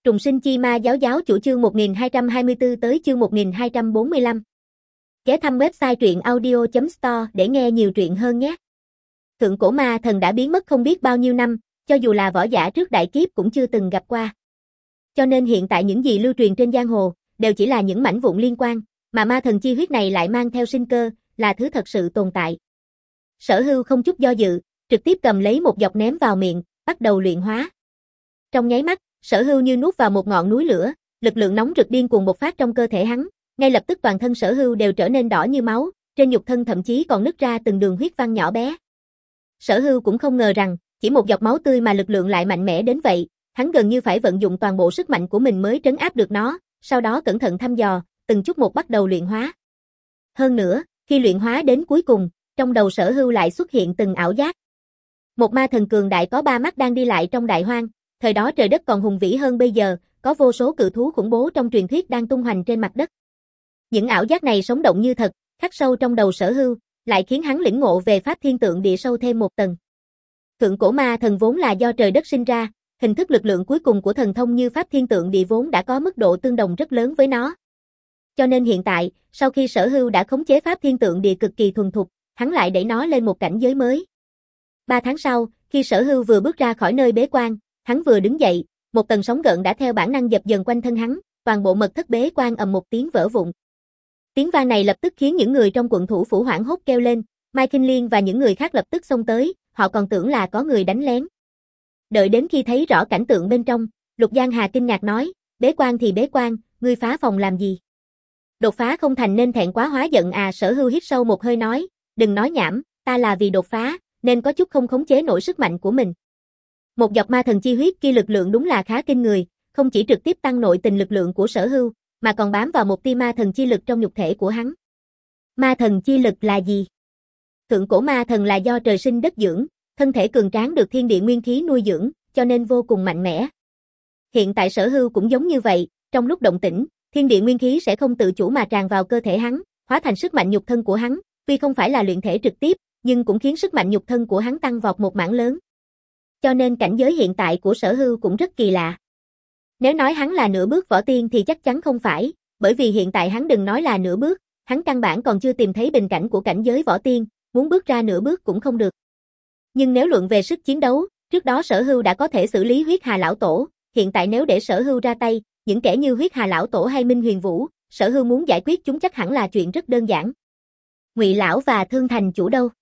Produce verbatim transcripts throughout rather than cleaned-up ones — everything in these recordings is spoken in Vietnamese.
Trùng sinh chi ma giáo giáo chủ chương một nghìn hai trăm hai mươi tư tới chương một nghìn hai trăm bốn mươi lăm. Ghé thăm website truyện audio chấm store để nghe nhiều truyện hơn nhé. Thượng cổ ma thần đã biến mất không biết bao nhiêu năm, cho dù là võ giả trước đại kiếp cũng chưa từng gặp qua. Cho nên hiện tại những gì lưu truyền trên giang hồ, đều chỉ là những mảnh vụn liên quan, mà ma thần chi huyết này lại mang theo sinh cơ, là thứ thật sự tồn tại. Sở Hưu không chút do dự, trực tiếp cầm lấy một dọc ném vào miệng, bắt đầu luyện hóa. Trong nháy mắt, Sở Hưu như nuốt vào một ngọn núi lửa, lực lượng nóng rực điên cuồng bộc phát trong cơ thể hắn, ngay lập tức toàn thân Sở Hưu đều trở nên đỏ như máu, trên nhục thân thậm chí còn nứt ra từng đường huyết văn nhỏ bé. Sở Hưu cũng không ngờ rằng, chỉ một giọt máu tươi mà lực lượng lại mạnh mẽ đến vậy, hắn gần như phải vận dụng toàn bộ sức mạnh của mình mới trấn áp được nó, sau đó cẩn thận thăm dò, từng chút một bắt đầu luyện hóa. Hơn nữa, khi luyện hóa đến cuối cùng, trong đầu Sở Hưu lại xuất hiện từng ảo giác. Một ma thần cường đại có ba mắt đang đi lại trong đại hoang, thời đó trời đất còn hùng vĩ hơn bây giờ, có vô số cự thú khủng bố trong truyền thuyết đang tung hoành trên mặt đất. Những ảo giác này sống động như thật, khắc sâu trong đầu Sở Hưu, lại khiến hắn lĩnh ngộ về pháp thiên tượng địa sâu thêm một tầng. Thượng cổ ma thần vốn là do trời đất sinh ra, hình thức lực lượng cuối cùng của thần thông như pháp thiên tượng địa vốn đã có mức độ tương đồng rất lớn với nó. Cho nên hiện tại, sau khi Sở Hưu đã khống chế pháp thiên tượng địa cực kỳ thuần thục, hắn lại đẩy nó lên một cảnh giới mới. Ba tháng sau, khi Sở Hưu vừa bước ra khỏi nơi bế quan, hắn vừa đứng dậy, một tầng sóng gợn đã theo bản năng dập dần quanh thân hắn, toàn bộ mật thất bế quan ầm một tiếng vỡ vụn. Tiếng vang này lập tức khiến những người trong quận thủ phủ hoảng hốt kêu lên, Mai Kinh Liên và những người khác lập tức xông tới, họ còn tưởng là có người đánh lén. Đợi đến khi thấy rõ cảnh tượng bên trong, Lục Giang Hà kinh ngạc nói, bế quan thì bế quan, ngươi phá phòng làm gì? Đột phá không thành nên thẹn quá hóa giận à? Sở Hưu hít sâu một hơi nói, đừng nói nhảm, ta là vì đột phá, nên có chút không khống chế nổi sức mạnh của mình. Một giọt ma thần chi huyết kia lực lượng đúng là khá kinh người, không chỉ trực tiếp tăng nội tình lực lượng của Sở Hưu, mà còn bám vào một tia ma thần chi lực trong nhục thể của hắn. Ma thần chi lực là gì? Thượng cổ ma thần là do trời sinh đất dưỡng, thân thể cường tráng được thiên địa nguyên khí nuôi dưỡng, cho nên vô cùng mạnh mẽ. Hiện tại Sở Hưu cũng giống như vậy, trong lúc động tĩnh, thiên địa nguyên khí sẽ không tự chủ mà tràn vào cơ thể hắn, hóa thành sức mạnh nhục thân của hắn, tuy không phải là luyện thể trực tiếp, nhưng cũng khiến sức mạnh nhục thân của hắn tăng vọt một mảng lớn. Cho nên cảnh giới hiện tại của Sở Hưu cũng rất kỳ lạ. Nếu nói hắn là nửa bước võ tiên thì chắc chắn không phải, bởi vì hiện tại hắn đừng nói là nửa bước, hắn căn bản còn chưa tìm thấy bình cảnh của cảnh giới võ tiên, muốn bước ra nửa bước cũng không được. Nhưng nếu luận về sức chiến đấu, trước đó Sở Hưu đã có thể xử lý Huyết Hà lão tổ, hiện tại nếu để Sở Hưu ra tay, những kẻ như Huyết Hà lão tổ hay Minh Huyền Vũ, Sở Hưu muốn giải quyết chúng chắc hẳn là chuyện rất đơn giản. Ngụy lão và Thương Thành chủ đâu?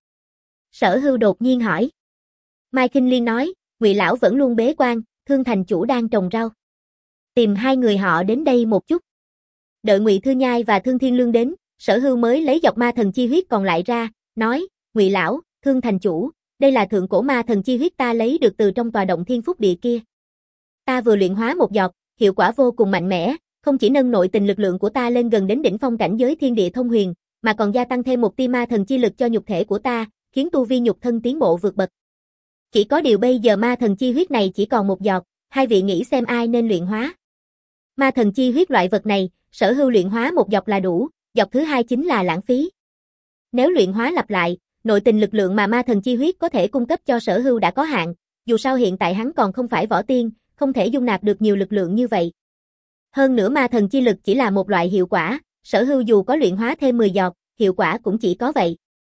Sở Hưu đột nhiên hỏi. Mai Kinh Liên nói, Ngụy lão vẫn luôn bế quan, Thương Thành chủ đang trồng rau. Tìm hai người họ đến đây một chút. Đợi Ngụy Thư Nhai và Thương Thiên Lương đến, Sở Hưu mới lấy dọc ma thần chi huyết còn lại ra, nói, Ngụy lão, Thương Thành chủ, đây là thượng cổ ma thần chi huyết ta lấy được từ trong tòa động Thiên Phúc Địa kia. Ta vừa luyện hóa một giọt, hiệu quả vô cùng mạnh mẽ, không chỉ nâng nội tình lực lượng của ta lên gần đến đỉnh phong cảnh giới thiên địa thông huyền, mà còn gia tăng thêm một tia ma thần chi lực cho nhục thể của ta, khiến tu vi nhục thân tiến bộ vượt bậc. Chỉ có điều bây giờ ma thần chi huyết này chỉ còn một giọt, hai vị nghĩ xem ai nên luyện hóa. Ma thần chi huyết loại vật này, Sở Hưu luyện hóa một giọt là đủ, giọt thứ hai chính là lãng phí. Nếu luyện hóa lặp lại, nội tình lực lượng mà ma thần chi huyết có thể cung cấp cho Sở Hưu đã có hạn, dù sao hiện tại hắn còn không phải võ tiên, không thể dung nạp được nhiều lực lượng như vậy. Hơn nữa ma thần chi lực chỉ là một loại hiệu quả, Sở Hưu dù có luyện hóa thêm mười giọt, hiệu quả cũng chỉ có vậy.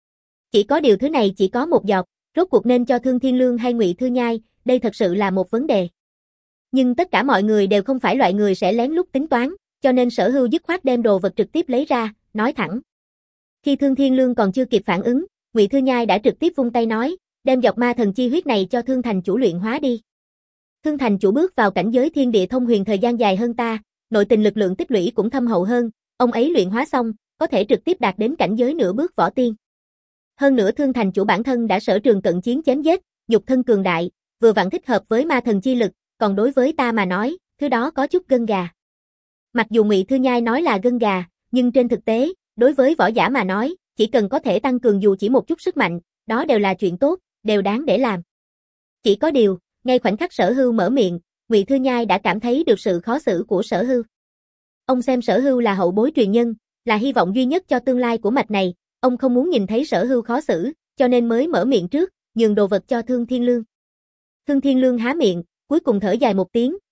Chỉ có điều thứ này chỉ có một giọt, rốt cuộc nên cho Thương Thiên Lương hay Ngụy Thư Nhai, đây thật sự là một vấn đề. Nhưng tất cả mọi người đều không phải loại người sẽ lén lút tính toán, cho nên Sở Hưu dứt khoát đem đồ vật trực tiếp lấy ra, nói thẳng. Khi Thương Thiên Lương còn chưa kịp phản ứng, Ngụy Thư Nhai đã trực tiếp vung tay nói, đem dọc ma thần chi huyết này cho Thương Thành chủ luyện hóa đi. Thương Thành chủ bước vào cảnh giới thiên địa thông huyền thời gian dài hơn ta, nội tình lực lượng tích lũy cũng thâm hậu hơn, ông ấy luyện hóa xong, có thể trực tiếp đạt đến cảnh giới nửa bước võ tiên. Hơn nữa Thương Thành chủ bản thân đã sở trường cận chiến chém giết, nhục thân cường đại, vừa vặn thích hợp với ma thần chi lực, còn đối với ta mà nói, thứ đó có chút gân gà. Mặc dù Ngụy Thư Nhai nói là gân gà, nhưng trên thực tế, đối với võ giả mà nói, chỉ cần có thể tăng cường dù chỉ một chút sức mạnh, đó đều là chuyện tốt, đều đáng để làm. Chỉ có điều, ngay khoảnh khắc Sở Hưu mở miệng, Ngụy Thư Nhai đã cảm thấy được sự khó xử của Sở Hưu. Ông xem Sở Hưu là hậu bối truyền nhân, là hy vọng duy nhất cho tương lai của mạch này, ông không muốn nhìn thấy Sở Hưu khó xử, cho nên mới mở miệng trước, nhường đồ vật cho Thương Thiên Lương. Thương Thiên Lương há miệng, cuối cùng thở dài một tiếng,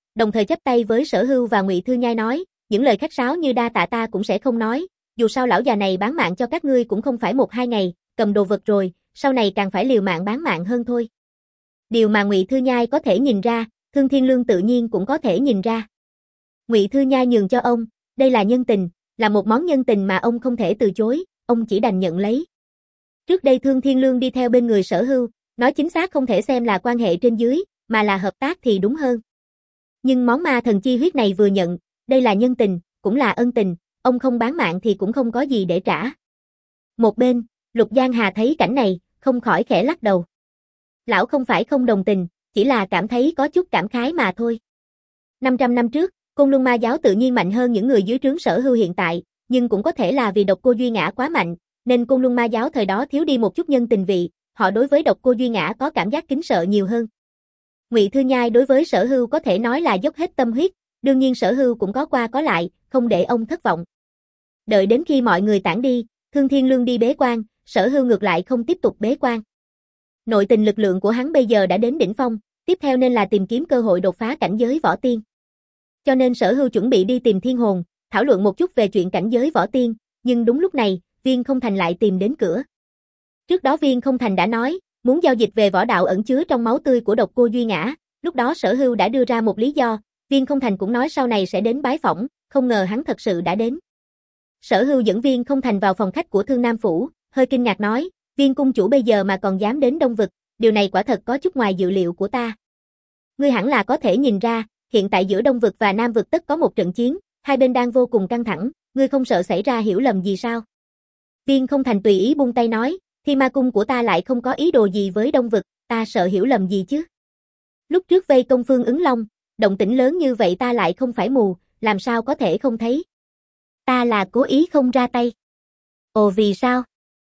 đồng thời chắp tay với Sở Hưu và Ngụy Thư Nhai nói, những lời khách sáo như đa tạ ta cũng sẽ không nói, dù sao lão già này bán mạng cho các ngươi cũng không phải một hai ngày, cầm đồ vật rồi, sau này càng phải liều mạng bán mạng hơn thôi. Điều mà Ngụy Thư Nhai có thể nhìn ra, Thương Thiên Lương tự nhiên cũng có thể nhìn ra. Ngụy Thư Nhai nhường cho ông, đây là nhân tình, là một món nhân tình mà ông không thể từ chối, ông chỉ đành nhận lấy. Trước đây Thương Thiên Lương đi theo bên người Sở Hưu, nói chính xác không thể xem là quan hệ trên dưới, mà là hợp tác thì đúng hơn. Nhưng món ma thần chi huyết này vừa nhận, đây là nhân tình, cũng là ân tình, ông không bán mạng thì cũng không có gì để trả. Một bên, Lục Giang Hà thấy cảnh này, không khỏi khẽ lắc đầu. Lão không phải không đồng tình, chỉ là cảm thấy có chút cảm khái mà thôi. năm trăm năm trước, Côn Luân Ma giáo tự nhiên mạnh hơn những người dưới trướng Sở Hưu hiện tại, nhưng cũng có thể là vì Độc Cô Duy Ngã quá mạnh, nên Côn Luân Ma giáo thời đó thiếu đi một chút nhân tình vị, họ đối với Độc Cô Duy Ngã có cảm giác kính sợ nhiều hơn. Ngụy Thư Nhai đối với Sở Hưu có thể nói là dốc hết tâm huyết, đương nhiên Sở Hưu cũng có qua có lại, không để ông thất vọng. Đợi đến khi mọi người tản đi, Thương Thiên Lương đi bế quan, Sở Hưu ngược lại không tiếp tục bế quan. Nội tình lực lượng của hắn bây giờ đã đến đỉnh phong, tiếp theo nên là tìm kiếm cơ hội đột phá cảnh giới võ tiên. Cho nên Sở Hưu chuẩn bị đi tìm Thiên Hồn, thảo luận một chút về chuyện cảnh giới võ tiên, nhưng đúng lúc này, Viên Không Thành lại tìm đến cửa. Trước đó Viên Không Thành đã nói, muốn giao dịch về võ đạo ẩn chứa trong máu tươi của Độc Cô Duy Ngã, lúc đó Sở Hưu đã đưa ra một lý do, Viên Không Thành cũng nói sau này sẽ đến bái phỏng, không ngờ hắn thật sự đã đến. Sở Hưu dẫn Viên Không Thành vào phòng khách của Thương Nam Phủ, hơi kinh ngạc nói, Viên cung chủ bây giờ mà còn dám đến Đông Vực, điều này quả thật có chút ngoài dự liệu của ta. Ngươi hẳn là có thể nhìn ra, hiện tại giữa Đông Vực và Nam Vực tất có một trận chiến, hai bên đang vô cùng căng thẳng, ngươi không sợ xảy ra hiểu lầm gì sao? Viên Không Thành tùy ý buông tay nói, Thiên Ma cung của ta lại không có ý đồ gì với Đông Vực, ta sợ hiểu lầm gì chứ? Lúc trước vây công Phương Ứng Long, động tĩnh lớn như vậy ta lại không phải mù, làm sao có thể không thấy? Ta là cố ý không ra tay. Ồ vì sao?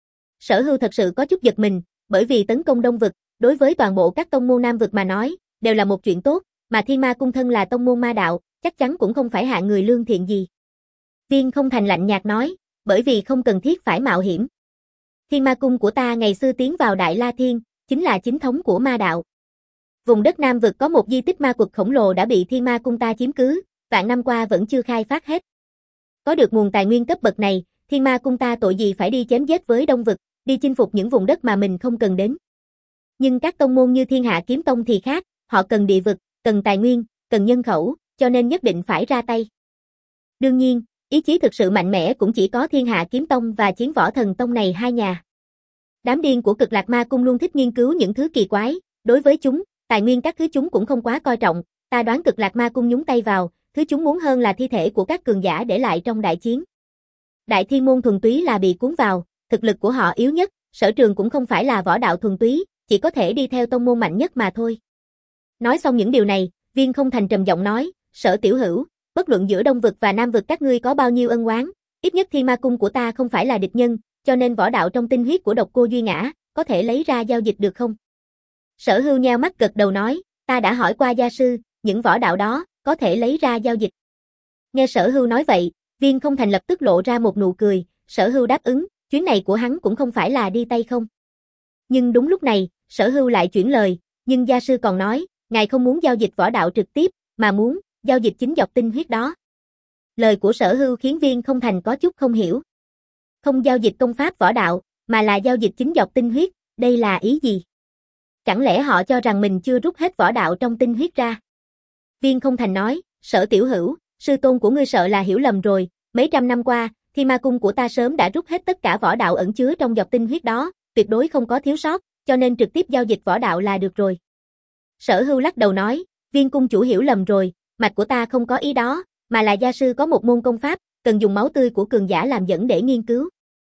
Sở Hưu thật sự có chút giật mình, bởi vì tấn công Đông Vực, đối với toàn bộ các tông môn Nam Vực mà nói, đều là một chuyện tốt, mà Thiên Ma cung thân là tông môn ma đạo, chắc chắn cũng không phải hạng người lương thiện gì. Viên Không Thành lạnh nhạt nói, bởi vì không cần thiết phải mạo hiểm. Thiên Ma cung của ta ngày xưa tiến vào Đại La Thiên, chính là chính thống của ma đạo. Vùng đất Nam Vực có một di tích ma quật khổng lồ đã bị Thiên Ma cung ta chiếm cứ, vạn năm qua vẫn chưa khai phát hết. Có được nguồn tài nguyên cấp bậc này, Thiên Ma cung ta tội gì phải đi chém giết với Đông Vực, đi chinh phục những vùng đất mà mình không cần đến. Nhưng các tông môn như Thiên Hạ Kiếm Tông thì khác, họ cần địa vực, cần tài nguyên, cần nhân khẩu, cho nên nhất định phải ra tay. Đương nhiên, ý chí thực sự mạnh mẽ cũng chỉ có Thiên Hạ Kiếm Tông và Chiến Võ Thần Tông này hai nhà. Đám điên của Cực Lạc Ma cung luôn thích nghiên cứu những thứ kỳ quái, đối với chúng, tài nguyên các thứ chúng cũng không quá coi trọng, ta đoán Cực Lạc Ma cung nhúng tay vào, thứ chúng muốn hơn là thi thể của các cường giả để lại trong đại chiến. Đại Thiên môn thuần túy là bị cuốn vào, thực lực của họ yếu nhất, sở trường cũng không phải là võ đạo thuần túy, chỉ có thể đi theo tông môn mạnh nhất mà thôi. Nói xong những điều này, Viên Không Thành trầm giọng nói, Sở tiểu hữu, bất luận giữa Đông Vực và Nam Vực các ngươi có bao nhiêu ân oán, ít nhất Thiên Ma cung của ta không phải là địch nhân, cho nên võ đạo trong tinh huyết của Độc Cô Duy Ngã, có thể lấy ra giao dịch được không? Sở Hưu nheo mắt gật đầu nói, ta đã hỏi qua gia sư, những võ đạo đó, có thể lấy ra giao dịch. Nghe Sở Hưu nói vậy, Viên Không Thành lập tức lộ ra một nụ cười, Sở Hưu đáp ứng, chuyến này của hắn cũng không phải là đi tay không. Nhưng đúng lúc này, Sở Hưu lại chuyển lời, nhưng gia sư còn nói, ngài không muốn giao dịch võ đạo trực tiếp, mà muốn giao dịch chính dọc tinh huyết đó. Lời của Sở Hưu khiến Viên Không Thành có chút không hiểu. Không giao dịch công pháp võ đạo, mà là giao dịch chính dọc tinh huyết, đây là ý gì? Chẳng lẽ họ cho rằng mình chưa rút hết võ đạo trong tinh huyết ra? Viên Không Thành nói, Sở tiểu hữu, sư tôn của ngươi sợ là hiểu lầm rồi, mấy trăm năm qua, Thiên Ma cung của ta sớm đã rút hết tất cả võ đạo ẩn chứa trong dọc tinh huyết đó, tuyệt đối không có thiếu sót, cho nên trực tiếp giao dịch võ đạo là được rồi. Sở Hưu lắc đầu nói, Viên cung chủ hiểu lầm rồi, mạch của ta không có ý đó, mà là gia sư có một môn công pháp, cần dùng máu tươi của cường giả làm dẫn để nghiên cứu.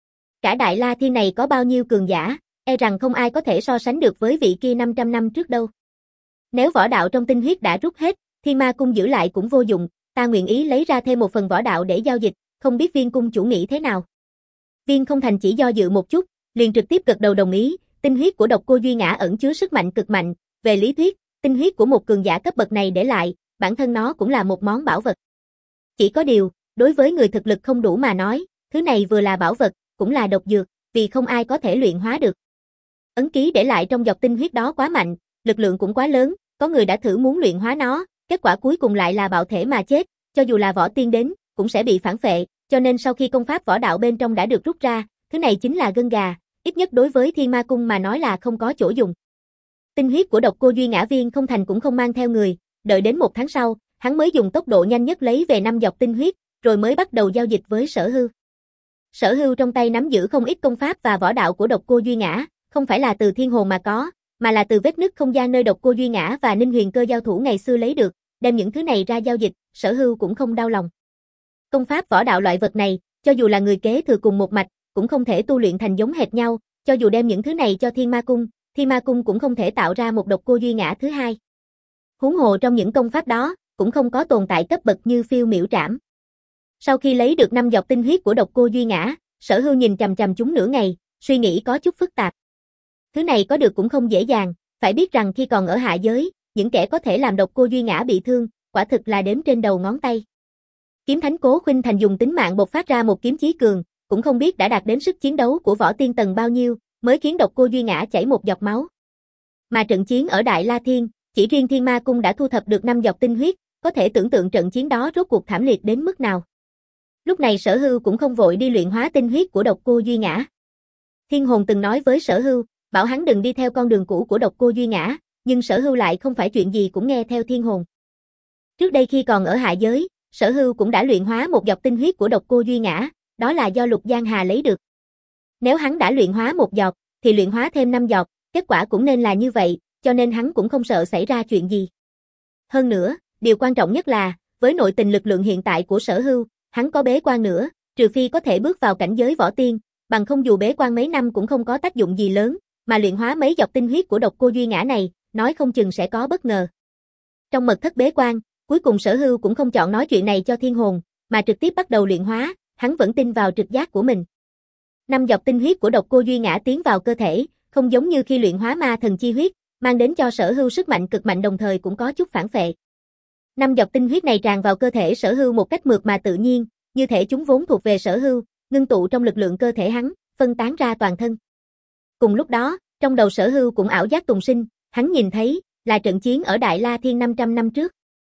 Cả Đại La Thiên này có bao nhiêu cường giả, e rằng không ai có thể so sánh được với vị kia năm trăm năm trước đâu. Nếu võ đạo trong tinh huyết đã rút hết, Thiên Ma cung giữ lại cũng vô dụng, ta nguyện ý lấy ra thêm một phần võ đạo để giao dịch, không biết Viên cung chủ nghĩ thế nào. Viên Không Thành chỉ do dự một chút, liền trực tiếp gật đầu đồng ý, tinh huyết của Độc Cô Duy Ngã ẩn chứa sức mạnh cực mạnh, về lý thuyết, tinh huyết của một cường giả cấp bậc này để lại, bản thân nó cũng là một món bảo vật. Chỉ có điều, đối với người thực lực không đủ mà nói, thứ này vừa là bảo vật, cũng là độc dược, vì không ai có thể luyện hóa được. Ấn ký để lại trong dọc tinh huyết đó quá mạnh, lực lượng cũng quá lớn, có người đã thử muốn luyện hóa nó, Kết quả cuối cùng lại là bạo thể mà chết, cho dù là võ tiên đến, cũng sẽ bị phản phệ, cho nên sau khi công pháp võ đạo bên trong đã được rút ra, thứ này chính là gân gà, ít nhất đối với Thiên Ma Cung mà nói là không có chỗ dùng. Tinh huyết của Độc Cô Duy Ngã Viên không thành cũng không mang theo người, đợi đến một tháng sau, hắn mới dùng tốc độ nhanh nhất lấy về năm giọt tinh huyết, rồi mới bắt đầu giao dịch với Sở Hưu. Sở Hưu trong tay nắm giữ không ít công pháp và võ đạo của Độc Cô Duy Ngã, không phải là từ thiên hồn mà có, mà là từ vết nứt không gian nơi Độc Cô Duy Ngã và Ninh Huyền Cơ giao thủ ngày xưa lấy được, đem những thứ này ra giao dịch, Sở Hưu cũng không đau lòng. Công pháp võ đạo loại vật này, cho dù là người kế thừa cùng một mạch, cũng không thể tu luyện thành giống hệt nhau, cho dù đem những thứ này cho Thiên Ma Cung, Thiên Ma Cung cũng không thể tạo ra một Độc Cô Duy Ngã thứ hai. Huống hồ trong những công pháp đó, cũng không có tồn tại cấp bậc như Phiêu Miểu Trảm. Sau khi lấy được năm giọt tinh huyết của Độc Cô Duy Ngã, Sở Hưu nhìn chằm chằm chúng nửa ngày, suy nghĩ có chút phức tạp. Thứ này có được cũng không dễ dàng, phải biết rằng khi còn ở hạ giới, những kẻ có thể làm Độc Cô Duy Ngã bị thương, quả thực là đếm trên đầu ngón tay. Kiếm Thánh Cố Khuynh Thành dùng tính mạng bộc phát ra một kiếm chí cường, cũng không biết đã đạt đến sức chiến đấu của võ tiên tầng bao nhiêu, mới khiến Độc Cô Duy Ngã chảy một giọt máu. Mà trận chiến ở Đại La Thiên, chỉ riêng Thiên Ma Cung đã thu thập được năm giọt tinh huyết, có thể tưởng tượng trận chiến đó rốt cuộc thảm liệt đến mức nào. Lúc này Sở Hưu cũng không vội đi luyện hóa tinh huyết của Độc Cô Duy Ngã. Thiên Hồn từng nói với Sở Hưu, bảo hắn đừng đi theo con đường cũ của Độc Cô Duy Ngã, nhưng Sở Hưu lại không phải chuyện gì cũng nghe theo Thiên Hồn. Trước đây khi còn ở hạ giới, Sở Hưu cũng đã luyện hóa một giọt tinh huyết của Độc Cô Duy Ngã, đó là do Lục Giang Hà lấy được. Nếu hắn đã luyện hóa một giọt, thì luyện hóa thêm năm giọt, kết quả cũng nên là như vậy, cho nên hắn cũng không sợ xảy ra chuyện gì. Hơn nữa, điều quan trọng nhất là, với nội tình lực lượng hiện tại của Sở Hưu, hắn có bế quan nữa, trừ phi có thể bước vào cảnh giới võ tiên, bằng không dù bế quan mấy năm cũng không có tác dụng gì lớn, mà luyện hóa mấy giọt tinh huyết của Độc Cô Duy Ngã này, nói không chừng sẽ có bất ngờ. Trong mật thất bế quan, cuối cùng Sở Hưu cũng không chọn nói chuyện này cho Thiên Hồn, mà trực tiếp bắt đầu luyện hóa, hắn vẫn tin vào trực giác của mình. Năm giọt tinh huyết của Độc Cô Duy Ngã tiến vào cơ thể, không giống như khi luyện hóa ma thần chi huyết, mang đến cho Sở Hưu sức mạnh cực mạnh đồng thời cũng có chút phản phệ. Năm giọt tinh huyết này tràn vào cơ thể Sở Hưu một cách mượt mà tự nhiên, như thể chúng vốn thuộc về Sở Hưu, ngưng tụ trong lực lượng cơ thể hắn, phân tán ra toàn thân. Cùng lúc đó, trong đầu Sở Hưu cũng ảo giác tùng sinh, hắn nhìn thấy là trận chiến ở Đại La Thiên năm trăm năm trước.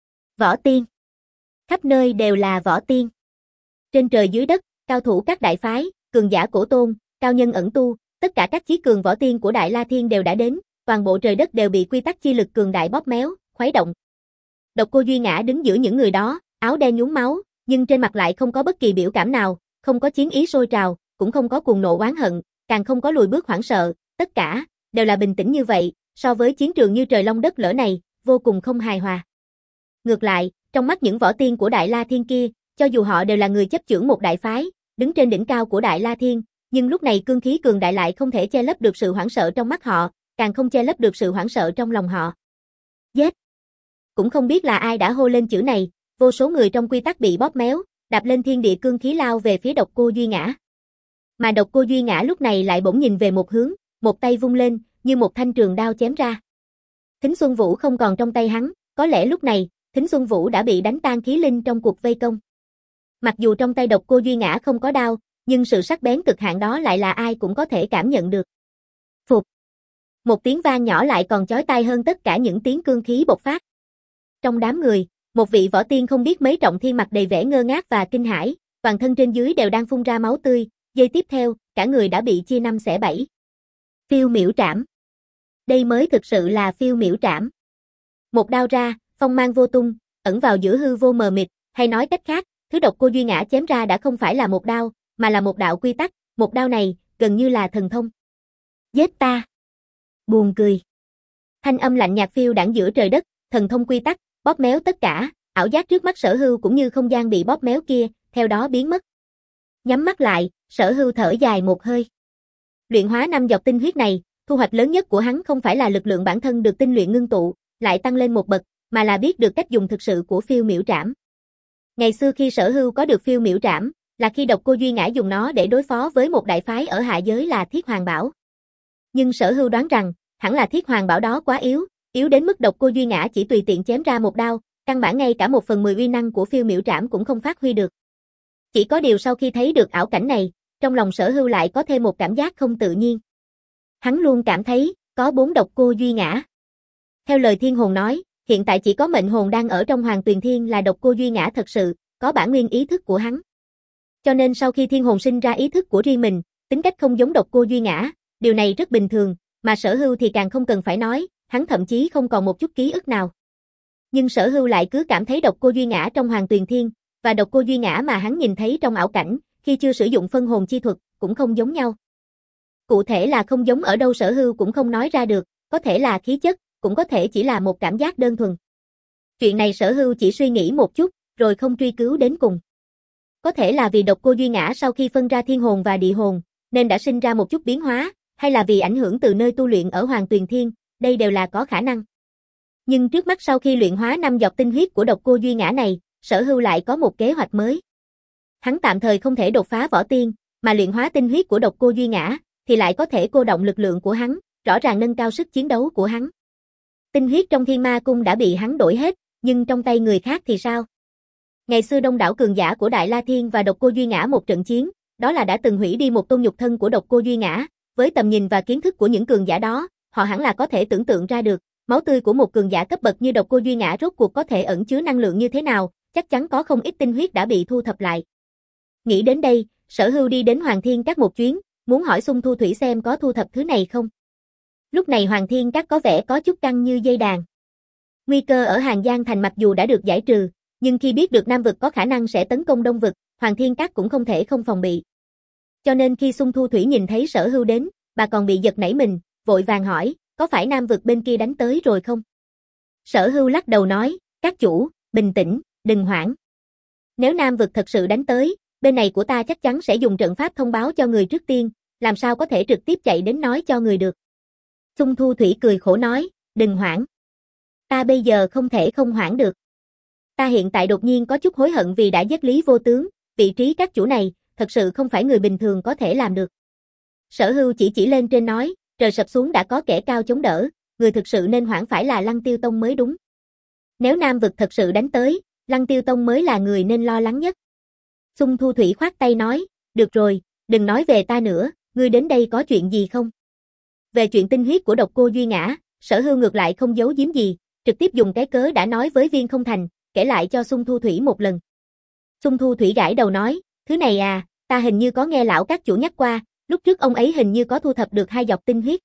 Võ tiên. Khắp nơi đều là võ tiên. Trên trời dưới đất, cao thủ các đại phái, cường giả cổ tôn, cao nhân ẩn tu, tất cả các chí cường võ tiên của Đại La Thiên đều đã đến, toàn bộ trời đất đều bị quy tắc chi lực cường đại bóp méo, khuấy động. Độc Cô Duy Ngã đứng giữa những người đó, áo đen nhuốm máu, nhưng trên mặt lại không có bất kỳ biểu cảm nào, không có chiến ý sôi trào, cũng không có cuồng nộ oán hận, càng không có lùi bước hoảng sợ, tất cả đều là bình tĩnh như vậy, so với chiến trường như trời long đất lở này, vô cùng không hài hòa. Ngược lại, trong mắt những võ tiên của Đại La Thiên kia, cho dù họ đều là người chấp chưởng một đại phái, đứng trên đỉnh cao của Đại La Thiên, nhưng lúc này cương khí cường đại lại không thể che lấp được sự hoảng sợ trong mắt họ, càng không che lấp được sự hoảng sợ trong lòng họ. Giết! Cũng không biết là ai đã hô lên chữ này, vô số người trong quy tắc bị bóp méo, đạp lên thiên địa cương khí lao về phía Độc Cô Duy Ngã. Mà Độc Cô Duy Ngã lúc này lại bỗng nhìn về một hướng, một tay vung lên, như một thanh trường đao chém ra. Thính Xuân Vũ không còn trong tay hắn, có lẽ lúc này, Thính Xuân Vũ đã bị đánh tan khí linh trong cuộc vây công. Mặc dù trong tay Độc Cô Duy Ngã không có đao, nhưng sự sắc bén cực hạn đó lại là ai cũng có thể cảm nhận được. Phục. Một tiếng vang nhỏ lại còn chói tai hơn tất cả những tiếng cương khí bộc phát. Trong đám người, một vị võ tiên không biết mấy trọng thiên mặt đầy vẻ ngơ ngác và kinh hãi, toàn thân trên dưới đều đang phun ra máu tươi, giây tiếp theo, cả người đã bị chia năm xẻ bảy. Phiêu Miểu Trảm. Đây mới thực sự là Phiêu Miểu Trảm. Một đao ra, phong mang vô tung, ẩn vào giữa hư vô mờ mịt, hay nói cách khác, thứ Độc Cô Duy Ngã chém ra đã không phải là một đao, mà là một đạo quy tắc, một đao này, gần như là thần thông. Giết ta! Buồn cười. Thanh âm lạnh nhạt phiêu đãng giữa trời đất, thần thông quy tắc, bóp méo tất cả, ảo giác trước mắt Sở Hưu cũng như không gian bị bóp méo kia, theo đó biến mất. Nhắm mắt lại, Sở Hưu thở dài một hơi. Luyện hóa năm giọt tinh huyết này, thu hoạch lớn nhất của hắn không phải là lực lượng bản thân được tinh luyện ngưng tụ, lại tăng lên một bậc, mà là biết được cách dùng thực sự của Phiêu Miểu Trảm. Ngày xưa khi Sở Hưu có được Phiêu Miểu Trảm, là khi Độc Cô Duy Ngã dùng nó để đối phó với một đại phái ở hạ giới là Thiết Hoàng Bảo. Nhưng Sở Hưu đoán rằng, hẳn là Thiết Hoàng Bảo đó quá yếu, yếu đến mức Độc Cô Duy Ngã chỉ tùy tiện chém ra một đao, căn bản ngay cả một phần mười uy năng của Phiêu Miểu Trảm cũng không phát huy được. Chỉ có điều sau khi thấy được ảo cảnh này, trong lòng Sở Hưu lại có thêm một cảm giác không tự nhiên. Hắn luôn cảm thấy, có bốn Độc Cô Duy Ngã. Theo lời Thiên Hồn nói, Hiện tại chỉ có mệnh hồn đang ở trong Hoàng Tuyền Thiên là Độc Cô Duy Ngã thật sự, có bản nguyên ý thức của hắn. Cho nên sau khi thiên hồn sinh ra ý thức của riêng mình, tính cách không giống Độc Cô Duy Ngã, điều này rất bình thường, mà Sở Hưu thì càng không cần phải nói, hắn thậm chí không còn một chút ký ức nào. Nhưng Sở Hưu lại cứ cảm thấy Độc Cô Duy Ngã trong Hoàng Tuyền Thiên, và Độc Cô Duy Ngã mà hắn nhìn thấy trong ảo cảnh, khi chưa sử dụng phân hồn chi thuật, cũng không giống nhau. Cụ thể là không giống ở đâu Sở Hưu cũng không nói ra được, có thể là khí chất, cũng có thể chỉ là một cảm giác đơn thuần. Chuyện này Sở Hưu chỉ suy nghĩ một chút, rồi không truy cứu đến cùng. Có thể là vì Độc Cô Duy Ngã sau khi phân ra thiên hồn và địa hồn, nên đã sinh ra một chút biến hóa, hay là vì ảnh hưởng từ nơi tu luyện ở Hoàng Tuyền Thiên, đây đều là có khả năng. Nhưng trước mắt sau khi luyện hóa năm giọt tinh huyết của Độc Cô Duy Ngã này, Sở Hưu lại có một kế hoạch mới. Hắn tạm thời không thể đột phá võ tiên, mà luyện hóa tinh huyết của Độc Cô Duy Ngã, thì lại có thể cô động lực lượng của hắn, rõ ràng nâng cao sức chiến đấu của hắn. Tinh huyết trong Thiên Ma Cung đã bị hắn đổi hết, nhưng trong tay người khác thì sao? Ngày xưa đông đảo cường giả của Đại La Thiên và Độc Cô Duy Ngã một trận chiến, đó là đã từng hủy đi một tôn nhục thân của Độc Cô Duy Ngã, với tầm nhìn và kiến thức của những cường giả đó, họ hẳn là có thể tưởng tượng ra được, máu tươi của một cường giả cấp bậc như Độc Cô Duy Ngã rốt cuộc có thể ẩn chứa năng lượng như thế nào, chắc chắn có không ít tinh huyết đã bị thu thập lại. Nghĩ đến đây, Sở Hưu đi đến Hoàng Thiên Các một chuyến, muốn hỏi Xung Thu Thủy xem có thu thập thứ này không. Lúc này Hoàng Thiên Các có vẻ có chút căng như dây đàn. Nguy cơ ở Hàng Giang Thành mặc dù đã được giải trừ, nhưng khi biết được Nam vực có khả năng sẽ tấn công Đông vực, Hoàng Thiên Các cũng không thể không phòng bị. Cho nên khi Xung Thu Thủy nhìn thấy Sở Hưu đến, bà còn bị giật nảy mình, vội vàng hỏi, có phải Nam vực bên kia đánh tới rồi không? Sở Hưu lắc đầu nói, các chủ, bình tĩnh, đừng hoảng. Nếu Nam vực thật sự đánh tới, bên này của ta chắc chắn sẽ dùng trận pháp thông báo cho người trước tiên, làm sao có thể trực tiếp chạy đến nói cho người được. Xung Thu Thủy cười khổ nói, đừng hoảng. Ta bây giờ không thể không hoảng được. Ta hiện tại đột nhiên có chút hối hận vì đã giết Lý Vô Tướng, vị trí các chủ này, thật sự không phải người bình thường có thể làm được. Sở Hưu chỉ chỉ lên trên nói, trời sập xuống đã có kẻ cao chống đỡ, người thực sự nên hoảng phải là Lăng Tiêu Tông mới đúng. Nếu Nam vực thật sự đánh tới, Lăng Tiêu Tông mới là người nên lo lắng nhất. Xung Thu Thủy khoát tay nói, được rồi, đừng nói về ta nữa, ngươi đến đây có chuyện gì không? Về chuyện tinh huyết của Độc Cô Duy Ngã, Sở Hưu ngược lại không giấu giếm gì, trực tiếp dùng cái cớ đã nói với Viên Không Thành, kể lại cho Xung Thu Thủy một lần. Xung Thu Thủy gãi đầu nói, thứ này à, ta hình như có nghe lão các chủ nhắc qua, lúc trước ông ấy hình như có thu thập được hai giọt tinh huyết.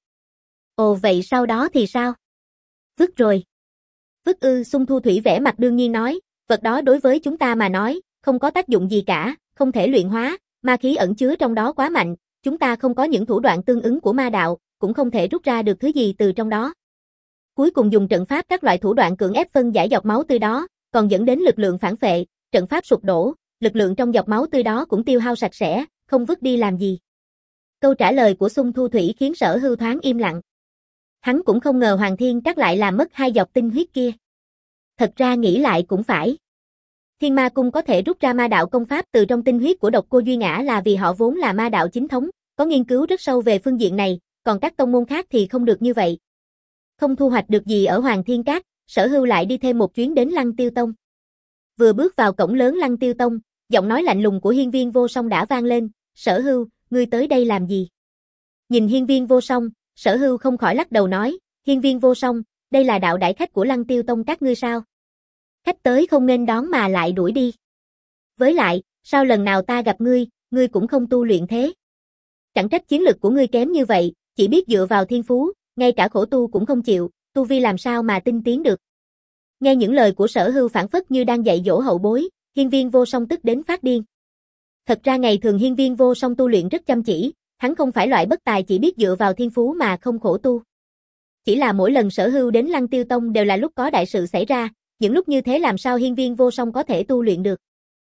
Ồ vậy sau đó thì sao? Vứt rồi. Vứt ư? Xung Thu Thủy vẻ mặt đương nhiên nói, vật đó đối với chúng ta mà nói, không có tác dụng gì cả, không thể luyện hóa, ma khí ẩn chứa trong đó quá mạnh, chúng ta không có những thủ đoạn tương ứng của ma đạo, cũng không thể rút ra được thứ gì từ trong đó. Cuối cùng dùng trận pháp các loại thủ đoạn cưỡng ép phân giải giọt máu tươi đó, còn dẫn đến lực lượng phản phệ, trận pháp sụp đổ, lực lượng trong giọt máu tươi đó cũng tiêu hao sạch sẽ, không vứt đi làm gì. Câu trả lời của Xung Thu Thủy khiến Sở Hưu thoáng im lặng. Hắn cũng không ngờ Hoàng Thiên Các lại làm mất hai giọt tinh huyết kia. Thật ra nghĩ lại cũng phải. Thiên Ma Cung có thể rút ra ma đạo công pháp từ trong tinh huyết của Độc Cô Duy Ngã là vì họ vốn là ma đạo chính thống, có nghiên cứu rất sâu về phương diện này, còn các tông môn khác thì không được như vậy. Không thu hoạch được gì ở Hoàng Thiên Các, Sở Hưu lại đi thêm một chuyến đến Lăng Tiêu Tông. Vừa bước vào cổng lớn Lăng Tiêu Tông, giọng nói lạnh lùng của Hiên Viên Vô Song đã vang lên, Sở Hưu, ngươi tới đây làm gì? Nhìn Hiên Viên Vô Song, Sở Hưu không khỏi lắc đầu nói, Hiên Viên Vô Song, đây là đạo đại khách của Lăng Tiêu Tông các ngươi sao? Khách tới không nên đón mà lại đuổi đi. Với lại, sao lần nào ta gặp ngươi, ngươi cũng không tu luyện thế? Chẳng trách chiến lực của ngươi kém như vậy, chỉ biết dựa vào thiên phú, ngay cả khổ tu cũng không chịu, tu vi làm sao mà tinh tiến được. Nghe những lời của Sở Hưu phảng phất như đang dạy dỗ hậu bối, Hiên Viên Vô Song tức đến phát điên. Thật ra ngày thường Hiên Viên Vô Song tu luyện rất chăm chỉ, hắn không phải loại bất tài chỉ biết dựa vào thiên phú mà không khổ tu. Chỉ là mỗi lần Sở Hưu đến Lăng Tiêu Tông đều là lúc có đại sự xảy ra, những lúc như thế làm sao Hiên Viên Vô Song có thể tu luyện được.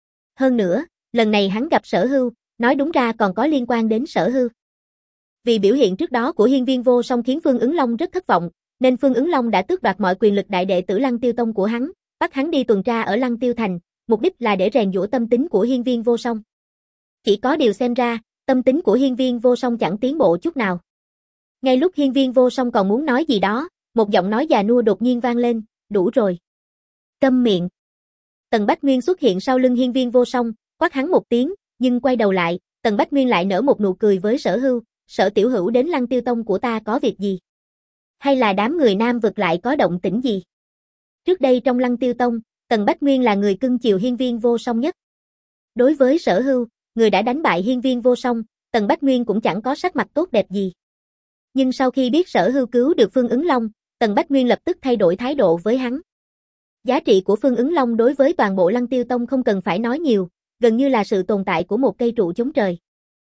Hơn nữa, lần này hắn gặp Sở Hưu, nói đúng ra còn có liên quan đến Sở Hưu. Vì biểu hiện trước đó của Hiên Viên Vô Song khiến Phương Ứng Long rất thất vọng, nên Phương Ứng Long đã tước đoạt mọi quyền lực đại đệ tử Lăng Tiêu Tông của hắn, bắt hắn đi tuần tra ở Lăng Tiêu Thành, mục đích là để rèn giũa tâm tính của Hiên Viên Vô Song. Chỉ có điều xem ra, tâm tính của Hiên Viên Vô Song chẳng tiến bộ chút nào. Ngay lúc Hiên Viên Vô Song còn muốn nói gì đó, một giọng nói già nua đột nhiên vang lên, đủ rồi. Câm miệng. Tần Bách Nguyên xuất hiện sau lưng Hiên Viên Vô Song, quát hắn một tiếng, nhưng quay đầu lại, Tần Bách Nguyên lại nở một nụ cười với Sở Hưu, Sở tiểu hữu đến Lăng Tiêu Tông của ta có việc gì? Hay là đám người Nam vực lại có động tĩnh gì? Trước đây trong Lăng Tiêu Tông, Tần Bách Nguyên là người cưng chiều Hiên Viên Vô Song nhất. Đối với Sở Hưu, người đã đánh bại Hiên Viên Vô Song, Tần Bách Nguyên cũng chẳng có sắc mặt tốt đẹp gì. Nhưng sau khi biết Sở Hưu cứu được Phương Ứng Long, Tần Bách Nguyên lập tức thay đổi thái độ với hắn. Giá trị của Phương Ứng Long đối với toàn bộ Lăng Tiêu Tông không cần phải nói nhiều, gần như là sự tồn tại của một cây trụ chống trời.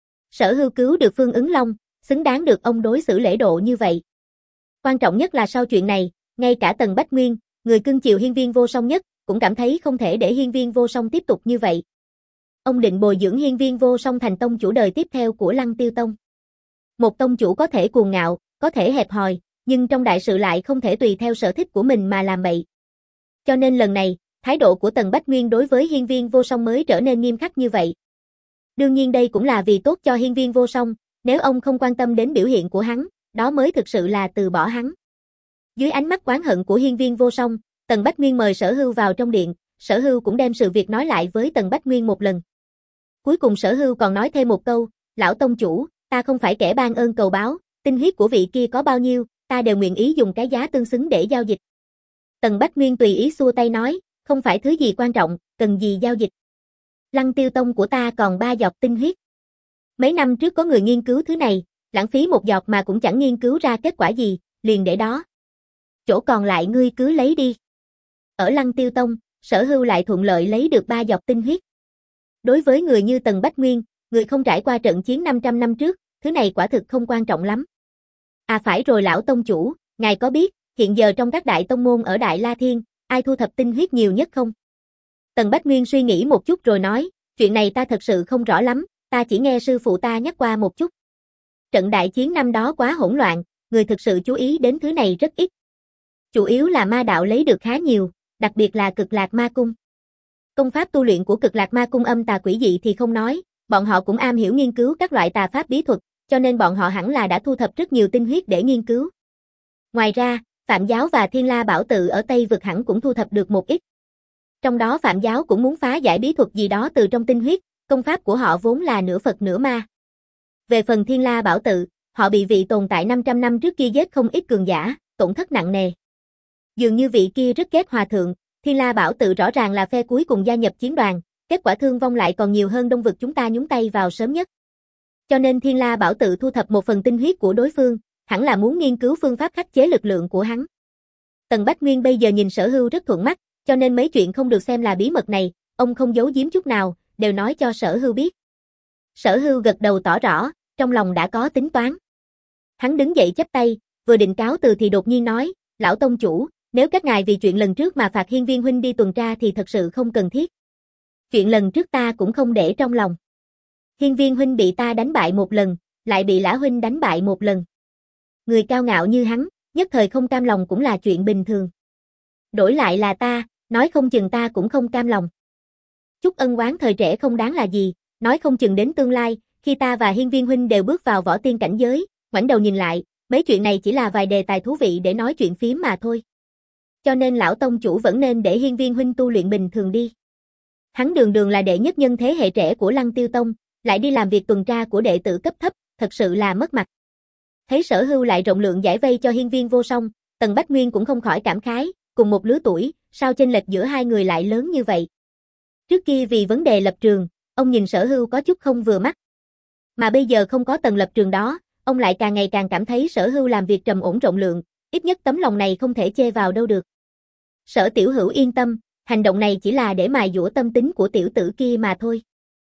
Sở Hưu cứu được Phương Ứng Long, xứng đáng được ông đối xử lễ độ như vậy. Quan trọng nhất là sau chuyện này, ngay cả Tần Bách Nguyên, người cưng chiều Hiên Viên Vô Song nhất, cũng cảm thấy không thể để Hiên Viên Vô Song tiếp tục như vậy. Ông định bồi dưỡng Hiên Viên Vô Song thành tông chủ đời tiếp theo của Lăng Tiêu Tông. Một tông chủ có thể cuồng ngạo, có thể hẹp hòi, nhưng trong đại sự lại không thể tùy theo sở thích của mình mà làm bậy. Cho nên lần này, thái độ của Tần Bách Nguyên đối với Hiên Viên Vô Song mới trở nên nghiêm khắc như vậy. Đương nhiên đây cũng là vì tốt cho Hiên Viên Vô Song, nếu ông không quan tâm đến biểu hiện của hắn, đó mới thực sự là từ bỏ hắn. Dưới ánh mắt oán hận của Hiên Viên Vô Song, Tần Bách Nguyên mời Sở Hưu vào trong điện, Sở Hưu cũng đem sự việc nói lại với Tần Bách Nguyên một lần. Cuối cùng Sở Hưu còn nói thêm một câu, lão tông chủ, ta không phải kẻ ban ơn cầu báo, tinh huyết của vị kia có bao nhiêu, ta đều nguyện ý dùng cái giá tương xứng để giao dịch. Tần Bách Nguyên tùy ý xua tay nói, không phải thứ gì quan trọng, cần gì giao dịch. Lăng Tiêu Tông của ta còn ba giọt tinh huyết. Mấy năm trước có người nghiên cứu thứ này, lãng phí một giọt mà cũng chẳng nghiên cứu ra kết quả gì, liền để đó. Chỗ còn lại ngươi cứ lấy đi. Ở Lăng Tiêu Tông, Sở Hưu lại thuận lợi lấy được ba giọt tinh huyết. Đối với người như Tần Bách Nguyên, người không trải qua trận chiến năm trăm năm trước, thứ này quả thực không quan trọng lắm. À phải rồi lão tông chủ, ngài có biết, hiện giờ trong các đại tông môn ở Đại La Thiên, ai thu thập tinh huyết nhiều nhất không? Tần Bách Nguyên suy nghĩ một chút rồi nói, chuyện này ta thật sự không rõ lắm, ta chỉ nghe sư phụ ta nhắc qua một chút. Trận đại chiến năm đó quá hỗn loạn, người thực sự chú ý đến thứ này rất ít. Chủ yếu là ma đạo lấy được khá nhiều, đặc biệt là Cực Lạc Ma Cung. Công pháp tu luyện của Cực Lạc Ma Cung âm tà quỷ dị thì không nói, bọn họ cũng am hiểu nghiên cứu các loại tà pháp bí thuật, cho nên bọn họ hẳn là đã thu thập rất nhiều tinh huyết để nghiên cứu. Ngoài ra, Phạm Giáo và Thiên La Bảo Tự ở Tây Vực hẳn cũng thu thập được một ít. Trong đó Phạm Giáo cũng muốn phá giải bí thuật gì đó từ trong tinh huyết, công pháp của họ vốn là nửa Phật nửa ma. Về phần Thiên La Bảo Tự, họ bị vị tồn tại năm trăm năm trước kia giết không ít cường giả, tổn thất nặng nề. Dường như vị kia rất ghét hòa thượng, Thiên La Bảo Tự rõ ràng là phe cuối cùng gia nhập chiến đoàn, kết quả thương vong lại còn nhiều hơn Đông Vực chúng ta nhúng tay vào sớm nhất. Cho nên Thiên La Bảo Tự thu thập một phần tinh huyết của đối phương, hẳn là muốn nghiên cứu phương pháp khắc chế lực lượng của hắn. Tần Bách Nguyên bây giờ nhìn Sở Hưu rất thuận mắt, cho nên mấy chuyện không được xem là bí mật này, ông không giấu giếm chút nào, đều nói cho Sở Hưu biết. Sở Hưu gật đầu tỏ rõ, trong lòng đã có tính toán. Hắn đứng dậy chắp tay, vừa định cáo từ thì đột nhiên nói, lão tông chủ, nếu các ngài vì chuyện lần trước mà phạt Hiên Viên huynh đi tuần tra thì thật sự không cần thiết. Chuyện lần trước ta cũng không để trong lòng. Hiên Viên huynh bị ta đánh bại một lần, lại bị Lã huynh đánh bại một lần. Người cao ngạo như hắn, nhất thời không cam lòng cũng là chuyện bình thường. Đổi lại là ta, nói không chừng ta cũng không cam lòng. Chút ân oán thời trẻ không đáng là gì, nói không chừng đến tương lai, khi ta và Hiên Viên huynh đều bước vào võ tiên cảnh giới, ngoảnh đầu nhìn lại, mấy chuyện này chỉ là vài đề tài thú vị để nói chuyện phím mà thôi. Cho nên lão tông chủ vẫn nên để Hiên Viên huynh tu luyện bình thường đi. Hắn đường đường là đệ nhất nhân thế hệ trẻ của Lăng Tiêu Tông, lại đi làm việc tuần tra của đệ tử cấp thấp, thật sự là mất mặt. Thấy Sở Hưu lại rộng lượng giải vây cho Hiên Viên Vô Song, Tần Bách Nguyên cũng không khỏi cảm khái, cùng một lứa tuổi, sao chênh lệch giữa hai người lại lớn như vậy. Trước kia vì vấn đề lập trường, ông nhìn Sở Hưu có chút không vừa mắt. Mà bây giờ không có tầng lập trường đó, ông lại càng ngày càng cảm thấy Sở Hưu làm việc trầm ổn rộng lượng, ít nhất tấm lòng này không thể chê vào đâu được. Sở Tiểu Hữu yên tâm, hành động này chỉ là để mài dũa tâm tính của tiểu tử kia mà thôi.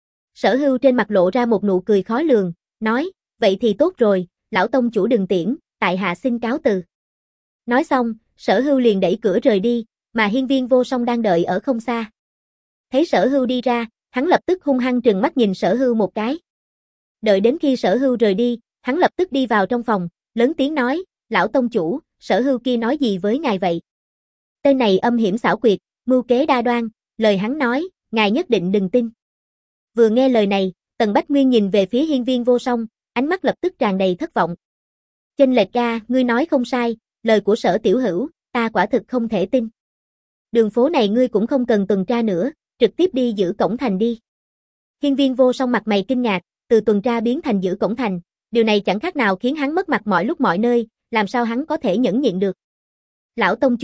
Sở Hưu trên mặt lộ ra một nụ cười khó lường, nói, vậy thì tốt rồi, lão tông chủ đừng tiễn, tại hạ xin cáo từ. Nói xong, Sở Hưu liền đẩy cửa rời đi, mà Hiên Viên Vô Song đang đợi ở không xa. Thấy Sở Hưu đi ra, hắn lập tức hung hăng trừng mắt nhìn Sở Hưu một cái. Đợi đến khi Sở Hưu rời đi, hắn lập tức đi vào trong phòng, lớn tiếng nói, lão tông chủ, Sở Hưu kia nói gì với ngài vậy? Tên này âm hiểm xảo quyệt, mưu kế đa đoan, lời hắn nói, ngài nhất định đừng tin. Vừa nghe lời này, Tần Bách Nguyên nhìn về phía Hiên Viên Vô Song, ánh mắt lập tức tràn đầy thất vọng. Chênh lệch ca, ngươi nói không sai, lời của Sở Tiểu Hữu, ta quả thực không thể tin. Đường phố này ngươi cũng không cần tuần tra nữa, trực tiếp đi giữ cổng thành đi. Hiên Viên Vô Song mặt mày kinh ngạc, từ tuần tra biến thành giữ cổng thành, điều này chẳng khác nào khiến hắn mất mặt mọi lúc mọi nơi, làm sao hắn có thể nhẫn nhịn được. Lão tông chủ,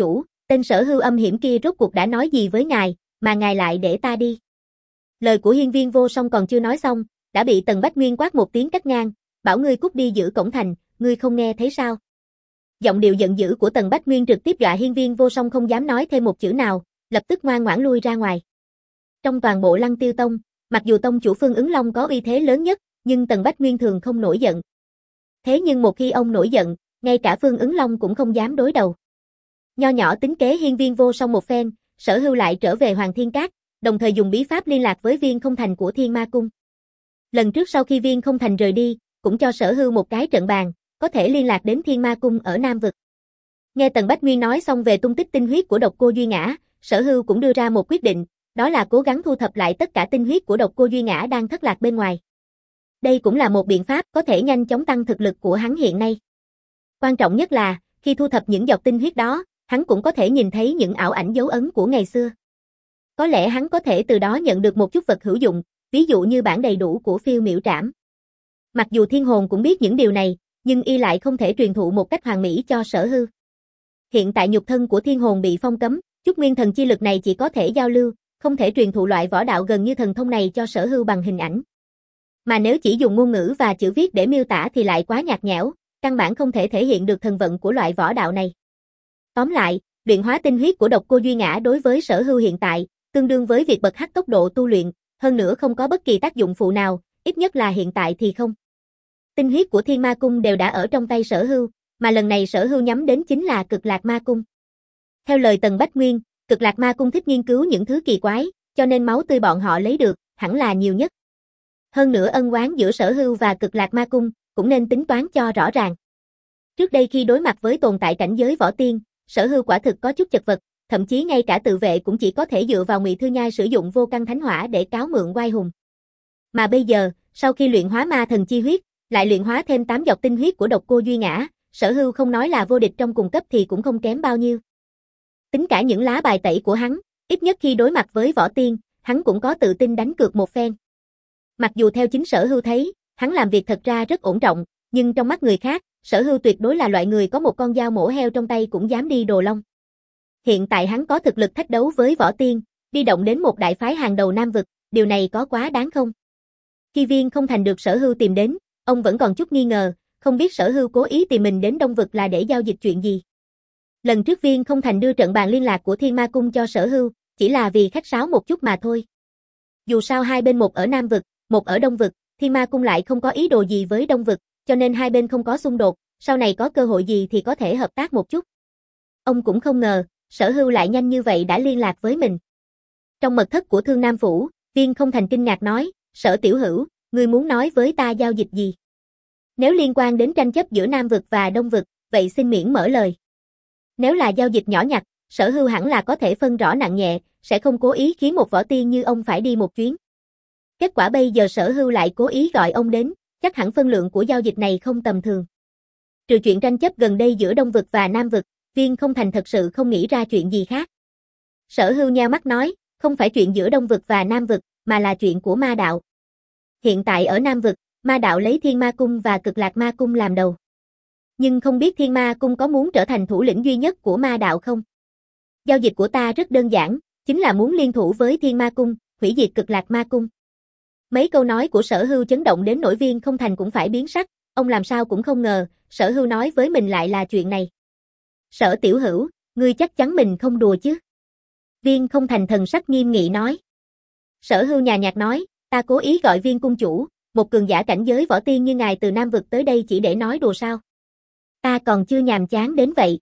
Tên sở hưu âm hiểm kia rốt cuộc đã nói gì với ngài, mà ngài lại để ta đi. Lời của hiên viên vô song còn chưa nói xong, đã bị Tần Bách Nguyên quát một tiếng cắt ngang, bảo ngươi cút đi giữ cổng thành, ngươi không nghe thấy sao? Giọng điệu giận dữ của Tần Bách Nguyên trực tiếp dọa hiên viên vô song không dám nói thêm một chữ nào, lập tức ngoan ngoãn lui ra ngoài. Trong toàn bộ Lăng Tiêu Tông, mặc dù tông chủ Phương Ứng Long có uy thế lớn nhất, nhưng Tần Bách Nguyên thường không nổi giận. Thế nhưng một khi ông nổi giận, ngay cả Phương Ứng Long cũng không dám đối đầu. Nho nhỏ tính kế hiên viên vô song một phen, Sở Hưu lại trở về Hoàng Thiên Các, đồng thời dùng bí pháp liên lạc với Viên Không Thành của Thiên Ma Cung. Lần trước sau khi Viên Không Thành rời đi, cũng cho Sở Hưu một cái trận bàn, có thể liên lạc đến Thiên Ma Cung ở Nam Vực. Nghe Tần Bách Nguyên nói xong về tung tích tinh huyết của Độc Cô Duy Ngã, Sở Hưu cũng đưa ra một quyết định, đó là cố gắng thu thập lại tất cả tinh huyết của Độc Cô Duy Ngã đang thất lạc bên ngoài. Đây cũng là một biện pháp có thể nhanh chóng tăng thực lực của hắn hiện nay. Quan trọng nhất là, khi thu thập những giọt tinh huyết đó, hắn cũng có thể nhìn thấy những ảo ảnh dấu ấn của ngày xưa. Có lẽ hắn có thể từ đó nhận được một chút vật hữu dụng, ví dụ như bản đầy đủ của Phiêu Miểu Trảm. Mặc dù Thiên Hồn cũng biết những điều này, nhưng y lại không thể truyền thụ một cách hoàn mỹ cho Sở Hưu. Hiện tại nhục thân của Thiên Hồn bị phong cấm, chút nguyên thần chi lực này chỉ có thể giao lưu, không thể truyền thụ loại võ đạo gần như thần thông này cho Sở Hưu bằng hình ảnh. Mà nếu chỉ dùng ngôn ngữ và chữ viết để miêu tả thì lại quá nhạt nhẽo, căn bản không thể thể hiện được thần vận của loại võ đạo này. Tóm lại, luyện hóa tinh huyết của Độc Cô Duy Ngã đối với Sở Hưu hiện tại, tương đương với việc bật hắc tốc độ tu luyện, hơn nữa không có bất kỳ tác dụng phụ nào, ít nhất là hiện tại thì không. Tinh huyết của Thiên Ma Cung đều đã ở trong tay Sở Hưu, mà lần này Sở Hưu nhắm đến chính là Cực Lạc Ma Cung. Theo lời Tần Bách Nguyên, Cực Lạc Ma Cung thích nghiên cứu những thứ kỳ quái, cho nên máu tươi bọn họ lấy được, hẳn là nhiều nhất. Hơn nữa ân oán giữa Sở Hưu và Cực Lạc Ma Cung, cũng nên tính toán cho rõ ràng. Trước đây khi đối mặt với tồn tại cảnh giới võ tiên, Sở Hưu quả thực có chút chật vật, thậm chí ngay cả tự vệ cũng chỉ có thể dựa vào Ngụy Thư Nhai sử dụng vô căn thánh hỏa để cáo mượn oai hùng. Mà bây giờ, sau khi luyện hóa ma thần chi huyết, lại luyện hóa thêm tám giọt tinh huyết của Độc Cô Duy Ngã, Sở Hưu không nói là vô địch trong cùng cấp thì cũng không kém bao nhiêu. Tính cả những lá bài tẩy của hắn, ít nhất khi đối mặt với võ tiên, hắn cũng có tự tin đánh cược một phen. Mặc dù theo chính Sở Hưu thấy, hắn làm việc thật ra rất ổn trọng, nhưng trong mắt người khác, Sở Hưu tuyệt đối là loại người có một con dao mổ heo trong tay cũng dám đi đồ long. Hiện tại hắn có thực lực thách đấu với võ tiên, đi động đến một đại phái hàng đầu Nam Vực, điều này có quá đáng không? Khi Viên Không Thành được Sở Hưu tìm đến, ông vẫn còn chút nghi ngờ, không biết Sở Hưu cố ý tìm mình đến Đông Vực là để giao dịch chuyện gì. Lần trước Viên Không Thành đưa trận bàn liên lạc của Thiên Ma Cung cho Sở Hưu, chỉ là vì khách sáo một chút mà thôi. Dù sao hai bên một ở Nam Vực, một ở Đông Vực, Thiên Ma Cung lại không có ý đồ gì với Đông Vực, cho nên hai bên không có xung đột, sau này có cơ hội gì thì có thể hợp tác một chút. Ông cũng không ngờ, Sở Hưu lại nhanh như vậy đã liên lạc với mình. Trong mật thất của Thương Nam Phủ, Viên Không Thành kinh ngạc nói, Sở Tiểu Hữu, ngươi muốn nói với ta giao dịch gì? Nếu liên quan đến tranh chấp giữa Nam Vực và Đông Vực, vậy xin miễn mở lời. Nếu là giao dịch nhỏ nhặt, Sở Hưu hẳn là có thể phân rõ nặng nhẹ, sẽ không cố ý khiến một võ tiên như ông phải đi một chuyến. Kết quả bây giờ Sở Hưu lại cố ý gọi ông đến, chắc hẳn phân lượng của giao dịch này không tầm thường. Trừ chuyện tranh chấp gần đây giữa Đông Vực và Nam Vực, Viên Không Thành thật sự không nghĩ ra chuyện gì khác. Sở Hưu nheo mắt nói, không phải chuyện giữa Đông Vực và Nam Vực, mà là chuyện của ma đạo. Hiện tại ở Nam Vực, ma đạo lấy Thiên Ma Cung và Cực Lạc Ma Cung làm đầu. Nhưng không biết Thiên Ma Cung có muốn trở thành thủ lĩnh duy nhất của ma đạo không? Giao dịch của ta rất đơn giản, chính là muốn liên thủ với Thiên Ma Cung, hủy diệt Cực Lạc Ma Cung. Mấy câu nói của Sở Hưu chấn động đến nỗi Viên Không Thành cũng phải biến sắc, ông làm sao cũng không ngờ, Sở Hưu nói với mình lại là chuyện này. Sở Tiểu Hữu, ngươi chắc chắn mình không đùa chứ? Viên Không Thành thần sắc nghiêm nghị nói. Sở Hưu nhàn nhạt nói, ta cố ý gọi Viên cung chủ, một cường giả cảnh giới võ tiên như ngài từ Nam Vực tới đây chỉ để nói đùa sao? Ta còn chưa nhàm chán đến vậy.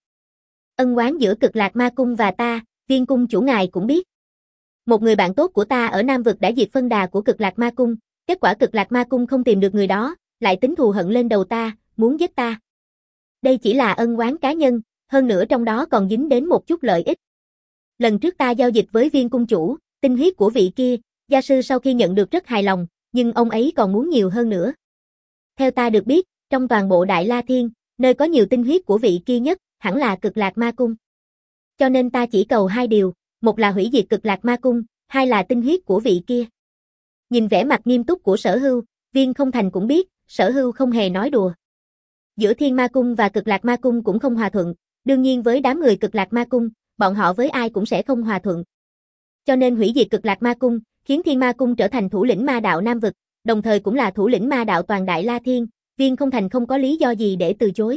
Ân oán giữa Cực Lạc Ma Cung và ta, Viên cung chủ ngài cũng biết. Một người bạn tốt của ta ở Nam Vực đã diệt phân đà của Cực Lạc Ma Cung, kết quả Cực Lạc Ma Cung không tìm được người đó, lại tính thù hận lên đầu ta, muốn giết ta. Đây chỉ là ân oán cá nhân, hơn nữa trong đó còn dính đến một chút lợi ích. Lần trước ta giao dịch với Viên cung chủ, tinh huyết của vị kia, gia sư sau khi nhận được rất hài lòng, nhưng ông ấy còn muốn nhiều hơn nữa. Theo ta được biết, trong toàn bộ Đại La Thiên, nơi có nhiều tinh huyết của vị kia nhất, hẳn là Cực Lạc Ma Cung. Cho nên ta chỉ cầu hai điều, một là hủy diệt Cực Lạc Ma Cung, hai là tinh huyết của vị kia. Nhìn vẻ mặt nghiêm túc của Sở Hưu, Viên Không Thành cũng biết, Sở Hưu không hề nói đùa. Giữa Thiên Ma Cung và Cực Lạc Ma Cung cũng không hòa thuận, đương nhiên với đám người Cực Lạc Ma Cung, bọn bọn họ với ai cũng sẽ không hòa thuận. Cho nên hủy diệt Cực Lạc Ma Cung, khiến Thiên Ma Cung trở thành thủ lĩnh ma đạo Nam vực, đồng thời cũng là thủ lĩnh ma đạo toàn Đại La Thiên, Viên Không Thành không có lý do gì để từ chối.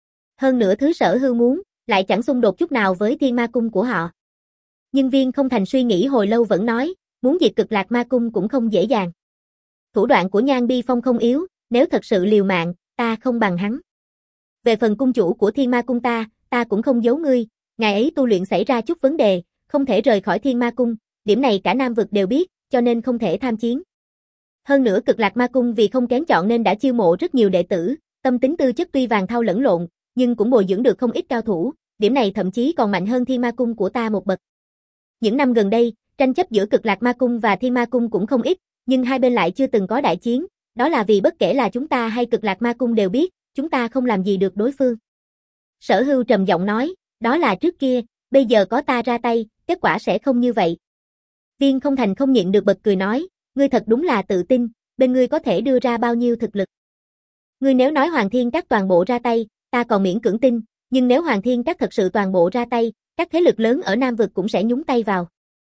Hơn nữa thứ Sở Hưu muốn, lại chẳng xung đột chút nào với Thiên Ma Cung của họ. Nhưng Viên Không Thành suy nghĩ hồi lâu vẫn nói, muốn diệt Cực Lạc Ma Cung cũng không dễ dàng. Thủ đoạn của Nhan Bi Phong không yếu, nếu thật sự liều mạng, ta không bằng hắn. Về phần cung chủ của Thiên Ma Cung ta, ta cũng không giấu ngươi, ngài ấy tu luyện xảy ra chút vấn đề, không thể rời khỏi Thiên Ma Cung, điểm này cả Nam vực đều biết, cho nên không thể tham chiến. Hơn nữa Cực Lạc Ma Cung vì không kén chọn nên đã chiêu mộ rất nhiều đệ tử, tâm tính tư chất tuy vàng thau lẫn lộn, nhưng cũng bồi dưỡng được không ít cao thủ, điểm này thậm chí còn mạnh hơn Thiên Ma Cung của ta một bậc. Những năm gần đây, tranh chấp giữa Cực Lạc Ma Cung và Thiên Ma Cung cũng không ít, nhưng hai bên lại chưa từng có đại chiến, đó là vì bất kể là chúng ta hay Cực Lạc Ma Cung đều biết, chúng ta không làm gì được đối phương. Sở Hưu trầm giọng nói, đó là trước kia, bây giờ có ta ra tay, kết quả sẽ không như vậy. Viên Không Thành không nhịn được bật cười nói, ngươi thật đúng là tự tin, bên ngươi có thể đưa ra bao nhiêu thực lực. Ngươi nếu nói Hoàng Thiên Các toàn bộ ra tay, ta còn miễn cưỡng tin, nhưng nếu Hoàng Thiên Các thật sự toàn bộ ra tay, các thế lực lớn ở Nam vực cũng sẽ nhúng tay vào.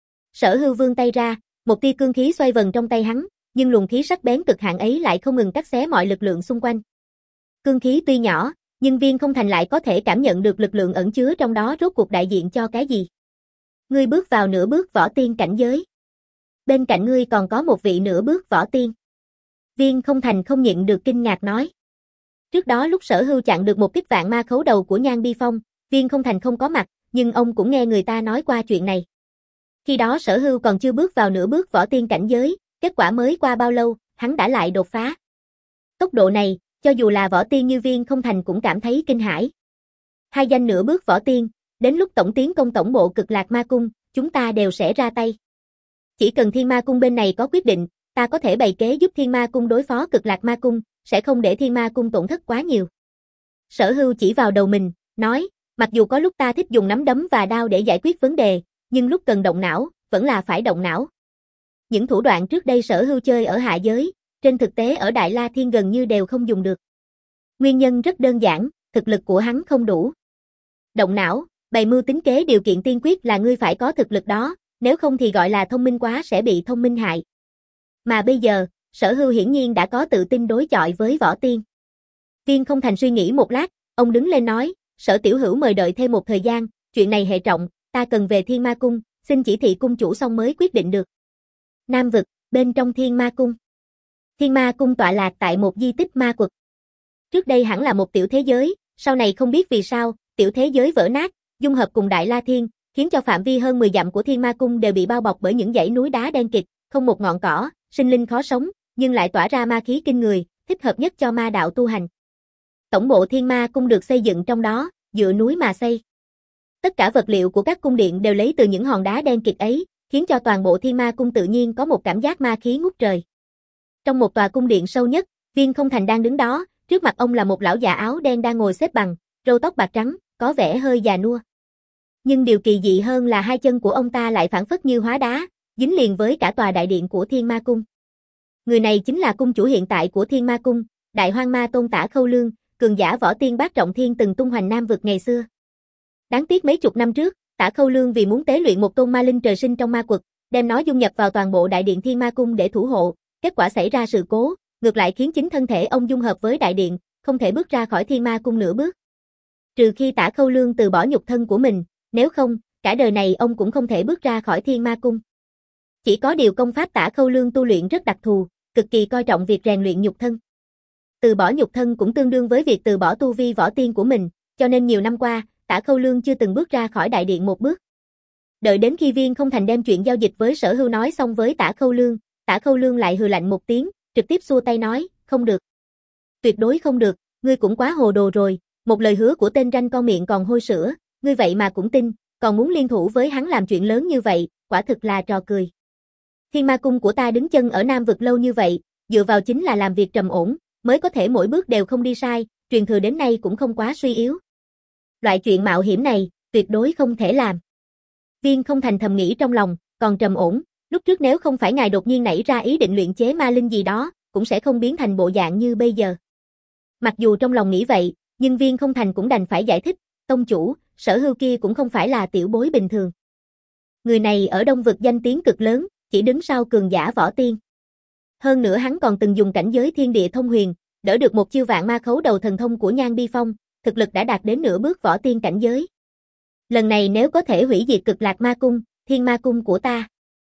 Sở Hưu vươn tay ra, một tia cương khí xoay vần trong tay hắn, nhưng luồng khí sắc bén cực hạn ấy lại không ngừng cắt xé mọi lực lượng xung quanh. Cương khí tuy nhỏ, nhưng Viên Không Thành lại có thể cảm nhận được lực lượng ẩn chứa trong đó rốt cuộc đại diện cho cái gì. Ngươi bước vào nửa bước võ tiên cảnh giới. Bên cạnh ngươi còn có một vị nửa bước võ tiên. Viên Không Thành không nhịn được kinh ngạc nói. Trước đó lúc Sở Hưu chặn được một kích vạn ma khấu đầu của Nhan Bi Phong, Viên Không Thành không có mặt, nhưng ông cũng nghe người ta nói qua chuyện này. Khi đó Sở Hưu còn chưa bước vào nửa bước võ tiên cảnh giới, kết quả mới qua bao lâu, hắn đã lại đột phá. Tốc độ này, cho dù là võ tiên như Viên Không Thành cũng cảm thấy kinh hãi. Hai danh nửa bước võ tiên, đến lúc tổng tiến công tổng bộ Cực Lạc Ma Cung, chúng ta đều sẽ ra tay. Chỉ cần Thiên Ma Cung bên này có quyết định, ta có thể bày kế giúp Thiên Ma Cung đối phó Cực Lạc Ma Cung, sẽ không để Thiên Ma Cung tổn thất quá nhiều. Sở Hưu chỉ vào đầu mình, nói, mặc dù có lúc ta thích dùng nắm đấm và đao để giải quyết vấn đề, nhưng lúc cần động não, vẫn là phải động não. Những thủ đoạn trước đây Sở Hưu chơi ở hạ giới, trên thực tế ở Đại La Thiên gần như đều không dùng được. Nguyên nhân rất đơn giản, thực lực của hắn không đủ. Động não, bày mưu tính kế điều kiện tiên quyết là ngươi phải có thực lực đó, nếu không thì gọi là thông minh quá sẽ bị thông minh hại. Mà bây giờ, Sở Hưu hiển nhiên đã có tự tin đối chọi với võ tiên. Viên Không Thành suy nghĩ một lát, ông đứng lên nói, Sở Tiểu Hữu mời đợi thêm một thời gian, chuyện này hệ trọng, ta cần về Thiên Ma Cung, xin chỉ thị cung chủ xong mới quyết định được. Nam vực, bên trong Thiên Ma Cung. Thiên Ma Cung tọa lạc tại một di tích ma quật. Trước đây hẳn là một tiểu thế giới, sau này không biết vì sao, tiểu thế giới vỡ nát, dung hợp cùng Đại La Thiên, khiến cho phạm vi hơn mười dặm của Thiên Ma Cung đều bị bao bọc bởi những dãy núi đá đen kịt, không một ngọn cỏ, sinh linh khó sống, nhưng lại tỏa ra ma khí kinh người, thích hợp nhất cho ma đạo tu hành. Tổng bộ Thiên Ma Cung được xây dựng trong đó, dựa núi mà xây. Tất cả vật liệu của các cung điện đều lấy từ những hòn đá đen kịt ấy, khiến cho toàn bộ Thiên Ma Cung tự nhiên có một cảm giác ma khí ngút trời. Trong một tòa cung điện sâu nhất, Viên Không Thành đang đứng đó, trước mặt ông là một lão già áo đen đang ngồi xếp bằng, râu tóc bạc trắng, có vẻ hơi già nua. Nhưng điều kỳ dị hơn là hai chân của ông ta lại phảng phất như hóa đá, dính liền với cả tòa đại điện của Thiên Ma Cung. Người này chính là cung chủ hiện tại của Thiên Ma Cung, Đại Hoang Ma Tôn Tả Khâu Lương, cường giả võ tiên bát trọng thiên từng tung hoành Nam vực ngày xưa. Đáng tiếc mấy chục năm trước, Tả Khâu Lương vì muốn tế luyện một tôn ma linh trời sinh trong ma quật, đem nó dung nhập vào toàn bộ đại điện Thiên Ma Cung để thủ hộ, kết quả xảy ra sự cố, ngược lại khiến chính thân thể ông dung hợp với đại điện, không thể bước ra khỏi Thiên Ma Cung nửa bước. Trừ khi Tả Khâu Lương từ bỏ nhục thân của mình, nếu không, cả đời này ông cũng không thể bước ra khỏi Thiên Ma Cung. Chỉ có điều công pháp Tả Khâu Lương tu luyện rất đặc thù, cực kỳ coi trọng việc rèn luyện nhục thân. Từ bỏ nhục thân cũng tương đương với việc từ bỏ tu vi võ tiên của mình, cho nên nhiều năm qua, Tả Khâu Lương chưa từng bước ra khỏi đại điện một bước. Đợi đến khi Viên Không Thành đem chuyện giao dịch với Sở Hưu nói xong với Tả Khâu Lương, Tả Khâu Lương lại hừ lạnh một tiếng, trực tiếp xua tay nói, không được. Tuyệt đối không được, ngươi cũng quá hồ đồ rồi, một lời hứa của tên ranh con miệng còn hôi sữa, ngươi vậy mà cũng tin, còn muốn liên thủ với hắn làm chuyện lớn như vậy, quả thực là trò cười. Thiên Ma Cung của ta đứng chân ở Nam vực lâu như vậy, dựa vào chính là làm việc trầm ổn, mới có thể mỗi bước đều không đi sai, truyền thừa đến nay cũng không quá suy yếu. Loại chuyện mạo hiểm này, tuyệt đối không thể làm. Viên Không Thành thầm nghĩ trong lòng, còn trầm ổn, lúc trước nếu không phải ngài đột nhiên nảy ra ý định luyện chế ma linh gì đó, cũng sẽ không biến thành bộ dạng như bây giờ. Mặc dù trong lòng nghĩ vậy, nhưng Viên Không Thành cũng đành phải giải thích, tông chủ, Sở Hưu kia cũng không phải là tiểu bối bình thường. Người này ở Đông vực danh tiếng cực lớn, chỉ đứng sau cường giả võ tiên. Hơn nữa hắn còn từng dùng cảnh giới thiên địa thông huyền, đỡ được một chiêu vạn ma khấu đầu thần thông của Nhan Bi Phong, thực lực đã đạt đến nửa bước võ tiên cảnh giới. Lần này nếu có thể hủy diệt Cực Lạc Ma Cung, Thiên Ma Cung của ta.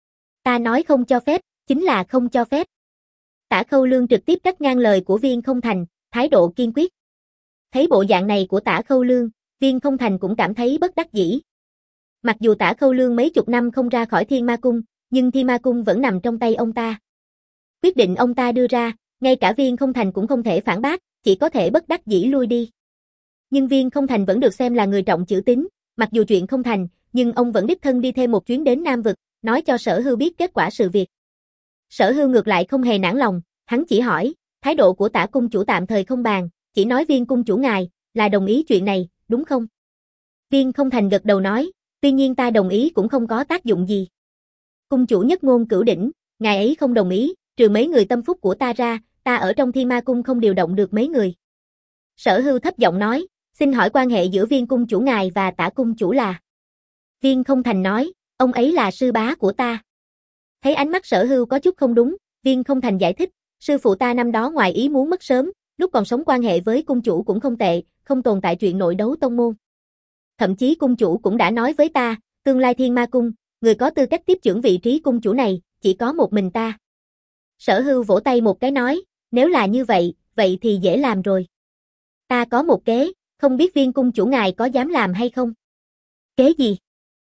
Ta nói không cho phép, chính là không cho phép. Tả Khâu Lương trực tiếp cắt ngang lời của Viên Không Thành, thái độ kiên quyết. Thấy bộ dạng này của Tả Khâu Lương, Viên Không Thành cũng cảm thấy bất đắc dĩ. Mặc dù Tả Khâu Lương mấy chục năm không ra khỏi Thiên Ma Cung, nhưng Thiên Ma Cung vẫn nằm trong tay ông ta. Quyết định ông ta đưa ra, ngay cả Viên Không Thành cũng không thể phản bác, chỉ có thể bất đắc dĩ lui đi. Nhưng Viên Không Thành vẫn được xem là người trọng chữ tín, mặc dù chuyện không thành, nhưng ông vẫn đích thân đi thêm một chuyến đến Nam vực, nói cho Sở Hưu biết kết quả sự việc. Sở Hưu ngược lại không hề nản lòng, hắn chỉ hỏi, thái độ của Tả cung chủ tạm thời không bàn, chỉ nói Viên cung chủ ngài là đồng ý chuyện này, đúng không? Viên Không Thành gật đầu nói, tuy nhiên ta đồng ý cũng không có tác dụng gì. Cung chủ nhất ngôn cửu đỉnh, ngài ấy không đồng ý, trừ mấy người tâm phúc của ta ra, ta ở trong Thiên Ma Cung không điều động được mấy người. Sở Hưu thấp giọng nói, xin hỏi quan hệ giữa Viên cung chủ ngài và Tả cung chủ là? Viên Không Thành nói, ông ấy là sư bá của ta. Thấy ánh mắt Sở Hưu có chút không đúng, Viên Không Thành giải thích, sư phụ ta năm đó ngoài ý muốn mất sớm, lúc còn sống quan hệ với cung chủ cũng không tệ, không tồn tại chuyện nội đấu tông môn. Thậm chí cung chủ cũng đã nói với ta, tương lai Thiên Ma Cung, người có tư cách tiếp trưởng vị trí cung chủ này, chỉ có một mình ta. Sở Hưu vỗ tay một cái nói, nếu là như vậy, vậy thì dễ làm rồi. Ta có một kế, không biết Viên cung chủ ngài có dám làm hay không? Kế gì?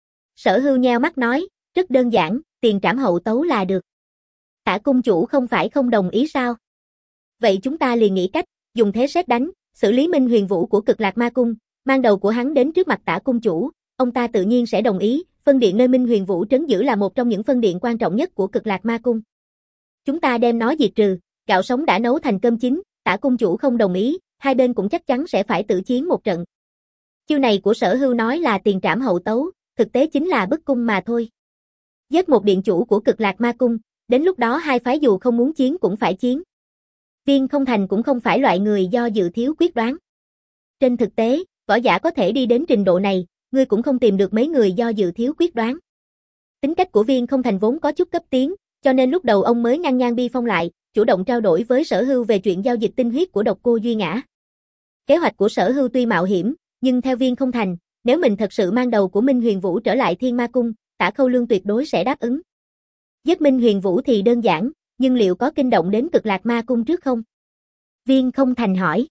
Sở Hưu nheo mắt nói, rất đơn giản, tiền trảm hậu tấu là được. Tả cung chủ không phải không đồng ý sao? Vậy chúng ta liền nghĩ cách, dùng thế sét đánh, xử lý Minh Huyền Vũ của Cực Lạc Ma Cung, mang đầu của hắn đến trước mặt Tả cung chủ, ông ta tự nhiên sẽ đồng ý, phân điện nơi Minh Huyền Vũ trấn giữ là một trong những phân điện quan trọng nhất của Cực Lạc Ma Cung. Chúng ta đem nó diệt trừ, gạo sống đã nấu thành cơm chín, Tả cung chủ không đồng ý, hai bên cũng chắc chắn sẽ phải tự chiến một trận. Chiêu này của Sở Hưu nói là tiền trảm hậu tấu, thực tế chính là bức cung mà thôi. Giết một điện chủ của Cực Lạc Ma Cung, đến lúc đó hai phái dù không muốn chiến cũng phải chiến. Viên Không Thành cũng không phải loại người do dự thiếu quyết đoán. Trên thực tế, võ giả có thể đi đến trình độ này, ngươi cũng không tìm được mấy người do dự thiếu quyết đoán. Tính cách của Viên Không Thành vốn có chút cấp tiến, cho nên lúc đầu ông mới ngăn Nhan Bi Phong lại, chủ động trao đổi với Sở Hưu về chuyện giao dịch tinh huyết của độc cô Duy Ngã. Kế hoạch của Sở Hưu tuy mạo hiểm, nhưng theo Viên Không Thành, nếu mình thật sự mang đầu của Minh Huyền Vũ trở lại Thiên Ma Cung, Tả Khâu Lương tuyệt đối sẽ đáp ứng. Giết Minh Huyền Vũ thì đơn giản, nhưng liệu có kinh động đến Cực Lạc Ma Cung trước không? Viên Không Thành hỏi.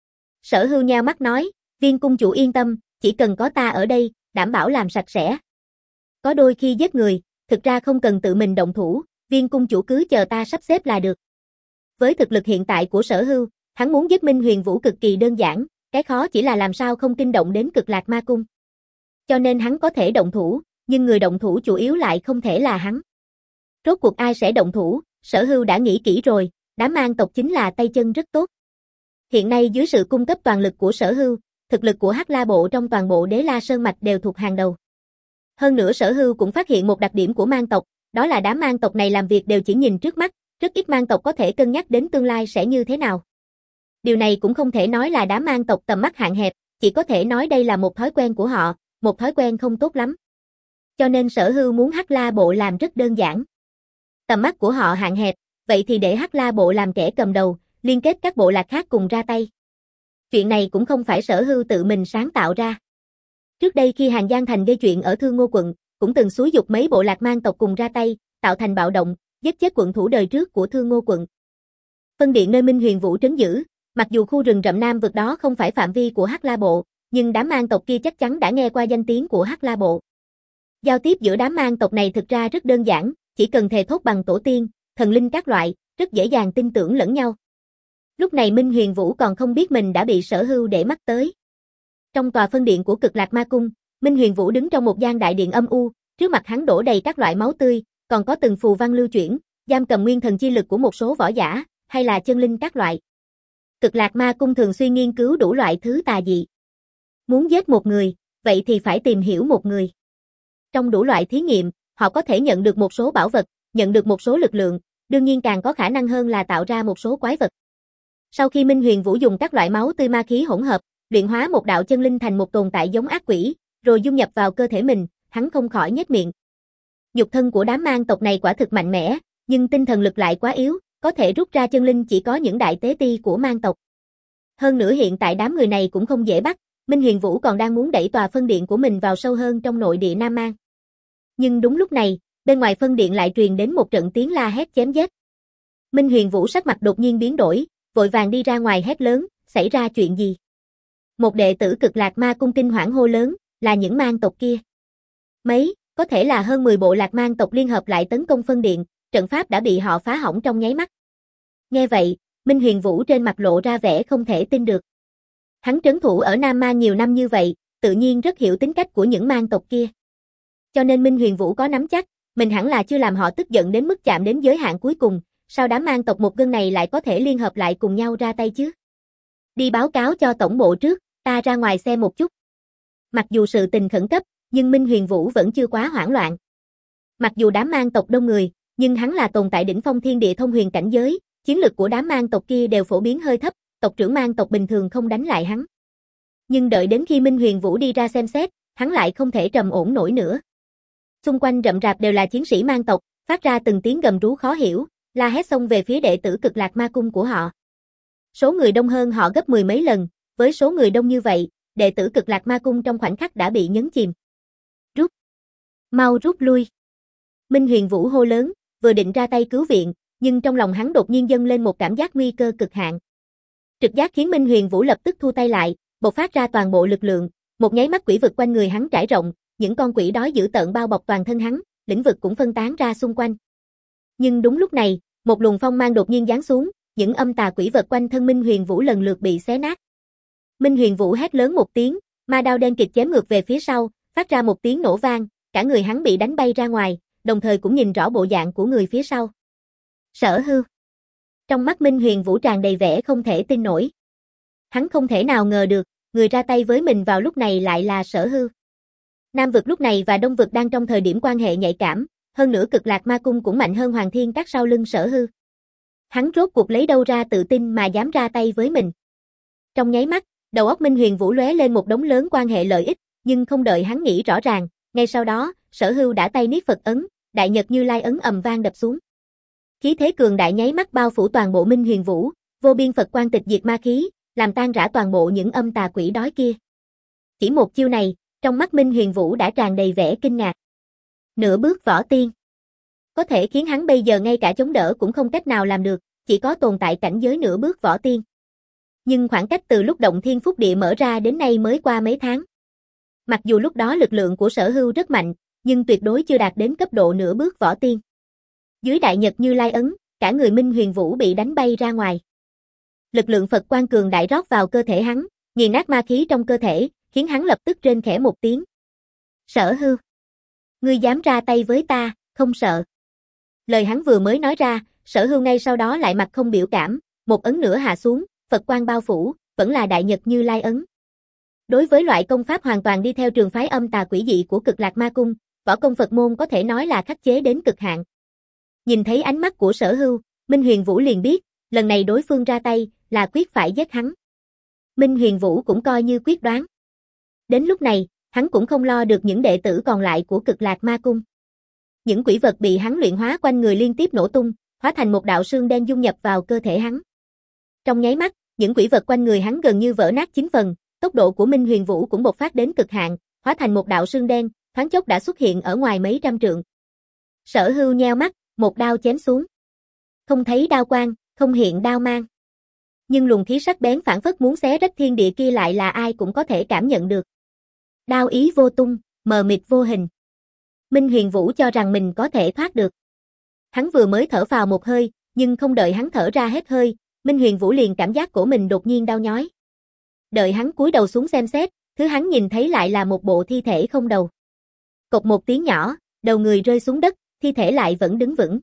Sở Hưu nheo mắt nói, Viên cung chủ yên tâm, chỉ cần có ta ở đây, đảm bảo làm sạch sẽ. Có đôi khi giết người, thực ra không cần tự mình động thủ, Viên cung chủ cứ chờ ta sắp xếp là được. Với thực lực hiện tại của Sở Hưu, hắn muốn giết Minh Huyền Vũ cực kỳ đơn giản, cái khó chỉ là làm sao không kinh động đến Cực Lạc Ma Cung. Cho nên hắn có thể động thủ, nhưng người động thủ chủ yếu lại không thể là hắn. Rốt cuộc ai sẽ động thủ, Sở Hưu đã nghĩ kỹ rồi, đám mang tộc chính là tay chân rất tốt. Hiện nay dưới sự cung cấp toàn lực của Sở Hưu, thực lực của Hắc La Bộ trong toàn bộ Đế La Sơn Mạch đều thuộc hàng đầu. Hơn nữa Sở Hưu cũng phát hiện một đặc điểm của mang tộc, đó là đám mang tộc này làm việc đều chỉ nhìn trước mắt, rất ít mang tộc có thể cân nhắc đến tương lai sẽ như thế nào. Điều này cũng không thể nói là đám mang tộc tầm mắt hạn hẹp, chỉ có thể nói đây là một thói quen của họ, một thói quen không tốt lắm. Cho nên Sở Hưu muốn Hắc La Bộ làm rất đơn giản. Tầm mắt của họ hạn hẹp, vậy thì để Hắc La Bộ làm kẻ cầm đầu, liên kết các bộ lạc khác cùng ra tay. Chuyện này cũng không phải Sở Hưu tự mình sáng tạo ra. Trước đây khi Hàng Giang Thành gây chuyện ở Thương Ngô quận, cũng từng xúi giục mấy bộ lạc mang tộc cùng ra tay, tạo thành bạo động, giết chết quận thủ đời trước của Thương Ngô quận. Phân điện nơi Minh Huyền Vũ trấn giữ, mặc dù khu rừng rậm Nam vực đó không phải phạm vi của Hắc La Bộ, nhưng đám mang tộc kia chắc chắn đã nghe qua danh tiếng của Hắc La Bộ. Giao tiếp giữa đám mang tộc này thực ra rất đơn giản, chỉ cần thề thốt bằng tổ tiên, thần linh các loại, rất dễ dàng tin tưởng lẫn nhau. Lúc này Minh Huyền Vũ còn không biết mình đã bị Sở Hưu để mắt tới. Trong tòa phân điện của Cực Lạc Ma Cung, Minh Huyền Vũ đứng trong một gian đại điện âm u, trước mặt hắn đổ đầy các loại máu tươi, còn có từng phù văn lưu chuyển, giam cầm nguyên thần chi lực của một số võ giả, hay là chân linh các loại. Cực Lạc Ma Cung thường xuyên nghiên cứu đủ loại thứ tà dị. Muốn giết một người, vậy thì phải tìm hiểu một người. Trong đủ loại thí nghiệm, họ có thể nhận được một số bảo vật, nhận được một số lực lượng, đương nhiên càng có khả năng hơn là tạo ra một số quái vật. Sau khi Minh Huyền Vũ dùng các loại máu tươi ma khí hỗn hợp, luyện hóa một đạo chân linh thành một tồn tại giống ác quỷ, rồi dung nhập vào cơ thể mình, hắn không khỏi nhếch miệng. Nhục thân của đám mang tộc này quả thực mạnh mẽ, nhưng tinh thần lực lại quá yếu, có thể rút ra chân linh chỉ có những đại tế ti của mang tộc. Hơn nữa hiện tại đám người này cũng không dễ bắt, Minh Huyền Vũ còn đang muốn đẩy tòa phân điện của mình vào sâu hơn trong nội địa Nam Mang. Nhưng đúng lúc này, bên ngoài phân điện lại truyền đến một trận tiếng la hét chém giết. Minh Huyền Vũ sắc mặt đột nhiên biến đổi, vội vàng đi ra ngoài hét lớn, xảy ra chuyện gì? Một đệ tử Cực Lạc Ma Cung kinh hoảng hô lớn, là những mang tộc kia. Mấy, có thể là hơn mười bộ lạc mang tộc liên hợp lại tấn công phân điện, trận pháp đã bị họ phá hỏng trong nháy mắt. Nghe vậy, Minh Huyền Vũ trên mặt lộ ra vẻ không thể tin được. Hắn trấn thủ ở Nam Mang nhiều năm như vậy, tự nhiên rất hiểu tính cách của những mang tộc kia. Cho nên Minh Huyền Vũ có nắm chắc, mình hẳn là chưa làm họ tức giận đến mức chạm đến giới hạn cuối cùng, sao đám mang tộc một gân này lại có thể liên hợp lại cùng nhau ra tay chứ? Đi báo cáo cho tổng bộ trước, ta ra ngoài xem một chút. Mặc dù sự tình khẩn cấp, nhưng Minh Huyền Vũ vẫn chưa quá hoảng loạn. Mặc dù đám mang tộc đông người, nhưng hắn là tồn tại đỉnh phong thiên địa thông huyền cảnh giới, chiến lực của đám mang tộc kia đều phổ biến hơi thấp, tộc trưởng mang tộc bình thường không đánh lại hắn. Nhưng đợi đến khi Minh Huyền Vũ đi ra xem xét, hắn lại không thể trầm ổn nổi nữa. Xung quanh rậm rạp đều là chiến sĩ mang tộc, phát ra từng tiếng gầm rú khó hiểu, la hét xông về phía đệ tử Cực Lạc Ma Cung của họ. Số người đông hơn họ gấp mười mấy lần, với số người đông như vậy, đệ tử Cực Lạc Ma Cung trong khoảnh khắc đã bị nhấn chìm. Rút! Mau rút lui! Minh Huyền Vũ hô lớn, vừa định ra tay cứu viện, nhưng trong lòng hắn đột nhiên dâng lên một cảm giác nguy cơ cực hạn. Trực giác khiến Minh Huyền Vũ lập tức thu tay lại, bộc phát ra toàn bộ lực lượng, một nháy mắt quỷ vực quanh người hắn trải rộng, những con quỷ đói dữ tợn bao bọc toàn thân hắn, lĩnh vực cũng phân tán ra xung quanh. Nhưng đúng lúc này, một luồng phong mang đột nhiên giáng xuống, những âm tà quỷ vật quanh thân Minh Huyền Vũ lần lượt bị xé nát. Minh Huyền Vũ hét lớn một tiếng, ma đao đen kịt chém ngược về phía sau, phát ra một tiếng nổ vang, cả người hắn bị đánh bay ra ngoài, đồng thời cũng nhìn rõ bộ dạng của người phía sau. Sở Hưu. Trong mắt Minh Huyền Vũ tràn đầy vẻ không thể tin nổi. Hắn không thể nào ngờ được, người ra tay với mình vào lúc này lại là Sở Hưu. Nam vực lúc này và Đông vực đang trong thời điểm quan hệ nhạy cảm, hơn nữa Cực Lạc Ma Cung cũng mạnh hơn Hoàng Thiên Các sau lưng Sở Hưu. Hắn rốt cuộc lấy đâu ra tự tin mà dám ra tay với mình. Trong nháy mắt, đầu óc Minh Huyền Vũ lóe lên một đống lớn quan hệ lợi ích, nhưng không đợi hắn nghĩ rõ ràng, ngay sau đó, Sở Hưu đã tay niết Phật ấn, Đại Nhật Như Lai ấn ầm vang đập xuống. Khí thế cường đại nháy mắt bao phủ toàn bộ Minh Huyền Vũ, vô biên Phật quang tịch diệt ma khí, làm tan rã toàn bộ những âm tà quỷ đói kia. Chỉ một chiêu này, trong mắt Minh Huyền Vũ đã tràn đầy vẻ kinh ngạc. Nửa bước võ tiên. Có thể khiến hắn bây giờ ngay cả chống đỡ cũng không cách nào làm được, chỉ có tồn tại cảnh giới nửa bước võ tiên. Nhưng khoảng cách từ lúc động thiên phúc địa mở ra đến nay mới qua mấy tháng. Mặc dù lúc đó lực lượng của Sở Hưu rất mạnh, nhưng tuyệt đối chưa đạt đến cấp độ nửa bước võ tiên. Dưới Đại Nhật Như Lai ấn, cả người Minh Huyền Vũ bị đánh bay ra ngoài. Lực lượng Phật quang cường đại rót vào cơ thể hắn, nghiền nát ma khí trong cơ thể, khiến hắn lập tức rên khẽ một tiếng. Sở Hưu, ngươi dám ra tay với ta, không sợ. Lời hắn vừa mới nói ra, Sở Hưu ngay sau đó lại mặt không biểu cảm, một ấn nữa hạ xuống, Phật quang bao phủ, vẫn là Đại Nhật Như Lai ấn. Đối với loại công pháp hoàn toàn đi theo trường phái âm tà quỷ dị của Cực Lạc Ma Cung, võ công Phật môn có thể nói là khắc chế đến cực hạn. Nhìn thấy ánh mắt của Sở Hưu, Minh Huyền Vũ liền biết, lần này đối phương ra tay, là quyết phải giết hắn. Minh Huyền Vũ cũng coi như quyết đoán. Đến lúc này, hắn cũng không lo được những đệ tử còn lại của Cực Lạc Ma Cung. Những quỷ vật bị hắn luyện hóa quanh người liên tiếp nổ tung, hóa thành một đạo sương đen dung nhập vào cơ thể hắn. Trong nháy mắt, những quỷ vật quanh người hắn gần như vỡ nát chín phần, tốc độ của Minh Huyền Vũ cũng bộc phát đến cực hạn, hóa thành một đạo sương đen, thoáng chốc đã xuất hiện ở ngoài mấy trăm trượng. Sở Hưu nheo mắt, một đao chém xuống. Không thấy đao quang, không hiện đao mang. Nhưng luồng khí sắc bén phảng phất muốn xé rách thiên địa kia lại là ai cũng có thể cảm nhận được. Đao ý vô tung, mờ mịt vô hình. Minh Huyền Vũ cho rằng mình có thể thoát được. Hắn vừa mới thở vào một hơi, nhưng không đợi hắn thở ra hết hơi, Minh Huyền Vũ liền cảm giác cổ mình đột nhiên đau nhói. Đợi hắn cúi đầu xuống xem xét, thứ hắn nhìn thấy lại là một bộ thi thể không đầu. Cộc một tiếng nhỏ, đầu người rơi xuống đất, thi thể lại vẫn đứng vững.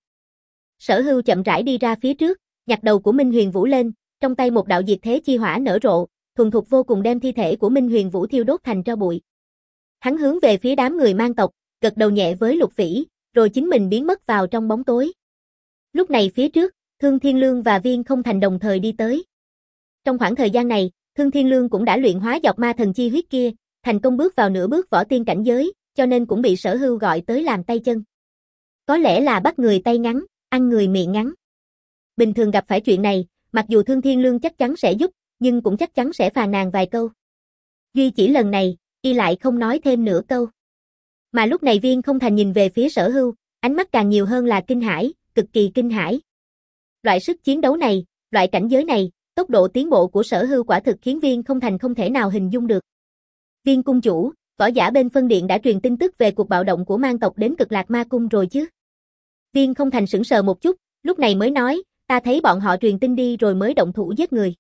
Sở Hưu chậm rãi đi ra phía trước, nhặt đầu của Minh Huyền Vũ lên, trong tay một đạo diệt thế chi hỏa nở rộ, thuần thục vô cùng đem thi thể của Minh Huyền Vũ thiêu đốt thành tro bụi. Hắn hướng về phía đám người mang tộc, gật đầu nhẹ với Lục Phỉ, rồi chính mình biến mất vào trong bóng tối. Lúc này phía trước, Thương Thiên Lương và Viên Không Thành đồng thời đi tới. Trong khoảng thời gian này, Thương Thiên Lương cũng đã luyện hóa dọc ma thần chi huyết kia, thành công bước vào nửa bước võ tiên cảnh giới, cho nên cũng bị Sở Hưu gọi tới làm tay chân. Có lẽ là bắt người tay ngắn, ăn người miệng ngắn. Bình thường gặp phải chuyện này, mặc dù Thương Thiên Lương chắc chắn sẽ giúp, nhưng cũng chắc chắn sẽ phàn nàn vài câu. Duy chỉ lần này, y lại không nói thêm nửa câu. Mà lúc này Viên Không Thành nhìn về phía Sở Hưu, ánh mắt càng nhiều hơn là kinh hãi, cực kỳ kinh hãi. Loại sức chiến đấu này, loại cảnh giới này, tốc độ tiến bộ của Sở Hưu quả thực khiến Viên Không Thành không thể nào hình dung được. Viên cung chủ, võ giả bên phân điện đã truyền tin tức về cuộc bạo động của mang tộc đến Cực Lạc Ma Cung rồi chứ? Viên Không Thành sững sờ một chút, lúc này mới nói, ta thấy bọn họ truyền tin đi rồi mới động thủ giết người.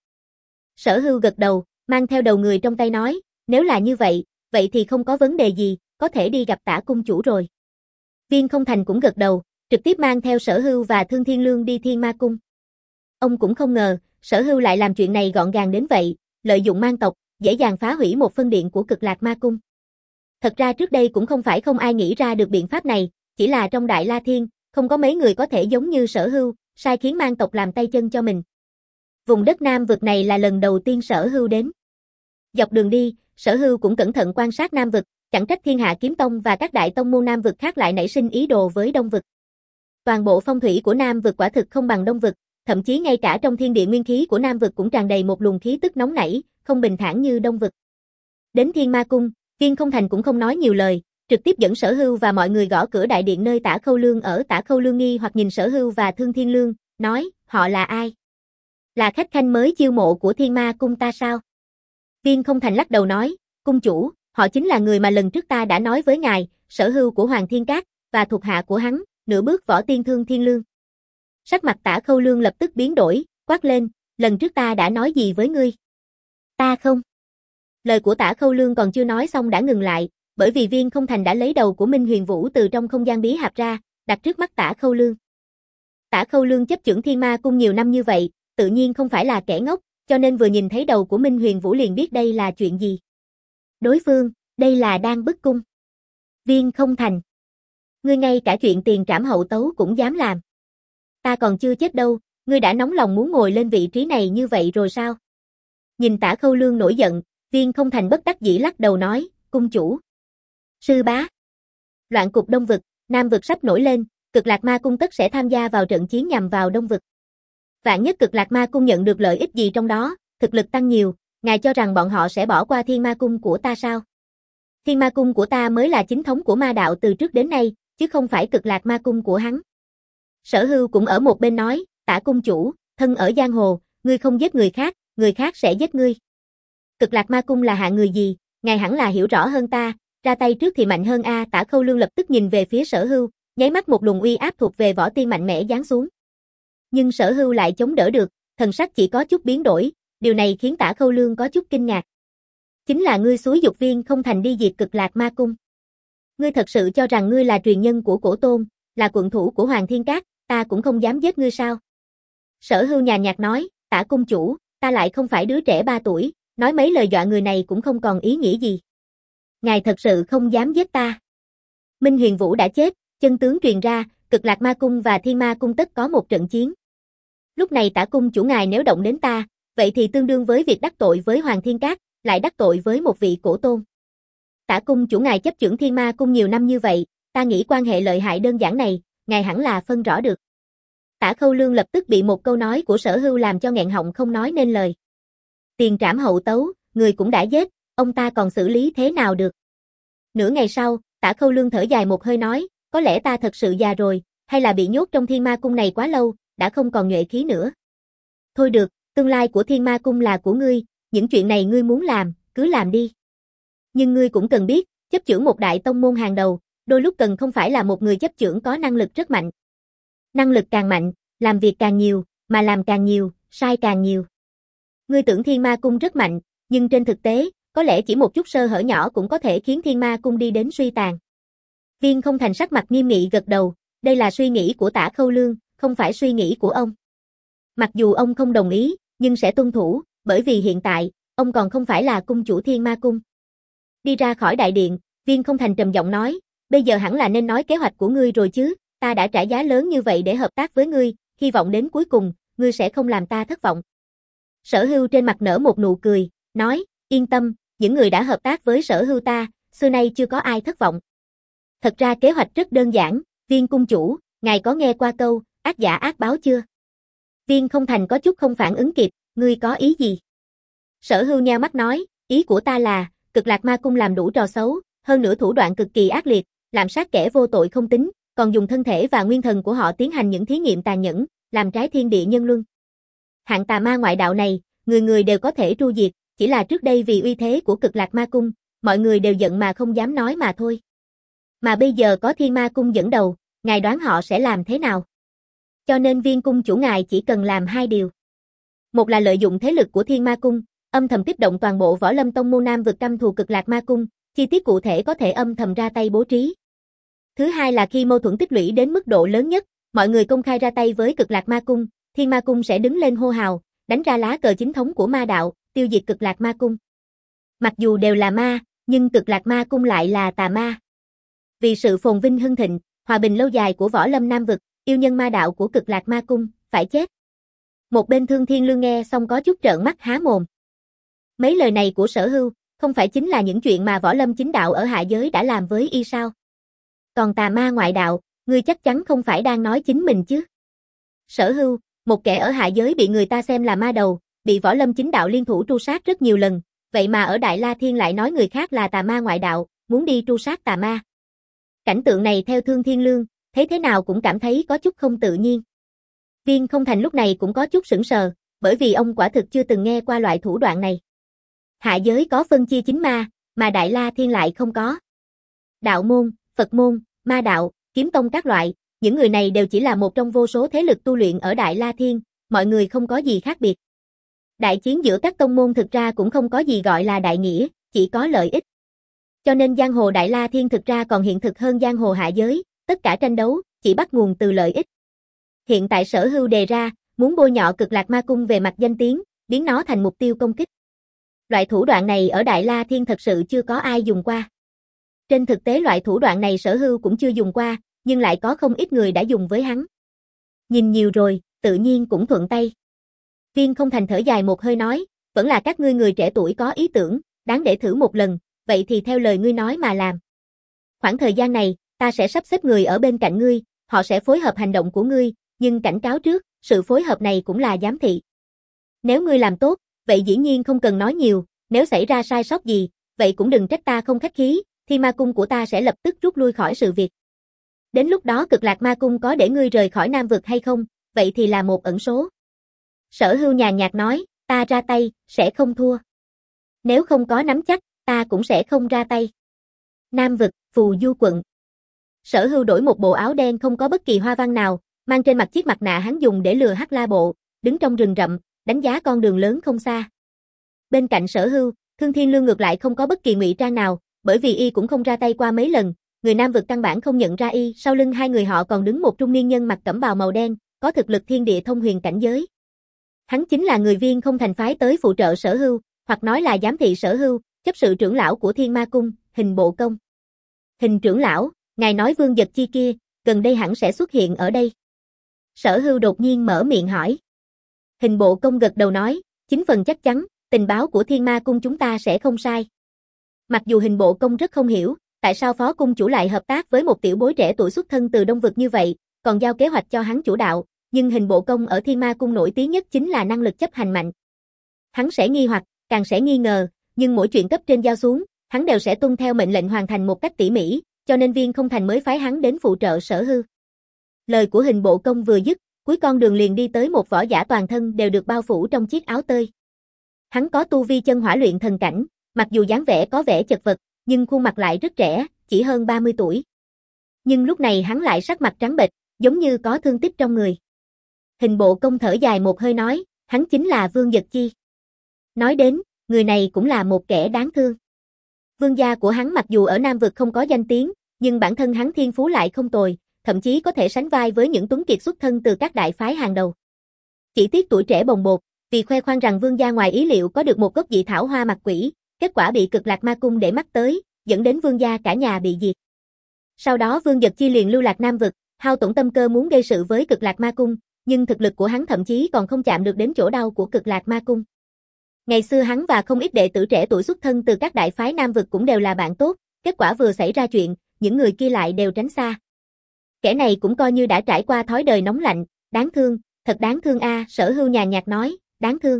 Sở Hưu gật đầu, mang theo đầu người trong tay nói, nếu là như vậy, vậy thì không có vấn đề gì, có thể đi gặp Tả cung chủ rồi. Viên Không Thành cũng gật đầu, trực tiếp mang theo Sở Hưu và Thương Thiên Lương đi Thiên Ma Cung. Ông cũng không ngờ, Sở Hưu lại làm chuyện này gọn gàng đến vậy, lợi dụng mang tộc, dễ dàng phá hủy một phân điện của Cực Lạc Ma Cung. Thật ra trước đây cũng không phải không ai nghĩ ra được biện pháp này, chỉ là trong Đại La Thiên, không có mấy người có thể giống như Sở Hưu, sai khiến mang tộc làm tay chân cho mình. Vùng đất Nam vực này là lần đầu tiên Sở Hưu đến. Dọc đường đi, Sở Hưu cũng cẩn thận quan sát Nam vực, chẳng trách Thiên Hạ Kiếm Tông và các đại tông môn Nam vực khác lại nảy sinh ý đồ với Đông vực. Toàn bộ phong thủy của Nam vực quả thực không bằng Đông vực, thậm chí ngay cả trong thiên địa nguyên khí của Nam vực cũng tràn đầy một luồng khí tức nóng nảy, không bình thản như Đông vực. Đến Thiên Ma Cung, Viên Không Thành cũng không nói nhiều lời, trực tiếp dẫn Sở Hưu và mọi người gõ cửa đại điện nơi Tả Khâu Lương ở. Tả Khâu Lương nghi hoặc nhìn Sở Hưu và Thương Thiên Lương, nói, họ là ai? Là khách khanh mới chiêu mộ của Thiên Ma Cung ta sao? Viên Không Thành lắc đầu nói, cung chủ, họ chính là người mà lần trước ta đã nói với ngài, Sở Hưu của Hoàng Thiên Các, và thuộc hạ của hắn, nửa bước võ tiên Thương Thiên Lương. Sắc mặt Tả Khâu Lương lập tức biến đổi, quát lên, lần trước ta đã nói gì với ngươi? Ta không. Lời của Tả Khâu Lương còn chưa nói xong đã ngừng lại, bởi vì Viên Không Thành đã lấy đầu của Minh Huyền Vũ từ trong không gian bí hạp ra, đặt trước mắt Tả Khâu Lương. Tả Khâu Lương chấp chưởng Thiên Ma Cung nhiều năm như vậy, tự nhiên không phải là kẻ ngốc, cho nên vừa nhìn thấy đầu của Minh Huyền Vũ liền biết đây là chuyện gì. Đối phương, đây là đang bức cung. Viên Không Thành. Ngươi ngay cả chuyện tiền trảm hậu tấu cũng dám làm. Ta còn chưa chết đâu, ngươi đã nóng lòng muốn ngồi lên vị trí này như vậy rồi sao? Nhìn Tả Khâu Lương nổi giận, Viên Không Thành bất đắc dĩ lắc đầu nói, cung chủ. Sư bá. Loạn cục Đông vực, Nam vực sắp nổi lên, Cực Lạc Ma Cung tất sẽ tham gia vào trận chiến nhằm vào Đông vực. Vạn nhất Cực Lạc Ma Cung nhận được lợi ích gì trong đó, thực lực tăng nhiều, ngài cho rằng bọn họ sẽ bỏ qua Thiên Ma Cung của ta sao? Thiên Ma Cung của ta mới là chính thống của ma đạo từ trước đến nay, chứ không phải Cực Lạc Ma Cung của hắn. Sở Hưu cũng ở một bên nói, Tả cung chủ, thân ở giang hồ, ngươi không giết người khác, người khác sẽ giết ngươi. Cực Lạc Ma Cung là hạng người gì, ngài hẳn là hiểu rõ hơn ta, ra tay trước thì mạnh hơn a. Tả Khâu Lương lập tức nhìn về phía Sở Hưu, nháy mắt một luồng uy áp thuộc về võ tiên mạnh mẽ giáng xuống. Nhưng Sở Hưu lại chống đỡ được, thần sắc chỉ có chút biến đổi, điều này khiến Tả Khâu Lương có chút kinh ngạc. Chính là ngươi xúi dục Viên Không Thành đi diệt Cực Lạc Ma Cung. Ngươi thật sự cho rằng ngươi là truyền nhân của Cổ Tôn, là quận thủ của Hoàng Thiên Các, ta cũng không dám giết ngươi sao? Sở Hưu nhàn nhạt nói, Tả cung chủ, ta lại không phải đứa trẻ ba tuổi, nói mấy lời dọa người này cũng không còn ý nghĩa gì. Ngài thật sự không dám giết ta. Minh Huyền Vũ đã chết, chân tướng truyền ra, Cực Lạc Ma Cung và Thiên Ma Cung tất có một trận chiến. Lúc này Tả cung chủ ngài nếu động đến ta, vậy thì tương đương với việc đắc tội với Hoàng Thiên Các, lại đắc tội với một vị cổ tôn. Tả cung chủ ngài chấp chưởng Thiên Ma Cung nhiều năm như vậy, ta nghĩ quan hệ lợi hại đơn giản này, ngài hẳn là phân rõ được. Tả Khâu Lương lập tức bị một câu nói của Sở Hưu làm cho nghẹn họng không nói nên lời. Tiền trảm hậu tấu, người cũng đã giết, ông ta còn xử lý thế nào được? Nửa ngày sau, Tả Khâu Lương thở dài một hơi nói, có lẽ ta thật sự già rồi, hay là bị nhốt trong Thiên Ma Cung này quá lâu, đã không còn nhuệ khí nữa. Thôi được, tương lai của Thiên Ma Cung là của ngươi, những chuyện này ngươi muốn làm, cứ làm đi. Nhưng ngươi cũng cần biết, chấp chưởng một đại tông môn hàng đầu, đôi lúc cần không phải là một người chấp chưởng có năng lực rất mạnh. Năng lực càng mạnh, làm việc càng nhiều, mà làm càng nhiều, sai càng nhiều. Ngươi tưởng Thiên Ma Cung rất mạnh, nhưng trên thực tế, có lẽ chỉ một chút sơ hở nhỏ cũng có thể khiến Thiên Ma Cung đi đến suy tàn. Viên Không Thành sắc mặt nghiêm nghị gật đầu, đây là suy nghĩ của Tả Khâu Lương, không phải suy nghĩ của ông. Mặc dù ông không đồng ý, nhưng sẽ tuân thủ, bởi vì hiện tại, ông còn không phải là cung chủ Thiên Ma Cung. Đi ra khỏi đại điện, Viên Không Thành trầm giọng nói, bây giờ hẳn là nên nói kế hoạch của ngươi rồi chứ, ta đã trả giá lớn như vậy để hợp tác với ngươi, hy vọng đến cuối cùng, ngươi sẽ không làm ta thất vọng. Sở Hưu trên mặt nở một nụ cười, nói, yên tâm, những người đã hợp tác với Sở Hưu ta, xưa nay chưa có ai thất vọng. Thật ra kế hoạch rất đơn giản, Viên cung chủ, ngài có nghe qua câu, ác giả ác báo chưa? Viên Không Thành có chút không phản ứng kịp, ngươi có ý gì? Sở Hưu nheo mắt nói, ý của ta là, Cực Lạc Ma Cung làm đủ trò xấu, hơn nữa thủ đoạn cực kỳ ác liệt, lạm sát kẻ vô tội không tính, còn dùng thân thể và nguyên thần của họ tiến hành những thí nghiệm tàn nhẫn, làm trái thiên địa nhân luân. Hạng tà ma ngoại đạo này, người người đều có thể tru diệt, chỉ là trước đây vì uy thế của Cực Lạc Ma Cung, mọi người đều giận mà không dám nói mà thôi. Mà bây giờ có Thiên Ma Cung dẫn đầu, ngài đoán họ sẽ làm thế nào? Cho nên Viên cung chủ ngài chỉ cần làm hai điều. Một là lợi dụng thế lực của Thiên Ma Cung, âm thầm kích động toàn bộ Võ Lâm Tông môn Nam vực căm thù Cực Lạc Ma Cung, chi tiết cụ thể có thể âm thầm ra tay bố trí. Thứ hai là khi mâu thuẫn tích lũy đến mức độ lớn nhất, mọi người công khai ra tay với Cực Lạc Ma Cung, Thiên Ma Cung sẽ đứng lên hô hào, đánh ra lá cờ chính thống của ma đạo, tiêu diệt Cực Lạc Ma Cung. Mặc dù đều là ma, nhưng Cực Lạc Ma Cung lại là tà ma. Vì sự phồn vinh hưng thịnh, hòa bình lâu dài của Võ Lâm Nam vực, yêu nhân ma đạo của Cực Lạc Ma Cung, phải chết. Một bên Thương Thiên Lương nghe xong có chút trợn mắt há mồm. Mấy lời này của Sở Hưu, không phải chính là những chuyện mà Võ Lâm chính đạo ở hạ giới đã làm với y sao? Còn tà ma ngoại đạo, ngươi chắc chắn không phải đang nói chính mình chứ? Sở Hưu, một kẻ ở hạ giới bị người ta xem là ma đầu, bị Võ Lâm chính đạo liên thủ tru sát rất nhiều lần, vậy mà ở Đại La Thiên lại nói người khác là tà ma ngoại đạo, muốn đi tru sát tà ma. Cảnh tượng này theo Thương Thiên Lương, thấy thế nào cũng cảm thấy có chút không tự nhiên. Viên Không Thành lúc này cũng có chút sững sờ, bởi vì ông quả thực chưa từng nghe qua loại thủ đoạn này. Hạ giới có phân chia chính ma, mà Đại La Thiên lại không có. Đạo môn, Phật môn, ma đạo, kiếm tông các loại, những người này đều chỉ là một trong vô số thế lực tu luyện ở Đại La Thiên, mọi người không có gì khác biệt. Đại chiến giữa các tông môn thực ra cũng không có gì gọi là đại nghĩa, chỉ có lợi ích. Cho nên giang hồ Đại La Thiên thực ra còn hiện thực hơn giang hồ hạ giới, tất cả tranh đấu chỉ bắt nguồn từ lợi ích. Hiện tại Sở Hưu đề ra, muốn bôi nhọ Cực Lạc Ma Cung về mặt danh tiếng, biến nó thành mục tiêu công kích. Loại thủ đoạn này ở Đại La Thiên thật sự chưa có ai dùng qua. Trên thực tế loại thủ đoạn này Sở Hưu cũng chưa dùng qua, nhưng lại có không ít người đã dùng với hắn. Nhìn nhiều rồi, tự nhiên cũng thuận tay. Viên Không Thành thở dài một hơi nói, vẫn là các ngươi người trẻ tuổi có ý tưởng, đáng để thử một lần, vậy thì theo lời ngươi nói mà làm. Khoảng thời gian này, ta sẽ sắp xếp người ở bên cạnh ngươi, họ sẽ phối hợp hành động của ngươi, nhưng cảnh cáo trước, sự phối hợp này cũng là giám thị. Nếu ngươi làm tốt, vậy dĩ nhiên không cần nói nhiều, nếu xảy ra sai sót gì, vậy cũng đừng trách ta không khách khí, Thiên Ma Cung của ta sẽ lập tức rút lui khỏi sự việc. Đến lúc đó Cực Lạc Ma Cung có để ngươi rời khỏi Nam vực hay không, vậy thì là một ẩn số. Sở Hưu nhàn nhạt nói, ta ra tay, sẽ không thua. Nếu không có nắm chắc, ta cũng sẽ không ra tay. Nam vực, Phù Du quận. Sở Hưu đổi một bộ áo đen không có bất kỳ hoa văn nào, mang trên mặt chiếc mặt nạ hắn dùng để lừa Hắc La Bộ, đứng trong rừng rậm, đánh giá con đường lớn không xa. Bên cạnh Sở Hưu, Thương Thiên Lương ngược lại không có bất kỳ ngụy trang nào, bởi vì y cũng không ra tay qua mấy lần, người Nam vực căn bản không nhận ra y, sau lưng hai người họ còn đứng một trung niên nhân mặc cẩm bào màu đen, có thực lực thiên địa thông huyền cảnh giới. Hắn chính là người Viên Không Thành phái tới phụ trợ Sở Hưu, hoặc nói là giám thị Sở Hưu, chấp sự trưởng lão của Thiên Ma Cung, Hình Bộ Công. Hình trưởng lão, ngài nói Vương Dật Chi kia, gần đây hẳn sẽ xuất hiện ở đây. Sở Hưu đột nhiên mở miệng hỏi. Hình Bộ Công gật đầu nói, chín phần chắc chắn, tình báo của Thiên Ma Cung chúng ta sẽ không sai. Mặc dù Hình Bộ Công rất không hiểu, tại sao Phó Cung chủ lại hợp tác với một tiểu bối trẻ tuổi xuất thân từ Đông vực như vậy, còn giao kế hoạch cho hắn chủ đạo, nhưng Hình Bộ Công ở Thiên Ma Cung nổi tiếng nhất chính là năng lực chấp hành mạnh. Hắn sẽ nghi hoặc, càng sẽ nghi ngờ, nhưng mỗi chuyện cấp trên giao xuống, hắn đều sẽ tuân theo mệnh lệnh hoàn thành một cách tỉ mỉ, cho nên Viên Không Thành mới phái hắn đến phụ trợ Sở Hưu. Lời của Hình Bộ Công vừa dứt, cuối con đường liền đi tới một võ giả toàn thân đều được bao phủ trong chiếc áo tơi. Hắn có tu vi chân hỏa luyện thần cảnh, mặc dù dáng vẻ có vẻ chật vật, nhưng khuôn mặt lại rất trẻ, chỉ hơn ba mươi tuổi. Nhưng lúc này hắn lại sắc mặt trắng bệch, giống như có thương tích trong người. Hình Bộ Công thở dài một hơi nói, hắn chính là Vương Dật Chi. Nói đến, người này cũng là một kẻ đáng thương. Vương gia của hắn mặc dù ở Nam vực không có danh tiếng, nhưng bản thân hắn thiên phú lại không tồi, thậm chí có thể sánh vai với những tuấn kiệt xuất thân từ các đại phái hàng đầu. Chỉ tiếc tuổi trẻ bồng bột, vì khoe khoang rằng Vương gia ngoài ý liệu có được một gốc dị thảo hoa mặt quỷ, kết quả bị Cực Lạc Ma Cung để mắt tới, dẫn đến Vương gia cả nhà bị diệt. Sau đó Vương Dật Chi liền lưu lạc Nam vực, hao tổn tâm cơ muốn gây sự với Cực Lạc Ma Cung, nhưng thực lực của hắn thậm chí còn không chạm được đến chỗ đau của Cực Lạc Ma Cung. Ngày xưa hắn và không ít đệ tử trẻ tuổi xuất thân từ các đại phái Nam vực cũng đều là bạn tốt, kết quả vừa xảy ra chuyện, những người kia lại đều tránh xa. Kẻ này cũng coi như đã trải qua thói đời nóng lạnh, đáng thương, thật đáng thương a, Sở Hưu nhàn nhạt nói, đáng thương.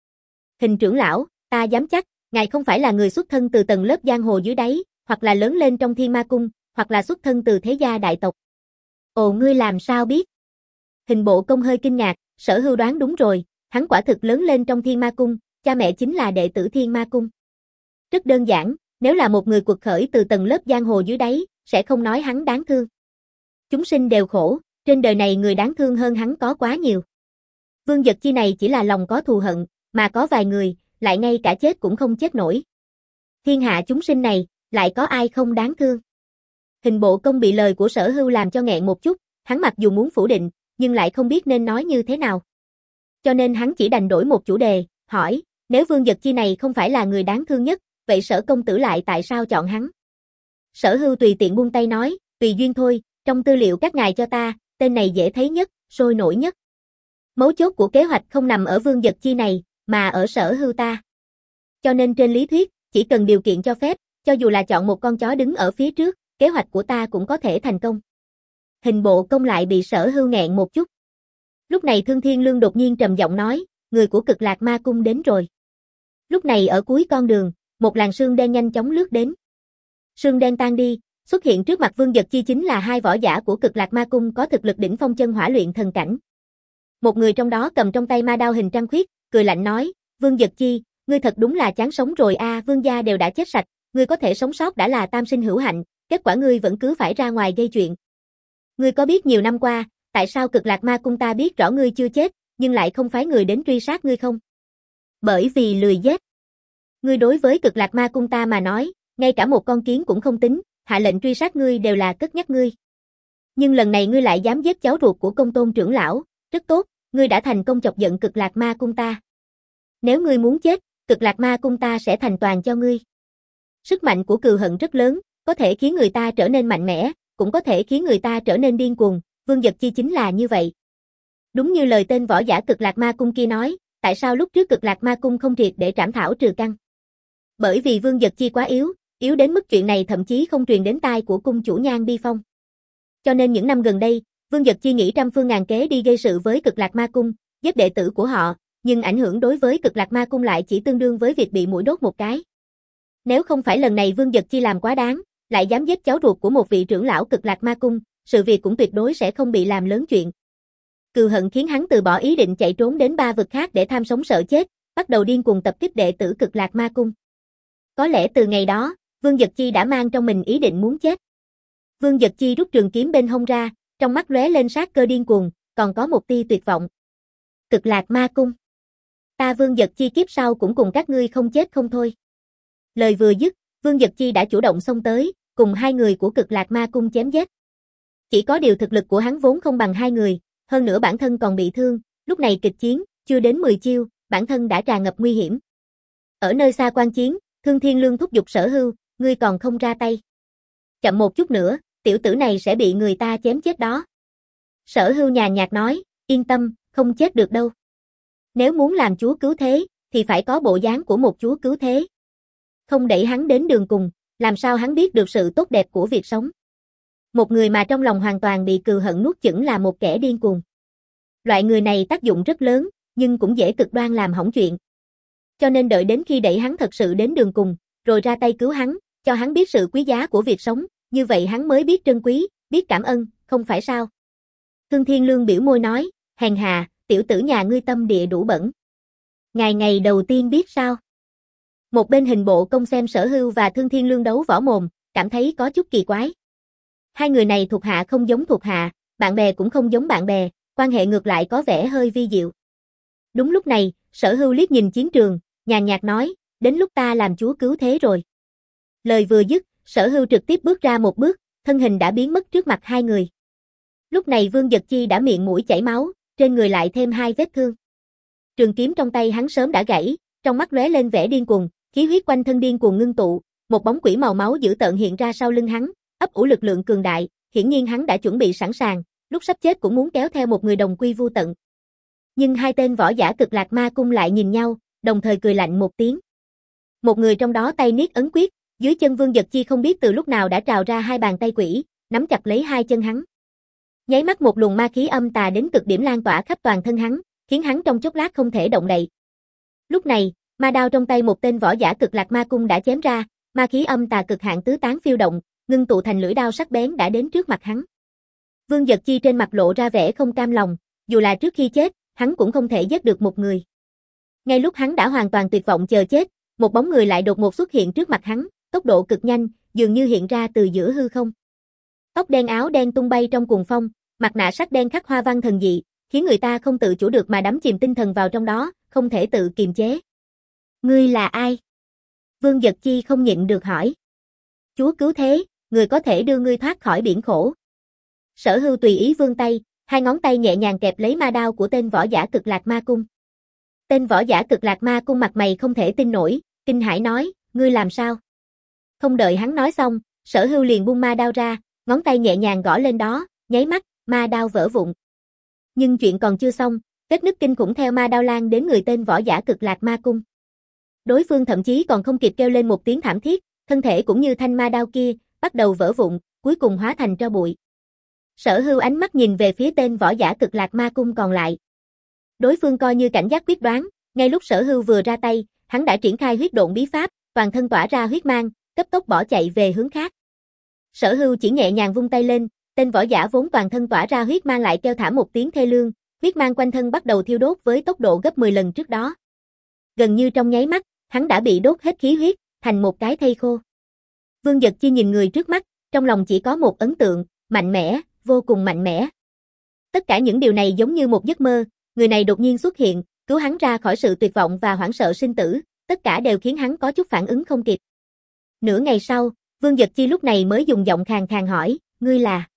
Hình trưởng lão, ta dám chắc, ngài không phải là người xuất thân từ tầng lớp giang hồ dưới đáy, hoặc là lớn lên trong Thiên Ma Cung, hoặc là xuất thân từ thế gia đại tộc. Ồ, ngươi làm sao biết? Hình Bộ Công hơi kinh ngạc, Sở Hưu đoán đúng rồi, hắn quả thực lớn lên trong Thiên Ma Cung, cha mẹ chính là đệ tử Thiên Ma Cung. Rất đơn giản, nếu là một người quật khởi từ tầng lớp giang hồ dưới đáy, sẽ không nói hắn đáng thương. Chúng sinh đều khổ, trên đời này người đáng thương hơn hắn có quá nhiều. Vương Dật Chi này chỉ là lòng có thù hận, mà có vài người, lại ngay cả chết cũng không chết nổi. Thiên hạ chúng sinh này, lại có ai không đáng thương? Hình Bộ Công bị lời của Sở Hưu làm cho nghẹn một chút, hắn mặc dù muốn phủ định, nhưng lại không biết nên nói như thế nào. Cho nên hắn chỉ đành đổi một chủ đề, hỏi, nếu Vương Dật Chi này không phải là người đáng thương nhất, vậy Sở công tử lại tại sao chọn hắn? Sở Hưu tùy tiện buông tay nói, tùy duyên thôi, trong tư liệu các ngài cho ta, tên này dễ thấy nhất, sôi nổi nhất. Mấu chốt của kế hoạch không nằm ở Vương Dật Chi này, mà ở Sở Hưu ta. Cho nên trên lý thuyết, chỉ cần điều kiện cho phép, cho dù là chọn một con chó đứng ở phía trước, kế hoạch của ta cũng có thể thành công. Hình Bộ Công lại bị Sở Hưu nghẹn một chút. Lúc này Thương Thiên Lương đột nhiên trầm giọng nói, người của Cực Lạc Ma Cung đến rồi. Lúc này ở cuối con đường, một làn sương đen nhanh chóng lướt đến. Sương đen tan đi, xuất hiện trước mặt Vương Dật Chi chính là hai võ giả của Cực Lạc Ma Cung có thực lực đỉnh phong chân hỏa luyện thần cảnh. Một người trong đó cầm trong tay ma đao hình trăng khuyết, cười lạnh nói, Vương Dật Chi, ngươi thật đúng là chán sống rồi a, Vương gia đều đã chết sạch, ngươi có thể sống sót đã là tam sinh hữu hạnh, kết quả ngươi vẫn cứ phải ra ngoài gây chuyện. Ngươi có biết nhiều năm qua, tại sao Cực Lạc Ma Cung ta biết rõ ngươi chưa chết, nhưng lại không phái người đến truy sát ngươi không? Bởi vì lười giết. Ngươi đối với Cực Lạc Ma Cung ta mà nói, ngay cả một con kiến cũng không tính, hạ lệnh truy sát ngươi đều là cất nhắc ngươi. Nhưng lần này ngươi lại dám giết cháu ruột của Công Tôn trưởng lão, rất tốt, ngươi đã thành công chọc giận Cực Lạc Ma Cung ta. Nếu ngươi muốn chết, Cực Lạc Ma Cung ta sẽ thành toàn cho ngươi. Sức mạnh của cừu hận rất lớn, có thể khiến người ta trở nên mạnh mẽ, cũng có thể khiến người ta trở nên điên cuồng, Vương Dật Chi chính là như vậy. Đúng như lời tên võ giả Cực Lạc Ma Cung kia nói, tại sao lúc trước Cực Lạc Ma Cung không triệt để trảm thảo trừ căn? Bởi vì Vương Dật Chi quá yếu, yếu đến mức chuyện này thậm chí không truyền đến tai của cung chủ Nhan Bi Phong. Cho nên những năm gần đây, Vương Dật Chi nghĩ trăm phương ngàn kế đi gây sự với Cực Lạc Ma Cung, giết đệ tử của họ, nhưng ảnh hưởng đối với Cực Lạc Ma Cung lại chỉ tương đương với việc bị muỗi đốt một cái. Nếu không phải lần này Vương Dật Chi làm quá đáng, lại dám giết cháu ruột của một vị trưởng lão Cực Lạc Ma Cung, sự việc cũng tuyệt đối sẽ không bị làm lớn chuyện. Cừu hận khiến hắn từ bỏ ý định chạy trốn đến ba vực khác để tham sống sợ chết, bắt đầu điên cuồng tập kích đệ tử Cực Lạc Ma Cung. Có lẽ từ ngày đó, Vương Dật Chi đã mang trong mình ý định muốn chết. Vương Dật Chi rút trường kiếm bên hông ra, trong mắt lóe lên sát cơ điên cuồng, còn có một tia tuyệt vọng. Cực Lạc Ma Cung. Ta Vương Dật Chi kiếp sau cũng cùng các ngươi không chết không thôi. Lời vừa dứt, Vương Dật Chi đã chủ động xông tới, cùng hai người của Cực Lạc Ma Cung chém giết. Chỉ có điều thực lực của hắn vốn không bằng hai người, hơn nữa bản thân còn bị thương, lúc này kịch chiến, chưa đến mười chiêu, bản thân đã tràn ngập nguy hiểm. Ở nơi xa quan chiến, Thương Thiên Lương thúc giục Sở Hưu, ngươi còn không ra tay. Chậm một chút nữa, tiểu tử này sẽ bị người ta chém chết đó. Sở Hưu nhàn nhạt nói, yên tâm, không chết được đâu. Nếu muốn làm chúa cứu thế, thì phải có bộ dáng của một chúa cứu thế. Không đẩy hắn đến đường cùng, làm sao hắn biết được sự tốt đẹp của việc sống. Một người mà trong lòng hoàn toàn bị cừu hận nuốt chửng là một kẻ điên cuồng. Loại người này tác dụng rất lớn, nhưng cũng dễ cực đoan làm hỏng chuyện. Cho nên đợi đến khi đẩy hắn thật sự đến đường cùng, rồi ra tay cứu hắn, cho hắn biết sự quý giá của việc sống, như vậy hắn mới biết trân quý, biết cảm ơn, không phải sao? Thương Thiên Lương biểu môi nói, hèn hà, tiểu tử nhà ngươi tâm địa đủ bẩn. Ngày ngày đầu tiên biết sao? Một bên Hình Bộ Công xem Sở Hưu và Thương Thiên Lương đấu võ mồm, cảm thấy có chút kỳ quái. Hai người này thuộc hạ không giống thuộc hạ, bạn bè cũng không giống bạn bè, quan hệ ngược lại có vẻ hơi vi diệu. Đúng lúc này, Sở Hưu liếc nhìn chiến trường, nhàn nhạt nói, đến lúc ta làm chúa cứu thế rồi. Lời vừa dứt, Sở Hưu trực tiếp bước ra một bước, thân hình đã biến mất trước mặt hai người. Lúc này Vương Dật Chi đã miệng mũi chảy máu, trên người lại thêm hai vết thương. Trường kiếm trong tay hắn sớm đã gãy, trong mắt lóe lên vẻ điên cuồng, khí huyết quanh thân điên cuồng ngưng tụ, một bóng quỷ màu máu dữ tợn hiện ra sau lưng hắn, ấp ủ lực lượng cường đại, hiển nhiên hắn đã chuẩn bị sẵn sàng, lúc sắp chết cũng muốn kéo theo một người đồng quy vu tận. Nhưng hai tên võ giả Cực Lạc Ma Cung lại nhìn nhau, đồng thời cười lạnh một tiếng. Một người trong đó tay niết ấn quyết, dưới chân Vương Dật Chi không biết từ lúc nào đã trào ra hai bàn tay quỷ, nắm chặt lấy hai chân hắn. Nháy mắt một luồng ma khí âm tà đến cực điểm lan tỏa khắp toàn thân hắn, khiến hắn trong chốc lát không thể động đậy. Lúc này, ma đao trong tay một tên võ giả Cực Lạc Ma Cung đã chém ra, ma khí âm tà cực hạn tứ tán phiêu động, ngưng tụ thành lưỡi đao sắc bén đã đến trước mặt hắn. Vương Dật Chi trên mặt lộ ra vẻ không cam lòng, dù là trước khi chết, hắn cũng không thể giết được một người. Ngay lúc hắn đã hoàn toàn tuyệt vọng chờ chết, một bóng người lại đột ngột xuất hiện trước mặt hắn, tốc độ cực nhanh, dường như hiện ra từ giữa hư không. Tóc đen áo đen tung bay trong cuồng phong, mặt nạ sắt đen khắc hoa văn thần dị, khiến người ta không tự chủ được mà đắm chìm tinh thần vào trong đó, không thể tự kiềm chế. Ngươi là ai? Vương Dật Chi không nhịn được hỏi. Chúa cứu thế, người có thể đưa ngươi thoát khỏi biển khổ. Sở Hưu tùy ý vươn tay, hai ngón tay nhẹ nhàng kẹp lấy ma đao của tên võ giả Cực Lạc Ma Cung. Tên võ giả Cực Lạc Ma Cung mặt mày không thể tin nổi, kinh hãi nói, ngươi làm sao? Không đợi hắn nói xong, Sở Hưu liền buông ma đao ra, ngón tay nhẹ nhàng gõ lên đó, nháy mắt, ma đao vỡ vụn. Nhưng chuyện còn chưa xong, vết nứt kinh khủng theo ma đao lan đến người tên võ giả Cực Lạc Ma Cung. Đối phương thậm chí còn không kịp kêu lên một tiếng thảm thiết, thân thể cũng như thanh ma đao kia, bắt đầu vỡ vụn, cuối cùng hóa thành tro bụi. Sở Hưu ánh mắt nhìn về phía tên võ giả Cực Lạc Ma Cung còn lại. Đối phương coi như cảnh giác quyết đoán, ngay lúc Sở Hưu vừa ra tay, hắn đã triển khai huyết độn bí pháp, toàn thân tỏa ra huyết mang, cấp tốc bỏ chạy về hướng khác. Sở Hưu chỉ nhẹ nhàng vung tay lên, tên võ giả vốn toàn thân tỏa ra huyết mang lại kêu thảm một tiếng thê lương, huyết mang quanh thân bắt đầu thiêu đốt với tốc độ gấp mười lần trước đó. Gần như trong nháy mắt, hắn đã bị đốt hết khí huyết, thành một cái thây khô. Vương Dật Chi nhìn người trước mắt, trong lòng chỉ có một ấn tượng, mạnh mẽ, vô cùng mạnh mẽ. Tất cả những điều này giống như một giấc mơ, người này đột nhiên xuất hiện, cứu hắn ra khỏi sự tuyệt vọng và hoảng sợ sinh tử, tất cả đều khiến hắn có chút phản ứng không kịp. Nửa ngày sau, Vương Dật Chi lúc này mới dùng giọng khàn khàn hỏi, ngươi là?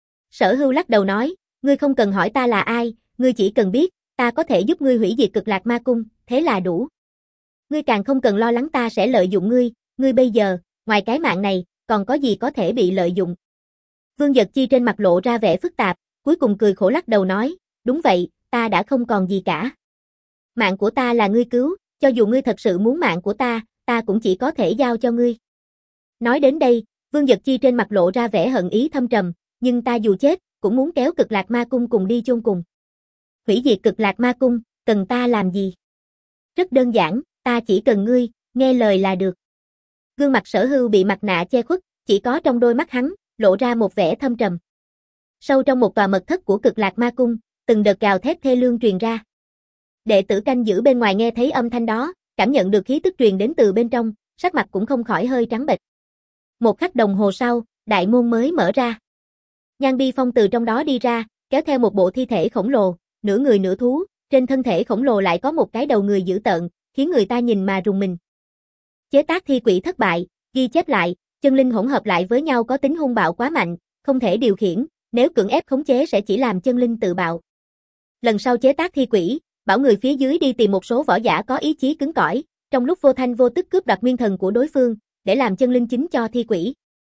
Sở Hưu lắc đầu nói, ngươi không cần hỏi ta là ai, ngươi chỉ cần biết, ta có thể giúp ngươi hủy diệt Cực Lạc Ma Cung, thế là đủ. Ngươi càng không cần lo lắng ta sẽ lợi dụng ngươi, ngươi bây giờ, ngoài cái mạng này, còn có gì có thể bị lợi dụng. Vương Dật Chi trên mặt lộ ra vẻ phức tạp, cuối cùng cười khổ lắc đầu nói, đúng vậy, ta đã không còn gì cả. Mạng của ta là ngươi cứu, cho dù ngươi thật sự muốn mạng của ta, ta cũng chỉ có thể giao cho ngươi. Nói đến đây, Vương Dật Chi trên mặt lộ ra vẻ hận ý thâm trầm, nhưng ta dù chết, cũng muốn kéo Cực Lạc Ma Cung cùng đi chôn cùng. Hủy diệt Cực Lạc Ma Cung, cần ta làm gì? Rất đơn giản, ta chỉ cần ngươi, nghe lời là được. Gương mặt Sở Hưu bị mặt nạ che khuất, chỉ có trong đôi mắt hắn, lộ ra một vẻ thâm trầm. Sâu trong một tòa mật thất của Cực Lạc Ma Cung, từng đợt gào thét thê lương truyền ra. Đệ tử canh giữ bên ngoài nghe thấy âm thanh đó, cảm nhận được khí tức truyền đến từ bên trong, sắc mặt cũng không khỏi hơi trắng bệch. Một khắc đồng hồ sau, đại môn mới mở ra. Nhan Bi Phong từ trong đó đi ra, kéo theo một bộ thi thể khổng lồ, nửa người nửa thú, trên thân thể khổng lồ lại có một cái đầu người dữ tợn, khiến người ta nhìn mà rùng mình. Chế tác thi quỷ thất bại, ghi chép lại, chân linh hỗn hợp lại với nhau có tính hung bạo quá mạnh, không thể điều khiển, nếu cưỡng ép khống chế sẽ chỉ làm chân linh tự bạo. Lần sau chế tác thi quỷ, bảo người phía dưới đi tìm một số võ giả có ý chí cứng cỏi, trong lúc vô thanh vô tức cướp đoạt nguyên thần của đối phương, để làm chân linh chính cho thi quỷ.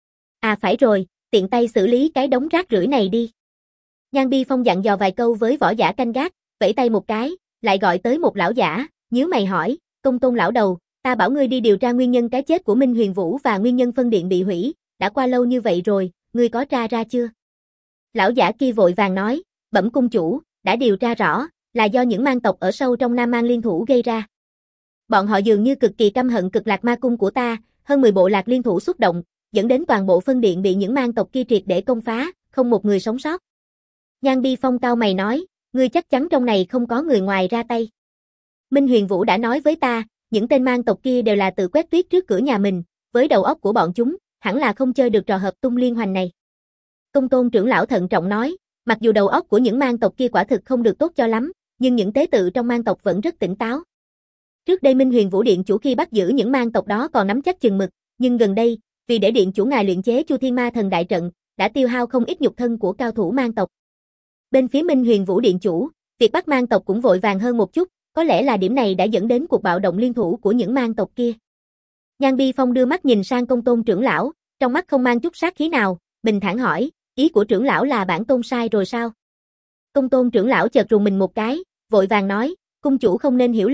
À phải rồi, tiện tay xử lý cái đống rác rưởi này đi. Nhan Bi Phong dặn dò vài câu với võ giả canh gác, vẫy tay một cái, lại gọi tới một lão giả, nhíu mày hỏi, Công Tôn lão đầu, ta bảo ngươi đi điều tra nguyên nhân cái chết của Minh Huyền Vũ và nguyên nhân phân điện bị hủy, đã qua lâu như vậy rồi, ngươi có tra ra chưa? Lão giả kia vội vàng nói, bẩm cung chủ, đã điều tra rõ, là do những mang tộc ở sâu trong Nam Mang liên thủ gây ra. Bọn họ dường như cực kỳ căm hận Cực Lạc Ma Cung của ta, hơn mười bộ lạc liên thủ xuất động, dẫn đến toàn bộ phân điện bị những mang tộc kia triệt để công phá, không một người sống sót. Nhan Bi Phong cao mày nói, ngươi chắc chắn trong này không có người ngoài ra tay. Minh Huyền Vũ đã nói với ta, những tên mang tộc kia đều là tự quét tuyết trước cửa nhà mình, với đầu óc của bọn chúng, hẳn là không chơi được trò hợp tung liên hoành này. Công Tôn trưởng lão thận trọng nói, mặc dù đầu óc của những mang tộc kia quả thực không được tốt cho lắm, nhưng những tế tự trong mang tộc vẫn rất tỉnh táo. Trước đây Minh Huyền Vũ điện chủ khi bắt giữ những mang tộc đó còn nắm chắc chừng mực, nhưng gần đây, vì để điện chủ ngài luyện chế Chu Thiên Ma Thần đại trận, đã tiêu hao không ít nhục thân của cao thủ mang tộc. Bên phía Minh Huyền Vũ điện chủ, việc bắt mang tộc cũng vội vàng hơn một chút, có lẽ là điểm này đã dẫn đến cuộc bạo động liên thủ của những mang tộc kia. Nhan Bi Phong đưa mắt nhìn sang Công Tôn trưởng lão, trong mắt không mang chút sát khí nào, bình thản hỏi, ý của trưởng lão là bản tôn sai rồi sao? Công Tôn trưởng lão chợt rùng mình một cái, vội vàng nói, cung chủ không nên hiểu lầm,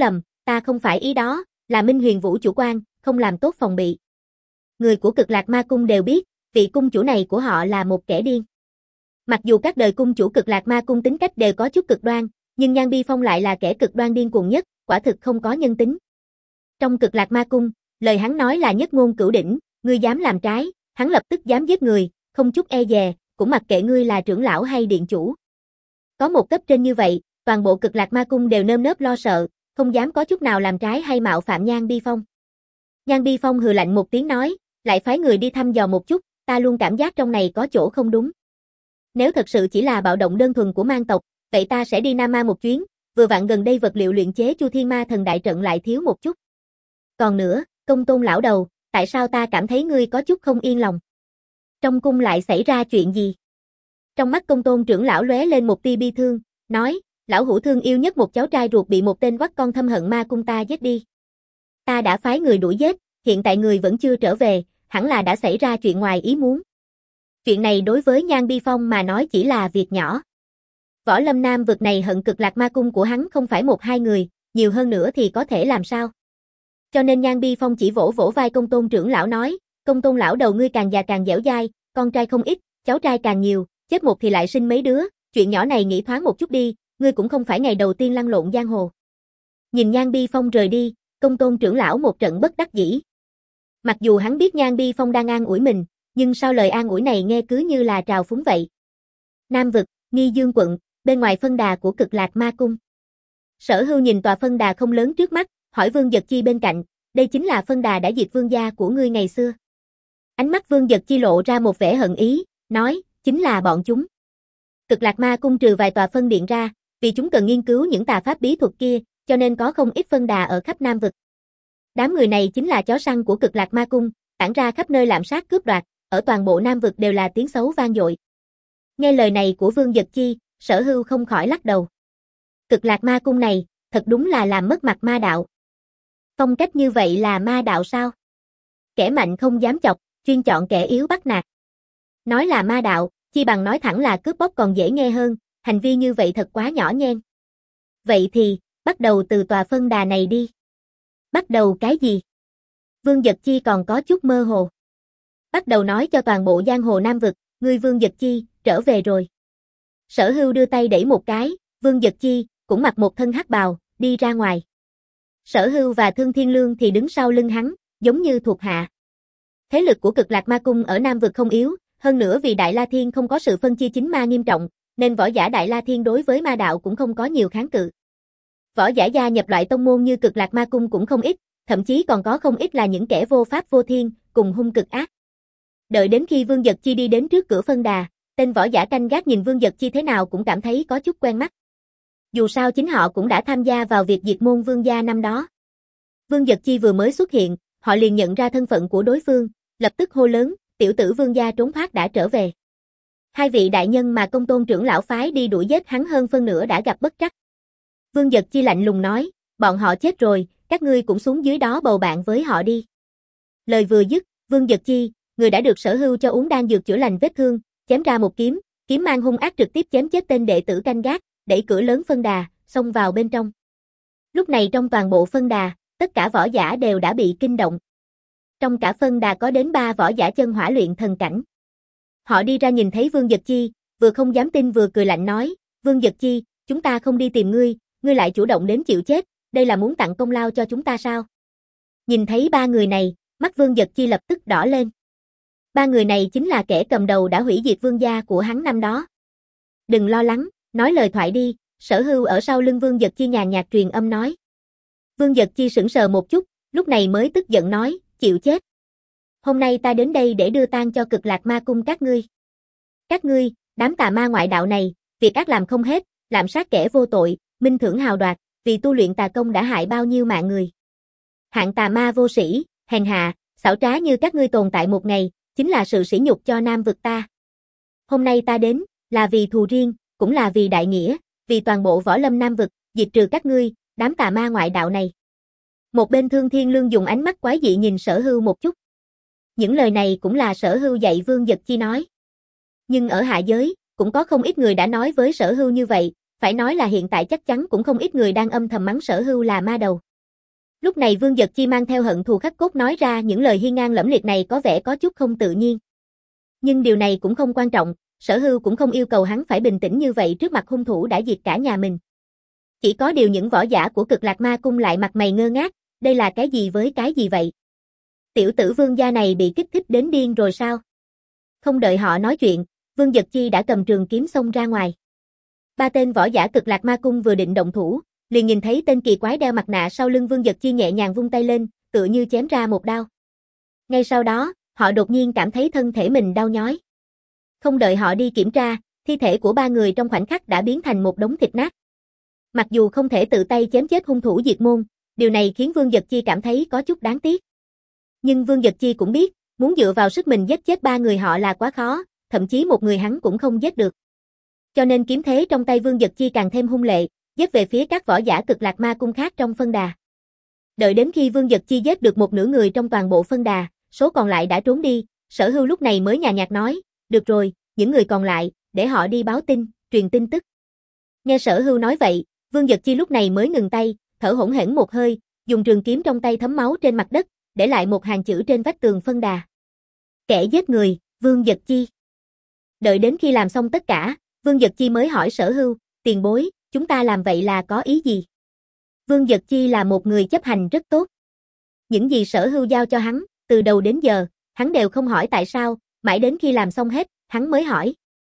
ta không phải ý đó, là Minh Huyền Vũ chủ quan, không làm tốt phòng bị. Người của Cực Lạc Ma Cung đều biết, vị cung chủ này của họ là một kẻ điên. Mặc dù các đời cung chủ Cực Lạc Ma Cung tính cách đều có chút cực đoan, nhưng Nhan Bi Phong lại là kẻ cực đoan điên cuồng nhất, quả thực không có nhân tính. Trong Cực Lạc Ma Cung, lời hắn nói là nhất ngôn cửu đỉnh, ngươi dám làm trái, hắn lập tức dám giết người, không chút e dè, cũng mặc kệ ngươi là trưởng lão hay điện chủ. Có một cấp trên như vậy, toàn bộ Cực Lạc Ma Cung đều nơm nớp lo sợ, không dám có chút nào làm trái hay mạo phạm Nhan Bi Phong. Nhan Bi Phong hừ lạnh một tiếng nói, lại phái người đi thăm dò một chút, ta luôn cảm giác trong này có chỗ không đúng. Nếu thật sự chỉ là bạo động đơn thuần của mang tộc, vậy ta sẽ đi Nam Ma một chuyến, vừa vặn gần đây vật liệu luyện chế Chu Thiên Ma Thần Đại Trận lại thiếu một chút. Còn nữa, Công Tôn lão đầu, tại sao ta cảm thấy ngươi có chút không yên lòng? Trong cung lại xảy ra chuyện gì? Trong mắt Công Tôn trưởng lão lóe lên một tia bi thương, nói, lão hữu thương yêu nhất một cháu trai ruột bị một tên quắc con thâm hận ma cung ta giết đi. Ta đã phái người đuổi giết, hiện tại người vẫn chưa trở về, hẳn là đã xảy ra chuyện ngoài ý muốn. Chuyện này đối với Nhan Bi Phong mà nói chỉ là việc nhỏ. Võ Lâm Nam vực này hận Cực Lạc Ma Cung của hắn không phải một hai người, nhiều hơn nữa thì có thể làm sao? Cho nên Nhan Bi Phong chỉ vỗ vỗ vai Công Tôn trưởng lão nói, Công Tôn lão đầu ngươi càng già càng dẻo dai, con trai không ít, cháu trai càng nhiều, chết một thì lại sinh mấy đứa, chuyện nhỏ này nghĩ thoáng một chút đi, ngươi cũng không phải ngày đầu tiên lăn lộn giang hồ. Nhìn Nhan Bi Phong rời đi, Công Tôn trưởng lão một trận bất đắc dĩ. Mặc dù hắn biết Nhan Bi Phong đang an ủi mình, nhưng sao lời an ủi này nghe cứ như là trào phúng vậy. Nam vực, Nghi Dương quận, bên ngoài phân đà của Cực Lạc Ma Cung. Sở Hưu nhìn tòa phân đà không lớn trước mắt, hỏi Vương Dật Chi bên cạnh, đây chính là phân đà đã diệt vương gia của ngươi ngày xưa. Ánh mắt Vương Dật Chi lộ ra một vẻ hận ý, nói, chính là bọn chúng. Cực Lạc Ma Cung trừ vài tòa phân điện ra, vì chúng cần nghiên cứu những tà pháp bí thuật kia, cho nên có không ít phân đà ở khắp Nam vực. Đám người này chính là chó săn của Cực Lạc Ma Cung, tản ra khắp nơi lạm sát cướp đoạt, ở toàn bộ Nam vực đều là tiếng xấu vang dội. Nghe lời này của Vương Dật Chi, Sở Hưu không khỏi lắc đầu. Cực Lạc Ma Cung này, thật đúng là làm mất mặt ma đạo. Phong cách như vậy là ma đạo sao? Kẻ mạnh không dám chọc, chuyên chọn kẻ yếu bắt nạt. Nói là ma đạo, chi bằng nói thẳng là cướp bóc còn dễ nghe hơn, hành vi như vậy thật quá nhỏ nhen. Vậy thì, bắt đầu từ tòa phân đà này đi. Bắt đầu cái gì? Vương Dật Chi còn có chút mơ hồ. Bắt đầu nói cho toàn bộ giang hồ Nam vực, ngươi Vương Dật Chi, trở về rồi. Sở Hưu đưa tay đẩy một cái, Vương Dật Chi, cũng mặc một thân hắc bào, đi ra ngoài. Sở Hưu và Thương Thiên Lương thì đứng sau lưng hắn, giống như thuộc hạ. Thế lực của Cực Lạc Ma Cung ở Nam vực không yếu, hơn nữa vì Đại La Thiên không có sự phân chia chính ma nghiêm trọng, nên võ giả Đại La Thiên đối với ma đạo cũng không có nhiều kháng cự. Võ giả gia nhập loại tông môn như Cực Lạc Ma Cung cũng không ít, thậm chí còn có không ít là những kẻ vô pháp vô thiên, cùng hung cực ác. Đợi đến khi Vương Dật Chi đi đến trước cửa phân đà, tên võ giả canh gác nhìn Vương Dật Chi thế nào cũng cảm thấy có chút quen mắt. Dù sao chính họ cũng đã tham gia vào việc diệt môn Vương gia năm đó. Vương Dật Chi vừa mới xuất hiện, họ liền nhận ra thân phận của đối phương, lập tức hô lớn, tiểu tử Vương gia trốn thoát đã trở về. Hai vị đại nhân mà Công Tôn trưởng lão phái đi đuổi giết hắn hơn phân nửa đã gặp bất trắc. Vương Dật Chi lạnh lùng nói, bọn họ chết rồi, các ngươi cũng xuống dưới đó bầu bạn với họ đi. Lời vừa dứt, Vương Dật Chi, người đã được Sở Hưu cho uống đan dược chữa lành vết thương, chém ra một kiếm, kiếm mang hung ác trực tiếp chém chết tên đệ tử canh gác, đẩy cửa lớn phân đà, xông vào bên trong. Lúc này trong toàn bộ phân đà, tất cả võ giả đều đã bị kinh động. Trong cả phân đà có đến ba võ giả chân hỏa luyện thần cảnh. Họ đi ra nhìn thấy Vương Dật Chi, vừa không dám tin vừa cười lạnh nói, Vương Dật Chi, chúng ta không đi tìm ngươi, ngươi lại chủ động đến chịu chết, đây là muốn tặng công lao cho chúng ta sao? Nhìn thấy ba người này, mắt Vương Dật Chi lập tức đỏ lên. Ba người này chính là kẻ cầm đầu đã hủy diệt vương gia của hắn năm đó. Đừng lo lắng, nói lời thoại đi, Sở Hưu ở sau lưng Vương Dật Chi nhàn nhạt truyền âm nói. Vương Dật Chi sững sờ một chút, lúc này mới tức giận nói, chịu chết. Hôm nay ta đến đây để đưa tang cho Cực Lạc Ma Cung các ngươi. Các ngươi, đám tà ma ngoại đạo này, việc ác làm không hết, lạm sát kẻ vô tội, minh thưởng hào đoạt, vì tu luyện tà công đã hại bao nhiêu mạng người. Hạng tà ma vô sĩ, hèn hạ, xảo trá như các ngươi tồn tại một ngày, chính là sự sỉ nhục cho Nam vực ta. Hôm nay ta đến, là vì thù riêng, cũng là vì đại nghĩa, vì toàn bộ võ lâm Nam vực, diệt trừ các ngươi, đám tà ma ngoại đạo này. Một bên Thương Thiên Lương dùng ánh mắt quái dị nhìn Sở Hưu một chút. Những lời này cũng là Sở Hưu dạy Vương Dật Chi nói. Nhưng ở hạ giới, cũng có không ít người đã nói với Sở Hưu như vậy, phải nói là hiện tại chắc chắn cũng không ít người đang âm thầm mắng Sở Hưu là ma đầu. Lúc này Vương Dật Chi mang theo hận thù khắc cốt nói ra những lời hiên ngang lẫm liệt này có vẻ có chút không tự nhiên. Nhưng điều này cũng không quan trọng, Sở Hưu cũng không yêu cầu hắn phải bình tĩnh như vậy trước mặt hung thủ đã diệt cả nhà mình. Chỉ có điều những võ giả của Cực Lạc Ma Cung lại mặt mày ngơ ngác, đây là cái gì với cái gì vậy? Tiểu tử Vương gia này bị kích thích đến điên rồi sao? Không đợi họ nói chuyện, Vương Dật Chi đã cầm trường kiếm xông ra ngoài. Ba tên võ giả Cực Lạc Ma Cung vừa định động thủ, liền nhìn thấy tên kỳ quái đeo mặt nạ sau lưng Vương Dật Chi nhẹ nhàng vung tay lên, tựa như chém ra một đao. Ngay sau đó, họ đột nhiên cảm thấy thân thể mình đau nhói. Không đợi họ đi kiểm tra, thi thể của ba người trong khoảnh khắc đã biến thành một đống thịt nát. Mặc dù không thể tự tay chém chết hung thủ diệt môn, điều này khiến Vương Dật Chi cảm thấy có chút đáng tiếc. Nhưng Vương Dật Chi cũng biết, muốn dựa vào sức mình giết chết ba người họ là quá khó, thậm chí một người hắn cũng không giết được. Cho nên kiếm thế trong tay Vương Dật Chi càng thêm hung lệ, giết về phía các võ giả Cực Lạc Ma Cung khác trong phân đà. Đợi đến khi Vương Dật Chi giết được một nửa người trong toàn bộ phân đà, số còn lại đã trốn đi, Sở Hưu lúc này mới nhàn nhạt nói, được rồi, những người còn lại, để họ đi báo tin, truyền tin tức. Nghe Sở Hưu nói vậy, Vương Dật Chi lúc này mới ngừng tay, thở hổn hển một hơi, dùng trường kiếm trong tay thấm máu trên mặt đất, để lại một hàng chữ trên vách tường phân đà. Kẻ giết người, Vương Dật Chi. Đợi đến khi làm xong tất cả, Vương Dật Chi mới hỏi Sở Hưu, tiền bối, chúng ta làm vậy là có ý gì? Vương Dật Chi là một người chấp hành rất tốt. Những gì Sở Hưu giao cho hắn, từ đầu đến giờ, hắn đều không hỏi tại sao, mãi đến khi làm xong hết, hắn mới hỏi.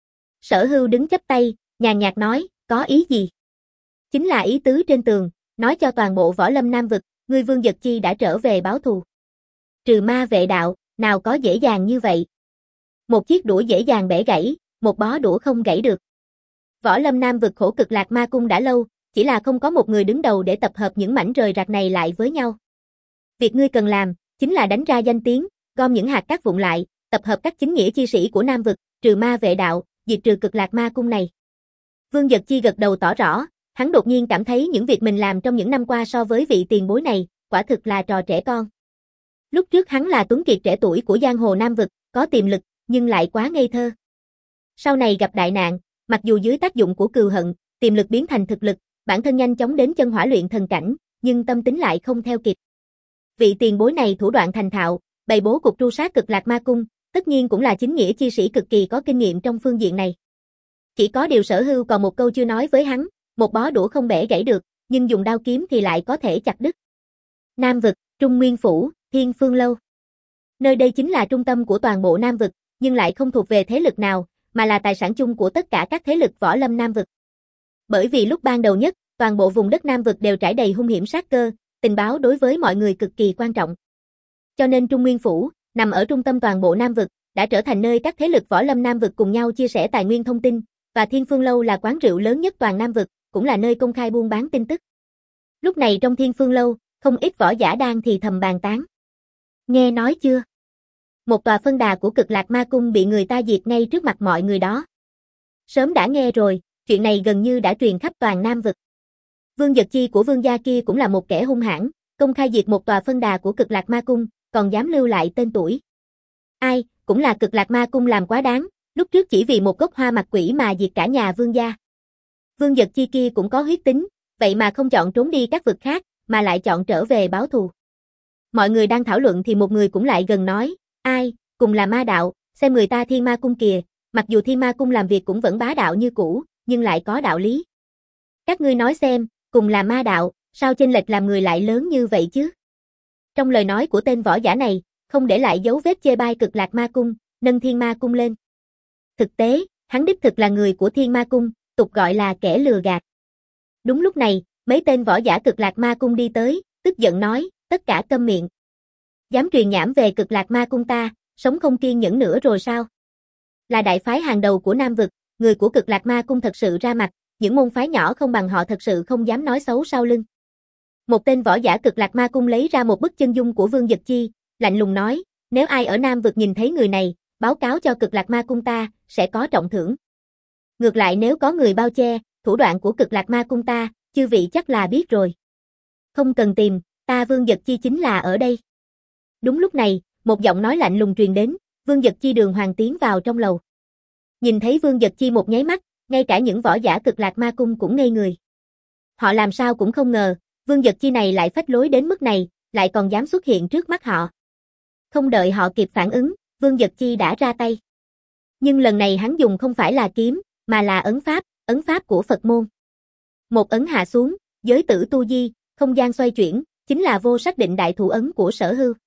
Sở Hưu đứng chắp tay, nhàn nhạt nói, có ý gì? Chính là ý tứ trên tường, nói cho toàn bộ võ lâm Nam vực, ngươi Vương Dật Chi đã trở về báo thù. Trừ ma vệ đạo, nào có dễ dàng như vậy. Một chiếc đũa dễ dàng bẻ gãy, một bó đũa không gãy được. Võ lâm Nam vực khổ Cực Lạc Ma Cung đã lâu, chỉ là không có một người đứng đầu để tập hợp những mảnh rời rạc này lại với nhau. Việc ngươi cần làm, chính là đánh ra danh tiếng, gom những hạt cát vụn lại, tập hợp các chính nghĩa chi sĩ của Nam vực, trừ ma vệ đạo, diệt trừ Cực Lạc Ma Cung này. Vương Dật Chi gật đầu tỏ rõ, hắn đột nhiên cảm thấy những việc mình làm trong những năm qua so với vị tiền bối này, quả thực là trò trẻ con. Lúc trước hắn là tuấn kiệt trẻ tuổi của giang hồ Nam vực, có tiềm lực, nhưng lại quá ngây thơ. Sau này gặp đại nạn, mặc dù dưới tác dụng của cừu hận, tiềm lực biến thành thực lực, bản thân nhanh chóng đến chân hỏa luyện thần cảnh, nhưng tâm tính lại không theo kịp. Vị tiền bối này thủ đoạn thành thạo, bày bố cục tru sát Cực Lạc Ma Cung, tất nhiên cũng là chính nghĩa chi sĩ cực kỳ có kinh nghiệm trong phương diện này. Chỉ có điều Sở Hưu còn một câu chưa nói với hắn, một bó đũa không bẻ gãy được, nhưng dùng đao kiếm thì lại có thể chặt đứt. Nam vực, Trung Nguyên Phủ, Thiên Phương Lâu. Nơi đây chính là trung tâm của toàn bộ Nam vực, nhưng lại không thuộc về thế lực nào, mà là tài sản chung của tất cả các thế lực võ lâm Nam vực. Bởi vì lúc ban đầu nhất, toàn bộ vùng đất Nam vực đều trải đầy hung hiểm sát cơ, tình báo đối với mọi người cực kỳ quan trọng. Cho nên Trung Nguyên Phủ, nằm ở trung tâm toàn bộ Nam vực, đã trở thành nơi các thế lực võ lâm Nam vực cùng nhau chia sẻ tài nguyên thông tin, và Thiên Phương Lâu là quán rượu lớn nhất toàn Nam vực, cũng là nơi công khai buôn bán tin tức. Lúc này trong Thiên Phương Lâu, không ít võ giả đang thì thầm bàn tán. Nghe nói chưa? Một tòa phân đà của Cực Lạc Ma Cung bị người ta diệt ngay trước mặt mọi người đó. Sớm đã nghe rồi, chuyện này gần như đã truyền khắp toàn Nam vực. Vương Dật Chi của Vương gia kia cũng là một kẻ hung hãn, công khai diệt một tòa phân đà của Cực Lạc Ma Cung, còn dám lưu lại tên tuổi. Ai, cũng là Cực Lạc Ma Cung làm quá đáng, lúc trước chỉ vì một gốc hoa mặt quỷ mà diệt cả nhà Vương gia. Vương Dật Chi kia cũng có huyết tính, vậy mà không chọn trốn đi các vực khác, mà lại chọn trở về báo thù. Mọi người đang thảo luận thì một người cũng lại gần nói, ai, cùng là ma đạo, xem người ta Thiên Ma Cung kìa, mặc dù Thiên Ma Cung làm việc cũng vẫn bá đạo như cũ, nhưng lại có đạo lý. Các ngươi nói xem, cùng là ma đạo, sao chênh lệch làm người lại lớn như vậy chứ? Trong lời nói của tên võ giả này, không để lại dấu vết chê bai Cực Lạc Ma Cung, nâng Thiên Ma Cung lên. Thực tế, hắn đích thực là người của Thiên Ma Cung, tục gọi là kẻ lừa gạt. Đúng lúc này, mấy tên võ giả Cực Lạc Ma Cung đi tới, tức giận nói, tất cả câm miệng. Dám truyền nhảm về Cực Lạc Ma Cung ta, sống không kiên nhẫn nữa rồi sao? Là đại phái hàng đầu của Nam vực, người của Cực Lạc Ma Cung thật sự ra mặt, những môn phái nhỏ không bằng họ thật sự không dám nói xấu sau lưng. Một tên võ giả Cực Lạc Ma Cung lấy ra một bức chân dung của Vương Dật Chi, lạnh lùng nói, nếu ai ở Nam vực nhìn thấy người này, báo cáo cho Cực Lạc Ma Cung ta, sẽ có trọng thưởng. Ngược lại nếu có người bao che, thủ đoạn của Cực Lạc Ma Cung ta, chư vị chắc là biết rồi. Không cần tìm, ta Vương Dật Chi chính là ở đây. Đúng lúc này, một giọng nói lạnh lùng truyền đến, Vương Dật Chi đường hoàng tiến vào trong lầu. Nhìn thấy Vương Dật Chi một nháy mắt, ngay cả những võ giả Cực Lạc Ma Cung cũng ngây người. Họ làm sao cũng không ngờ, Vương Dật Chi này lại phách lối đến mức này, lại còn dám xuất hiện trước mắt họ. Không đợi họ kịp phản ứng, Vương Dật Chi đã ra tay. Nhưng lần này hắn dùng không phải là kiếm, mà là ấn pháp, ấn pháp của Phật môn. Một ấn hạ xuống, giới tử tu di, không gian xoay chuyển, chính là vô sắc định đại thủ ấn của Sở Hưu.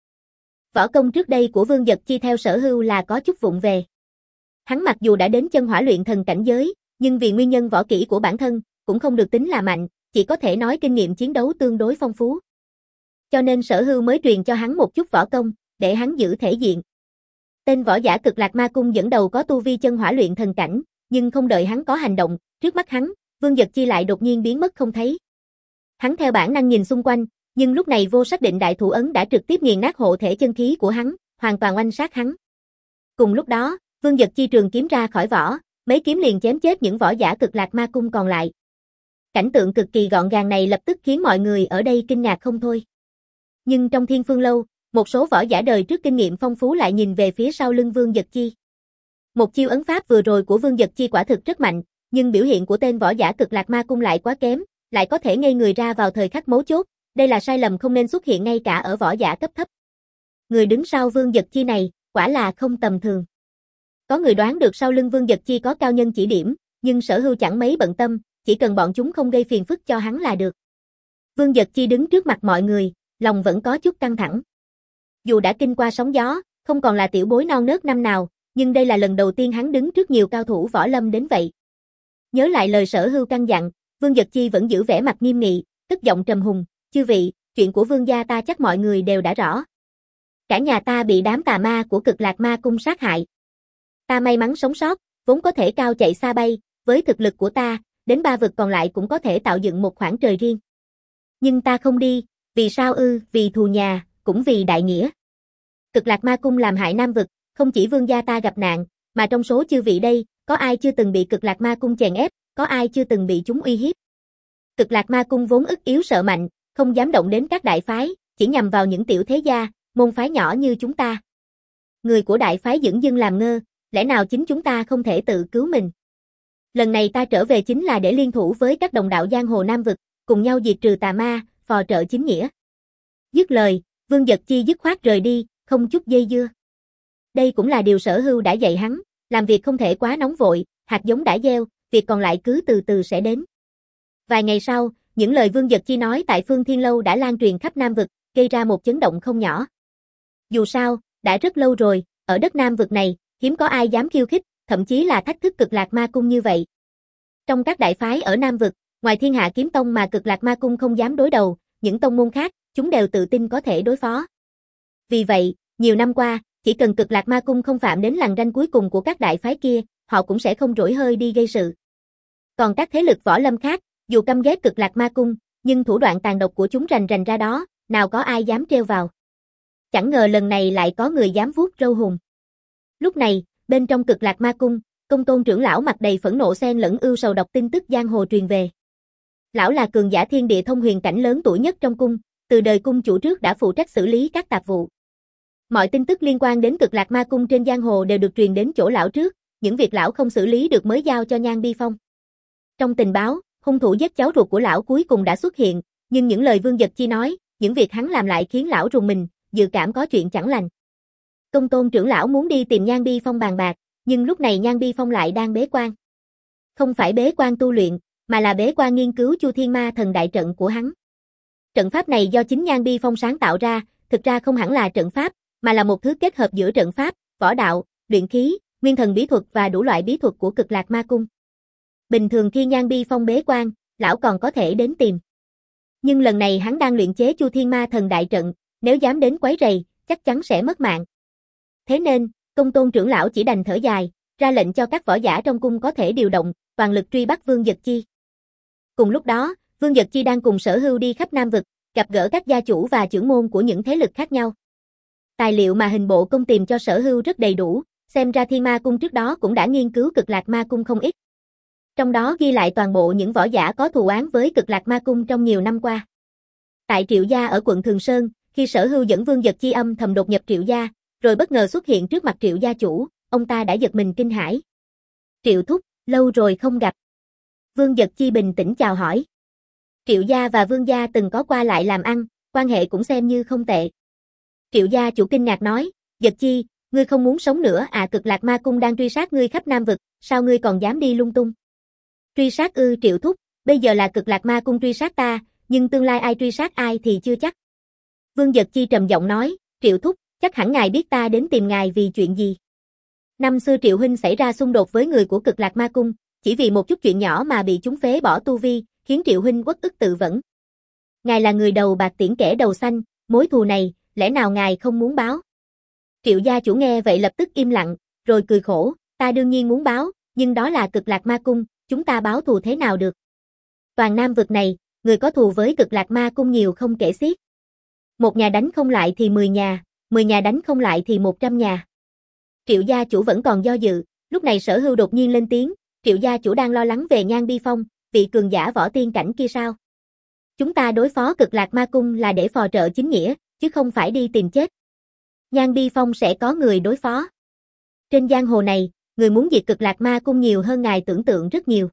Võ công trước đây của Vương Dật Chi theo Sở Hưu là có chút vụng về. Hắn mặc dù đã đến chân hỏa luyện thần cảnh giới, nhưng vì nguyên nhân võ kỹ của bản thân, cũng không được tính là mạnh, chỉ có thể nói kinh nghiệm chiến đấu tương đối phong phú. Cho nên Sở Hưu mới truyền cho hắn một chút võ công, để hắn giữ thể diện. Tên võ giả Cực Lạc Ma Cung dẫn đầu có tu vi chân hỏa luyện thần cảnh, nhưng không đợi hắn có hành động, trước mắt hắn, Vương Dật Chi lại đột nhiên biến mất không thấy. Hắn theo bản năng nhìn xung quanh, nhưng lúc này vô sắc định đại thủ ấn đã trực tiếp nghiền nát hộ thể chân khí của hắn, hoàn toàn oanh sát hắn. Cùng lúc đó, Vương Dật Chi trường kiếm ra khỏi vỏ, mấy kiếm liền chém chết những võ giả Cực Lạc Ma Cung còn lại. Cảnh tượng cực kỳ gọn gàng này lập tức khiến mọi người ở đây kinh ngạc không thôi. Nhưng trong Thiên Phương Lâu, một số võ giả đời trước kinh nghiệm phong phú lại nhìn về phía sau lưng Vương Dật Chi. Một chiêu ấn pháp vừa rồi của Vương Dật Chi quả thực rất mạnh, nhưng biểu hiện của tên võ giả Cực Lạc Ma Cung lại quá kém, lại có thể ngây người ra vào thời khắc mấu chốt, đây là sai lầm không nên xuất hiện ngay cả ở võ giả cấp thấp. Người đứng sau Vương Dật Chi này, quả là không tầm thường. Có người đoán được sau lưng Vương Dật Chi có cao nhân chỉ điểm, nhưng Sở Hưu chẳng mấy bận tâm, chỉ cần bọn chúng không gây phiền phức cho hắn là được. Vương Dật Chi đứng trước mặt mọi người, lòng vẫn có chút căng thẳng. Dù đã kinh qua sóng gió, không còn là tiểu bối non nớt năm nào, nhưng đây là lần đầu tiên hắn đứng trước nhiều cao thủ võ lâm đến vậy. Nhớ lại lời Sở Hưu căn dặn, Vương Dật Chi vẫn giữ vẻ mặt nghiêm nghị, cất giọng trầm hùng, "Chư vị, chuyện của Vương gia ta chắc mọi người đều đã rõ. Cả nhà ta bị đám tà ma của Cực Lạc Ma Cung sát hại. Ta may mắn sống sót, vốn có thể cao chạy xa bay, với thực lực của ta, đến ba vực còn lại cũng có thể tạo dựng một khoảng trời riêng. Nhưng ta không đi, vì sao ư? Vì thù nhà, cũng vì đại nghĩa. Cực Lạc Ma Cung làm hại Nam vực, không chỉ Vương gia ta gặp nạn, mà trong số chư vị đây, có ai chưa từng bị Cực Lạc Ma Cung chèn ép, có ai chưa từng bị chúng uy hiếp. Cực Lạc Ma Cung vốn ức yếu sợ mạnh, không dám động đến các đại phái, chỉ nhằm vào những tiểu thế gia, môn phái nhỏ như chúng ta. Người của đại phái dửng dưng làm ngơ, lẽ nào chính chúng ta không thể tự cứu mình? Lần này ta trở về chính là để liên thủ với các đồng đạo giang hồ Nam vực, cùng nhau diệt trừ tà ma, phò trợ chính nghĩa." Dứt lời, Vương Dật Chi dứt khoát rời đi, không chút dây dưa. Đây cũng là điều Sở Hưu đã dạy hắn, làm việc không thể quá nóng vội, hạt giống đã gieo, việc còn lại cứ từ từ sẽ đến. Vài ngày sau, những lời Vương Dật Chi nói tại Phương Thiên Lâu đã lan truyền khắp Nam vực, gây ra một chấn động không nhỏ. Dù sao, đã rất lâu rồi, ở đất Nam vực này, hiếm có ai dám khiêu khích, thậm chí là thách thức Cực Lạc Ma Cung như vậy. Trong các đại phái ở Nam vực, ngoài Thiên Hạ Kiếm Tông mà Cực Lạc Ma Cung không dám đối đầu, những tông môn khác, chúng đều tự tin có thể đối phó. Vì vậy, nhiều năm qua, chỉ cần Cực Lạc Ma Cung không phạm đến lằn ranh cuối cùng của các đại phái kia, họ cũng sẽ không rỗi hơi đi gây sự. Còn các thế lực võ lâm khác, dù căm ghét Cực Lạc Ma Cung, nhưng thủ đoạn tàn độc của chúng rành rành ra đó, nào có ai dám trêu vào. Chẳng ngờ lần này lại có người dám vuốt râu hùng. Lúc này, bên trong Cực Lạc Ma Cung, Công Tôn trưởng lão mặt đầy phẫn nộ xen lẫn ưu sầu đọc tin tức giang hồ truyền về. Lão là cường giả thiên địa thông huyền cảnh lớn tuổi nhất trong cung, từ đời cung chủ trước đã phụ trách xử lý các tạp vụ. Mọi tin tức liên quan đến Cực Lạc Ma Cung trên giang hồ đều được truyền đến chỗ lão trước, những việc lão không xử lý được mới giao cho Nhan Bi Phong. Trong tình báo, hung thủ giết cháu ruột của lão cuối cùng đã xuất hiện, nhưng những lời Vương Dật Chi nói, những việc hắn làm lại khiến lão rùng mình, dự cảm có chuyện chẳng lành. Công Tôn trưởng lão muốn đi tìm Nhan Bi Phong bàn bạc, nhưng lúc này Nhan Bi Phong lại đang bế quan. Không phải bế quan tu luyện, mà là bế quan nghiên cứu Chu Thiên Ma Thần đại trận của hắn. Trận pháp này do chính Nhan Bi Phong sáng tạo ra, thực ra không hẳn là trận pháp, mà là một thứ kết hợp giữa trận pháp, võ đạo, luyện khí, nguyên thần bí thuật và đủ loại bí thuật của Cực Lạc Ma Cung. Bình thường khi Nhan Bi Phong bế quan, lão còn có thể đến tìm. Nhưng lần này hắn đang luyện chế Chu Thiên Ma Thần đại trận, nếu dám đến quấy rầy, chắc chắn sẽ mất mạng. Thế nên, Công Tôn trưởng lão chỉ đành thở dài, ra lệnh cho các võ giả trong cung có thể điều động, toàn lực truy bắt Vương Dật Chi. Cùng lúc đó, Vương Dật Chi đang cùng Sở Hưu đi khắp Nam vực, gặp gỡ các gia chủ và trưởng môn của những thế lực khác nhau. Tài liệu mà hình bộ công tìm cho Sở Hưu rất đầy đủ, xem ra Thiên Ma Cung trước đó cũng đã nghiên cứu Cực Lạc Ma Cung không ít. Trong đó ghi lại toàn bộ những võ giả có thù oán với Cực Lạc Ma Cung trong nhiều năm qua. Tại Triệu gia ở quận Thường Sơn, khi Sở Hưu dẫn Vương Dật Chi âm thầm đột nhập Triệu gia, rồi bất ngờ xuất hiện trước mặt Triệu gia chủ, ông ta đã giật mình kinh hãi. "Triệu thúc, lâu rồi không gặp." Vương Dật Chi bình tĩnh chào hỏi. Triệu gia và Vương gia từng có qua lại làm ăn, quan hệ cũng xem như không tệ. Triệu gia chủ kinh ngạc nói, Dật Chi, ngươi không muốn sống nữa à? Cực Lạc Ma Cung đang truy sát ngươi khắp Nam vực, sao ngươi còn dám đi lung tung? Truy sát ư? Triệu thúc, bây giờ là Cực Lạc Ma Cung truy sát ta, nhưng tương lai ai truy sát ai thì chưa chắc. Vương Dật Chi trầm giọng nói, Triệu thúc, chắc hẳn ngài biết ta đến tìm ngài vì chuyện gì. Năm xưa Triệu huynh xảy ra xung đột với người của Cực Lạc Ma Cung, chỉ vì một chút chuyện nhỏ mà bị chúng phế bỏ tu vi, khiến Triệu huynh uất ức tự vẫn. Ngài là người đầu bạc tiễn kẻ đầu xanh, mối thù này, lẽ nào ngài không muốn báo? Triệu gia chủ nghe vậy lập tức im lặng, rồi cười khổ, ta đương nhiên muốn báo, nhưng đó là Cực Lạc Ma Cung, chúng ta báo thù thế nào được? Toàn Nam vực này, người có thù với Cực Lạc Ma Cung nhiều không kể xiết. Một nhà đánh không lại thì mười nhà, mười nhà đánh không lại thì một trăm nhà. Triệu gia chủ vẫn còn do dự, lúc này Sở Hưu đột nhiên lên tiếng, Triệu gia chủ đang lo lắng về Nhan Bi Phong, vị cường giả võ tiên cảnh kia sao? Chúng ta đối phó Cực Lạc Ma Cung là để phò trợ chính nghĩa, chứ không phải đi tìm chết. Nhan Bi Phong sẽ có người đối phó. Trên giang hồ này, người muốn diệt Cực Lạc Ma Cung nhiều hơn ngài tưởng tượng rất nhiều.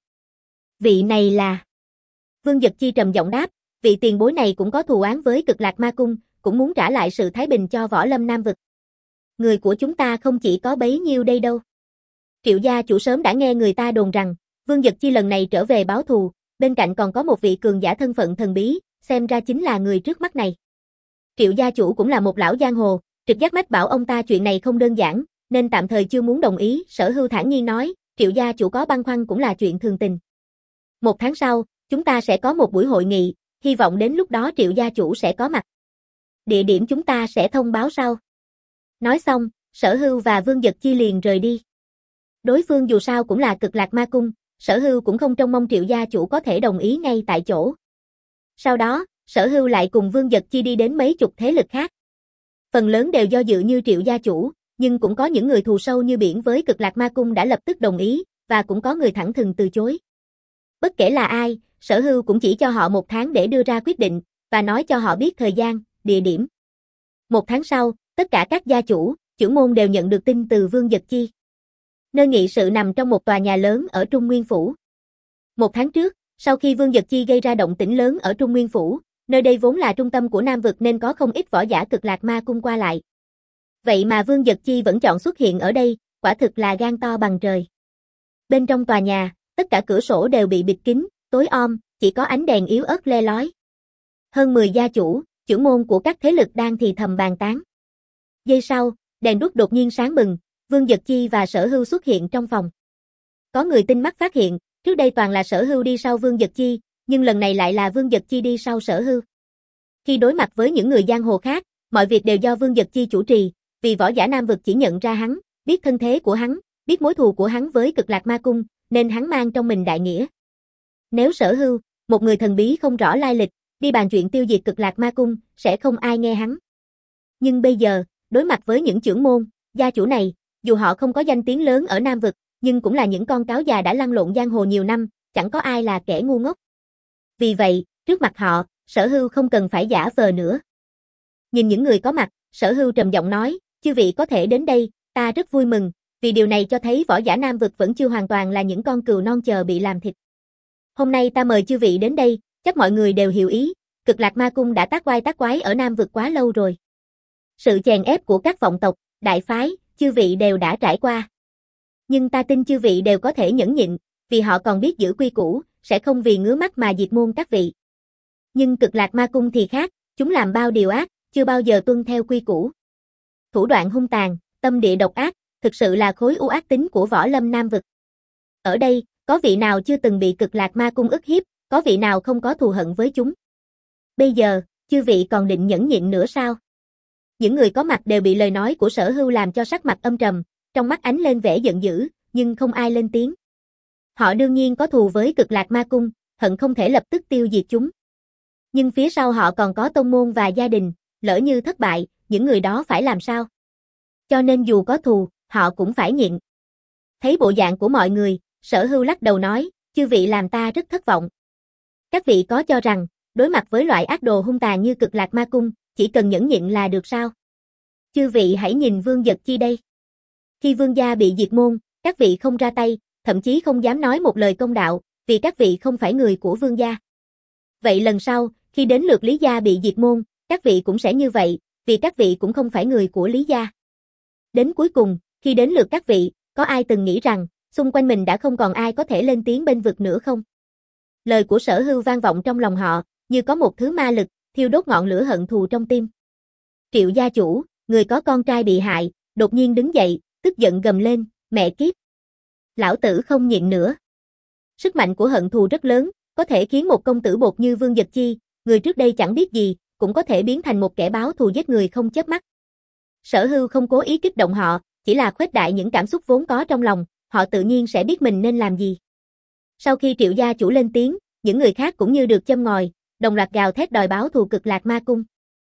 Vị này là... Vương Dật Chi trầm giọng đáp, vị tiền bối này cũng có thù oán với Cực Lạc Ma Cung, cũng muốn trả lại sự thái bình cho võ lâm Nam vực. Người của chúng ta không chỉ có bấy nhiêu đây đâu. Triệu gia chủ sớm đã nghe người ta đồn rằng, Vương Dật Chi lần này trở về báo thù, bên cạnh còn có một vị cường giả thân phận thần bí, xem ra chính là người trước mắt này. Triệu gia chủ cũng là một lão giang hồ, trực giác mách bảo ông ta chuyện này không đơn giản, nên tạm thời chưa muốn đồng ý. Sở Hưu thản nhiên nói, Triệu gia chủ có băn khoăn cũng là chuyện thường tình. Một tháng sau, chúng ta sẽ có một buổi hội nghị, hy vọng đến lúc đó Triệu gia chủ sẽ có mặt. Địa điểm chúng ta sẽ thông báo sau. Nói xong, Sở Hưu và Vương Dật Chi liền rời đi. Đối phương dù sao cũng là Cực Lạc Ma Cung, Sở Hưu cũng không trông mong Triệu gia chủ có thể đồng ý ngay tại chỗ. Sau đó, Sở Hưu lại cùng Vương Dật Chi đi đến mấy chục thế lực khác. Phần lớn đều do dự như Triệu gia chủ, nhưng cũng có những người thù sâu như biển với Cực Lạc Ma Cung đã lập tức đồng ý, và cũng có người thẳng thừng từ chối. Bất kể là ai, Sở Hưu cũng chỉ cho họ một tháng để đưa ra quyết định, và nói cho họ biết thời gian, địa điểm. Một tháng sau, tất cả các gia chủ, trưởng môn đều nhận được tin từ Vương Dật Chi. Nơi nghị sự nằm trong một tòa nhà lớn ở Trung Nguyên Phủ. Một tháng trước, sau khi Vương Dật Chi gây ra động tĩnh lớn ở Trung Nguyên Phủ, nơi đây vốn là trung tâm của Nam vực nên có không ít võ giả Cực Lạc Ma Cung qua lại. Vậy mà Vương Dật Chi vẫn chọn xuất hiện ở đây, quả thực là gan to bằng trời. Bên trong tòa nhà, tất cả cửa sổ đều bị bịt kín, tối om, chỉ có ánh đèn yếu ớt le lói. Hơn mười gia chủ, trưởng môn của các thế lực đang thì thầm bàn tán. Giây sau, đèn đuốc đột nhiên sáng bừng, Vương Dật Chi và Sở Hưu xuất hiện trong phòng. Có người tinh mắt phát hiện, trước đây toàn là Sở Hưu đi sau Vương Dật Chi, nhưng lần này lại là Vương Dật Chi đi sau Sở Hưu. Khi đối mặt với những người giang hồ khác, mọi việc đều do Vương Dật Chi chủ trì, vì võ giả Nam vực chỉ nhận ra hắn, biết thân thế của hắn, biết mối thù của hắn với Cực Lạc Ma Cung, nên hắn mang trong mình đại nghĩa. Nếu Sở Hưu, một người thần bí không rõ lai lịch, đi bàn chuyện tiêu diệt Cực Lạc Ma Cung, sẽ không ai nghe hắn. Nhưng bây giờ, đối mặt với những trưởng môn, gia chủ này, dù họ không có danh tiếng lớn ở Nam vực, nhưng cũng là những con cáo già đã lăn lộn giang hồ nhiều năm, chẳng có ai là kẻ ngu ngốc. Vì vậy, trước mặt họ, Sở Hưu không cần phải giả vờ nữa. Nhìn những người có mặt, Sở Hưu trầm giọng nói, chư vị có thể đến đây, ta rất vui mừng, vì điều này cho thấy võ giả Nam vực vẫn chưa hoàn toàn là những con cừu non chờ bị làm thịt. Hôm nay ta mời chư vị đến đây, chắc mọi người đều hiểu ý, Cực Lạc Ma Cung đã tác oai tác quái ở Nam vực quá lâu rồi. Sự chèn ép của các vọng tộc, đại phái, chư vị đều đã trải qua. Nhưng ta tin chư vị đều có thể nhẫn nhịn, vì họ còn biết giữ quy củ, sẽ không vì ngứa mắt mà diệt môn các vị. Nhưng Cực Lạc Ma Cung thì khác, chúng làm bao điều ác, chưa bao giờ tuân theo quy củ. Thủ đoạn hung tàn, tâm địa độc ác, thực sự là khối u ác tính của võ lâm Nam vực. Ở đây, có vị nào chưa từng bị Cực Lạc Ma Cung ức hiếp, có vị nào không có thù hận với chúng. Bây giờ, chư vị còn định nhẫn nhịn nữa sao? Những người có mặt đều bị lời nói của Sở Hưu làm cho sắc mặt âm trầm, trong mắt ánh lên vẻ giận dữ, nhưng không ai lên tiếng. Họ đương nhiên có thù với Cực Lạc Ma Cung, hận không thể lập tức tiêu diệt chúng. Nhưng phía sau họ còn có tông môn và gia đình, lỡ như thất bại, những người đó phải làm sao? Cho nên dù có thù, họ cũng phải nhịn. Thấy bộ dạng của mọi người, Sở Hưu lắc đầu nói, chư vị làm ta rất thất vọng. Các vị có cho rằng, đối mặt với loại ác đồ hung tàn như Cực Lạc Ma Cung, chỉ cần nhẫn nhịn là được sao? Chư vị hãy nhìn Vương Dật Chi đây. Khi Vương gia bị diệt môn, các vị không ra tay, thậm chí không dám nói một lời công đạo, vì các vị không phải người của Vương gia. Vậy lần sau, khi đến lượt Lý gia bị diệt môn, các vị cũng sẽ như vậy, vì các vị cũng không phải người của Lý gia. Đến cuối cùng, khi đến lượt các vị, có ai từng nghĩ rằng, xung quanh mình đã không còn ai có thể lên tiếng bên vực nữa không? Lời của Sở Hưu vang vọng trong lòng họ, như có một thứ ma lực, thiêu đốt ngọn lửa hận thù trong tim. Triệu gia chủ, người có con trai bị hại, đột nhiên đứng dậy, tức giận gầm lên, mẹ kiếp. Lão tử không nhịn nữa. Sức mạnh của hận thù rất lớn, có thể khiến một công tử bột như Vương Dật Chi, người trước đây chẳng biết gì, cũng có thể biến thành một kẻ báo thù giết người không chớp mắt. Sở Hưu không cố ý kích động họ, chỉ là khuếch đại những cảm xúc vốn có trong lòng, họ tự nhiên sẽ biết mình nên làm gì. Sau khi Triệu gia chủ lên tiếng, những người khác cũng như được châm ngòi, đồng loạt gào thét đòi báo thù Cực Lạc Ma Cung.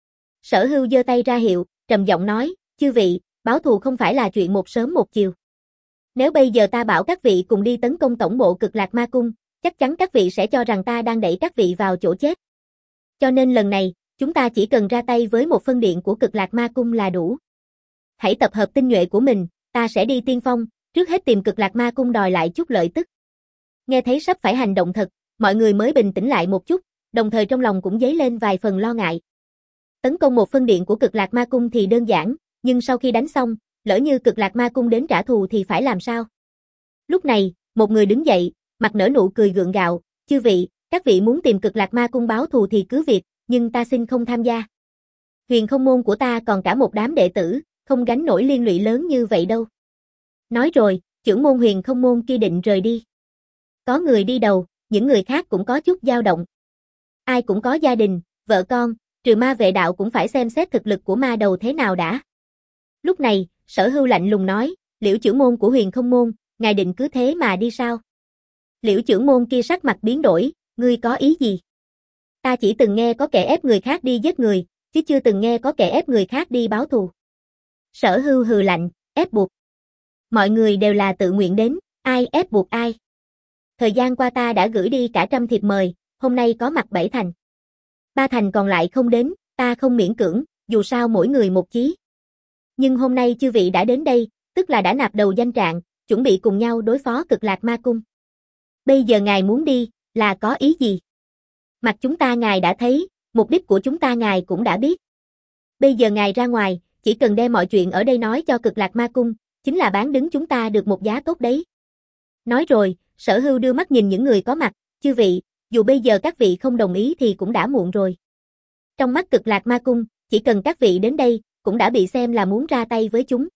Sở Hưu giơ tay ra hiệu, trầm giọng nói, chư vị, báo thù không phải là chuyện một sớm một chiều. Nếu bây giờ ta bảo các vị cùng đi tấn công tổng bộ Cực Lạc Ma Cung, chắc chắn các vị sẽ cho rằng ta đang đẩy các vị vào chỗ chết. Cho nên lần này, chúng ta chỉ cần ra tay với một phân điện của Cực Lạc Ma Cung là đủ. Hãy tập hợp tinh nhuệ của mình, ta sẽ đi tiên phong, trước hết tìm Cực Lạc Ma Cung đòi lại chút lợi tức. Nghe thấy sắp phải hành động thật, mọi người mới bình tĩnh lại một chút, đồng thời trong lòng cũng dấy lên vài phần lo ngại. Tấn công một phân điện của Cực Lạc Ma Cung thì đơn giản, nhưng sau khi đánh xong, lỡ như Cực Lạc Ma Cung đến trả thù thì phải làm sao? Lúc này, một người đứng dậy, mặt nở nụ cười gượng gạo, chư vị, các vị muốn tìm Cực Lạc Ma Cung báo thù thì cứ việc, nhưng ta xin không tham gia. Huyền Không môn của ta còn cả một đám đệ tử, không gánh nổi liên lụy lớn như vậy đâu. Nói rồi, trưởng môn Huyền Không môn kia định rời đi. Có người đi đầu, những người khác cũng có chút dao động. Ai cũng có gia đình, vợ con, trừ ma vệ đạo cũng phải xem xét thực lực của ma đầu thế nào đã. Lúc này, Sở Hưu lạnh lùng nói, Liễu trưởng môn của Huyền Không môn, ngài định cứ thế mà đi sao? Liễu trưởng môn kia sắc mặt biến đổi, ngươi có ý gì? Ta chỉ từng nghe có kẻ ép người khác đi giết người, chứ chưa từng nghe có kẻ ép người khác đi báo thù. Sở Hưu hừ lạnh, ép buộc. Mọi người đều là tự nguyện đến, ai ép buộc ai? Thời gian qua ta đã gửi đi cả trăm thiệp mời, hôm nay có mặt bảy thành. Ba thành còn lại không đến, ta không miễn cưỡng, dù sao mỗi người một chí. Nhưng hôm nay chư vị đã đến đây, tức là đã nạp đầu danh trạng, chuẩn bị cùng nhau đối phó Cực Lạc Ma Cung. Bây giờ ngài muốn đi, là có ý gì? Mặt chúng ta ngài đã thấy, mục đích của chúng ta ngài cũng đã biết. Bây giờ ngài ra ngoài, chỉ cần đem mọi chuyện ở đây nói cho Cực Lạc Ma Cung, chính là bán đứng chúng ta được một giá tốt đấy. Nói rồi, Sở Hưu đưa mắt nhìn những người có mặt, chư vị, dù bây giờ các vị không đồng ý thì cũng đã muộn rồi. Trong mắt Cực Lạc Ma Cung, chỉ cần các vị đến đây, cũng đã bị xem là muốn ra tay với chúng.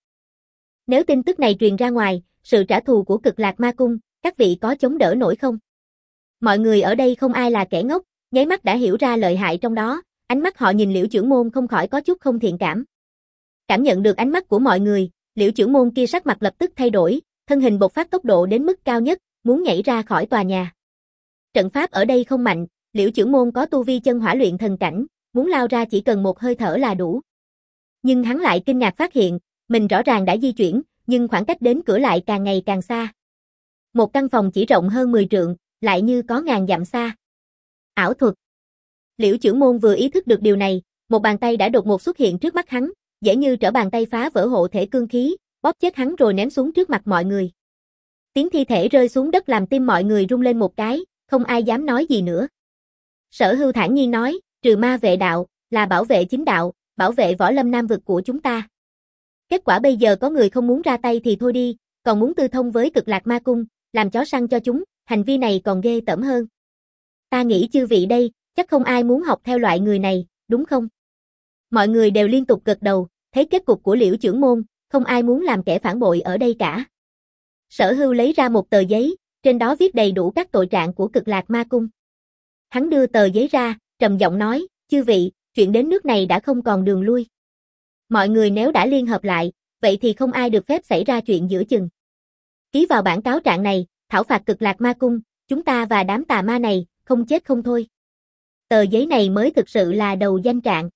Nếu tin tức này truyền ra ngoài, sự trả thù của Cực Lạc Ma Cung, các vị có chống đỡ nổi không? Mọi người ở đây không ai là kẻ ngốc, nháy mắt đã hiểu ra lợi hại trong đó, ánh mắt họ nhìn Liễu trưởng môn không khỏi có chút không thiện cảm. Cảm nhận được ánh mắt của mọi người, Liễu trưởng môn kia sắc mặt lập tức thay đổi, thân hình bộc phát tốc độ đến mức cao nhất, muốn nhảy ra khỏi tòa nhà. Trận pháp ở đây không mạnh, Liễu trưởng môn có tu vi chân hỏa luyện thần cảnh, muốn lao ra chỉ cần một hơi thở là đủ. Nhưng hắn lại kinh ngạc phát hiện, mình rõ ràng đã di chuyển, nhưng khoảng cách đến cửa lại càng ngày càng xa. Một căn phòng chỉ rộng hơn mười trượng, lại như có ngàn dặm xa. Ảo thuật. Liễu trưởng môn vừa ý thức được điều này, một bàn tay đã đột ngột xuất hiện trước mắt hắn, dễ như trở bàn tay phá vỡ hộ thể cương khí, bóp chết hắn rồi ném xuống trước mặt mọi người. Tiếng thi thể rơi xuống đất làm tim mọi người rung lên một cái, không ai dám nói gì nữa. Sở Hưu thản nhiên nói, trừ ma vệ đạo, là bảo vệ chính đạo, bảo vệ võ lâm nam vực của chúng ta. Kết quả bây giờ có người không muốn ra tay thì thôi đi, còn muốn tư thông với Cực Lạc Ma Cung, làm chó săn cho chúng, hành vi này còn ghê tởm hơn. Ta nghĩ chư vị đây, chắc không ai muốn học theo loại người này, đúng không? Mọi người đều liên tục gật đầu, thấy kết cục của Liễu trưởng môn, không ai muốn làm kẻ phản bội ở đây cả. Sở Hưu lấy ra một tờ giấy, trên đó viết đầy đủ các tội trạng của Cực Lạc Ma Cung. Hắn đưa tờ giấy ra, trầm giọng nói, chư vị, chuyện đến nước này đã không còn đường lui. Mọi người nếu đã liên hợp lại, vậy thì không ai được phép xảy ra chuyện giữa chừng. Ký vào bản cáo trạng này, thảo phạt Cực Lạc Ma Cung, chúng ta và đám tà ma này, không chết không thôi. Tờ giấy này mới thực sự là đầu danh trạng.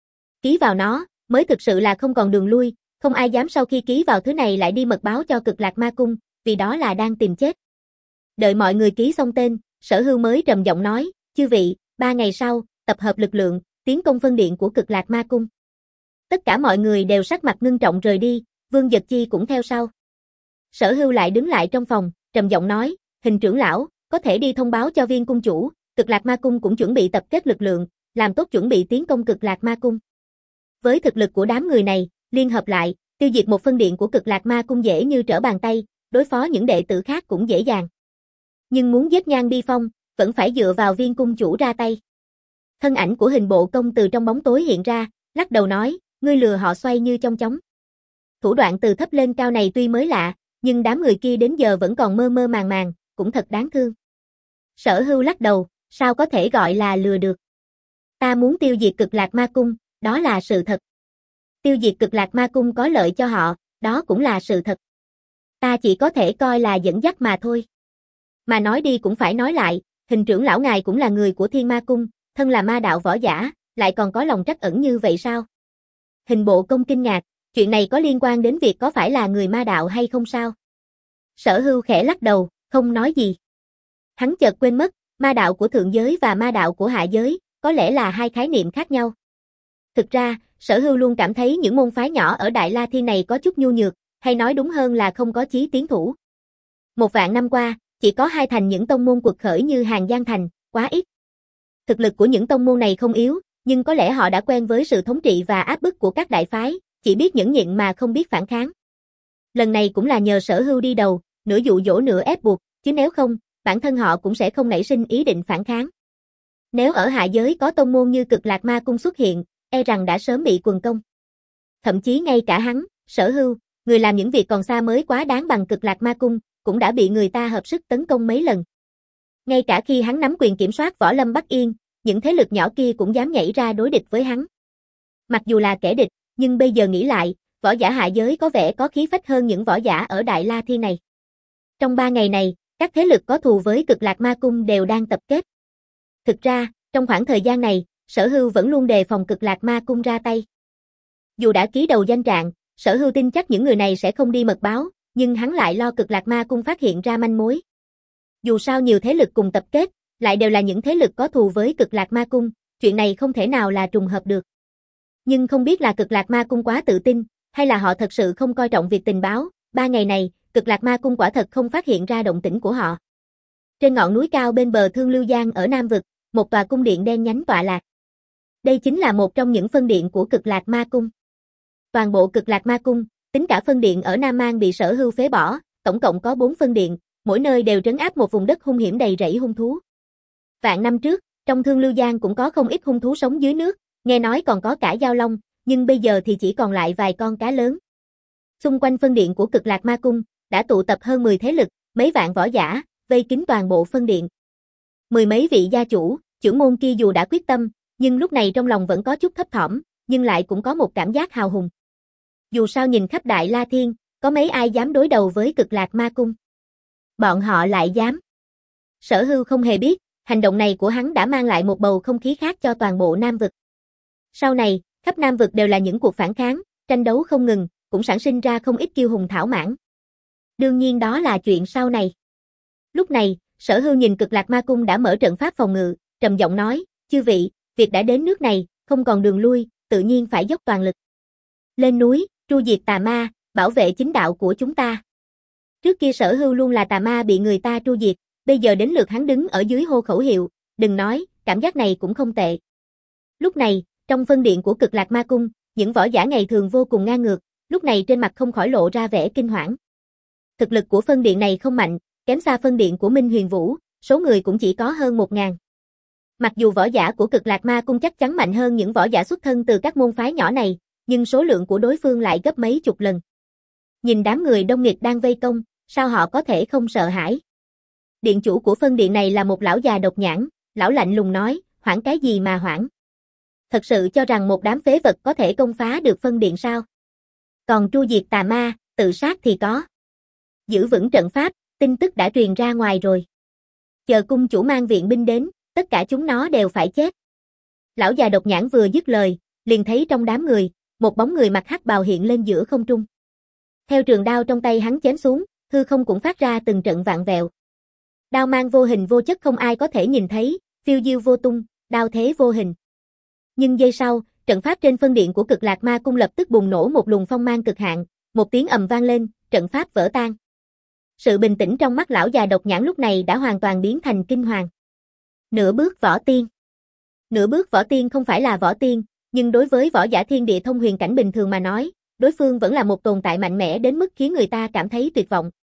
Ký vào nó, mới thực sự là không còn đường lui, không ai dám sau khi ký vào thứ này lại đi mật báo cho Cực Lạc Ma Cung, vì đó là đang tìm chết. Đợi mọi người ký xong tên, Sở Hưu mới trầm giọng nói, chư vị, ba ngày sau, tập hợp lực lượng, tiến công phân điện của Cực Lạc Ma Cung. Tất cả mọi người đều sắc mặt ngưng trọng rời đi, Vương Dật Chi cũng theo sau. Sở Hưu lại đứng lại trong phòng, trầm giọng nói, Hình trưởng lão, có thể đi thông báo cho Viên cung chủ, Cực Lạc Ma Cung cũng chuẩn bị tập kết lực lượng, làm tốt chuẩn bị tiến công Cực Lạc Ma Cung. Với thực lực của đám người này, liên hợp lại, tiêu diệt một phân điện của Cực Lạc Ma Cung dễ như trở bàn tay, đối phó những đệ tử khác cũng dễ dàng. Nhưng muốn giết Nhan Bi Phong, vẫn phải dựa vào Viên cung chủ ra tay. Thân ảnh của Hình Bộ Công từ trong bóng tối hiện ra, lắc đầu nói, ngươi lừa họ xoay như trong chóng. Thủ đoạn từ thấp lên cao này tuy mới lạ, nhưng đám người kia đến giờ vẫn còn mơ mơ màng màng, cũng thật đáng thương. Sở Hưu lắc đầu, sao có thể gọi là lừa được. Ta muốn tiêu diệt Cực Lạc Ma Cung, đó là sự thật. Tiêu diệt Cực Lạc Ma Cung có lợi cho họ, đó cũng là sự thật. Ta chỉ có thể coi là dẫn dắt mà thôi. Mà nói đi cũng phải nói lại, Hình trưởng lão ngài cũng là người của Thiên Ma Cung, thân là ma đạo võ giả, lại còn có lòng trắc ẩn như vậy sao? Hình Bộ Công kinh ngạc, chuyện này có liên quan đến việc có phải là người ma đạo hay không sao? Sở Hưu khẽ lắc đầu, không nói gì. Hắn chợt quên mất, ma đạo của thượng giới và ma đạo của hạ giới, có lẽ là hai khái niệm khác nhau. Thực ra, Sở Hưu luôn cảm thấy những môn phái nhỏ ở Đại La Thiên này có chút nhu nhược, hay nói đúng hơn là không có chí tiến thủ. Một vạn năm qua, chỉ có hai thành những tông môn quật khởi như Hàng Giang Thành, quá ít. Thực lực của những tông môn này không yếu, nhưng có lẽ họ đã quen với sự thống trị và áp bức của các đại phái, chỉ biết nhẫn nhịn mà không biết phản kháng. Lần này cũng là nhờ Sở Hưu đi đầu, nửa dụ dỗ nửa ép buộc, chứ nếu không, bản thân họ cũng sẽ không nảy sinh ý định phản kháng. Nếu ở hạ giới có tông môn như Cực Lạc Ma Cung xuất hiện, e rằng đã sớm bị quần công. Thậm chí ngay cả hắn, Sở Hưu, người làm những việc còn xa mới quá đáng bằng Cực Lạc Ma Cung, cũng đã bị người ta hợp sức tấn công mấy lần. Ngay cả khi hắn nắm quyền kiểm soát Võ Lâm Bắc Yên, những thế lực nhỏ kia cũng dám nhảy ra đối địch với hắn. Mặc dù là kẻ địch, nhưng bây giờ nghĩ lại, võ giả hạ giới có vẻ có khí phách hơn những võ giả ở Đại La Thiên này. Trong ba ngày này, các thế lực có thù với Cực Lạc Ma Cung đều đang tập kết. Thực ra, trong khoảng thời gian này, Sở Hưu vẫn luôn đề phòng Cực Lạc Ma Cung ra tay. Dù đã ký đầu danh trạng, Sở Hưu tin chắc những người này sẽ không đi mật báo, nhưng hắn lại lo Cực Lạc Ma Cung phát hiện ra manh mối. Dù sao nhiều thế lực cùng tập kết, lại đều là những thế lực có thù với Cực Lạc Ma Cung, chuyện này không thể nào là trùng hợp được. Nhưng không biết là Cực Lạc Ma Cung quá tự tin, hay là họ thật sự không coi trọng việc tình báo, ba ngày này, Cực Lạc Ma Cung quả thật không phát hiện ra động tĩnh của họ. Trên ngọn núi cao bên bờ Thương Lưu Giang ở Nam Vực, một tòa cung điện đen nhánh tọa lạc. Đây chính là một trong những phân điện của Cực Lạc Ma Cung. Toàn bộ Cực Lạc Ma Cung, tính cả phân điện ở Nam Mang bị Sở Hưu phế bỏ, tổng cộng có bốn phân điện, mỗi nơi đều trấn áp một vùng đất hung hiểm đầy rẫy hung thú. Vạn năm trước, trong Thương Lưu Giang cũng có không ít hung thú sống dưới nước, nghe nói còn có cả giao long, nhưng bây giờ thì chỉ còn lại vài con cá lớn. Xung quanh phân điện của Cực Lạc Ma Cung, đã tụ tập hơn mười thế lực, mấy vạn võ giả, vây kín toàn bộ phân điện. Mười mấy vị gia chủ, trưởng môn kia dù đã quyết tâm, nhưng lúc này trong lòng vẫn có chút thấp thỏm, nhưng lại cũng có một cảm giác hào hùng. Dù sao nhìn khắp Đại La Thiên, có mấy ai dám đối đầu với Cực Lạc Ma Cung. Bọn họ lại dám. Sở Hưu không hề biết, hành động này của hắn đã mang lại một bầu không khí khác cho toàn bộ Nam Vực. Sau này, khắp Nam Vực đều là những cuộc phản kháng, tranh đấu không ngừng, cũng sản sinh ra không ít kiêu hùng thảo mãn. Đương nhiên đó là chuyện sau này. Lúc này, Sở Hưu nhìn Cực Lạc Ma Cung đã mở trận pháp phòng ngự, trầm giọng nói, chư vị, việc đã đến nước này, không còn đường lui, tự nhiên phải dốc toàn lực. Lên núi, tru diệt tà ma, bảo vệ chính đạo của chúng ta. Trước kia Sở Hưu luôn là tà ma bị người ta tru diệt, bây giờ đến lượt hắn đứng ở dưới hô khẩu hiệu, đừng nói, cảm giác này cũng không tệ. Lúc này, trong phân điện của Cực Lạc Ma Cung, những võ giả ngày thường vô cùng ngang ngược, lúc này trên mặt không khỏi lộ ra vẻ kinh hoảng. Thực lực của phân điện này không mạnh, kém xa phân điện của Minh Huyền Vũ, số người cũng chỉ có hơn một ngàn. Mặc dù võ giả của Cực Lạc Ma Cung chắc chắn mạnh hơn những võ giả xuất thân từ các môn phái nhỏ này, nhưng số lượng của đối phương lại gấp mấy chục lần. Nhìn đám người đông nghịt đang vây công, sao họ có thể không sợ hãi? Điện chủ của phân điện này là một lão già độc nhãn, lão lạnh lùng nói, hoảng cái gì mà hoảng? Thật sự cho rằng một đám phế vật có thể công phá được phân điện sao? Còn tru diệt tà ma, tự sát thì có. Giữ vững trận pháp, tin tức đã truyền ra ngoài rồi. Chờ cung chủ mang viện binh đến, tất cả chúng nó đều phải chết. Lão già độc nhãn vừa dứt lời, liền thấy trong đám người, một bóng người mặc hắc bào hiện lên giữa không trung. Theo trường đao trong tay hắn chém xuống, hư không cũng phát ra từng trận vạn vẹo. Đao mang vô hình vô chất không ai có thể nhìn thấy, phiêu diêu vô tung, đao thế vô hình. Nhưng giây sau, trận pháp trên phân điện của Cực Lạc Ma Cung lập tức bùng nổ một luồng phong mang cực hạn, một tiếng ầm vang lên, trận pháp vỡ tan. Sự bình tĩnh trong mắt lão già độc nhãn lúc này đã hoàn toàn biến thành kinh hoàng. Nửa bước võ tiên. Nửa bước võ tiên không phải là võ tiên, nhưng đối với võ giả thiên địa thông huyền cảnh bình thường mà nói, đối phương vẫn là một tồn tại mạnh mẽ đến mức khiến người ta cảm thấy tuyệt vọng.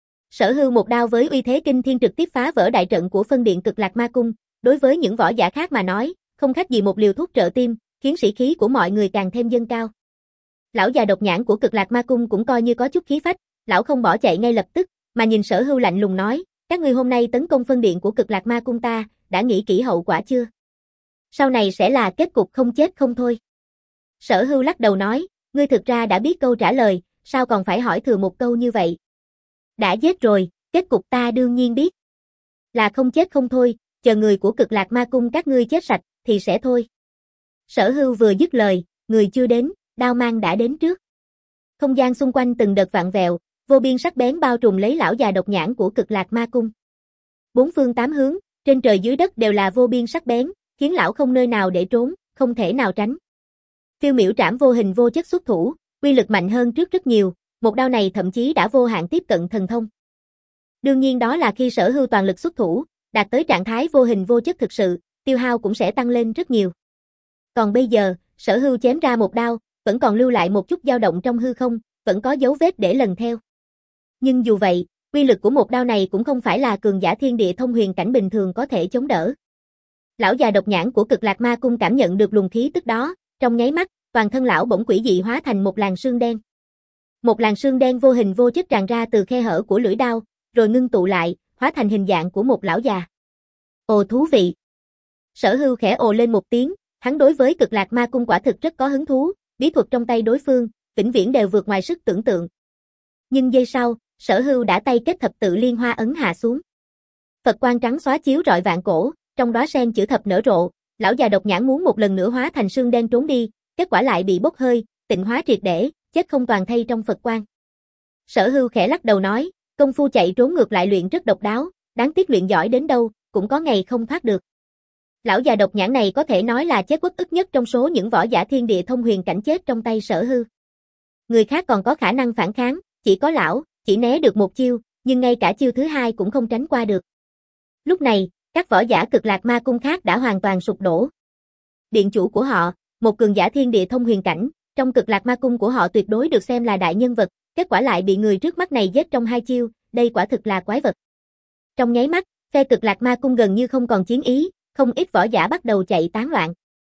Sở Hưu một đao với uy thế kinh thiên trực tiếp phá vỡ đại trận của phân điện Cực Lạc Ma Cung, đối với những võ giả khác mà nói, không khác gì một liều thuốc trợ tim, khiến sĩ khí của mọi người càng thêm dâng cao. Lão già độc nhãn của Cực Lạc Ma Cung cũng coi như có chút khí phách, lão không bỏ chạy ngay lập tức, mà nhìn Sở Hưu lạnh lùng nói, các ngươi hôm nay tấn công phân điện của Cực Lạc Ma Cung ta, đã nghĩ kỹ hậu quả chưa? Sau này sẽ là kết cục không chết không thôi. Sở Hưu lắc đầu nói, ngươi thực ra đã biết câu trả lời, sao còn phải hỏi thừa một câu như vậy? Đã giết rồi, kết cục ta đương nhiên biết. Là không chết không thôi, chờ người của Cực Lạc Ma Cung các ngươi chết sạch, thì sẽ thôi. Sở Hưu vừa dứt lời, người chưa đến, đao mang đã đến trước. Không gian xung quanh từng đợt vạn vẹo, vô biên sắc bén bao trùm lấy lão già độc nhãn của Cực Lạc Ma Cung. Bốn phương tám hướng, trên trời dưới đất đều là vô biên sắc bén, khiến lão không nơi nào để trốn, không thể nào tránh. Phiêu miểu trảm vô hình vô chất xuất thủ, uy lực mạnh hơn trước rất nhiều, một đao này thậm chí đã vô hạn tiếp cận thần thông. Đương nhiên đó là khi Sở Hưu toàn lực xuất thủ, đạt tới trạng thái vô hình vô chất thực sự, tiêu hao cũng sẽ tăng lên rất nhiều. Còn bây giờ, Sở Hưu chém ra một đao, vẫn còn lưu lại một chút dao động trong hư không, vẫn có dấu vết để lần theo. Nhưng dù vậy, uy lực của một đao này cũng không phải là cường giả thiên địa thông huyền cảnh bình thường có thể chống đỡ. Lão già độc nhãn của Cực Lạc Ma Cung cảm nhận được luồng khí tức đó, trong nháy mắt, toàn thân lão bỗng quỷ dị hóa thành một làn sương đen. Một làn sương đen vô hình vô chất tràn ra từ khe hở của lưỡi đao, rồi ngưng tụ lại, hóa thành hình dạng của một lão già. Ồ thú vị. Sở Hưu khẽ ồ lên một tiếng, hắn đối với Cực Lạc Ma Cung quả thực rất có hứng thú, bí thuật trong tay đối phương, vĩnh viễn đều vượt ngoài sức tưởng tượng. Nhưng giây sau, Sở Hưu đã tay kết thập tự liên hoa ấn hạ xuống. Phật quang trắng xóa chiếu rọi vạn cổ, trong đóa sen chữ thập nở rộ, lão già độc nhãn muốn một lần nữa hóa thành sương đen trốn đi, kết quả lại bị bốc hơi, tịnh hóa triệt để, chết không toàn thây trong Phật quang. Sở Hưu khẽ lắc đầu nói, công phu chạy trốn ngược lại luyện rất độc đáo, đáng tiếc luyện giỏi đến đâu, cũng có ngày không thoát được. Lão già độc nhãn này có thể nói là chết uất ức nhất trong số những võ giả thiên địa thông huyền cảnh chết trong tay Sở Hưu. Người khác còn có khả năng phản kháng, chỉ có lão, chỉ né được một chiêu, nhưng ngay cả chiêu thứ hai cũng không tránh qua được. Lúc này, các võ giả Cực Lạc Ma Cung khác đã hoàn toàn sụp đổ. Điện chủ của họ, một cường giả thiên địa thông huyền cảnh, trong Cực Lạc Ma Cung của họ tuyệt đối được xem là đại nhân vật, kết quả lại bị người trước mắt này giết trong hai chiêu, đây quả thực là quái vật. Trong nháy mắt, phe Cực Lạc Ma Cung gần như không còn chiến ý, không ít võ giả bắt đầu chạy tán loạn.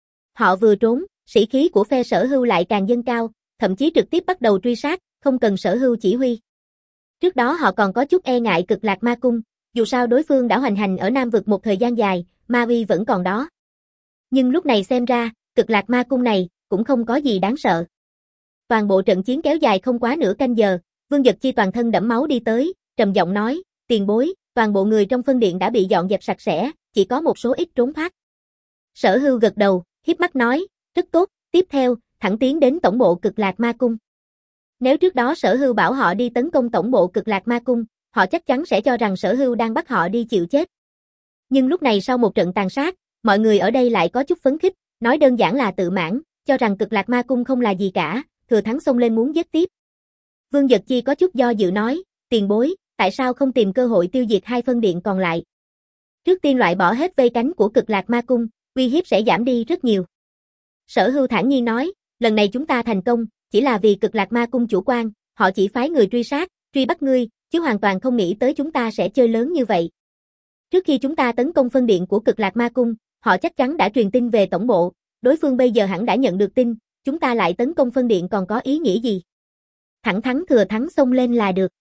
Họ vừa trốn, sĩ khí của phe Sở Hưu lại càng dâng cao, thậm chí trực tiếp bắt đầu truy sát, không cần Sở Hưu chỉ huy. Trước đó họ còn có chút e ngại Cực Lạc Ma Cung, dù sao đối phương đã hoành hành ở Nam Vực một thời gian dài, ma uy vẫn còn đó. Nhưng lúc này xem ra, Cực Lạc Ma Cung này cũng không có gì đáng sợ. Toàn bộ trận chiến kéo dài không quá nửa canh giờ, Vương Dật Chi toàn thân đẫm máu đi tới, trầm giọng nói, tiền bối, toàn bộ người trong phân điện đã bị dọn dẹp sạch sẽ, chỉ có một số ít trốn thoát. Sở Hưu gật đầu, hiếp mắt nói, rất tốt, tiếp theo, thẳng tiến đến tổng bộ Cực Lạc Ma Cung. Nếu trước đó Sở Hưu bảo họ đi tấn công tổng bộ Cực Lạc Ma Cung, họ chắc chắn sẽ cho rằng Sở Hưu đang bắt họ đi chịu chết. Nhưng lúc này sau một trận tàn sát, mọi người ở đây lại có chút phấn khích, nói đơn giản là tự mãn, cho rằng Cực Lạc Ma Cung không là gì cả, thừa thắng xông lên muốn giết tiếp. Vương Dật Chi có chút do dự nói, tiền bối, tại sao không tìm cơ hội tiêu diệt hai phân điện còn lại? Trước tiên loại bỏ hết vây cánh của Cực Lạc Ma Cung, uy hiếp sẽ giảm đi rất nhiều. Sở Hưu thản nhiên nói, lần này chúng ta thành công, chỉ là vì Cực Lạc Ma Cung chủ quan, họ chỉ phái người truy sát, truy bắt ngươi, chứ hoàn toàn không nghĩ tới chúng ta sẽ chơi lớn như vậy. Trước khi chúng ta tấn công phân điện của Cực Lạc Ma Cung, họ chắc chắn đã truyền tin về tổng bộ, đối phương bây giờ hẳn đã nhận được tin, chúng ta lại tấn công phân điện còn có ý nghĩa gì? Thẳng thắn thừa thắng xông lên là được.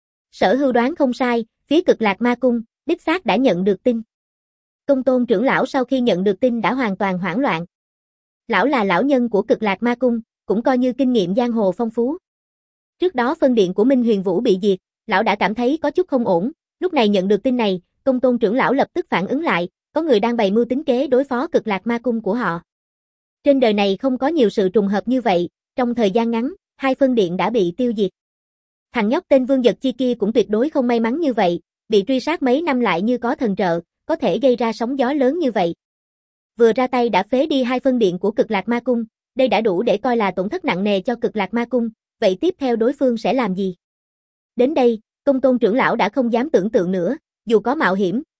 Sở Hưu đoán không sai, phía Cực Lạc Ma Cung, đích xác đã nhận được tin. Công Tôn trưởng lão sau khi nhận được tin đã hoàn toàn hoảng loạn. Lão là lão nhân của Cực Lạc Ma Cung, cũng coi như kinh nghiệm giang hồ phong phú. Trước đó phân điện của Minh Huyền Vũ bị diệt, lão đã cảm thấy có chút không ổn, lúc này nhận được tin này, Công Tôn trưởng lão lập tức phản ứng lại, có người đang bày mưu tính kế đối phó Cực Lạc Ma Cung của họ. Trên đời này không có nhiều sự trùng hợp như vậy, trong thời gian ngắn, hai phân điện đã bị tiêu diệt. Thằng nhóc tên Vương Dật Chi kia cũng tuyệt đối không may mắn như vậy, bị truy sát mấy năm lại như có thần trợ, có thể gây ra sóng gió lớn như vậy. Vừa ra tay đã phế đi hai phân điện của Cực Lạc Ma Cung, đây đã đủ để coi là tổn thất nặng nề cho Cực Lạc Ma Cung, vậy tiếp theo đối phương sẽ làm gì? Đến đây, Công Tôn trưởng lão đã không dám tưởng tượng nữa, dù có mạo hiểm,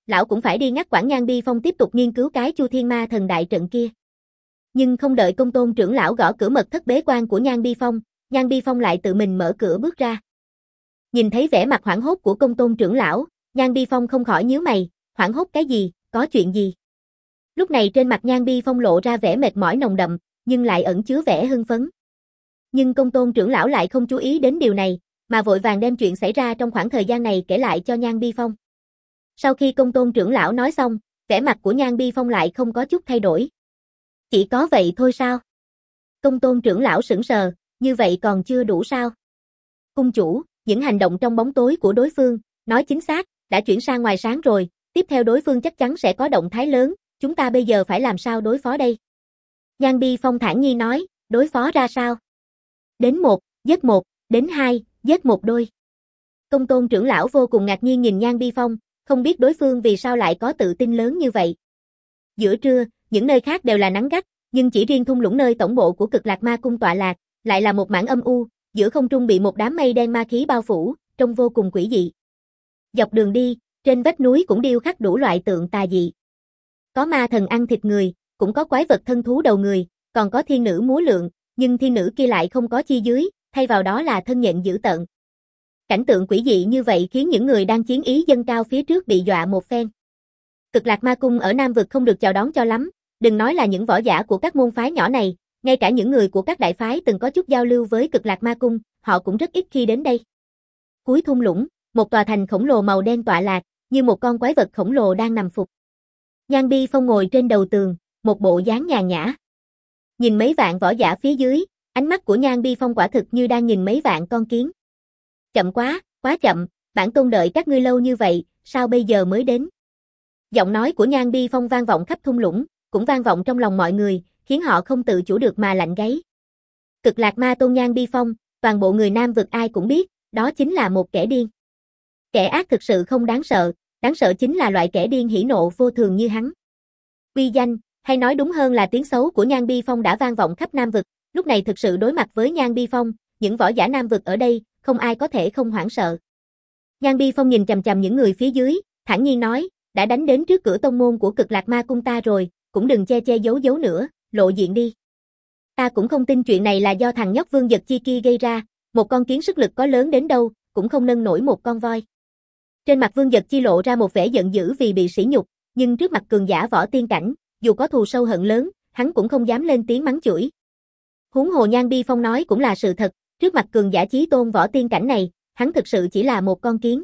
lão cũng phải đi ngắt quãng Nhan Bi Phong tiếp tục nghiên cứu cái Chu Thiên Ma Thần đại trận kia. Nhưng không đợi Công Tôn trưởng lão gõ cửa mật thất bế quan của Nhan Bi Phong, Nhan Bi Phong lại tự mình mở cửa bước ra. Nhìn thấy vẻ mặt hoảng hốt của Công Tôn trưởng lão, Nhan Bi Phong không khỏi nhíu mày, hoảng hốt cái gì, có chuyện gì? Lúc này trên mặt Nhan Bi Phong lộ ra vẻ mệt mỏi nồng đậm, nhưng lại ẩn chứa vẻ hưng phấn. Nhưng Công Tôn trưởng lão lại không chú ý đến điều này, mà vội vàng đem chuyện xảy ra trong khoảng thời gian này kể lại cho Nhan Bi Phong. Sau khi Công Tôn trưởng lão nói xong, vẻ mặt của Nhan Bi Phong lại không có chút thay đổi. Chỉ có vậy thôi sao? Công Tôn trưởng lão sững sờ, như vậy còn chưa đủ sao? Cung chủ, những hành động trong bóng tối của đối phương, nói chính xác, đã chuyển sang ngoài sáng rồi, tiếp theo đối phương chắc chắn sẽ có động thái lớn, chúng ta bây giờ phải làm sao đối phó đây? Nhan Bi Phong thản nhiên nói, đối phó ra sao? Đến một, giết một, đến hai, giết một đôi. Công Tôn trưởng lão vô cùng ngạc nhiên nhìn Nhan Bi Phong, không biết đối phương vì sao lại có tự tin lớn như vậy. Giữa trưa, những nơi khác đều là nắng gắt, nhưng chỉ riêng thung lũng nơi tổng bộ của Cực Lạc Ma Cung tọa lạc, lại là một mảng âm u, giữa không trung bị một đám mây đen ma khí bao phủ, trông vô cùng quỷ dị. Dọc đường đi, trên vách núi cũng điêu khắc đủ loại tượng tà dị. Có ma thần ăn thịt người, cũng có quái vật thân thú đầu người, còn có thiên nữ múa lượn, nhưng thiên nữ kia lại không có chi dưới, thay vào đó là thân nhện dữ tợn. Cảnh tượng quỷ dị như vậy khiến những người đang chiến ý dâng cao phía trước bị dọa một phen. Cực Lạc Ma Cung ở Nam Vực không được chào đón cho lắm, đừng nói là những võ giả của các môn phái nhỏ này, ngay cả những người của các đại phái từng có chút giao lưu với Cực Lạc Ma Cung, họ cũng rất ít khi đến đây. Cuối thung lũng, một tòa thành khổng lồ màu đen tọa lạc, như một con quái vật khổng lồ đang nằm phục. Nhan Bi Phong ngồi trên đầu tường, một bộ dáng nhàn nhã. Nhìn mấy vạn võ giả phía dưới, ánh mắt của Nhan Bi Phong quả thực như đang nhìn mấy vạn con kiến. Chậm quá, quá chậm, bản tôn đợi các ngươi lâu như vậy, sao bây giờ mới đến? Giọng nói của Nhan Bi Phong vang vọng khắp thung lũng, cũng vang vọng trong lòng mọi người, khiến họ không tự chủ được mà lạnh gáy. Cực Lạc Ma Tôn Nhan Bi Phong, toàn bộ người Nam Vực ai cũng biết, đó chính là một kẻ điên. Kẻ ác thực sự không đáng sợ, đáng sợ chính là loại kẻ điên hỉ nộ vô thường như hắn. Uy danh, hay nói đúng hơn là tiếng xấu của Nhan Bi Phong đã vang vọng khắp Nam Vực, lúc này thực sự đối mặt với Nhan Bi Phong, những võ giả Nam Vực ở đây, không ai có thể không hoảng sợ. Nhan Bi Phong nhìn chằm chằm những người phía dưới, thản nhiên nói, đã đánh đến trước cửa tông môn của Cực Lạc Ma Cung ta rồi, cũng đừng che che giấu giấu nữa, lộ diện đi. Ta cũng không tin chuyện này là do thằng nhóc Vương Dật Chi kia gây ra, một con kiến sức lực có lớn đến đâu, cũng không nâng nổi một con voi. Trên mặt Vương Dật Chi lộ ra một vẻ giận dữ vì bị sỉ nhục, nhưng trước mặt cường giả võ tiên cảnh, dù có thù sâu hận lớn, hắn cũng không dám lên tiếng mắng chửi. Huống hồ Nhan Bi Phong nói cũng là sự thật, trước mặt cường giả chí tôn võ tiên cảnh này, hắn thực sự chỉ là một con kiến.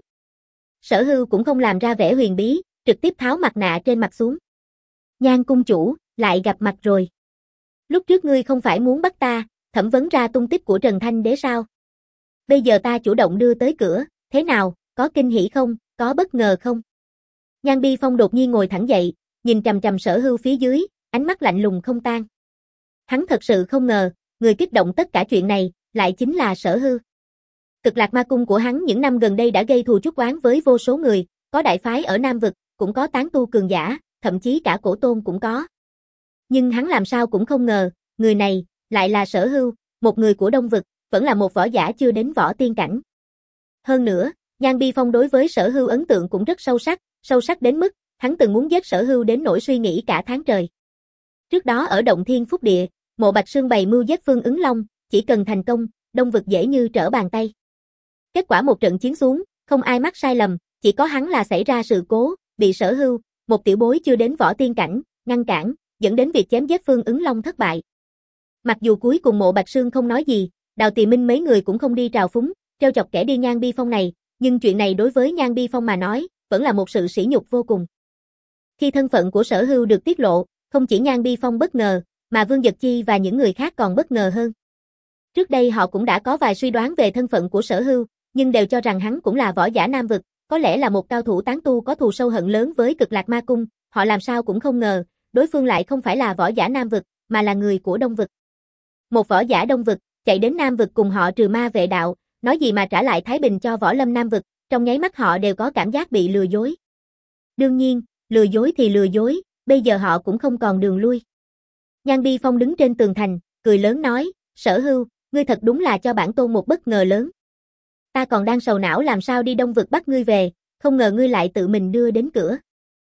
Sở Hưu cũng không làm ra vẻ huyền bí, trực tiếp tháo mặt nạ trên mặt xuống. Nhan cung chủ, lại gặp mặt rồi. Lúc trước ngươi không phải muốn bắt ta, thẩm vấn ra tung tích của Trần Thanh Đế sao? Bây giờ ta chủ động đưa tới cửa, thế nào, có kinh hỉ không, có bất ngờ không? Nhan Bi Phong đột nhiên ngồi thẳng dậy, nhìn trầm trầm Sở Hưu phía dưới, ánh mắt lạnh lùng không tan. Hắn thật sự không ngờ, người kích động tất cả chuyện này, lại chính là Sở Hưu. Cực Lạc Ma Cung của hắn những năm gần đây đã gây thù chuốc oán với vô số người, có đại phái ở Nam Vực, cũng có tán tu cường giả, thậm chí cả cổ tôn cũng có. Nhưng hắn làm sao cũng không ngờ, người này, lại là Sở Hưu, một người của Đông Vực, vẫn là một võ giả chưa đến võ tiên cảnh. Hơn nữa, Nhan Bi Phong đối với Sở Hưu ấn tượng cũng rất sâu sắc, sâu sắc đến mức, hắn từng muốn giết Sở Hưu đến nỗi suy nghĩ cả tháng trời. Trước đó ở Động Thiên Phúc Địa, Mộ Bạch Sương bày mưu giết Phương Ứng Long, chỉ cần thành công, Đông Vực dễ như trở bàn tay. Kết quả một trận chiến xuống, không ai mắc sai lầm, chỉ có hắn là xảy ra sự cố, bị Sở Hưu, một tiểu bối chưa đến võ tiên cảnh, ngăn cản, dẫn đến việc chém giết Phương Ứng Long thất bại. Mặc dù cuối cùng Mộ Bạch Sương không nói gì, Đào Tỳ Minh mấy người cũng không đi trào phúng, trêu chọc kẻ điên Nhan Bi Phong này, nhưng chuyện này đối với Nhan Bi Phong mà nói, vẫn là một sự sỉ nhục vô cùng. Khi thân phận của Sở Hưu được tiết lộ, không chỉ Nhan Bi Phong bất ngờ, mà Vương Dật Chi và những người khác còn bất ngờ hơn. Trước đây họ cũng đã có vài suy đoán về thân phận của Sở Hưu, nhưng đều cho rằng hắn cũng là võ giả Nam Vực, có lẽ là một cao thủ tán tu có thù sâu hận lớn với Cực Lạc Ma Cung, họ làm sao cũng không ngờ, đối phương lại không phải là võ giả Nam Vực, mà là người của Đông Vực. Một võ giả Đông Vực, chạy đến Nam Vực cùng họ trừ ma vệ đạo, nói gì mà trả lại Thái Bình cho võ lâm Nam Vực, trong nháy mắt họ đều có cảm giác bị lừa dối. Đương nhiên, lừa dối thì lừa dối, bây giờ họ cũng không còn đường lui. Nhan Bi Phong đứng trên tường thành, cười lớn nói, Sở Hưu, ngươi thật đúng là cho bản tôn một bất ngờ lớn. Ta còn đang sầu não làm sao đi Đông Vực bắt ngươi về, không ngờ ngươi lại tự mình đưa đến cửa.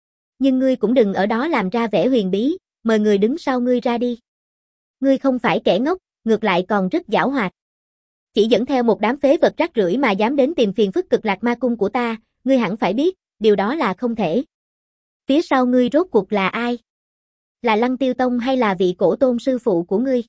Nhưng ngươi cũng đừng ở đó làm ra vẻ huyền bí, mời người đứng sau ngươi ra đi. Ngươi không phải kẻ ngốc, ngược lại còn rất giảo hoạt. Chỉ dẫn theo một đám phế vật rác rưởi mà dám đến tìm phiền phức Cực Lạc Ma Cung của ta, ngươi hẳn phải biết, điều đó là không thể. Phía sau ngươi rốt cuộc là ai? Là Lăng Tiêu Tông hay là vị cổ tôn sư phụ của ngươi?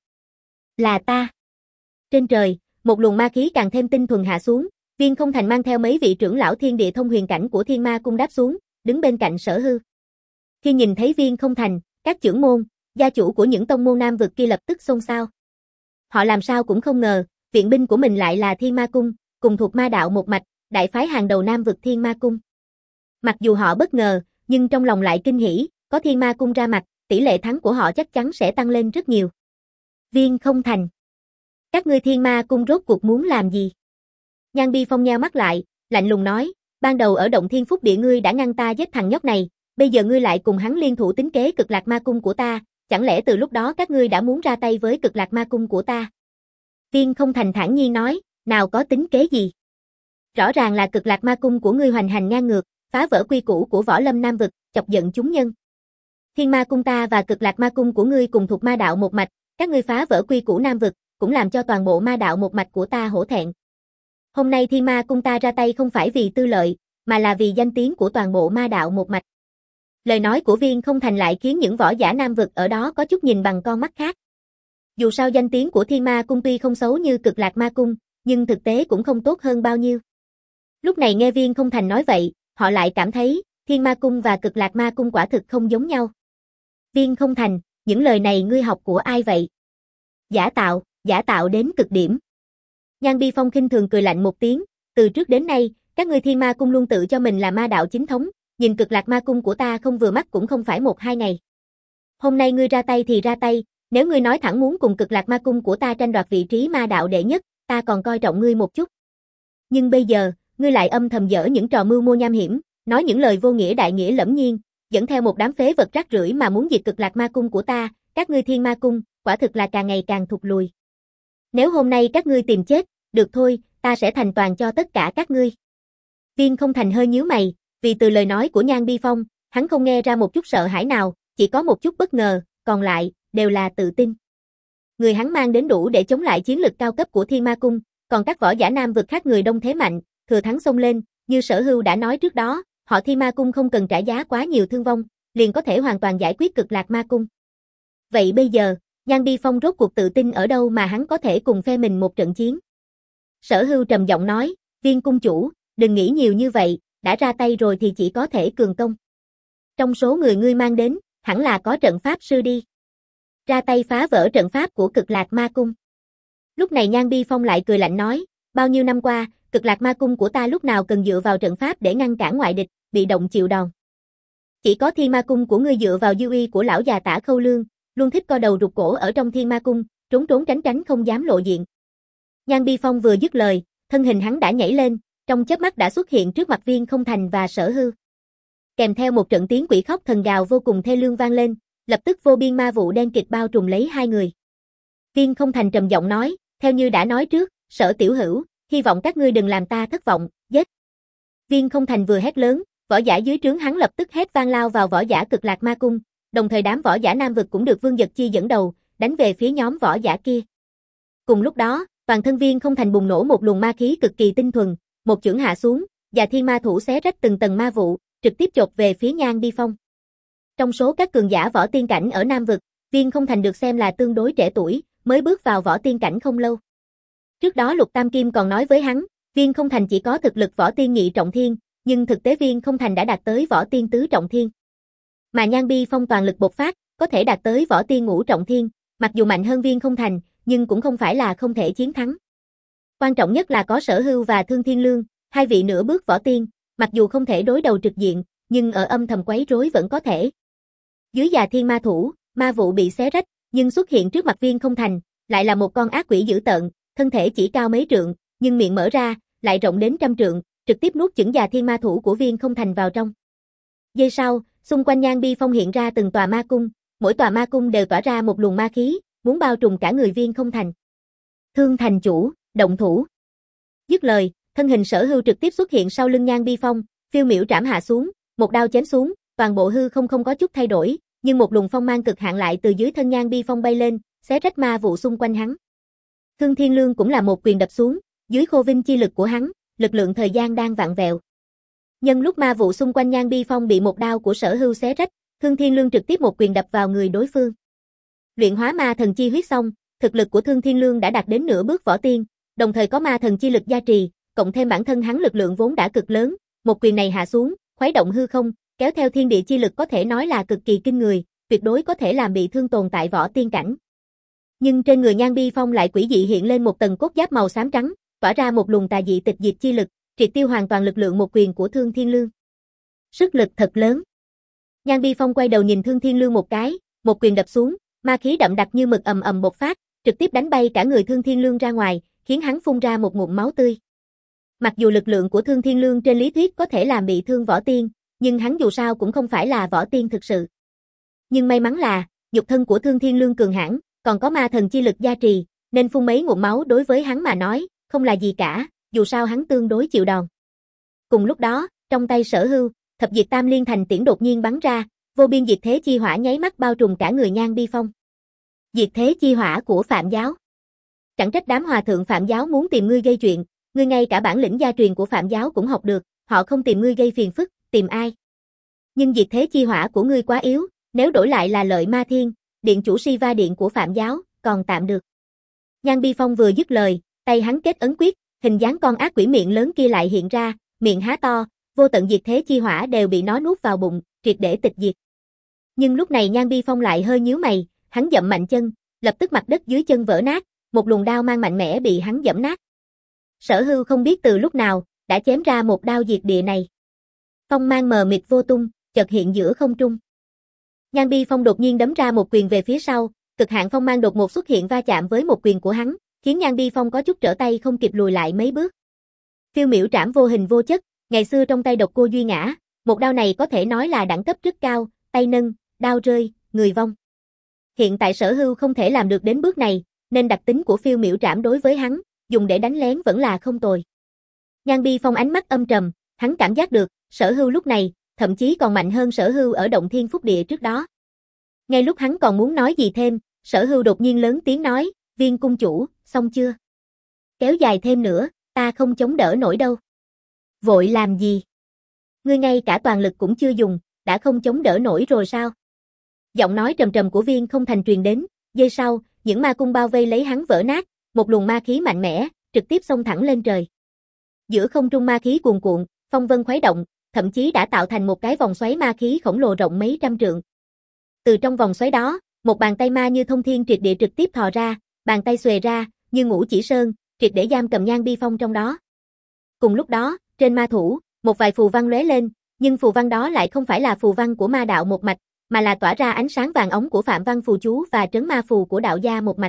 Là ta. Trên trời, một luồng ma khí càng thêm tinh thuần hạ xuống, Viên Không Thành mang theo mấy vị trưởng lão thiên địa thông huyền cảnh của Thiên Ma Cung đáp xuống, đứng bên cạnh Sở Hư. Khi nhìn thấy Viên Không Thành, các trưởng môn, gia chủ của những tông môn nam vực kia lập tức xôn xao. Họ làm sao cũng không ngờ, viện binh của mình lại là Thiên Ma Cung, cùng thuộc ma đạo một mạch, đại phái hàng đầu nam vực Thiên Ma Cung. Mặc dù họ bất ngờ, nhưng trong lòng lại kinh hỉ, có Thiên Ma Cung ra mặt, tỷ lệ thắng của họ chắc chắn sẽ tăng lên rất nhiều. Viên Không Thành, các ngươi Thiên Ma Cung rốt cuộc muốn làm gì? Nhan Bi Phong nheo mắt lại, lạnh lùng nói, ban đầu ở động Thiên Phúc Địa ngươi đã ngăn ta giết thằng nhóc này, bây giờ ngươi lại cùng hắn liên thủ tính kế Cực Lạc Ma Cung của ta, chẳng lẽ từ lúc đó các ngươi đã muốn ra tay với Cực Lạc Ma Cung của ta? Viên Không Thành thản nhiên nói, nào có tính kế gì? Rõ ràng là Cực Lạc Ma Cung của ngươi hoành hành ngang ngược, phá vỡ quy củ của Võ Lâm Nam vực, chọc giận chúng nhân. Thiên Ma Cung ta và Cực Lạc Ma Cung của ngươi cùng thuộc ma đạo một mạch, các ngươi phá vỡ quy củ Nam vực, cũng làm cho toàn bộ ma đạo một mạch của ta hổ thẹn. Hôm nay Thiên Ma Cung ta ra tay không phải vì tư lợi, mà là vì danh tiếng của toàn bộ ma đạo một mạch. Lời nói của Viên Không Thành lại khiến những võ giả Nam vực ở đó có chút nhìn bằng con mắt khác. Dù sao danh tiếng của Thiên Ma Cung tuy không xấu như Cực Lạc Ma Cung, nhưng thực tế cũng không tốt hơn bao nhiêu. Lúc này nghe Viên Không Thành nói vậy, họ lại cảm thấy, Thiên Ma Cung và Cực Lạc Ma Cung quả thực không giống nhau. Viên Không Thành, những lời này ngươi học của ai vậy? Giả tạo, giả tạo đến cực điểm. Nhan Bi Phong khinh thường cười lạnh một tiếng, từ trước đến nay, các ngươi Thiên Ma Cung luôn tự cho mình là ma đạo chính thống, nhìn Cực Lạc Ma Cung của ta không vừa mắt cũng không phải một hai ngày. Hôm nay ngươi ra tay thì ra tay, nếu ngươi nói thẳng muốn cùng Cực Lạc Ma Cung của ta tranh đoạt vị trí ma đạo đệ nhất, ta còn coi trọng ngươi một chút. Nhưng bây giờ, ngươi lại âm thầm dở những trò mưu mô nham hiểm, nói những lời vô nghĩa đại nghĩa lẫm nhiên, dẫn theo một đám phế vật rác rưởi mà muốn diệt Cực Lạc Ma Cung của ta, các ngươi Thiên Ma Cung, quả thực là càng ngày càng thụt lùi. Nếu hôm nay các ngươi tìm chết, được thôi, ta sẽ thành toàn cho tất cả các ngươi. Viên Không Thành hơi nhíu mày, vì từ lời nói của Nhan Bi Phong, hắn không nghe ra một chút sợ hãi nào, chỉ có một chút bất ngờ, còn lại, đều là tự tin. Người hắn mang đến đủ để chống lại chiến lực cao cấp của Thiên Ma Cung, còn các võ giả Nam vực khác người đông thế mạnh, thừa thắng xông lên, như Sở Hưu đã nói trước đó, họ Thiên Ma Cung không cần trả giá quá nhiều thương vong, liền có thể hoàn toàn giải quyết Cực Lạc Ma Cung. Vậy bây giờ, Nhan Bi Phong rốt cuộc tự tin ở đâu mà hắn có thể cùng phe mình một trận chiến? Sở Hưu trầm giọng nói, Viên cung chủ, đừng nghĩ nhiều như vậy, đã ra tay rồi thì chỉ có thể cường công. Trong số người ngươi mang đến, hẳn là có trận pháp sư đi. Ra tay phá vỡ trận pháp của Cực Lạc Ma Cung. Lúc này Nhan Bi Phong lại cười lạnh nói, bao nhiêu năm qua, Cực Lạc Ma Cung của ta lúc nào cần dựa vào trận pháp để ngăn cản ngoại địch, bị động chịu đòn. Chỉ có Thiên Ma Cung của ngươi dựa vào dư uy của lão già Tả Khâu Lương, luôn thích co đầu rụt cổ ở trong Thiên Ma Cung, trốn trốn tránh tránh không dám lộ diện. Nhan Bi Phong vừa dứt lời, thân hình hắn đã nhảy lên, trong chớp mắt đã xuất hiện trước mặt Viên Không Thành và Sở Hư. Kèm theo một trận tiếng quỷ khóc thần gào vô cùng thê lương vang lên, lập tức vô biên ma vụ đen kịt bao trùm lấy hai người. Viên Không Thành trầm giọng nói, theo như đã nói trước, Sở tiểu hữu, hy vọng các ngươi đừng làm ta thất vọng, giết. Viên Không Thành vừa hét lớn, võ giả dưới trướng hắn lập tức hét vang lao vào võ giả Cực Lạc Ma Cung, đồng thời đám võ giả Nam vực cũng được Vương Dật Chi dẫn đầu, đánh về phía nhóm võ giả kia. Cùng lúc đó, toàn thân Viên Không Thành bùng nổ một luồng ma khí cực kỳ tinh thuần, một chưởng hạ xuống, và thiên ma thủ xé rách từng tầng ma vụ, trực tiếp chộp về phía Nhan Bi Phong. Trong số các cường giả võ tiên cảnh ở Nam vực, Viên Không Thành được xem là tương đối trẻ tuổi, mới bước vào võ tiên cảnh không lâu. Trước đó Lục Tam Kim còn nói với hắn, Viên Không Thành chỉ có thực lực võ tiên nhị trọng thiên, nhưng thực tế Viên Không Thành đã đạt tới võ tiên tứ trọng thiên. Mà Nhan Bi Phong toàn lực bộc phát, có thể đạt tới võ tiên ngũ trọng thiên, mặc dù mạnh hơn Viên Không Thành, nhưng cũng không phải là không thể chiến thắng. Quan trọng nhất là có Sở Hưu và Thương Thiên Lương, hai vị nửa bước võ tiên, mặc dù không thể đối đầu trực diện, nhưng ở âm thầm quấy rối vẫn có thể. Dưới già thiên ma thủ, ma vụ bị xé rách, nhưng xuất hiện trước mặt Viên Không Thành, lại là một con ác quỷ dữ tợn, thân thể chỉ cao mấy trượng, nhưng miệng mở ra, lại rộng đến trăm trượng, trực tiếp nuốt chửng già thiên ma thủ của Viên Không Thành vào trong. Giây sau, xung quanh Nhan Bi Phong hiện ra từng tòa ma cung, mỗi tòa ma cung đều tỏa ra một luồng ma khí, muốn bao trùm cả người Viên Không Thành. Thương thành chủ, động thủ. Dứt lời, thân hình Sở Hưu trực tiếp xuất hiện sau lưng Nhan Bi Phong, phiêu miểu trảm hạ xuống, một đao chém xuống, toàn bộ hư không không có chút thay đổi, nhưng một luồng phong mang cực hạn lại từ dưới thân Nhan Bi Phong bay lên, xé rách ma vụ xung quanh hắn. Thương Thiên Lương cũng là một quyền đập xuống, dưới khô vinh chi lực của hắn, lực lượng thời gian đang vặn vẹo. Nhân lúc ma vụ xung quanh Nhan Bi Phong bị một đao của Sở Hưu xé rách, Thương Thiên Lương trực tiếp một quyền đập vào người đối phương. Luyện hóa ma thần chi huyết xong, thực lực của Thương Thiên Lương đã đạt đến nửa bước võ tiên, đồng thời có ma thần chi lực gia trì, cộng thêm bản thân hắn lực lượng vốn đã cực lớn, một quyền này hạ xuống, khuấy động hư không, kéo theo thiên địa chi lực có thể nói là cực kỳ kinh người, tuyệt đối có thể làm bị thương tồn tại võ tiên cảnh. Nhưng trên người Nhan Bi Phong lại quỷ dị hiện lên một tầng cốt giáp màu xám trắng, tỏa ra một luồng tà dị tịch diệt chi lực, triệt tiêu hoàn toàn lực lượng một quyền của Thương Thiên Lương. Sức lực thật lớn. Nhan Bi Phong quay đầu nhìn Thương Thiên Lương một cái, một quyền đập xuống, ma khí đậm đặc như mực ầm ầm bộc phát, trực tiếp đánh bay cả người Thương Thiên Lương ra ngoài, khiến hắn phun ra một ngụm máu tươi. Mặc dù lực lượng của Thương Thiên Lương trên lý thuyết có thể làm bị thương võ tiên, nhưng hắn dù sao cũng không phải là võ tiên thực sự. Nhưng may mắn là, nhục thân của Thương Thiên Lương cường hãn, còn có ma thần chi lực gia trì, nên phun mấy ngụm máu đối với hắn mà nói, không là gì cả, dù sao hắn tương đối chịu đòn. Cùng lúc đó, trong tay Sở Hưu, thập diệt tam liên thành tiễn đột nhiên bắn ra, vô biên diệt thế chi hỏa nháy mắt bao trùm cả người Nhan Bi Phong. Diệt thế chi hỏa của Phạm giáo. Chẳng trách đám hòa thượng Phạm giáo muốn tìm ngươi gây chuyện, ngươi ngay cả bản lĩnh gia truyền của Phạm giáo cũng học được, họ không tìm ngươi gây phiền phức, tìm ai? Nhưng diệt thế chi hỏa của ngươi quá yếu, nếu đổi lại là Lợi Ma Thiên, điện chủ Siva điện của Phạm giáo, còn tạm được. Nhan Bi Phong vừa dứt lời, tay hắn kết ấn quyết, hình dáng con ác quỷ miệng lớn kia lại hiện ra, miệng há to, vô tận diệt thế chi hỏa đều bị nó nuốt vào bụng, triệt để tịch diệt. Nhưng lúc này Nhan Bi Phong lại hơi nhíu mày, hắn dậm mạnh chân, lập tức mặt đất dưới chân vỡ nát, một luồng đao mang mạnh mẽ bị hắn dẫm nát. Sở Hưu không biết từ lúc nào, đã chém ra một đao diệt địa này. Phong mang mờ mịt vô tung, chợt hiện giữa không trung. Nhan Bi Phong đột nhiên đấm ra một quyền về phía sau, cực hạn phong mang đột ngột xuất hiện va chạm với một quyền của hắn, khiến Nhan Bi Phong có chút trở tay không kịp lùi lại mấy bước. Phiêu miểu trảm vô hình vô chất, ngày xưa trong tay độc cô Duy ngã, một đao này có thể nói là đẳng cấp rất cao, tay nâng, đao rơi, người vong. Hiện tại Sở Hưu không thể làm được đến bước này, nên đặc tính của phiêu miểu trảm đối với hắn, dùng để đánh lén vẫn là không tồi. Nhan Bi Phong ánh mắt âm trầm, hắn cảm giác được, Sở Hưu lúc này, thậm chí còn mạnh hơn Sở Hưu ở động thiên phúc địa trước đó. Ngay lúc hắn còn muốn nói gì thêm, Sở Hưu đột nhiên lớn tiếng nói, Viên cung chủ, xong chưa? Kéo dài thêm nữa, ta không chống đỡ nổi đâu. Vội làm gì? Ngươi ngay cả toàn lực cũng chưa dùng, đã không chống đỡ nổi rồi sao? Giọng nói trầm trầm của Viên Không Thành truyền đến, giây sau, những ma cung bao vây lấy hắn vỡ nát, một luồng ma khí mạnh mẽ, trực tiếp xông thẳng lên trời. Giữa không trung ma khí cuồn cuộn, phong vân khuấy động, thậm chí đã tạo thành một cái vòng xoáy ma khí khổng lồ rộng mấy trăm trượng. Từ trong vòng xoáy đó, một bàn tay ma như thông thiên triệt địa trực tiếp thò ra, bàn tay xuề ra, như ngũ chỉ sơn, triệt để giam cầm Nhan Bi Phong trong đó. Cùng lúc đó, trên ma thủ, một vài phù văn lóe lên, nhưng phù văn đó lại không phải là phù văn của ma đạo một mạch, mà là tỏa ra ánh sáng vàng óng của Phạm Văn phù chú và trấn ma phù của đạo gia một mạch.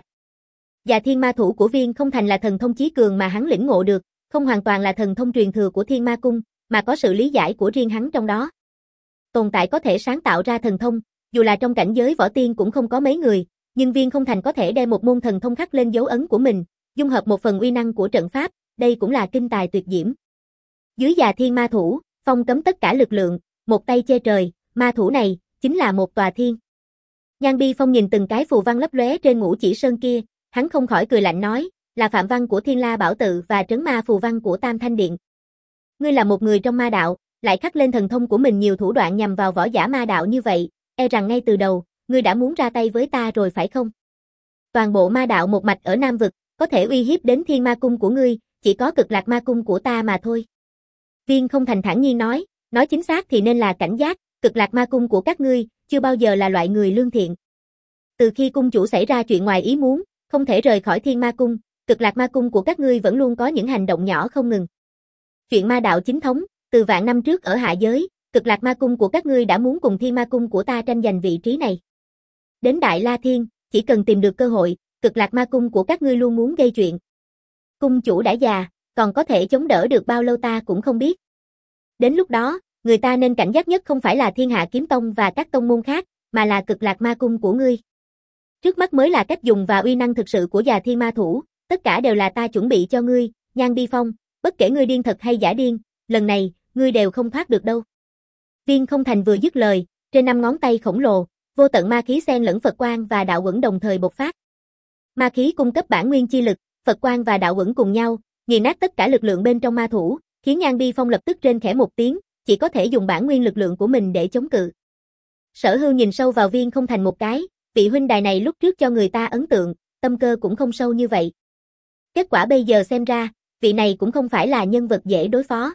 Và thiên ma thủ của Viên Không Thành là thần thông chí cường mà hắn lĩnh ngộ được, không hoàn toàn là thần thông truyền thừa của Thiên Ma Cung, mà có sự lý giải của riêng hắn trong đó. Tồn tại có thể sáng tạo ra thần thông, dù là trong cảnh giới võ tiên cũng không có mấy người, nhưng Viên Không Thành có thể đem một môn thần thông khắc lên dấu ấn của mình, dung hợp một phần uy năng của trận pháp, đây cũng là kinh tài tuyệt diễm. Dưới già thiên ma thủ, phong cấm tất cả lực lượng, một tay che trời, ma thủ này chính là một tòa thiên. Nhan Bi Phong nhìn từng cái phù văn lấp lóe trên ngũ chỉ sơn kia, hắn không khỏi cười lạnh nói, là phạm văn của Thiên La Bảo Tự và trấn ma phù văn của Tam Thanh Điện. Ngươi là một người trong ma đạo, lại khắc lên thần thông của mình nhiều thủ đoạn nhằm vào võ giả ma đạo như vậy, e rằng ngay từ đầu, ngươi đã muốn ra tay với ta rồi phải không? Toàn bộ ma đạo một mạch ở Nam Vực, có thể uy hiếp đến Thiên Ma Cung của ngươi, chỉ có Cực Lạc Ma Cung của ta mà thôi. Viên Không Thành thản nhiên nói, nói chính xác thì nên là cảnh giác, Cực Lạc Ma Cung của các ngươi, chưa bao giờ là loại người lương thiện. Từ khi cung chủ xảy ra chuyện ngoài ý muốn, không thể rời khỏi Thiên Ma Cung, Cực Lạc Ma Cung của các ngươi vẫn luôn có những hành động nhỏ không ngừng. Chuyện ma đạo chính thống, từ vạn năm trước ở hạ giới, Cực Lạc Ma Cung của các ngươi đã muốn cùng Thiên Ma Cung của ta tranh giành vị trí này. Đến Đại La Thiên, chỉ cần tìm được cơ hội, Cực Lạc Ma Cung của các ngươi luôn muốn gây chuyện. Cung chủ đã già, còn có thể chống đỡ được bao lâu ta cũng không biết. Đến lúc đó, người ta nên cảnh giác nhất không phải là Thiên Hạ Kiếm Tông và các tông môn khác, mà là Cực Lạc Ma Cung của ngươi. Trước mắt mới là cách dùng và uy năng thực sự của già thiên ma thủ, tất cả đều là ta chuẩn bị cho ngươi, Nhan Bi Phong, bất kể ngươi điên thật hay giả điên, lần này, ngươi đều không thoát được đâu. Viên Không Thành vừa dứt lời, trên năm ngón tay khổng lồ, vô tận ma khí xen lẫn Phật quang và đạo uẩn đồng thời bộc phát. Ma khí cung cấp bản nguyên chi lực, Phật quang và đạo uẩn cùng nhau, nghiền nát tất cả lực lượng bên trong ma thủ, khiến Nhan Bi Phong lập tức rên khẽ một tiếng, chỉ có thể dùng bản nguyên lực lượng của mình để chống cự. Sở Hưu nhìn sâu vào Viên Không Thành một cái, vị huynh đài này lúc trước cho người ta ấn tượng, tâm cơ cũng không sâu như vậy. Kết quả bây giờ xem ra, vị này cũng không phải là nhân vật dễ đối phó.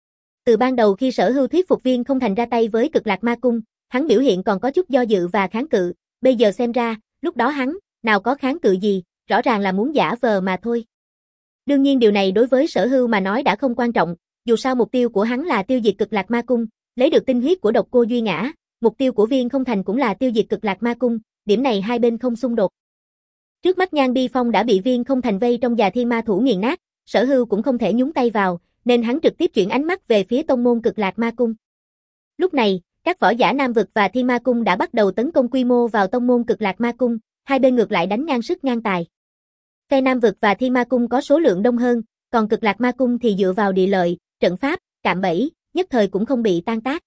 Từ ban đầu khi Sở Hưu thuyết phục Viên Không Thành ra tay với Cực Lạc Ma Cung, hắn biểu hiện còn có chút do dự và kháng cự, bây giờ xem ra, lúc đó hắn, nào có kháng cự gì, rõ ràng là muốn giả vờ mà thôi. Đương nhiên điều này đối với Sở Hưu mà nói đã không quan trọng, dù sao mục tiêu của hắn là tiêu diệt Cực Lạc Ma Cung, lấy được tinh huyết của Độc Cô Duy Ngã, mục tiêu của Viên Không Thành cũng là tiêu diệt Cực Lạc Ma Cung, điểm này hai bên không xung đột. Trước mắt Nhan Bi Phong đã bị Viên Không Thành vây trong Già Thiên Ma Thủ nghiền nát, Sở Hưu cũng không thể nhúng tay vào, nên hắn trực tiếp chuyển ánh mắt về phía tông môn Cực Lạc Ma Cung. Lúc này, các võ giả Nam Vực và Thiên Ma Cung đã bắt đầu tấn công quy mô vào tông môn Cực Lạc Ma Cung, hai bên ngược lại đánh ngang sức ngang tài. Phe Nam Vực và Thiên Ma Cung có số lượng đông hơn, còn Cực Lạc Ma Cung thì dựa vào địa lợi, trận pháp, cạm bẫy, nhất thời cũng không bị tan tác.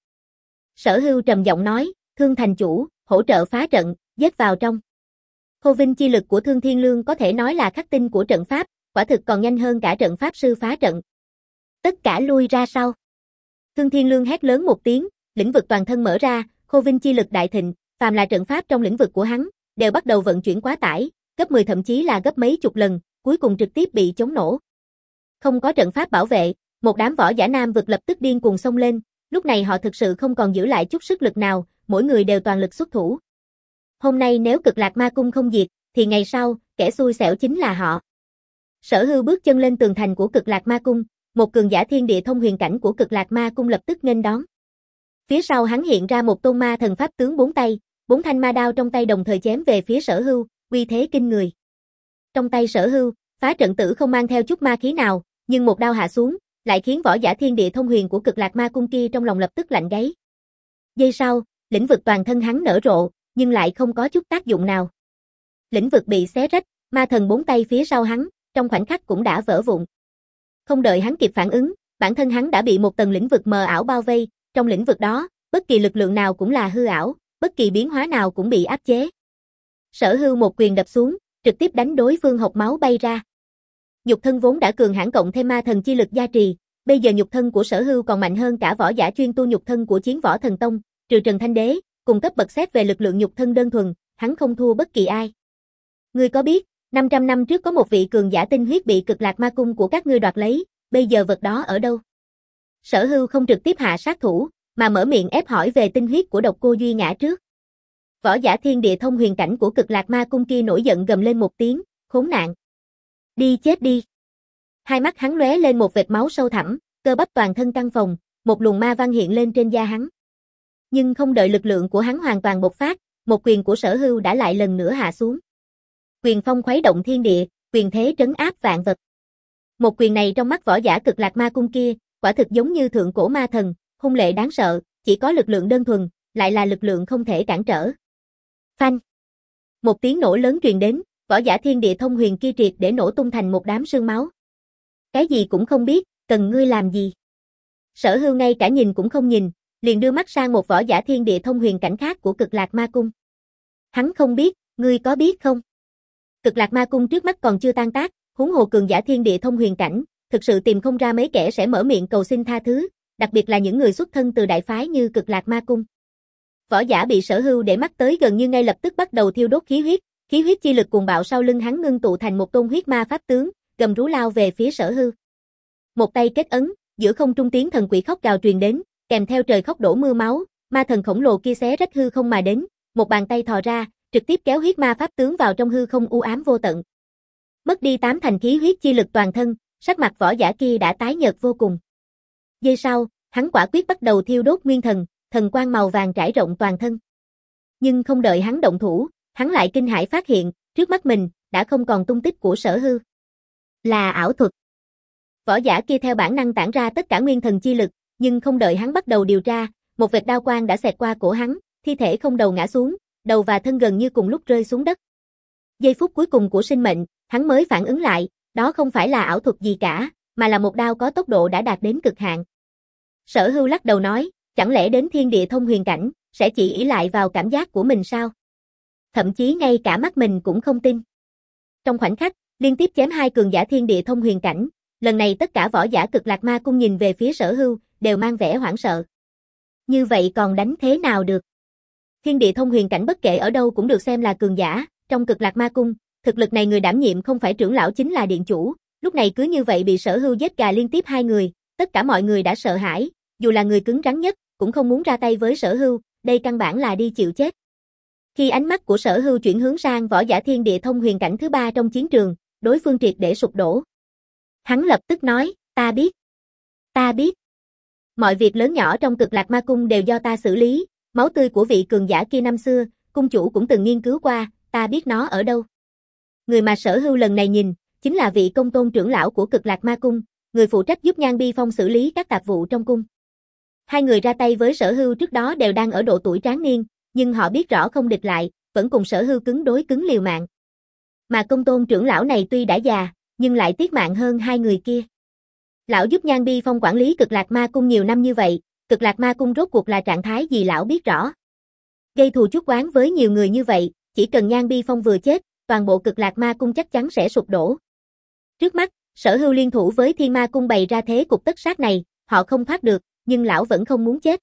Sở Hưu trầm giọng nói, Thương thành chủ, hỗ trợ phá trận, giết vào trong. Khô Vinh chi lực của Thương Thiên Lương có thể nói là khắc tinh của trận pháp, quả thực còn nhanh hơn cả trận pháp sư phá trận. Tất cả lui ra sau. Thương Thiên Lương hét lớn một tiếng, lĩnh vực toàn thân mở ra, Khô Vinh chi lực đại thịnh, phàm là trận pháp trong lĩnh vực của hắn, đều bắt đầu vận chuyển quá tải, gấp mười thậm chí là gấp mấy chục lần, cuối cùng trực tiếp bị chống nổ. Không có trận pháp bảo vệ, một đám võ giả Nam Vực lập tức điên cuồng xông lên, lúc này họ thực sự không còn giữ lại chút sức lực nào, mỗi người đều toàn lực xuất thủ. Hôm nay nếu Cực Lạc Ma Cung không diệt, thì ngày sau, kẻ xui xẻo chính là họ. Sở Hưu bước chân lên tường thành của Cực Lạc Ma Cung, một cường giả thiên địa thông huyền cảnh của Cực Lạc Ma Cung lập tức nghênh đón. Phía sau hắn hiện ra một tôn ma thần pháp tướng bốn tay, bốn thanh ma đao trong tay đồng thời chém về phía Sở Hưu, uy thế kinh người. Trong tay Sở Hưu, phá trận tử không mang theo chút ma khí nào, nhưng một đao hạ xuống, lại khiến võ giả thiên địa thông huyền của Cực Lạc Ma Cung kia trong lòng lập tức lạnh gáy. Giây sau, lĩnh vực toàn thân hắn nở rộ, nhưng lại không có chút tác dụng nào. Lĩnh vực bị xé rách, ma thần bốn tay phía sau hắn, trong khoảnh khắc cũng đã vỡ vụn. Không đợi hắn kịp phản ứng, bản thân hắn đã bị một tầng lĩnh vực mờ ảo bao vây, trong lĩnh vực đó, bất kỳ lực lượng nào cũng là hư ảo, bất kỳ biến hóa nào cũng bị áp chế. Sở Hưu một quyền đập xuống, trực tiếp đánh đối phương hộc máu bay ra. Nhục thân vốn đã cường hãn cộng thêm ma thần chi lực gia trì, bây giờ nhục thân của Sở Hưu còn mạnh hơn cả võ giả chuyên tu nhục thân của Chiến Võ Thần Tông, trừ Trần Thanh Đế, cùng cấp bậc xét về lực lượng nhục thân đơn thuần, hắn không thua bất kỳ ai. Ngươi có biết, năm trăm năm trước có một vị cường giả tinh huyết bị Cực Lạc Ma Cung của các ngươi đoạt lấy, bây giờ vật đó ở đâu? Sở Hưu không trực tiếp hạ sát thủ, mà mở miệng ép hỏi về tinh huyết của Độc Cô Duy Ngã trước. Võ giả thiên địa thông huyền cảnh của Cực Lạc Ma Cung kia nổi giận gầm lên một tiếng, khốn nạn. Đi chết đi. Hai mắt hắn lóe lên một vệt máu sâu thẳm, cơ bắp toàn thân căng phồng, một luồng ma văn hiện lên trên da hắn. Nhưng không đợi lực lượng của hắn hoàn toàn bộc phát, một quyền của Sở Hưu đã lại lần nữa hạ xuống. Quyền phong khuấy động thiên địa, quyền thế trấn áp vạn vật. Một quyền này trong mắt võ giả Cực Lạc Ma Cung kia, quả thực giống như thượng cổ ma thần, hung lệ đáng sợ, chỉ có lực lượng đơn thuần, lại là lực lượng không thể cản trở. Phanh. Một tiếng nổ lớn truyền đến, võ giả thiên địa thông huyền kia triệt để nổ tung thành một đám sương máu. Cái gì cũng không biết, cần ngươi làm gì? Sở Hưu ngay cả nhìn cũng không nhìn, liền đưa mắt sang một võ giả thiên địa thông huyền cảnh khác của Cực Lạc Ma Cung. Hắn không biết, ngươi có biết không? Cực Lạc Ma Cung trước mắt còn chưa tan tác, huống hồ cường giả thiên địa thông huyền cảnh, thực sự tìm không ra mấy kẻ sẽ mở miệng cầu xin tha thứ, đặc biệt là những người xuất thân từ đại phái như Cực Lạc Ma Cung. Võ giả bị Sở Hưu để mắt tới gần như ngay lập tức bắt đầu thiêu đốt khí huyết, khí huyết chi lực cuồng bạo sau lưng hắn ngưng tụ thành một tôn huyết ma pháp tướng, gầm rú lao về phía Sở Hưu. Một tay kết ấn, giữa không trung tiếng thần quỷ khóc gào truyền đến, kèm theo trời khóc đổ mưa máu, ma thần khổng lồ kia xé rách hư không mà đến, một bàn tay thò ra, trực tiếp kéo huyết ma pháp tướng vào trong hư không u ám vô tận. Mất đi tám thành khí huyết chi lực toàn thân, sắc mặt võ giả kia đã tái nhợt vô cùng. Giây sau, hắn quả quyết bắt đầu thiêu đốt nguyên thần, thần quang màu vàng trải rộng toàn thân. Nhưng không đợi hắn động thủ, hắn lại kinh hãi phát hiện, trước mắt mình đã không còn tung tích của Sở Hưu. Là ảo thuật. Võ giả kia theo bản năng tản ra tất cả nguyên thần chi lực, nhưng không đợi hắn bắt đầu điều tra, một vệt đao quang đã xẹt qua cổ hắn, thi thể không đầu ngã xuống, đầu và thân gần như cùng lúc rơi xuống đất. Giây phút cuối cùng của sinh mệnh, hắn mới phản ứng lại, đó không phải là ảo thuật gì cả, mà là một đao có tốc độ đã đạt đến cực hạn. Sở Hưu lắc đầu nói, Chẳng lẽ đến thiên địa thông huyền cảnh, sẽ chỉ ỷ lại vào cảm giác của mình sao? Thậm chí ngay cả mắt mình cũng không tin. Trong khoảnh khắc, liên tiếp chém hai cường giả thiên địa thông huyền cảnh, lần này tất cả võ giả Cực Lạc Ma Cung nhìn về phía Sở Hưu, đều mang vẻ hoảng sợ. Như vậy còn đánh thế nào được? Thiên địa thông huyền cảnh bất kể ở đâu cũng được xem là cường giả, trong Cực Lạc Ma Cung, thực lực này người đảm nhiệm không phải trưởng lão chính là điện chủ, lúc này cứ như vậy bị Sở Hưu giết gà liên tiếp hai người, tất cả mọi người đã sợ hãi, dù là người cứng rắn nhất, cũng không muốn ra tay với Sở Hưu, đây căn bản là đi chịu chết. Khi ánh mắt của Sở Hưu chuyển hướng sang võ giả thiên địa thông huyền cảnh thứ ba trong chiến trường, đối phương triệt để sụp đổ. Hắn lập tức nói, ta biết. Ta biết. Mọi việc lớn nhỏ trong Cực Lạc Ma Cung đều do ta xử lý, máu tươi của vị cường giả kia năm xưa, cung chủ cũng từng nghiên cứu qua, ta biết nó ở đâu. Người mà Sở Hưu lần này nhìn, chính là vị công tôn trưởng lão của Cực Lạc Ma Cung, người phụ trách giúp Nhan Bi Phong xử lý các tạp vụ trong cung. Hai người ra tay với Sở Hưu trước đó đều đang ở độ tuổi tráng niên, nhưng họ biết rõ không địch lại, vẫn cùng Sở Hưu cứng đối cứng liều mạng. Mà công tôn trưởng lão này tuy đã già, nhưng lại tiếc mạng hơn hai người kia. Lão giúp Nhan Bi Phong quản lý Cực Lạc Ma Cung nhiều năm như vậy, Cực Lạc Ma Cung rốt cuộc là trạng thái gì lão biết rõ. Gây thù chuốc oán với nhiều người như vậy, chỉ cần Nhan Bi Phong vừa chết, toàn bộ Cực Lạc Ma Cung chắc chắn sẽ sụp đổ. Trước mắt, Sở Hưu liên thủ với Thiên Ma Cung bày ra thế cục tất sát này, họ không thoát được, nhưng lão vẫn không muốn chết.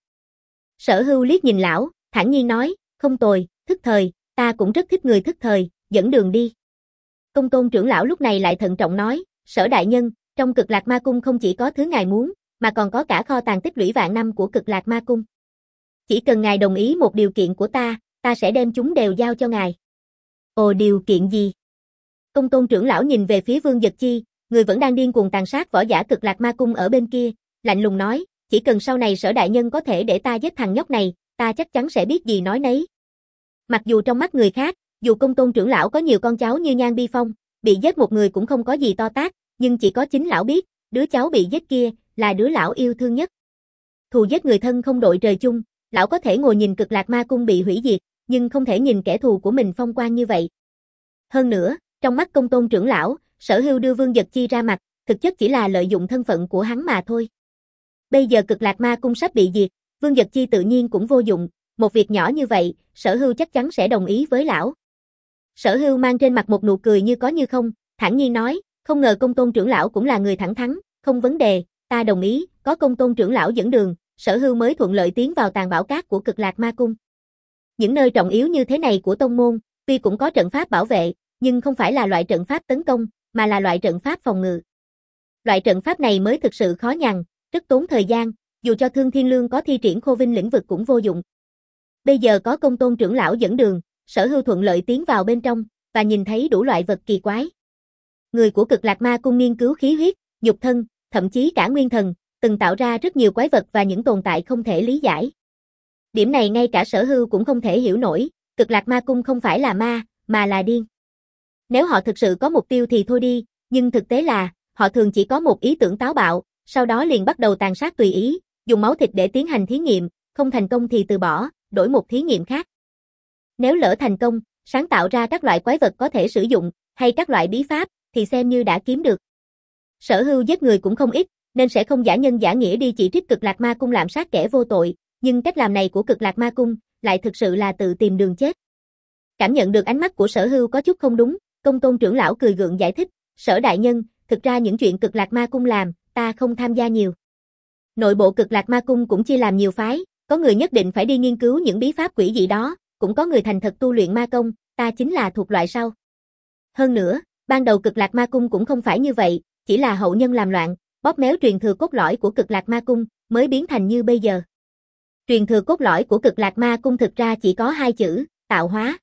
Sở Hưu liếc nhìn lão, thản nhiên nói, không tồi, thức thời, ta cũng rất thích người thức thời, dẫn đường đi. Công tôn trưởng lão lúc này lại thận trọng nói, Sở đại nhân, trong Cực Lạc Ma Cung không chỉ có thứ ngài muốn, mà còn có cả kho tàng tích lũy vạn năm của Cực Lạc Ma Cung. Chỉ cần ngài đồng ý một điều kiện của ta, ta sẽ đem chúng đều giao cho ngài. Ồ, điều kiện gì? Công tôn trưởng lão nhìn về phía Vương Dật Chi, người vẫn đang điên cuồng tàn sát võ giả Cực Lạc Ma Cung ở bên kia, lạnh lùng nói, chỉ cần sau này Sở đại nhân có thể để ta giết thằng nhóc này, ta chắc chắn sẽ biết gì nói nấy. Mặc dù trong mắt người khác, dù công tôn trưởng lão có nhiều con cháu như Nhan Bi Phong, bị giết một người cũng không có gì to tát, nhưng chỉ có chính lão biết, đứa cháu bị giết kia, là đứa lão yêu thương nhất. Thù giết người thân không đội trời chung, lão có thể ngồi nhìn Cực Lạc Ma Cung bị hủy diệt, nhưng không thể nhìn kẻ thù của mình phong quang như vậy. Hơn nữa, trong mắt công tôn trưởng lão, Sở Hưu đưa Vương Dật Chi ra mặt, thực chất chỉ là lợi dụng thân phận của hắn mà thôi. Bây giờ Cực Lạc Ma Cung sắp bị diệt, Vương Dật Chi tự nhiên cũng vô dụng, một việc nhỏ như vậy, Sở Hưu chắc chắn sẽ đồng ý với lão. Sở Hưu mang trên mặt một nụ cười như có như không, thản nhiên nói, không ngờ công tôn trưởng lão cũng là người thẳng thắn, không vấn đề, ta đồng ý, có công tôn trưởng lão dẫn đường, Sở Hưu mới thuận lợi tiến vào tàn bảo cát của Cực Lạc Ma Cung. Những nơi trọng yếu như thế này của tông môn, tuy cũng có trận pháp bảo vệ, nhưng không phải là loại trận pháp tấn công, mà là loại trận pháp phòng ngự. Loại trận pháp này mới thực sự khó nhằn, rất tốn thời gian, dù cho Thương Thiên Lương có thi triển Khô Vinh lĩnh vực cũng vô dụng. Bây giờ có công tôn trưởng lão dẫn đường, Sở Hưu thuận lợi tiến vào bên trong, và nhìn thấy đủ loại vật kỳ quái. Người của Cực Lạc Ma Cung nghiên cứu khí huyết, nhục thân, thậm chí cả nguyên thần, từng tạo ra rất nhiều quái vật và những tồn tại không thể lý giải. Điểm này ngay cả Sở Hưu cũng không thể hiểu nổi, Cực Lạc Ma Cung không phải là ma, mà là điên. Nếu họ thực sự có mục tiêu thì thôi đi, nhưng thực tế là, họ thường chỉ có một ý tưởng táo bạo, sau đó liền bắt đầu tàn sát tùy ý, dùng máu thịt để tiến hành thí nghiệm, không thành công thì từ bỏ, đổi một thí nghiệm khác. Nếu lỡ thành công, sáng tạo ra các loại quái vật có thể sử dụng, hay các loại bí pháp, thì xem như đã kiếm được. Sở Hưu giết người cũng không ít, nên sẽ không giả nhân giả nghĩa đi chỉ trích Cực Lạc Ma Cung lạm sát kẻ vô tội, nhưng cách làm này của Cực Lạc Ma Cung, lại thực sự là tự tìm đường chết. Cảm nhận được ánh mắt của Sở Hưu có chút không đúng, công tôn trưởng lão cười gượng giải thích, Sở đại nhân, thực ra những chuyện Cực Lạc Ma Cung làm, ta không tham gia nhiều. Nội bộ Cực Lạc Ma Cung cũng chia làm nhiều phái, có người nhất định phải đi nghiên cứu những bí pháp quỷ dị đó, cũng có người thành thật tu luyện ma công, ta chính là thuộc loại sau. Hơn nữa, ban đầu Cực Lạc Ma Cung cũng không phải như vậy, chỉ là hậu nhân làm loạn, bóp méo truyền thừa cốt lõi của Cực Lạc Ma Cung, mới biến thành như bây giờ. Truyền thừa cốt lõi của Cực Lạc Ma Cung thực ra chỉ có hai chữ, tạo hóa.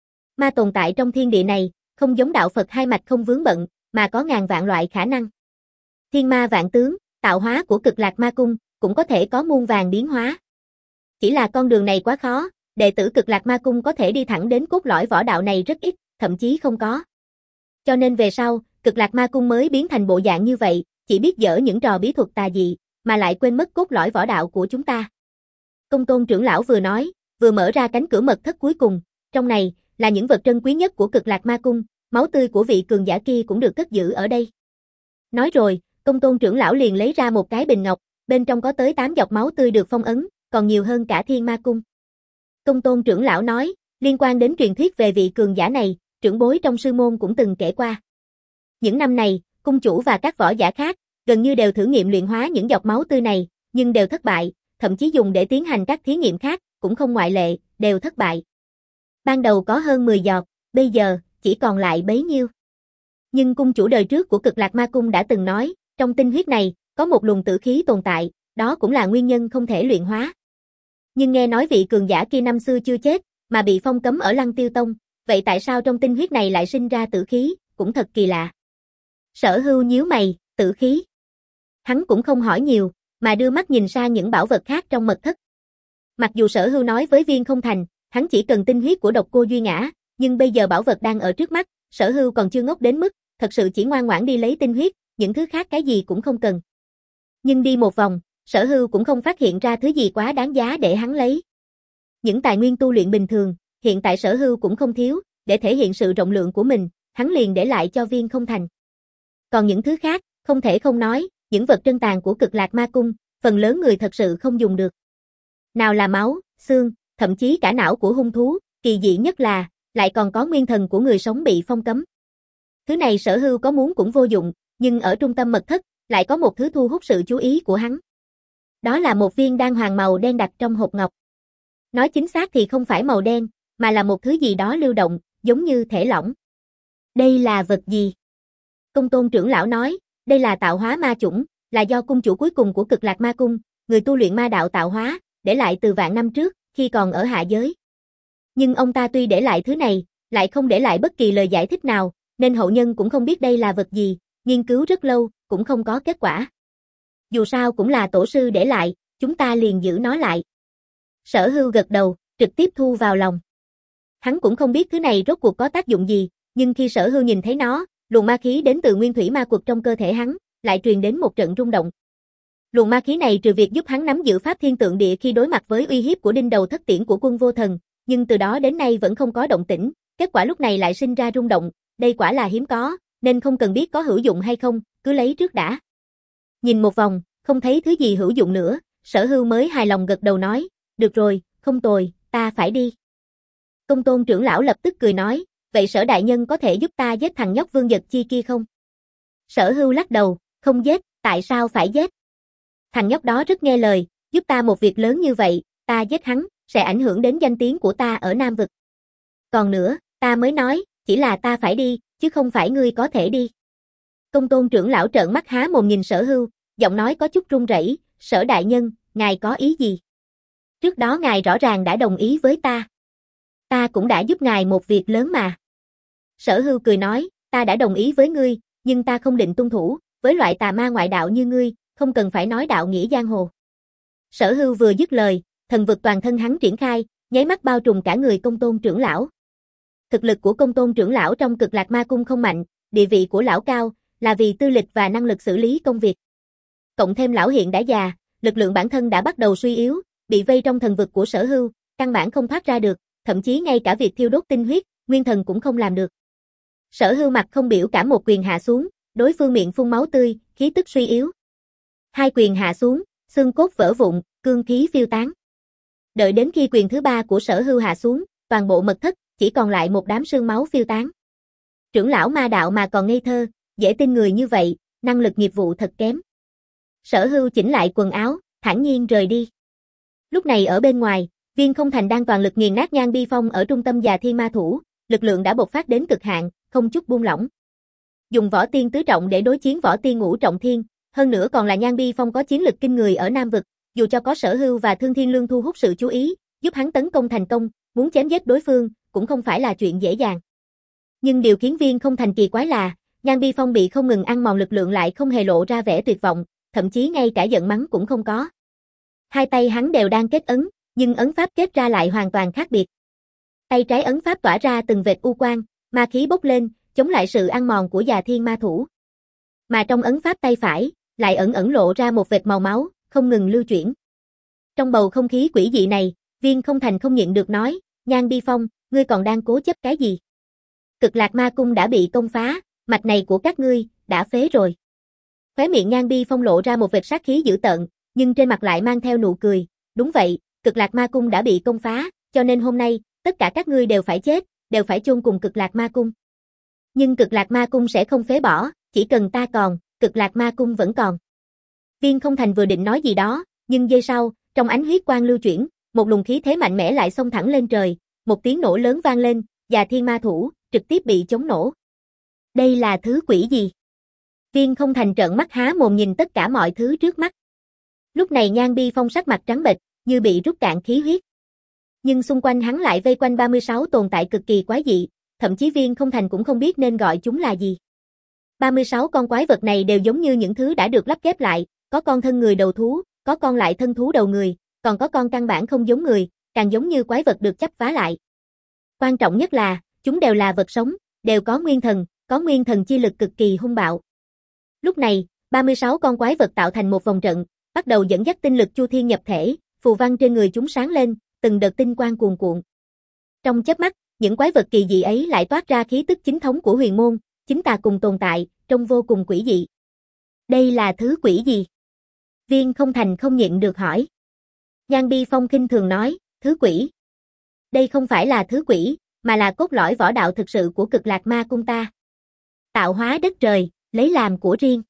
Ma tồn tại trong thiên địa này, không giống đạo Phật hai mạch không vướng bận, mà có ngàn vạn loại khả năng. Thiên ma vạn tướng, tạo hóa của Cực Lạc Ma Cung, cũng có thể có muôn vàn biến hóa. Chỉ là con đường này quá khó, đệ tử Cực Lạc Ma Cung có thể đi thẳng đến cốt lõi võ đạo này rất ít, thậm chí không có. Cho nên về sau, Cực Lạc Ma Cung mới biến thành bộ dạng như vậy, chỉ biết dở những trò bí thuật tà dị, mà lại quên mất cốt lõi võ đạo của chúng ta. Công tôn trưởng lão vừa nói, vừa mở ra cánh cửa mật thất cuối cùng, trong này, là những vật trân quý nhất của Cực Lạc Ma Cung, máu tươi của vị cường giả kia cũng được cất giữ ở đây. Nói rồi, công tôn trưởng lão liền lấy ra một cái bình ngọc, bên trong có tới tám giọt máu tươi được phong ấn, còn nhiều hơn cả Thiên Ma Cung. Công Tôn trưởng lão nói, liên quan đến truyền thuyết về vị cường giả này, trưởng bối trong sư môn cũng từng kể qua. Những năm này, cung chủ và các võ giả khác, gần như đều thử nghiệm luyện hóa những giọt máu tươi này, nhưng đều thất bại, thậm chí dùng để tiến hành các thí nghiệm khác, cũng không ngoại lệ, đều thất bại. Ban đầu có hơn mười giọt, bây giờ, chỉ còn lại bấy nhiêu. Nhưng cung chủ đời trước của Cực Lạc Ma Cung đã từng nói, trong tinh huyết này, có một luồng tử khí tồn tại, đó cũng là nguyên nhân không thể luyện hóa. Nhưng nghe nói vị cường giả kia năm xưa chưa chết, mà bị phong cấm ở Lăng Tiêu Tông, vậy tại sao trong tinh huyết này lại sinh ra tử khí, cũng thật kỳ lạ. Sở Hưu nhíu mày, tử khí. Hắn cũng không hỏi nhiều, mà đưa mắt nhìn sang những bảo vật khác trong mật thất. Mặc dù Sở Hưu nói với Viên Không Thành, hắn chỉ cần tinh huyết của Độc Cô Duy Ngã, nhưng bây giờ bảo vật đang ở trước mắt, Sở Hưu còn chưa ngốc đến mức, thật sự chỉ ngoan ngoãn đi lấy tinh huyết, những thứ khác cái gì cũng không cần. Nhưng đi một vòng, Sở Hưu cũng không phát hiện ra thứ gì quá đáng giá để hắn lấy. Những tài nguyên tu luyện bình thường, hiện tại Sở Hưu cũng không thiếu, để thể hiện sự rộng lượng của mình, hắn liền để lại cho Viên Không Thành. Còn những thứ khác, không thể không nói, những vật trân tàn của Cực Lạc Ma Cung, phần lớn người thật sự không dùng được. Nào là máu, xương, thậm chí cả não của hung thú, kỳ dị nhất là, lại còn có nguyên thần của người sống bị phong cấm. Thứ này Sở Hưu có muốn cũng vô dụng, nhưng ở trung tâm mật thất, lại có một thứ thu hút sự chú ý của hắn. Đó là một viên đan hoàng màu đen đặt trong hộp ngọc. Nói chính xác thì không phải màu đen, mà là một thứ gì đó lưu động, giống như thể lỏng. Đây là vật gì? Công Tôn trưởng lão nói, đây là tạo hóa ma chủng, là do cung chủ cuối cùng của Cực Lạc Ma Cung, người tu luyện ma đạo tạo hóa, để lại từ vạn năm trước, khi còn ở hạ giới. Nhưng ông ta tuy để lại thứ này, lại không để lại bất kỳ lời giải thích nào, nên hậu nhân cũng không biết đây là vật gì, nghiên cứu rất lâu, cũng không có kết quả. Dù sao cũng là tổ sư để lại, chúng ta liền giữ nó lại. Sở Hưu gật đầu, trực tiếp thu vào lòng. Hắn cũng không biết thứ này rốt cuộc có tác dụng gì, nhưng khi Sở Hưu nhìn thấy nó, luồng ma khí đến từ nguyên thủy ma quật trong cơ thể hắn, lại truyền đến một trận rung động. Luồng ma khí này trừ việc giúp hắn nắm giữ pháp thiên tượng địa khi đối mặt với uy hiếp của đinh đầu thất tiễn của Quân Vô Thần, nhưng từ đó đến nay vẫn không có động tĩnh, kết quả lúc này lại sinh ra rung động, đây quả là hiếm có, nên không cần biết có hữu dụng hay không, cứ lấy trước đã. Nhìn một vòng, không thấy thứ gì hữu dụng nữa, Sở Hưu mới hài lòng gật đầu nói, được rồi, không tồi, ta phải đi. Công Tôn trưởng lão lập tức cười nói, vậy Sở đại nhân có thể giúp ta giết thằng nhóc Vương Dật Chi kia không? Sở Hưu lắc đầu, không giết, tại sao phải giết? Thằng nhóc đó rất nghe lời, giúp ta một việc lớn như vậy, ta giết hắn, sẽ ảnh hưởng đến danh tiếng của ta ở Nam Vực. Còn nữa, ta mới nói, chỉ là ta phải đi, chứ không phải ngươi có thể đi. Công Tôn trưởng lão trợn mắt há mồm nhìn Sở Hưu, giọng nói có chút run rẩy, Sở đại nhân, ngài có ý gì? Trước đó ngài rõ ràng đã đồng ý với ta. Ta cũng đã giúp ngài một việc lớn mà. Sở Hưu cười nói, ta đã đồng ý với ngươi, nhưng ta không định tuân thủ, với loại tà ma ngoại đạo như ngươi, không cần phải nói đạo nghĩa giang hồ. Sở Hưu vừa dứt lời, thần vực toàn thân hắn triển khai, nháy mắt bao trùm cả người Công Tôn trưởng lão. Thực lực của Công Tôn trưởng lão trong Cực Lạc Ma Cung không mạnh, địa vị của lão cao, là vì tư lịch và năng lực xử lý công việc. Cộng thêm lão hiện đã già, lực lượng bản thân đã bắt đầu suy yếu, bị vây trong thần vực của Sở Hưu, căn bản không thoát ra được, thậm chí ngay cả việc thiêu đốt tinh huyết, nguyên thần cũng không làm được. Sở Hưu mặt không biểu cảm một quyền hạ xuống, đối phương miệng phun máu tươi, khí tức suy yếu. Hai quyền hạ xuống, xương cốt vỡ vụn, cương khí phiêu tán. Đợi đến khi quyền thứ ba của Sở Hưu hạ xuống, toàn bộ mật thất chỉ còn lại một đám sương máu phiêu tán. Trưởng lão ma đạo mà còn ngây thơ, dễ tin người như vậy, năng lực nghiệp vụ thật kém. Sở Hưu chỉnh lại quần áo, thản nhiên rời đi. Lúc này ở bên ngoài, Viên Không Thành đang toàn lực nghiền nát Nhan Bi Phong ở trung tâm Già Thiên Ma Thủ, lực lượng đã bộc phát đến cực hạn, không chút buông lỏng. Dùng võ tiên tứ trọng để đối chiến võ tiên ngũ trọng thiên, hơn nữa còn là Nhan Bi Phong có chiến lực kinh người ở Nam Vực, dù cho có Sở Hưu và Thương Thiên Lương thu hút sự chú ý, giúp hắn tấn công thành công, muốn chém giết đối phương, cũng không phải là chuyện dễ dàng. Nhưng điều khiến Viên Không Thành kỳ quái là, Nhan Bi Phong bị không ngừng ăn mòn lực lượng lại không hề lộ ra vẻ tuyệt vọng, thậm chí ngay cả giận mắng cũng không có. Hai tay hắn đều đang kết ấn, nhưng ấn pháp kết ra lại hoàn toàn khác biệt. Tay trái ấn pháp tỏa ra từng vệt u quang, ma khí bốc lên, chống lại sự ăn mòn của Già Thiên Ma Thủ. Mà trong ấn pháp tay phải, lại ẩn ẩn lộ ra một vệt màu máu, không ngừng lưu chuyển. Trong bầu không khí quỷ dị này, Viên Không Thành không nhịn được nói, Nhan Bi Phong, ngươi còn đang cố chấp cái gì? Cực Lạc Ma Cung đã bị công phá, mạch này của các ngươi, đã phế rồi. Khóe miệng Nhan Bi Phong lộ ra một vệt sát khí dữ tợn, nhưng trên mặt lại mang theo nụ cười, Đúng vậy, Cực Lạc Ma Cung đã bị công phá, cho nên hôm nay, tất cả các ngươi đều phải chết, đều phải chôn cùng Cực Lạc Ma Cung. Nhưng Cực Lạc Ma Cung sẽ không phế bỏ, chỉ cần ta còn, Cực Lạc Ma Cung vẫn còn. Viên Không Thành vừa định nói gì đó, nhưng giây sau, trong ánh huyết quang lưu chuyển, một luồng khí thế mạnh mẽ lại xông thẳng lên trời, một tiếng nổ lớn vang lên, và Thiên Ma Thủ trực tiếp bị chống nổ. Đây là thứ quỷ gì? Viên Không Thành trợn mắt há mồm nhìn tất cả mọi thứ trước mắt. Lúc này Nhan Bi Phong sắc mặt trắng bệch, như bị rút cạn khí huyết. Nhưng xung quanh hắn lại vây quanh ba mươi sáu tồn tại cực kỳ quái dị, thậm chí Viên Không Thành cũng không biết nên gọi chúng là gì. ba mươi sáu con quái vật này đều giống như những thứ đã được lắp ghép lại, có con thân người đầu thú, có con lại thân thú đầu người, còn có con căn bản không giống người, càng giống như quái vật được chấp vá lại. Quan trọng nhất là, chúng đều là vật sống, đều có nguyên thần, có nguyên thần chi lực cực kỳ hung bạo. Lúc này, ba mươi sáu con quái vật tạo thành một vòng trận, bắt đầu dẫn dắt tinh lực chu thiên nhập thể, phù văn trên người chúng sáng lên, từng đợt tinh quang cuồn cuộn. Trong chớp mắt, những quái vật kỳ dị ấy lại toát ra khí tức chính thống của huyền môn, chính tà cùng tồn tại, trông vô cùng quỷ dị. Đây là thứ quỷ gì? Viên Không Thành không nhịn được hỏi. Nhan Bi Phong khinh thường nói, thứ quỷ. Đây không phải là thứ quỷ, mà là cốt lõi võ đạo thực sự của Cực Lạc Ma Cung ta. Tạo hóa đất trời, lấy làm của riêng.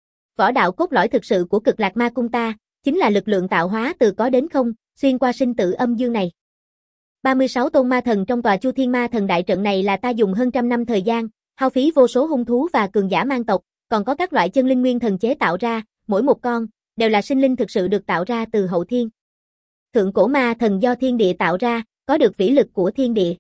Võ đạo cốt lõi thực sự của Cực Lạc Ma Cung ta, chính là lực lượng tạo hóa từ có đến không, xuyên qua sinh tử âm dương này. ba mươi sáu tôn ma thần trong tòa Chu Thiên Ma Thần đại trận này là ta dùng hơn trăm năm thời gian, hao phí vô số hung thú và cường giả mang tộc, còn có các loại chân linh nguyên thần chế tạo ra, mỗi một con, đều là sinh linh thực sự được tạo ra từ hậu thiên. Thượng cổ ma thần do thiên địa tạo ra, có được vĩ lực của thiên địa.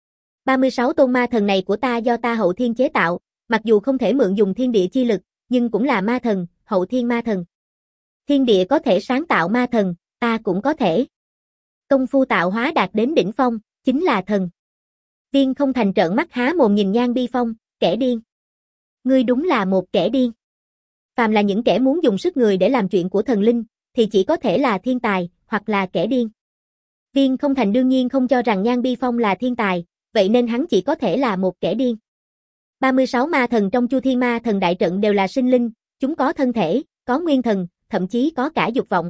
ba mươi sáu tôn ma thần này của ta do ta hậu thiên chế tạo, mặc dù không thể mượn dùng thiên địa chi lực, nhưng cũng là ma thần, hậu thiên ma thần. Thiên địa có thể sáng tạo ma thần, ta cũng có thể. Công phu tạo hóa đạt đến đỉnh phong, chính là thần. Viên Không Thành trợn mắt há mồm nhìn Nhan Bi Phong, kẻ điên. Ngươi đúng là một kẻ điên. Phàm là những kẻ muốn dùng sức người để làm chuyện của thần linh, thì chỉ có thể là thiên tài, hoặc là kẻ điên. Viên Không Thành đương nhiên không cho rằng Nhan Bi Phong là thiên tài, vậy nên hắn chỉ có thể là một kẻ điên. ba mươi sáu ma thần trong Chu Thiên Ma Thần đại trận đều là sinh linh, chúng có thân thể, có nguyên thần, thậm chí có cả dục vọng.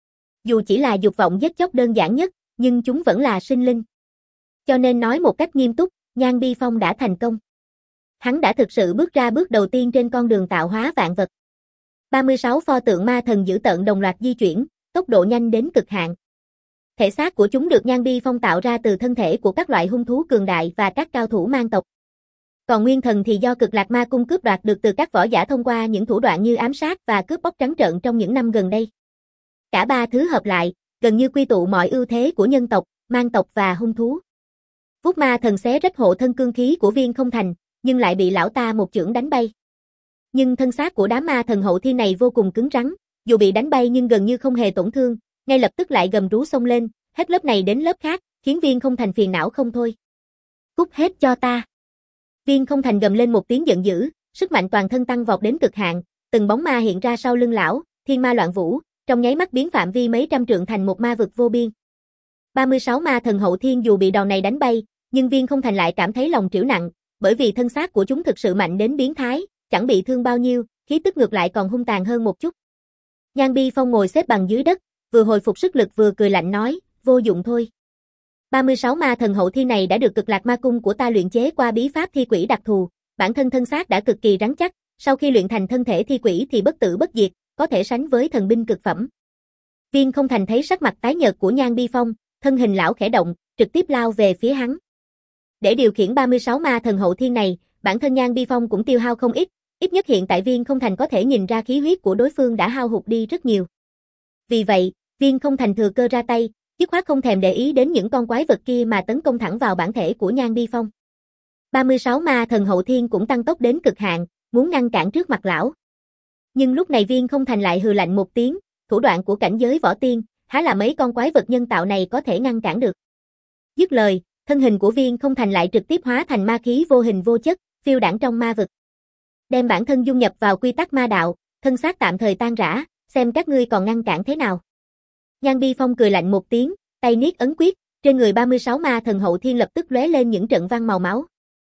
Dù chỉ là dục vọng giết chóc đơn giản nhất, nhưng chúng vẫn là sinh linh. Cho nên nói một cách nghiêm túc, Nhan Bi Phong đã thành công. Hắn đã thực sự bước ra bước đầu tiên trên con đường tạo hóa vạn vật. ba mươi sáu pho tượng ma thần dữ tợn đồng loạt di chuyển, tốc độ nhanh đến cực hạn. Thể xác của chúng được Nhan Bi Phong tạo ra từ thân thể của các loại hung thú cường đại và các cao thủ mang tộc. Còn nguyên thần thì do Cực Lạc Ma Cung cướp đoạt được từ các võ giả thông qua những thủ đoạn như ám sát và cướp bóc trắng trợn trong những năm gần đây. Cả ba thứ hợp lại, gần như quy tụ mọi ưu thế của nhân tộc, mang tộc và hung thú. Vút ma thần xé rách hộ thân cương khí của Viên Không Thành, nhưng lại bị lão ta một chưởng đánh bay. Nhưng thân xác của đám ma thần hậu thiên này vô cùng cứng rắn, dù bị đánh bay nhưng gần như không hề tổn thương, ngay lập tức lại gầm rú xông lên, hết lớp này đến lớp khác, khiến Viên Không Thành phiền não không thôi. Cút hết cho ta. Viên Không Thành gầm lên một tiếng giận dữ, sức mạnh toàn thân tăng vọt đến cực hạn, từng bóng ma hiện ra sau lưng lão, thiên ma loạn vũ, trong nháy mắt biến phạm vi mấy trăm trượng thành một ma vực vô biên. ba mươi sáu ma thần hậu thiên dù bị đòn này đánh bay, nhưng Viên Không Thành lại cảm thấy lòng trĩu nặng, bởi vì thân xác của chúng thực sự mạnh đến biến thái, chẳng bị thương bao nhiêu, khí tức ngược lại còn hung tàn hơn một chút. Nhan Bi Phong ngồi xếp bằng dưới đất, vừa hồi phục sức lực vừa cười lạnh nói, vô dụng thôi. ba mươi sáu ma thần hậu thiên này đã được Cực Lạc Ma Cung của ta luyện chế qua bí pháp thi quỷ đặc thù, bản thân thân xác đã cực kỳ rắn chắc, sau khi luyện thành thân thể thi quỷ thì bất tử bất diệt, có thể sánh với thần binh cực phẩm. Viên Không Thành thấy sắc mặt tái nhợt của Nhan Bi Phong, thân hình lão khẽ động, trực tiếp lao về phía hắn. Để điều khiển ba mươi sáu ma thần hậu thiên này, bản thân Nhan Bi Phong cũng tiêu hao không ít, ít nhất hiện tại Viên Không Thành có thể nhìn ra khí huyết của đối phương đã hao hụt đi rất nhiều. Vì vậy, Viên Không Thành thừa cơ ra tay, dứt khoát không thèm để ý đến những con quái vật kia mà tấn công thẳng vào bản thể của Nhan Bi Phong. ba mươi sáu ma thần hậu thiên cũng tăng tốc đến cực hạn, muốn ngăn cản trước mặt lão. Nhưng lúc này Viên Không Thành lại hừ lạnh một tiếng, thủ đoạn của cảnh giới võ tiên, há là mấy con quái vật nhân tạo này có thể ngăn cản được. Dứt lời, thân hình của Viên Không Thành lại trực tiếp hóa thành ma khí vô hình vô chất, phiêu đãng trong ma vực. Đem bản thân dung nhập vào quy tắc ma đạo, thân xác tạm thời tan rã, xem các ngươi còn ngăn cản thế nào. Nhan Bi Phong cười lạnh một tiếng, tay niết ấn quyết, trên người ba mươi sáu ma thần hậu thiên lập tức lóe lên những trận văn màu máu.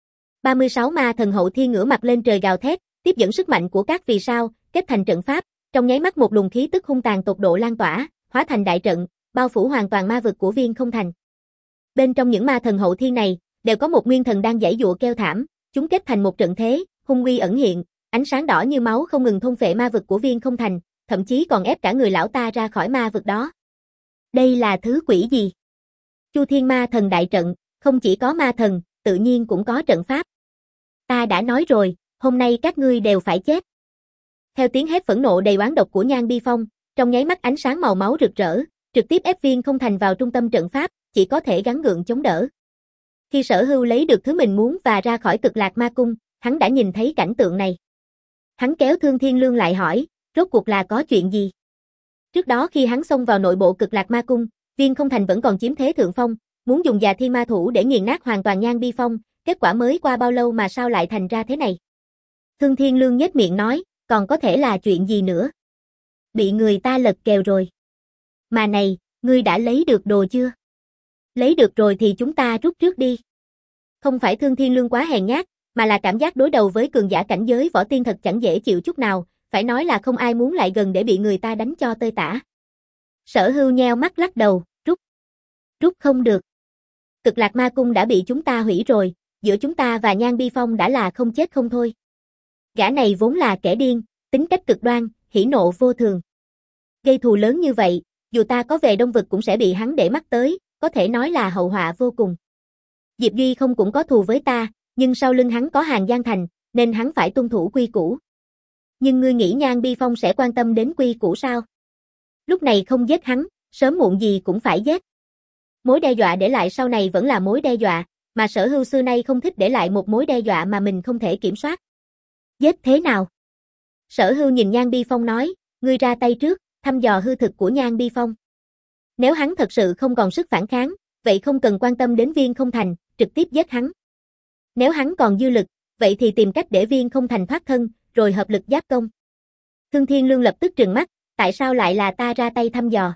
ba mươi sáu ma thần hậu thiên ngửa mặt lên trời gào thét, tiếp dẫn sức mạnh của các vì sao, kết thành trận pháp, trong nháy mắt một luồng khí tức hung tàn tột độ lan tỏa, hóa thành đại trận, bao phủ hoàn toàn ma vực của Viên Không Thành. Bên trong những ma thần hậu thiên này, đều có một nguyên thần đang giãy giụa kêu thảm, chúng kết thành một trận thế, hung uy ẩn hiện, ánh sáng đỏ như máu không ngừng thôn phệ ma vực của Viên Không Thành, thậm chí còn ép cả người lão ta ra khỏi ma vực đó. Đây là thứ quỷ gì? Chu Thiên Ma Thần đại trận, không chỉ có ma thần, tự nhiên cũng có trận pháp. Ta đã nói rồi, hôm nay các ngươi đều phải chết. Theo tiếng hét phẫn nộ đầy oán độc của Nhan Bi Phong, trong nháy mắt ánh sáng màu máu rực rỡ, trực tiếp ép Viên Không Thành vào trung tâm trận pháp, chỉ có thể gắng gượng chống đỡ. Khi Sở Hưu lấy được thứ mình muốn và ra khỏi Cực Lạc Ma Cung, hắn đã nhìn thấy cảnh tượng này. Hắn kéo Thương Thiên Lương lại hỏi, rốt cuộc là có chuyện gì? Trước đó khi hắn xông vào nội bộ Cực Lạc Ma Cung, Viên Không Thành vẫn còn chiếm thế thượng phong, muốn dùng Già Thiên Ma Thủ để nghiền nát hoàn toàn Nhan Bi Phong, kết quả mới qua bao lâu mà sao lại thành ra thế này? Thương Thiên Lương nhếch miệng nói, còn có thể là chuyện gì nữa? Bị người ta lật kèo rồi. Mà này, ngươi đã lấy được đồ chưa? Lấy được rồi thì chúng ta rút trước đi. Không phải Thương Thiên Lương quá hèn nhát, mà là cảm giác đối đầu với cường giả cảnh giới võ tiên thật chẳng dễ chịu chút nào, phải nói là không ai muốn lại gần để bị người ta đánh cho tơi tả. Sở Hưu nheo mắt lắc đầu, rút. Rút không được. Cực Lạc Ma Cung đã bị chúng ta hủy rồi, giữa chúng ta và Nhan Bi Phong đã là không chết không thôi. Gã này vốn là kẻ điên, tính cách cực đoan, hỉ nộ vô thường. Gây thù lớn như vậy, dù ta có về Đông Vực cũng sẽ bị hắn để mắt tới, có thể nói là hậu họa vô cùng. Diệp Duy không cũng có thù với ta, nhưng sau lưng hắn có Hàng Giang Thành, nên hắn phải tuân thủ quy củ. Nhưng ngươi nghĩ Nhan Bi Phong sẽ quan tâm đến quy củ sao? Lúc này không giết hắn, sớm muộn gì cũng phải giết. Mối đe dọa để lại sau này vẫn là mối đe dọa, mà Sở Hưu xưa nay không thích để lại một mối đe dọa mà mình không thể kiểm soát. Giết thế nào? Sở Hưu nhìn Nhan Bi Phong nói, ngươi ra tay trước, thăm dò hư thực của Nhan Bi Phong. Nếu hắn thật sự không còn sức phản kháng, vậy không cần quan tâm đến Viên Không Thành, trực tiếp giết hắn. Nếu hắn còn dư lực, vậy thì tìm cách để Viên Không Thành thoát thân, rồi hợp lực giáp công. Thương Thiên Lương lập tức trừng mắt, tại sao lại là ta ra tay thăm dò?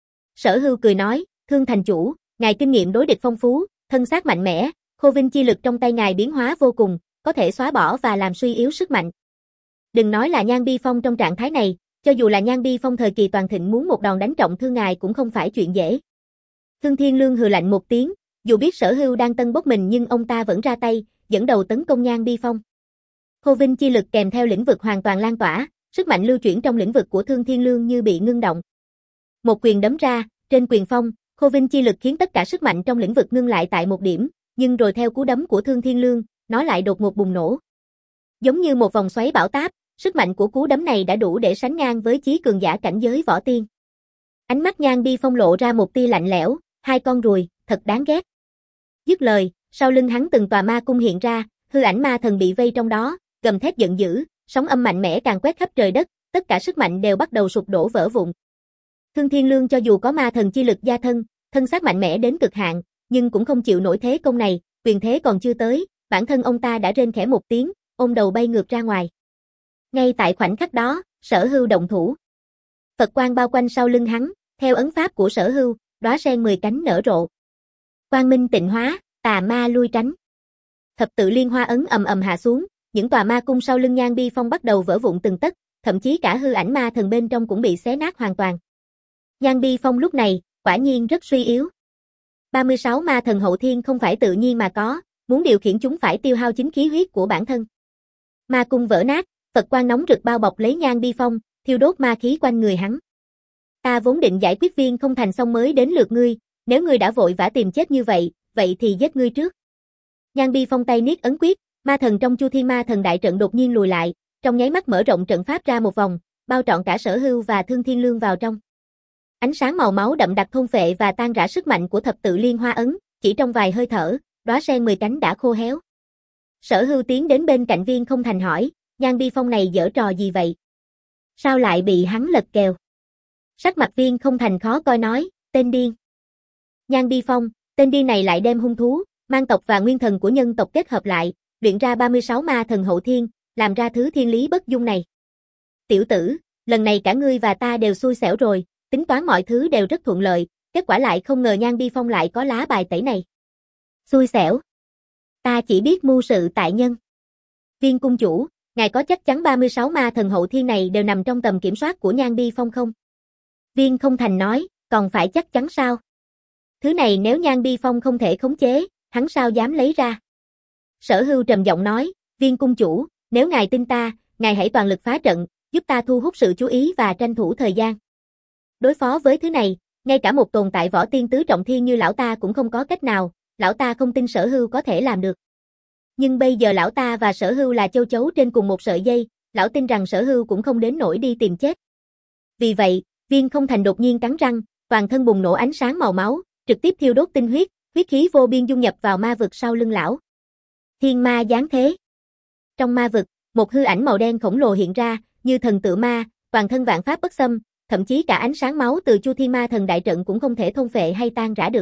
Sở Hưu cười nói, Thương thành chủ, ngài kinh nghiệm đối địch phong phú, thân xác mạnh mẽ, khô vinh chi lực trong tay ngài biến hóa vô cùng, có thể xóa bỏ và làm suy yếu sức mạnh. Đừng nói là Nhan Bi Phong trong trạng thái này, cho dù là Nhan Bi Phong thời kỳ toàn thịnh muốn một đòn đánh trọng thương ngài cũng không phải chuyện dễ. Thương Thiên Lương hừ lạnh một tiếng, dù biết Sở Hưu đang tân bốc mình nhưng ông ta vẫn ra tay, dẫn đầu tấn công Nhan Bi Phong. Khô vinh chi lực kèm theo lĩnh vực hoàn toàn lan tỏa, sức mạnh lưu chuyển trong lĩnh vực của Thương Thiên Lương như bị ngưng động. Một quyền đấm ra, trên quyền phong, khô vinh chi lực khiến tất cả sức mạnh trong lĩnh vực ngưng lại tại một điểm, nhưng rồi theo cú đấm của Thương Thiên Lương, nó lại đột ngột bùng nổ. Giống như một vòng xoáy bão táp, sức mạnh của cú đấm này đã đủ để sánh ngang với chí cường giả cảnh giới võ tiên. Ánh mắt Nhan Bi Phong lộ ra một tia lạnh lẽo, hai con ruồi, thật đáng ghét. Dứt lời, sau lưng hắn từng tòa ma cung hiện ra, hư ảnh ma thần bị vây trong đó, gầm thét giận dữ, sóng âm mạnh mẽ càng quét khắp trời đất, tất cả sức mạnh đều bắt đầu sụp đổ vỡ vụn. Thương Thiên Lương cho dù có ma thần chi lực gia thân, thân xác mạnh mẽ đến cực hạn, nhưng cũng không chịu nổi thế công này, quyền thế còn chưa tới, bản thân ông ta đã rên khẽ một tiếng, ôm đầu bay ngược ra ngoài. Ngay tại khoảnh khắc đó, Sở Hưu động thủ. Phật quang bao quanh sau lưng hắn, theo ấn pháp của Sở Hưu, đóa sen mười cánh nở rộ. Quang minh tịnh hóa, tà ma lui tránh. Thập tự liên hoa ấn ầm ầm hạ xuống, những tòa ma cung sau lưng Nhan Bi Phong bắt đầu vỡ vụn từng tấc, thậm chí cả hư ảnh ma thần bên trong cũng bị xé nát hoàn toàn. Nhan Bi Phong lúc này, quả nhiên rất suy yếu. ba mươi sáu ma thần hậu thiên không phải tự nhiên mà có, muốn điều khiển chúng phải tiêu hao chính khí huyết của bản thân. Ma cung vỡ nát, Phật quang nóng rực bao bọc lấy Nhan Bi Phong, thiêu đốt ma khí quanh người hắn. Ta vốn định giải quyết Viên Không Thành xong mới đến lượt ngươi, nếu ngươi đã vội vã tìm chết như vậy, vậy thì giết ngươi trước. Nhan Bi Phong tay niết ấn quyết, ma thần trong Chu Thiên Ma Thần đại trận đột nhiên lùi lại, trong nháy mắt mở rộng trận pháp ra một vòng, bao trọn cả Sở Hưu và Thương Thiên Lương vào trong. Ánh sáng màu máu đậm đặc thôn phệ và tan rã sức mạnh của thập tự liên hoa ấn, chỉ trong vài hơi thở, đóa sen mười cánh đã khô héo. Sở Hưu tiến đến bên cạnh Viên Không Thành hỏi, Nhan Bi Phong này giở trò gì vậy? Sao lại bị hắn lật kèo? Sắc mặt Viên Không Thành khó coi nói, tên điên. Nhan Bi Phong, tên điên này lại đem hung thú, mang tộc và nguyên thần của nhân tộc kết hợp lại, luyện ra ba mươi sáu ma thần hậu thiên, làm ra thứ thiên lý bất dung này. Tiểu tử, lần này cả ngươi và ta đều xui xẻo rồi, tính toán mọi thứ đều rất thuận lợi, kết quả lại không ngờ Nhan Bi Phong lại có lá bài tẩy này. Xui xẻo. Ta chỉ biết mưu sự tại nhân. Viên cung chủ, ngài có chắc chắn ba mươi sáu ma thần hậu thiên này đều nằm trong tầm kiểm soát của Nhan Bi Phong không? Viên Không Thành nói, Còn phải chắc chắn sao? Thứ này nếu Nhan Bi Phong không thể khống chế, hắn sao dám lấy ra? Sở Hưu trầm giọng nói, Viên cung chủ, nếu ngài tin ta, ngài hãy toàn lực phá trận, giúp ta thu hút sự chú ý và tranh thủ thời gian. Đối phó với thứ này, ngay cả một tồn tại võ tiên tứ trọng thiên như lão ta cũng không có cách nào, lão ta không tin Sở Hưu có thể làm được. Nhưng bây giờ lão ta và Sở Hưu là châu chấu trên cùng một sợi dây, lão tin rằng Sở Hưu cũng không đến nỗi đi tìm chết. Vì vậy, Viên Không Thành đột nhiên cắn răng, toàn thân bùng nổ ánh sáng màu máu, trực tiếp thiêu đốt tinh huyết, huyết khí vô biên dung nhập vào ma vực sau lưng lão. Thiên ma giáng thế. Trong ma vực, một hư ảnh màu đen khổng lồ hiện ra, như thần tự ma, toàn thân vạn pháp bất xâm, thậm chí cả ánh sáng máu từ Chu Thiên Ma Thần đại trận cũng không thể thôn phệ hay tan rã được.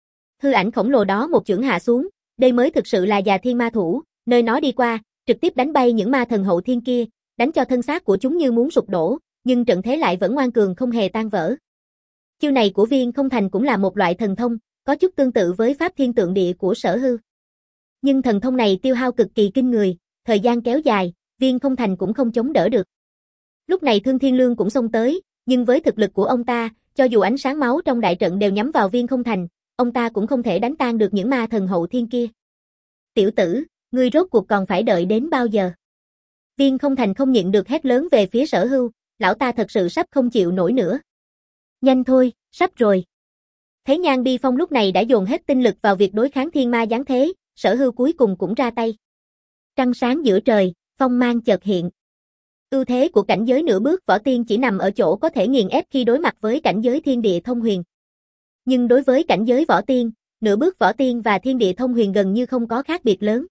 Hư ảnh khổng lồ đó một chưởng hạ xuống, đây mới thực sự là già thiên ma thủ, nơi nó đi qua, trực tiếp đánh bay những ma thần hậu thiên kia, đánh cho thân xác của chúng như muốn sụp đổ, nhưng trận thế lại vẫn ngoan cường không hề tan vỡ. Chiêu này của Viên Không Thành cũng là một loại thần thông, có chút tương tự với pháp thiên tượng địa của Sở Hưu. Nhưng thần thông này tiêu hao cực kỳ kinh người, thời gian kéo dài, Viên Không Thành cũng không chống đỡ được. Lúc này Thương Thiên Lương cũng xông tới, nhưng với thực lực của ông ta, cho dù ánh sáng máu trong đại trận đều nhắm vào Viên Không Thành, ông ta cũng không thể đánh tan được những ma thần hậu thiên kia. Tiểu tử, ngươi rốt cuộc còn phải đợi đến bao giờ? Viên Không Thành không nhịn được hét lớn về phía Sở Hưu, lão ta thật sự sắp không chịu nổi nữa. Nhanh thôi, sắp rồi. Thấy Nhan Bi Phong lúc này đã dồn hết tinh lực vào việc đối kháng thiên ma giáng thế, Sở Hưu cuối cùng cũng ra tay. Trăng sáng giữa trời, phong mang chợt hiện. Ưu thế của cảnh giới nửa bước võ tiên chỉ nằm ở chỗ có thể nghiền ép khi đối mặt với cảnh giới thiên địa thông huyền. Nhưng đối với cảnh giới võ tiên, nửa bước võ tiên và thiên địa thông huyền gần như không có khác biệt lớn.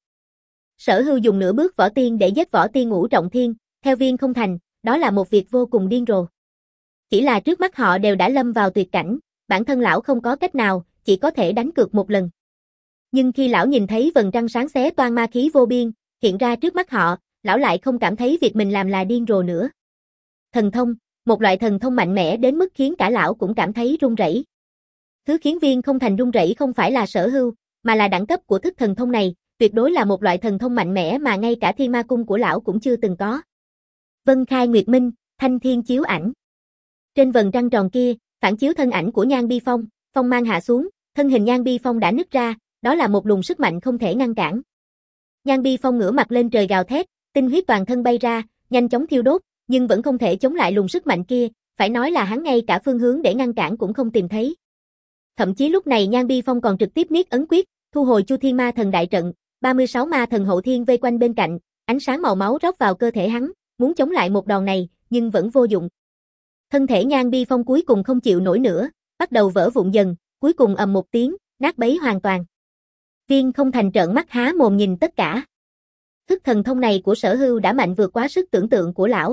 Sở Hưu dùng nửa bước võ tiên để giết võ tiên ngũ trọng thiên, theo Viên Không Thành, đó là một việc vô cùng điên rồ. Chỉ là trước mắt họ đều đã lâm vào tuyệt cảnh, bản thân lão không có cách nào, chỉ có thể đánh cược một lần. Nhưng khi lão nhìn thấy vầng trăng sáng xé toang ma khí vô biên, hiện ra trước mắt họ, lão lại không cảm thấy việc mình làm là điên rồ nữa. Thần thông, một loại thần thông mạnh mẽ đến mức khiến cả lão cũng cảm thấy run rẩy. Thứ khiến Viên Không Thành run rẩy không phải là Sở Hưu, mà là đẳng cấp của thức thần thông này, tuyệt đối là một loại thần thông mạnh mẽ mà ngay cả Thiên Ma Cung của lão cũng chưa từng có. Vân khai nguyệt minh, thanh thiên chiếu ảnh. Trên vầng trăng tròn kia, phản chiếu thân ảnh của Nhan Bi Phong, phong mang hạ xuống, thân hình Nhan Bi Phong đã nứt ra, đó là một luồng sức mạnh không thể ngăn cản. Nhan Bi Phong ngửa mặt lên trời gào thét, tinh huyết toàn thân bay ra, nhanh chóng thiêu đốt, nhưng vẫn không thể chống lại luồng sức mạnh kia, phải nói là hắn ngay cả phương hướng để ngăn cản cũng không tìm thấy. Thậm chí lúc này Nhan Bi Phong còn trực tiếp niết ấn quyết, thu hồi Chu Thiên Ma Thần đại trận, ba mươi sáu ma thần hậu thiên vây quanh bên cạnh, ánh sáng màu máu rót vào cơ thể hắn, muốn chống lại một đòn này, nhưng vẫn vô dụng. Thân thể Nhan Bi Phong cuối cùng không chịu nổi nữa, bắt đầu vỡ vụn dần, cuối cùng ầm một tiếng, nát bấy hoàn toàn. Viên Không Thành trợn mắt há mồm nhìn tất cả. Thức thần thông này của Sở Hưu đã mạnh vượt quá sức tưởng tượng của lão.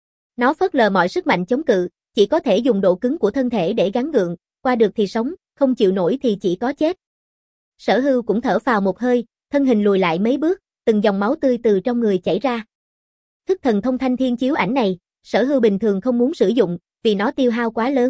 Nó phớt lờ mọi sức mạnh chống cự, chỉ có thể dùng độ cứng của thân thể để gắng gượng, qua được thì sống, không chịu nổi thì chỉ có chết. Sở Hưu cũng thở phào một hơi, thân hình lùi lại mấy bước, từng dòng máu tươi từ trong người chảy ra. Thức thần thông thanh thiên chiếu ảnh này, Sở Hưu bình thường không muốn sử dụng, vì nó tiêu hao quá lớn.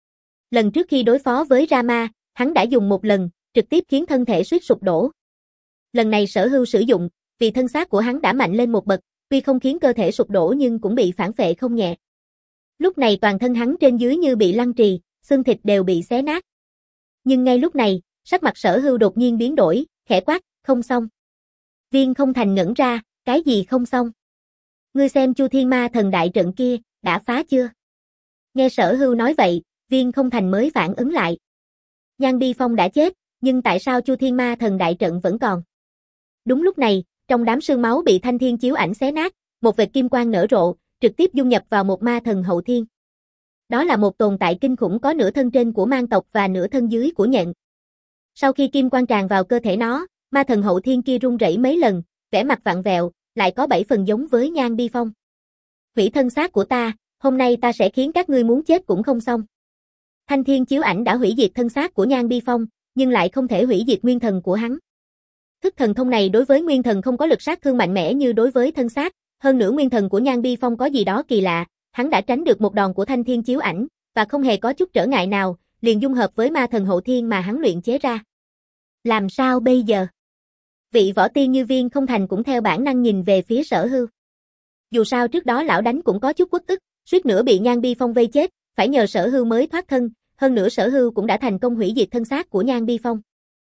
Lần trước khi đối phó với Rama, hắn đã dùng một lần, trực tiếp khiến thân thể suýt sụp đổ. Lần này Sở Hưu sử dụng, vì thân xác của hắn đã mạnh lên một bậc, tuy không khiến cơ thể sụp đổ nhưng cũng bị phản phệ không nhẹ. Lúc này toàn thân hắn trên dưới như bị lăng trì, xương thịt đều bị xé nát. Nhưng ngay lúc này, sắc mặt Sở Hưu đột nhiên biến đổi, khẽ quát, không xong. Viên Không Thành ngẩn ra, cái gì không xong? Ngươi xem Chu Thiên Ma Thần đại trận kia, đã phá chưa? Nghe Sở Hưu nói vậy, Viên Không Thành mới phản ứng lại. Nhan Bi Phong đã chết, nhưng tại sao Chu Thiên Ma Thần đại trận vẫn còn? Đúng lúc này, trong đám sương máu bị thanh thiên chiếu ảnh xé nát, một vệt kim quang nở rộ, trực tiếp dung nhập vào một ma thần hậu thiên. Đó là một tồn tại kinh khủng có nửa thân trên của mang tộc và nửa thân dưới của nhện. Sau khi kim quang tràn vào cơ thể nó, ma thần hậu thiên kia run rẩy mấy lần, vẻ mặt vặn vẹo, lại có bảy phần giống với Nhan Bi Phong. Hủy thân xác của ta, hôm nay ta sẽ khiến các ngươi muốn chết cũng không xong. Thanh thiên chiếu ảnh đã hủy diệt thân xác của Nhan Bi Phong, nhưng lại không thể hủy diệt nguyên thần của hắn. Thức thần thông này đối với nguyên thần không có lực sát thương mạnh mẽ như đối với thân xác, hơn nữa nguyên thần của Nhan Bi Phong có gì đó kỳ lạ, hắn đã tránh được một đòn của thanh thiên chiếu ảnh, và không hề có chút trở ngại nào, liền dung hợp với ma thần hậu thiên mà hắn luyện chế ra. Làm sao bây giờ? Vị võ tiên như Viên Không Thành cũng theo bản năng nhìn về phía Sở Hưu. Dù sao trước đó lão đánh cũng có chút uất ức, suýt nữa bị Nhan Bi Phong vây chết, phải nhờ Sở Hưu mới thoát thân, hơn nữa Sở Hưu cũng đã thành công hủy diệt thân xác của Nhan Bi Phong.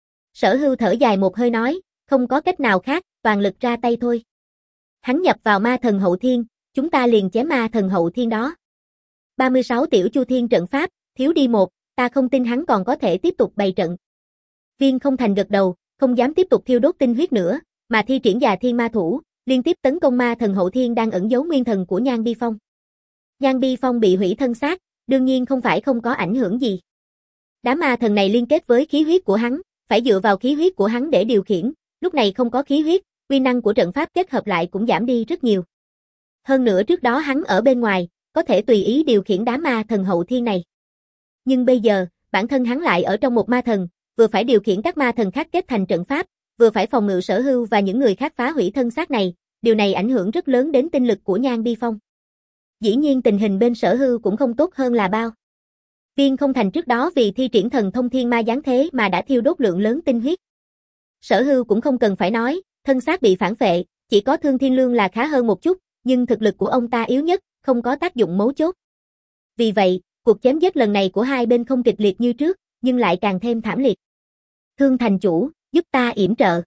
Sở Hưu thở dài một hơi nói, không có cách nào khác, toàn lực ra tay thôi. Hắn nhập vào ma thần hậu thiên, chúng ta liền chém ma thần hậu thiên đó. ba mươi sáu tiểu Chu Thiên trận pháp, thiếu đi một, ta không tin hắn còn có thể tiếp tục bày trận. Viên Không Thành gật đầu, không dám tiếp tục thiêu đốt tinh huyết nữa, mà thi triển già thiên ma thủ, liên tiếp tấn công ma thần hậu thiên đang ẩn giấu nguyên thần của Nhan Bi Phong. Nhan Bi Phong bị hủy thân xác, đương nhiên không phải không có ảnh hưởng gì. Đám ma thần này liên kết với khí huyết của hắn, phải dựa vào khí huyết của hắn để điều khiển, lúc này không có khí huyết, uy năng của trận pháp kết hợp lại cũng giảm đi rất nhiều. Hơn nữa trước đó hắn ở bên ngoài, có thể tùy ý điều khiển đám ma thần hậu thiên này. Nhưng bây giờ, bản thân hắn lại ở trong một ma thần, vừa phải điều khiển các ma thần khác kết thành trận pháp, vừa phải phòng ngự Sở Hưu và những người khác phá hủy thân xác này, điều này ảnh hưởng rất lớn đến tinh lực của Nhan Bi Phong. Dĩ nhiên tình hình bên Sở Hưu cũng không tốt hơn là bao. Viên Không Thành trước đó vì thi triển thần thông thiên ma giáng thế mà đã thiêu đốt lượng lớn tinh huyết. Sở Hưu cũng không cần phải nói, thân xác bị phản phệ, chỉ có Thương Thiên Lương là khá hơn một chút, nhưng thực lực của ông ta yếu nhất, không có tác dụng mấu chốt. Vì vậy, cuộc chém giết lần này của hai bên không kịch liệt như trước, nhưng lại càng thêm thảm liệt. Thương thành chủ, giúp ta yểm trợ.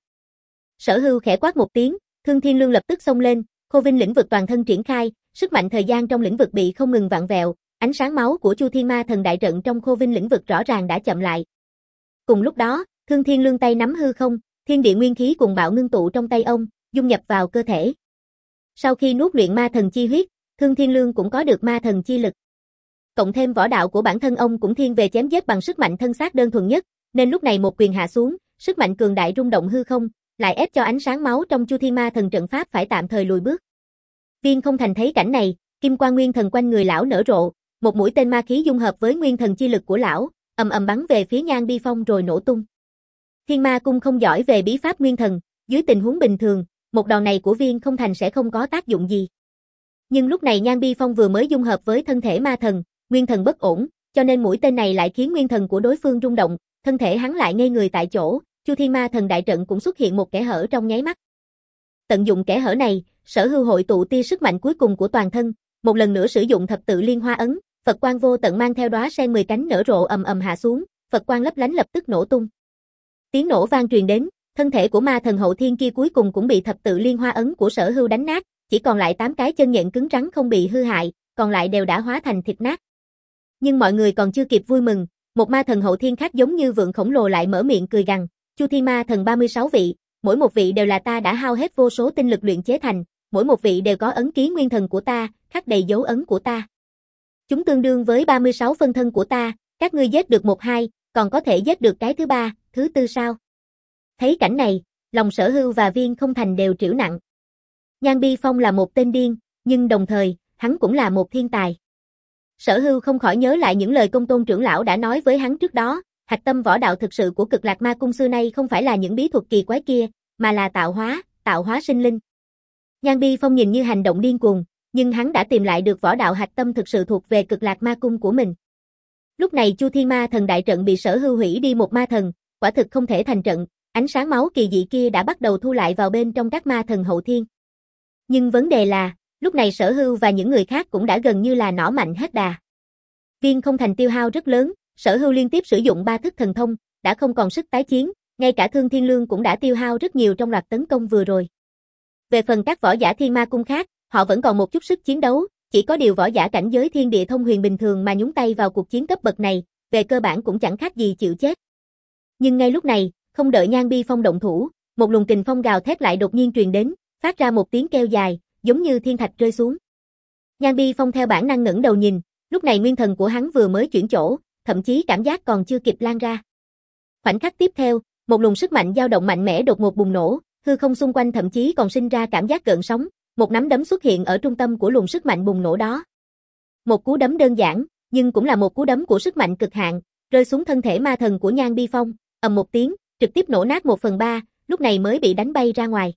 Sở Hưu khẽ quát một tiếng, Thương Thiên Lương lập tức xông lên, Khô Vinh lĩnh vực toàn thân triển khai, sức mạnh thời gian trong lĩnh vực bị không ngừng vặn vẹo, ánh sáng máu của Chu Thiên Ma Thần đại trận trong Khô Vinh lĩnh vực rõ ràng đã chậm lại. Cùng lúc đó, Thương Thiên Lương tay nắm hư không, thiên địa nguyên khí cuồng bạo ngưng tụ trong tay ông, dung nhập vào cơ thể. Sau khi nuốt luyện ma thần chi huyết, Thương Thiên Lương cũng có được ma thần chi lực. Cộng thêm võ đạo của bản thân ông cũng thiên về chém giết bằng sức mạnh thân xác đơn thuần nhất, nên lúc này một quyền hạ xuống, sức mạnh cường đại rung động hư không, lại ép cho ánh sáng máu trong Chu Thiên Ma Thần trận pháp phải tạm thời lùi bước. Viên Không Thành thấy cảnh này, kim quang nguyên thần quanh người lão nở rộ, một mũi tên ma khí dung hợp với nguyên thần chi lực của lão, ầm ầm bắn về phía Nhan Bi Phong rồi nổ tung. Thiên Ma Cung không giỏi về bí pháp nguyên thần, dưới tình huống bình thường, một đòn này của Viên Không Thành sẽ không có tác dụng gì. Nhưng lúc này Nhan Bi Phong vừa mới dung hợp với thân thể ma thần, nguyên thần bất ổn, cho nên mũi tên này lại khiến nguyên thần của đối phương rung động, thân thể hắn lại ngây người tại chỗ, Chu Thiên Ma Thần đại trận cũng xuất hiện một kẽ hở trong nháy mắt. Tận dụng kẽ hở này, Sở Hưu hội tụ tia sức mạnh cuối cùng của toàn thân, một lần nữa sử dụng thập tự liên hoa ấn, Phật quang vô tận mang theo đóa sen mười cánh nở rộ ầm ầm hạ xuống, Phật quang lấp lánh lập tức nổ tung. Tiếng nổ vang truyền đến, thân thể của ma thần hậu thiên kia cuối cùng cũng bị thập tự liên hoa ấn của Sở Hưu đánh nát, chỉ còn lại tám cái chân nhện cứng rắn không bị hư hại, còn lại đều đã hóa thành thịt nát. Nhưng mọi người còn chưa kịp vui mừng, một ma thần hậu thiên khác giống như vượn khổng lồ lại mở miệng cười gằn, Chu Thiên Ma Thần ba mươi sáu vị, mỗi một vị đều là ta đã hao hết vô số tinh lực luyện chế thành, mỗi một vị đều có ấn ký nguyên thần của ta, khắc đầy dấu ấn của ta. Chúng tương đương với ba mươi sáu phân thân của ta, các ngươi giết được một hai, còn có thể giết được cái thứ ba, thứ tư sao? Thấy cảnh này, lòng Sở Hưu và Viên Không Thành đều trĩu nặng. Nhan Bi Phong là một tên điên, nhưng đồng thời, hắn cũng là một thiên tài. Sở Hưu không khỏi nhớ lại những lời Công Tôn trưởng lão đã nói với hắn trước đó, hạch tâm võ đạo thực sự của Cực Lạc Ma Cung xưa nay không phải là những bí thuật kỳ quái kia, mà là tạo hóa, tạo hóa sinh linh. Nhan Bi Phong nhìn như hành động điên cuồng, nhưng hắn đã tìm lại được võ đạo hạch tâm thực sự thuộc về Cực Lạc Ma Cung của mình. Lúc này Chu Thiên Ma Thần đại trận bị Sở Hưu hủy đi một ma thần, quả thực không thể thành trận, ánh sáng máu kỳ dị kia đã bắt đầu thu lại vào bên trong các ma thần hậu thiên. Nhưng vấn đề là, lúc này Sở Hưu và những người khác cũng đã gần như là nỏ mạnh hết đà. Viên Không Thành tiêu hao rất lớn, Sở Hưu liên tiếp sử dụng ba thức thần thông, đã không còn sức tái chiến, ngay cả Thương Thiên Lương cũng đã tiêu hao rất nhiều trong loạt tấn công vừa rồi. Về phần các võ giả Thiên Ma Cung khác, họ vẫn còn một chút sức chiến đấu, chỉ có điều võ giả cảnh giới thiên địa thông huyền bình thường mà nhúng tay vào cuộc chiến cấp bậc này, về cơ bản cũng chẳng khác gì chịu chết. Nhưng ngay lúc này, không đợi Nhan Bi Phong động thủ, một luồng kình phong gào thét lại đột nhiên truyền đến, phát ra một tiếng kêu dài, giống như thiên thạch rơi xuống. Nhan Bi Phong theo bản năng ngẩng đầu nhìn, lúc này nguyên thần của hắn vừa mới chuyển chỗ, thậm chí cảm giác còn chưa kịp lan ra. Khoảnh khắc tiếp theo, một luồng sức mạnh dao động mạnh mẽ đột ngột bùng nổ, hư không xung quanh thậm chí còn sinh ra cảm giác gợn sóng, một nắm đấm xuất hiện ở trung tâm của luồng sức mạnh bùng nổ đó. Một cú đấm đơn giản, nhưng cũng là một cú đấm của sức mạnh cực hạn, rơi xuống thân thể ma thần của Nhan Bi Phong, ầm một tiếng, trực tiếp nổ nát một phần ba, lúc này mới bị đánh bay ra ngoài.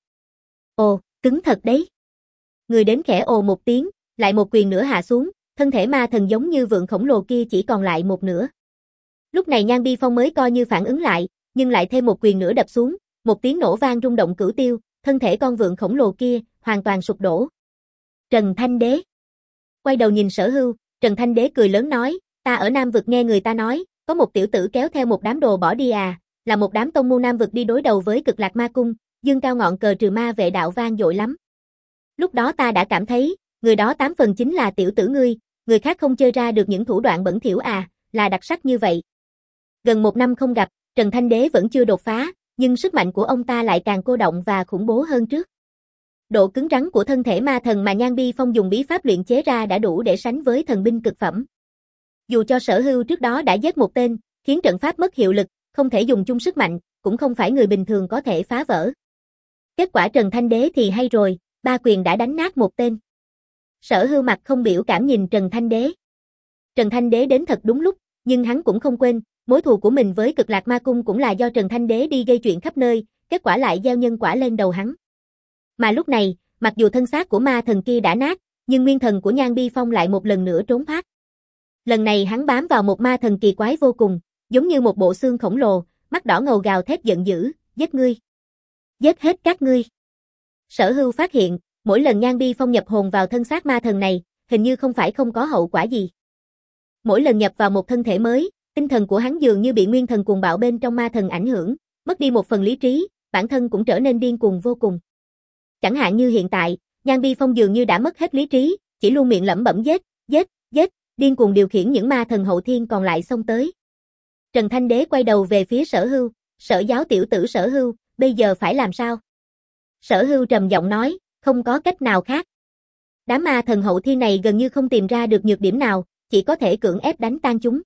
Ồ, cứng thật đấy. Người đến khẽ ồ một tiếng, lại một quyền nữa hạ xuống, thân thể ma thần giống như vượn khổng lồ kia chỉ còn lại một nửa. Lúc này Nhan Bi Phong mới coi như phản ứng lại, nhưng lại thêm một quyền nữa đập xuống, một tiếng nổ vang rung động cửu tiêu, thân thể con vượn khổng lồ kia hoàn toàn sụp đổ. Trần Thanh Đế. Quay đầu nhìn Sở Hưu, Trần Thanh Đế cười lớn nói, Ta ở Nam vực nghe người ta nói, có một tiểu tử kéo theo một đám đồ bỏ đi à, là một đám tông môn Nam vực đi đối đầu với Cực Lạc Ma Cung, dương cao ngọn cờ trừ ma vệ đạo vang dội lắm. Lúc đó ta đã cảm thấy, người đó tám phần chính là tiểu tử ngươi, người khác không chơi ra được những thủ đoạn bẩn thỉu à, là đặc sắc như vậy. Gần một năm không gặp, Trần Thanh Đế vẫn chưa đột phá, nhưng sức mạnh của ông ta lại càng cô động và khủng bố hơn trước. Độ cứng rắn của thân thể ma thần mà Nhan Bi Phong dùng bí pháp luyện chế ra đã đủ để sánh với thần binh cực phẩm. Dù cho Sở Hưu trước đó đã giết một tên, khiến trận pháp mất hiệu lực, không thể dùng chung sức mạnh, cũng không phải người bình thường có thể phá vỡ. Kết quả Trần Thanh Đế thì hay rồi, ba quyền đã đánh nát một tên. Sở Hưu mặt không biểu cảm nhìn Trần Thanh Đế. Trần Thanh Đế đến thật đúng lúc, nhưng hắn cũng không quên, mối thù của mình với Cực Lạc Ma Cung cũng là do Trần Thanh Đế đi gây chuyện khắp nơi, kết quả lại gieo nhân quả lên đầu hắn. Mà lúc này, mặc dù thân xác của ma thần kia đã nát, nhưng nguyên thần của Nhan Bi Phong lại một lần nữa trốn thoát. Lần này hắn bám vào một ma thần kỳ quái vô cùng, giống như một bộ xương khổng lồ, mắt đỏ ngầu gào thét giận dữ, giết ngươi. Giết hết các ngươi. Sở Hưu phát hiện, mỗi lần Nhan Bi Phong nhập hồn vào thân xác ma thần này, hình như không phải không có hậu quả gì. Mỗi lần nhập vào một thân thể mới, tinh thần của hắn dường như bị nguyên thần cuồng bạo bên trong ma thần ảnh hưởng, mất đi một phần lý trí, bản thân cũng trở nên điên cuồng vô cùng. Chẳng hạn như hiện tại, Nhan Bi Phong dường như đã mất hết lý trí, chỉ luôn miệng lẩm bẩm giết, giết, giết, điên cuồng điều khiển những ma thần hậu thiên còn lại xông tới. Trần Thanh Đế quay đầu về phía Sở Hưu, Sở giáo tiểu tử Sở Hưu, bây giờ phải làm sao? Sở Hưu trầm giọng nói, không có cách nào khác. Đám ma thần hậu thiên này gần như không tìm ra được nhược điểm nào, chỉ có thể cưỡng ép đánh tan chúng.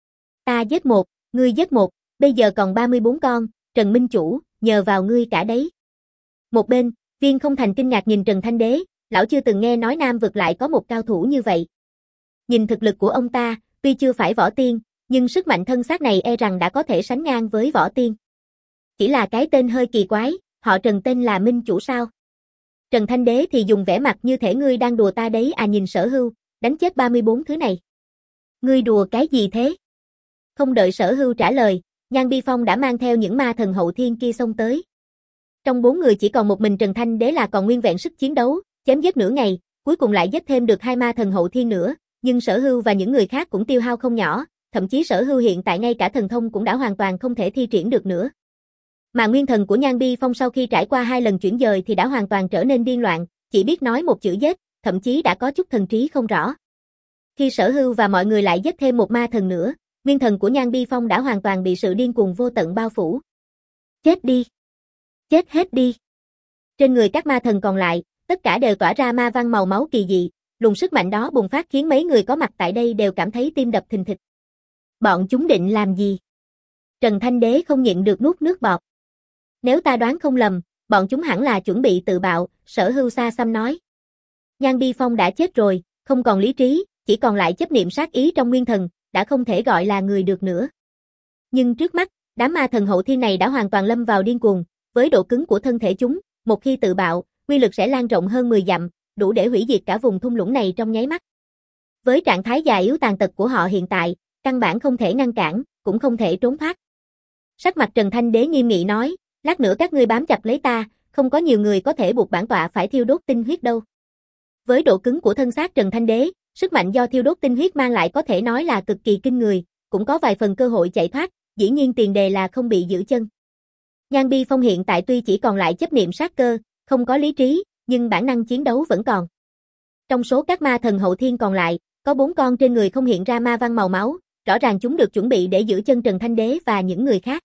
Ta giết một, ngươi giết một, bây giờ còn ba mươi bốn con, Trần Minh Chủ, nhờ vào ngươi cả đấy. Một bên, Viên Không Thành kinh ngạc nhìn Trần Thanh Đế, lão chưa từng nghe nói Nam vực lại có một cao thủ như vậy. Nhìn thực lực của ông ta, tuy chưa phải võ tiên, nhưng sức mạnh thân xác này e rằng đã có thể sánh ngang với võ tiên. Chỉ là cái tên hơi kỳ quái, họ Trần tên là Minh Chủ sao? Trần Thanh Đế thì dùng vẻ mặt như thể ngươi đang đùa ta đấy à, nhìn Sở Hưu, đánh chết ba mươi bốn thứ này. Ngươi đùa cái gì thế? Không đợi Sở Hưu trả lời, Nhan Bi Phong đã mang theo những ma thần hậu thiên kia xông tới. Trong bốn người chỉ còn một mình Trần Thanh Đế là còn nguyên vẹn sức chiến đấu, chém giết nửa ngày, cuối cùng lại giết thêm được hai ma thần hậu thiên nữa, nhưng Sở Hưu và những người khác cũng tiêu hao không nhỏ, thậm chí Sở Hưu hiện tại ngay cả thần thông cũng đã hoàn toàn không thể thi triển được nữa. Mà nguyên thần của Nhan Bi Phong sau khi trải qua hai lần chuyển dời thì đã hoàn toàn trở nên điên loạn, chỉ biết nói một chữ giết, thậm chí đã có chút thần trí không rõ. Khi Sở Hưu và mọi người lại giết thêm một ma thần nữa, nguyên thần của Nhan Bi Phong đã hoàn toàn bị sự điên cuồng vô tận bao phủ. Chết đi! Chết hết đi! Trên người các ma thần còn lại, tất cả đều tỏa ra ma văn màu máu kỳ dị, luồng sức mạnh đó bùng phát khiến mấy người có mặt tại đây đều cảm thấy tim đập thình thịch. Bọn chúng định làm gì? Trần Thanh Đế không nhịn được nuốt nước bọt. Nếu ta đoán không lầm, bọn chúng hẳn là chuẩn bị tự bạo, Sở Hưu xa xăm nói. Nhan Bi Phong đã chết rồi, không còn lý trí, chỉ còn lại chấp niệm sát ý trong nguyên thần, đã không thể gọi là người được nữa. Nhưng trước mắt, đám ma thần hậu thiên này đã hoàn toàn lâm vào điên cuồng, với độ cứng của thân thể chúng, một khi tự bạo, uy lực sẽ lan rộng hơn mười dặm, đủ để hủy diệt cả vùng thung lũng này trong nháy mắt. Với trạng thái già yếu tàn tật của họ hiện tại, căn bản không thể ngăn cản, cũng không thể trốn thoát. Sắc mặt Trần Thanh Đế nghiêm nghị nói, lát nữa các ngươi bám chặt lấy ta, không có nhiều người có thể buộc bản tọa phải thiêu đốt tinh huyết đâu. Với độ cứng của thân xác Trần Thanh Đế, sức mạnh do thiêu đốt tinh huyết mang lại có thể nói là cực kỳ kinh người, cũng có vài phần cơ hội chạy thoát, dĩ nhiên tiền đề là không bị giữ chân. Nhan Bi Phong hiện tại tuy chỉ còn lại chấp niệm sát cơ, không có lý trí, nhưng bản năng chiến đấu vẫn còn. Trong số các ma thần hậu thiên còn lại, có bốn con trên người không hiện ra ma văn màu máu, rõ ràng chúng được chuẩn bị để giữ chân Trần Thanh Đế và những người khác.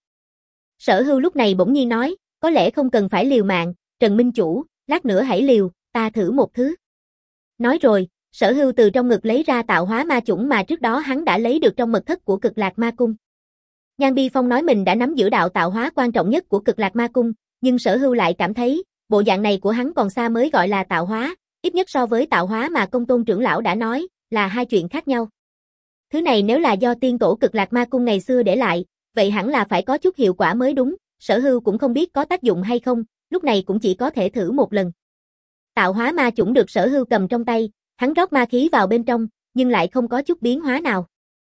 Sở Hưu lúc này bỗng nhiên nói, có lẽ không cần phải liều mạng, Trần Minh Chủ, lát nữa hãy liều, ta thử một thứ. Nói rồi, Sở Hưu từ trong ngực lấy ra tạo hóa ma chủng mà trước đó hắn đã lấy được trong mật thất của Cực Lạc Ma Cung. Nhan Bi Phong nói mình đã nắm giữ đạo tạo hóa quan trọng nhất của Cực Lạc Ma Cung, nhưng Sở Hưu lại cảm thấy, bộ dạng này của hắn còn xa mới gọi là tạo hóa, ít nhất so với tạo hóa mà Công Tôn trưởng lão đã nói, là hai chuyện khác nhau. Thứ này nếu là do tiên tổ Cực Lạc Ma Cung ngày xưa để lại, vậy hẳn là phải có chút hiệu quả mới đúng, Sở Hưu cũng không biết có tác dụng hay không, lúc này cũng chỉ có thể thử một lần. Tạo hóa ma chủng được Sở Hưu cầm trong tay, hắn rót ma khí vào bên trong, nhưng lại không có chút biến hóa nào.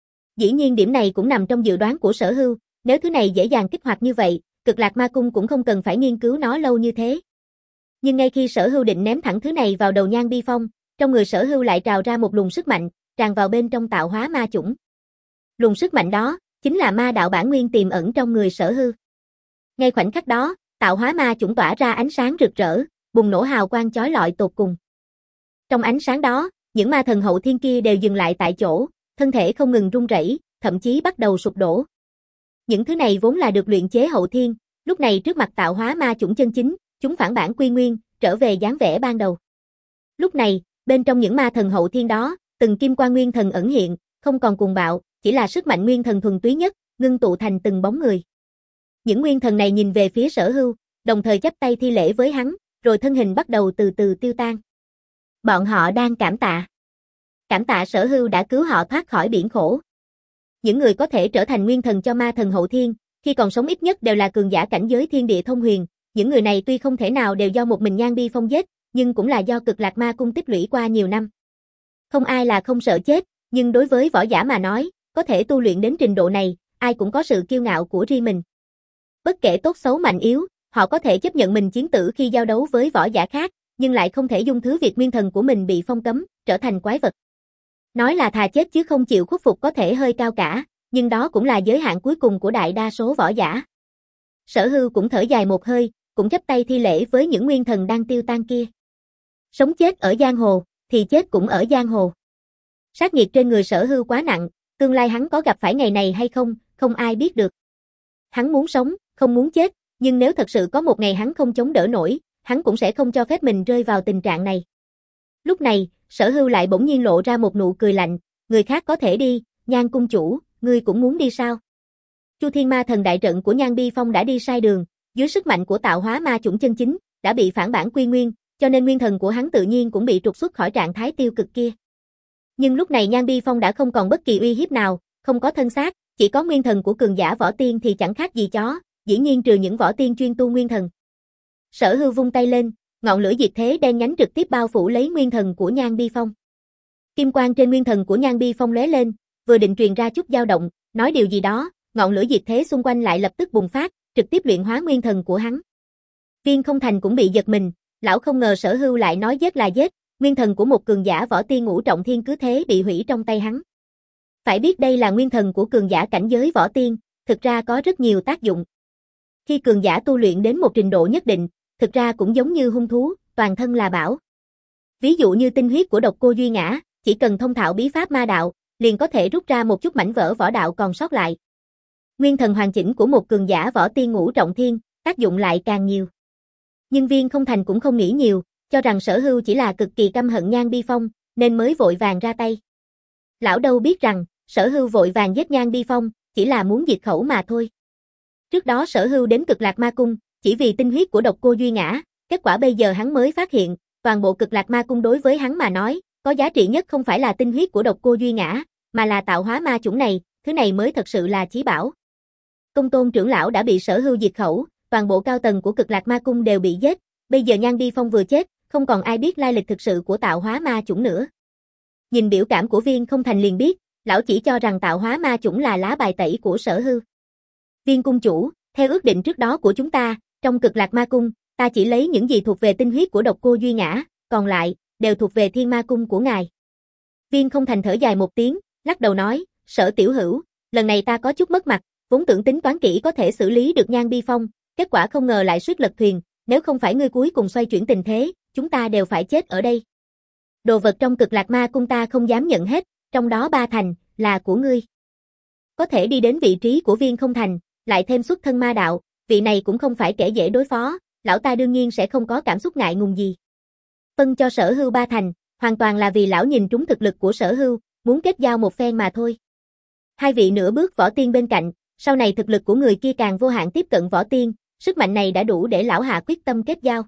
Dĩ nhiên điểm này cũng nằm trong dự đoán của Sở Hưu, nếu thứ này dễ dàng kích hoạt như vậy, Cực Lạc Ma Cung cũng không cần phải nghiên cứu nó lâu như thế. Nhưng ngay khi Sở Hưu định ném thẳng thứ này vào đầu Nhan Bi Phong, trong người Sở Hưu lại trào ra một luồng sức mạnh, tràn vào bên trong tạo hóa ma chủng. Luồng sức mạnh đó, chính là ma đạo bản nguyên tiềm ẩn trong người Sở Hưu. Ngay khoảnh khắc đó, tạo hóa ma chủng tỏa ra ánh sáng rực rỡ, bùng nổ hào quang chói lọi tột cùng. Trong ánh sáng đó, những ma thần hậu thiên kia đều dừng lại tại chỗ, thân thể không ngừng run rẩy, thậm chí bắt đầu sụp đổ. Những thứ này vốn là được luyện chế hậu thiên, lúc này trước mặt tạo hóa ma chủng chân chính, chúng phản bản quy nguyên, trở về dáng vẻ ban đầu. Lúc này, bên trong những ma thần hậu thiên đó, từng kim quan nguyên thần ẩn hiện, không còn cuồng bạo, chỉ là sức mạnh nguyên thần thuần túy nhất, ngưng tụ thành từng bóng người. Những nguyên thần này nhìn về phía Sở Hưu, đồng thời chắp tay thi lễ với hắn, rồi thân hình bắt đầu từ từ tiêu tan. Bọn họ đang cảm tạ. Cảm tạ Sở Hưu đã cứu họ thoát khỏi biển khổ. Những người có thể trở thành nguyên thần cho ma thần hậu thiên, khi còn sống ít nhất đều là cường giả cảnh giới thiên địa thông huyền, những người này tuy không thể nào đều do một mình Nhan Bi Phong giết, nhưng cũng là do Cực Lạc Ma Cung tích lũy qua nhiều năm. Không ai là không sợ chết, nhưng đối với võ giả mà nói, có thể tu luyện đến trình độ này, ai cũng có sự kiêu ngạo của riêng mình. Bất kể tốt xấu mạnh yếu, họ có thể chấp nhận mình chiến tử khi giao đấu với võ giả khác, nhưng lại không thể dung thứ việc nguyên thần của mình bị phong cấm, trở thành quái vật. Nói là thà chết chứ không chịu khuất phục có thể hơi cao cả, nhưng đó cũng là giới hạn cuối cùng của đại đa số võ giả. Sở Hưu cũng thở dài một hơi, cũng chắp tay thi lễ với những nguyên thần đang tiêu tan kia. Sống chết ở giang hồ, thì chết cũng ở giang hồ. Sát nghiệt trên người Sở Hưu quá nặng, tương lai hắn có gặp phải ngày này hay không, không ai biết được. Hắn muốn sống, không muốn chết, nhưng nếu thật sự có một ngày hắn không chống đỡ nổi, hắn cũng sẽ không cho phép mình rơi vào tình trạng này. Lúc này, Sở Hưu lại bỗng nhiên lộ ra một nụ cười lạnh, người khác có thể đi, Nhan cung chủ, ngươi cũng muốn đi sao? Chu Thiên Ma Thần đại trận của Nhan Bi Phong đã đi sai đường, dưới sức mạnh của tạo hóa ma chủng chân chính, đã bị phản bản quy nguyên, cho nên nguyên thần của hắn tự nhiên cũng bị trục xuất khỏi trạng thái tiêu cực kia. Nhưng lúc này Nhan Bi Phong đã không còn bất kỳ uy hiếp nào, không có thân xác, chỉ có nguyên thần của cường giả võ tiên thì chẳng khác gì chó, dĩ nhiên trừ những võ tiên chuyên tu nguyên thần. Sở Hưu vung tay lên, ngọn lửa diệt thế đen nhánh trực tiếp bao phủ lấy nguyên thần của Nhan Bi Phong. Kim quang trên nguyên thần của Nhan Bi Phong lóe lên, vừa định truyền ra chút dao động, nói điều gì đó, ngọn lửa diệt thế xung quanh lại lập tức bùng phát, trực tiếp luyện hóa nguyên thần của hắn. Viên Không Thành cũng bị giật mình, lão không ngờ Sở Hưu lại nói giết là giết, nguyên thần của một cường giả võ tiên ngũ trọng thiên cứ thế bị hủy trong tay hắn. Phải biết đây là nguyên thần của cường giả cảnh giới võ tiên, thực ra có rất nhiều tác dụng. Khi cường giả tu luyện đến một trình độ nhất định, thực ra cũng giống như hung thú, toàn thân là bảo. Ví dụ như tinh huyết của Độc Cô Duy Ngã, chỉ cần thông thạo bí pháp ma đạo, liền có thể rút ra một chút mảnh vỡ võ đạo còn sót lại. Nguyên thần hoàn chỉnh của một cường giả võ tiên ngũ trọng thiên, tác dụng lại càng nhiều. Nhưng Viên Không Thành cũng không nghĩ nhiều, cho rằng Sở Hưu chỉ là cực kỳ căm hận Nhan Bi Phong, nên mới vội vàng ra tay. Lão đâu biết rằng, Sở Hưu vội vàng giết Nhan Bi Phong, chỉ là muốn diệt khẩu mà thôi. Trước đó Sở Hưu đến Cực Lạc Ma Cung, chỉ vì tinh huyết của Độc Cô Duy Ngã, kết quả bây giờ hắn mới phát hiện, toàn bộ Cực Lạc Ma Cung đối với hắn mà nói, có giá trị nhất không phải là tinh huyết của Độc Cô Duy Ngã, mà là tạo hóa ma chủng này, thứ này mới thật sự là chí bảo. Công tôn trưởng lão đã bị Sở Hưu diệt khẩu, toàn bộ cao tầng của Cực Lạc Ma Cung đều bị giết, bây giờ Nhan Bi Phong vừa chết, không còn ai biết lai lịch thực sự của tạo hóa ma chủng nữa. Nhìn biểu cảm của Viên Không Thành liền biết, lão chỉ cho rằng tạo hóa ma chủng là lá bài tẩy của Sở Hưu. Viên cung chủ, theo ước định trước đó của chúng ta, trong Cực Lạc Ma Cung, ta chỉ lấy những gì thuộc về tinh huyết của Độc Cô Duy Ngã, còn lại, đều thuộc về Thiên Ma Cung của ngài. Viên Không Thành thở dài một tiếng, lắc đầu nói, Sở tiểu hữu, lần này ta có chút mất mặt, vốn tưởng tính toán kỹ có thể xử lý được Nhan Bi Phong, kết quả không ngờ lại suýt lật thuyền, nếu không phải ngươi cuối cùng xoay chuyển tình thế, chúng ta đều phải chết ở đây. Đồ vật trong Cực Lạc Ma Cung ta không dám nhận hết, trong đó ba thành, là của ngươi. Có thể đi đến vị trí của Viên Không Thành, lại thêm xuất thân ma đạo, vị này cũng không phải kẻ dễ đối phó, lão ta đương nhiên sẽ không có cảm xúc ngại ngùng gì. Phân cho Sở Hưu ba thành, hoàn toàn là vì lão nhìn trúng thực lực của Sở Hưu, muốn kết giao một phen mà thôi. Hai vị nửa bước võ tiên bên cạnh, sau này thực lực của người kia càng vô hạn tiếp cận võ tiên, sức mạnh này đã đủ để lão hạ quyết tâm kết giao.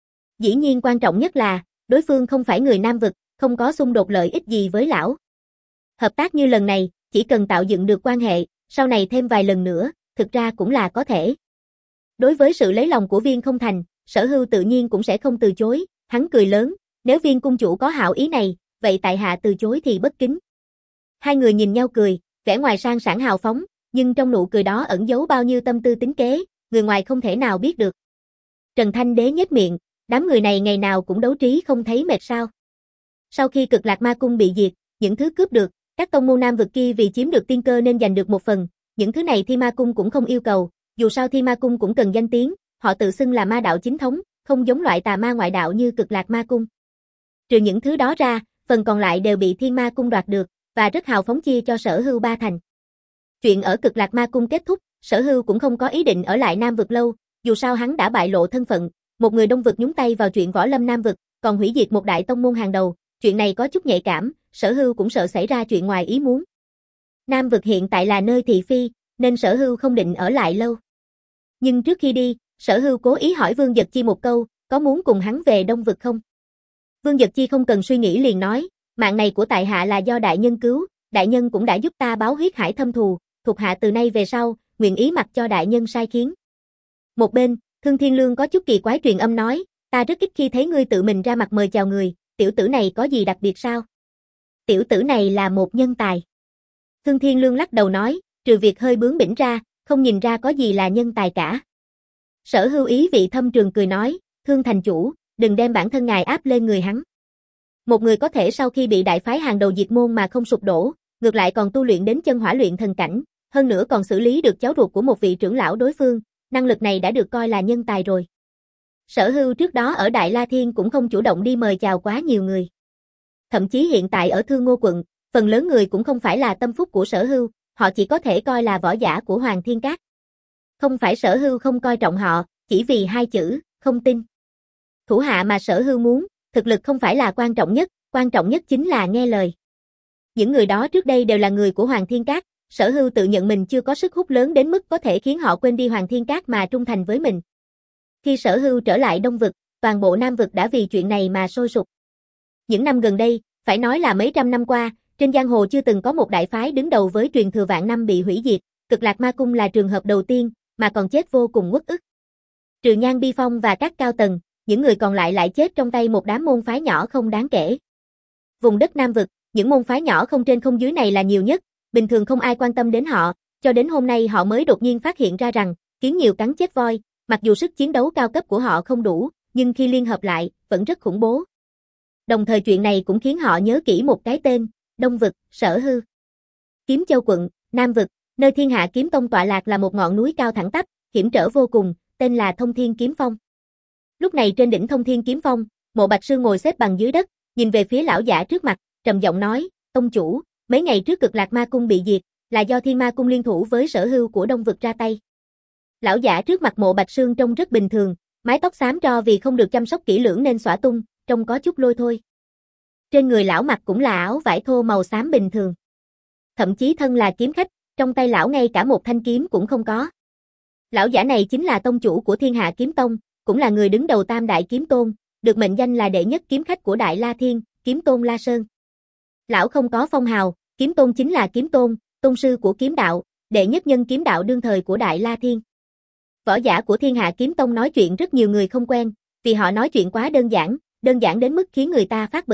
Dĩ nhiên quan trọng nhất là, đối phương không phải người Nam vực, không có xung đột lợi ích gì với lão. Hợp tác như lần này, chỉ cần tạo dựng được quan hệ, sau này thêm vài lần nữa, thực ra cũng là có thể. Đối với sự lấy lòng của Viên Không Thành, Sở Hưu tự nhiên cũng sẽ không từ chối, hắn cười lớn, nếu Viên cung chủ có hảo ý này, vậy tại hạ từ chối thì bất kính. Hai người nhìn nhau cười, vẻ ngoài sang sảng hào phóng, nhưng trong nụ cười đó ẩn giấu bao nhiêu tâm tư tính kế, người ngoài không thể nào biết được. Trần Thanh Đế nhếch miệng, đám người này ngày nào cũng đấu trí không thấy mệt sao. Sau khi Cực Lạc Ma Cung bị diệt, những thứ cướp được, Các tông môn Nam vực kia vì chiếm được tiên cơ nên giành được một phần, những thứ này Thiên Ma Cung cũng không yêu cầu, dù sao Thiên Ma Cung cũng cần danh tiếng, họ tự xưng là ma đạo chính thống, không giống loại tà ma ngoại đạo như Cực Lạc Ma Cung. Trừ những thứ đó ra, phần còn lại đều bị Thiên Ma Cung đoạt được, và rất hào phóng chia cho Sở Hưu ba thành. Chuyện ở Cực Lạc Ma Cung kết thúc, Sở Hưu cũng không có ý định ở lại Nam vực lâu, dù sao hắn đã bại lộ thân phận, một người Đông vực nhúng tay vào chuyện võ lâm Nam vực, còn hủy diệt một đại tông môn hàng đầu, chuyện này có chút nhạy cảm, Sở Hưu cũng sợ xảy ra chuyện ngoài ý muốn. Nam vực hiện tại là nơi thị phi, nên Sở Hưu không định ở lại lâu. Nhưng trước khi đi, Sở Hưu cố ý hỏi Vương Dật Chi một câu, có muốn cùng hắn về Đông vực không? Vương Dật Chi không cần suy nghĩ liền nói, mạng này của tại hạ là do đại nhân cứu, đại nhân cũng đã giúp ta báo huyết hải thâm thù, thuộc hạ từ nay về sau, nguyện ý mặc cho đại nhân sai khiến. Một bên, Thương Thiên Lương có chút kỳ quái truyền âm nói, ta rất ít khi thấy ngươi tự mình ra mặt mời chào người, tiểu tử này có gì đặc biệt sao? Tiểu tử này là một nhân tài. Thương Thiên Lương lắc đầu nói, trừ việc hơi bướng bỉnh ra, không nhìn ra có gì là nhân tài cả. Sở Hưu ý vị thâm trường cười nói, Thương thành chủ, đừng đem bản thân ngài áp lên người hắn. Một người có thể sau khi bị đại phái hàng đầu diệt môn mà không sụp đổ, ngược lại còn tu luyện đến chân hỏa luyện thần cảnh, hơn nữa còn xử lý được cháu ruột của một vị trưởng lão đối phương, năng lực này đã được coi là nhân tài rồi. Sở Hưu trước đó ở Đại La Thiên cũng không chủ động đi mời chào quá nhiều người. Thậm chí hiện tại ở Thương Ngô quận, phần lớn người cũng không phải là tâm phúc của Sở Hưu, họ chỉ có thể coi là võ giả của Hoàng Thiên Các. Không phải Sở Hưu không coi trọng họ, chỉ vì hai chữ, không tin. Thủ hạ mà Sở Hưu muốn, thực lực không phải là quan trọng nhất, quan trọng nhất chính là nghe lời. Những người đó trước đây đều là người của Hoàng Thiên Các, Sở Hưu tự nhận mình chưa có sức hút lớn đến mức có thể khiến họ quên đi Hoàng Thiên Các mà trung thành với mình. Khi Sở Hưu trở lại Đông vực, toàn bộ Nam vực đã vì chuyện này mà sôi sục. Những năm gần đây, phải nói là mấy trăm năm qua, trên giang hồ chưa từng có một đại phái đứng đầu với truyền thừa vạn năm bị hủy diệt, Cực Lạc Ma Cung là trường hợp đầu tiên, mà còn chết vô cùng uất ức. Trừ Nhan Bi Phong và các cao tầng, những người còn lại lại chết trong tay một đám môn phái nhỏ không đáng kể. Vùng đất Nam vực, những môn phái nhỏ không trên không dưới này là nhiều nhất, bình thường không ai quan tâm đến họ, cho đến hôm nay họ mới đột nhiên phát hiện ra rằng, kiến nhiều cắn chết voi, mặc dù sức chiến đấu cao cấp của họ không đủ, nhưng khi liên hợp lại, vẫn rất khủng bố. Đồng thời chuyện này cũng khiến họ nhớ kỹ một cái tên, Đông vực, Sở Hưu. Kiếm Châu quận, Nam vực, nơi Thiên Hạ Kiếm Tông tọa lạc là một ngọn núi cao thẳng tắp, hiểm trở vô cùng, tên là Thông Thiên Kiếm Phong. Lúc này trên đỉnh Thông Thiên Kiếm Phong, Mộ Bạch Sương ngồi xếp bằng dưới đất, nhìn về phía lão giả trước mặt, trầm giọng nói, tông chủ, mấy ngày trước Cực Lạc Ma Cung bị diệt, là do Thiên Ma Cung liên thủ với Sở Hưu của Đông vực ra tay. Lão giả trước mặt Mộ Bạch Sương trông rất bình thường, mái tóc xám tro vì không được chăm sóc kỹ lưỡng nên xõa tung, trông có chút lôi thôi. Trên người lão mặc cũng là áo vải thô màu xám bình thường. Thậm chí thân là kiếm khách, trong tay lão ngay cả một thanh kiếm cũng không có. Lão giả này chính là tông chủ của Thiên Hạ Kiếm Tông, cũng là người đứng đầu Tam Đại Kiếm Tôn, được mệnh danh là đệ nhất kiếm khách của Đại La Thiên, Kiếm Tôn La Sơn. Lão không có phong hào, Kiếm Tôn chính là Kiếm Tôn, tôn sư của kiếm đạo, đệ nhất nhân kiếm đạo đương thời của Đại La Thiên. Võ giả của Thiên Hạ Kiếm Tông nói chuyện rất nhiều người không quen, vì họ nói chuyện quá đơn giản, đơn giản đến mức khiến người ta phát bực.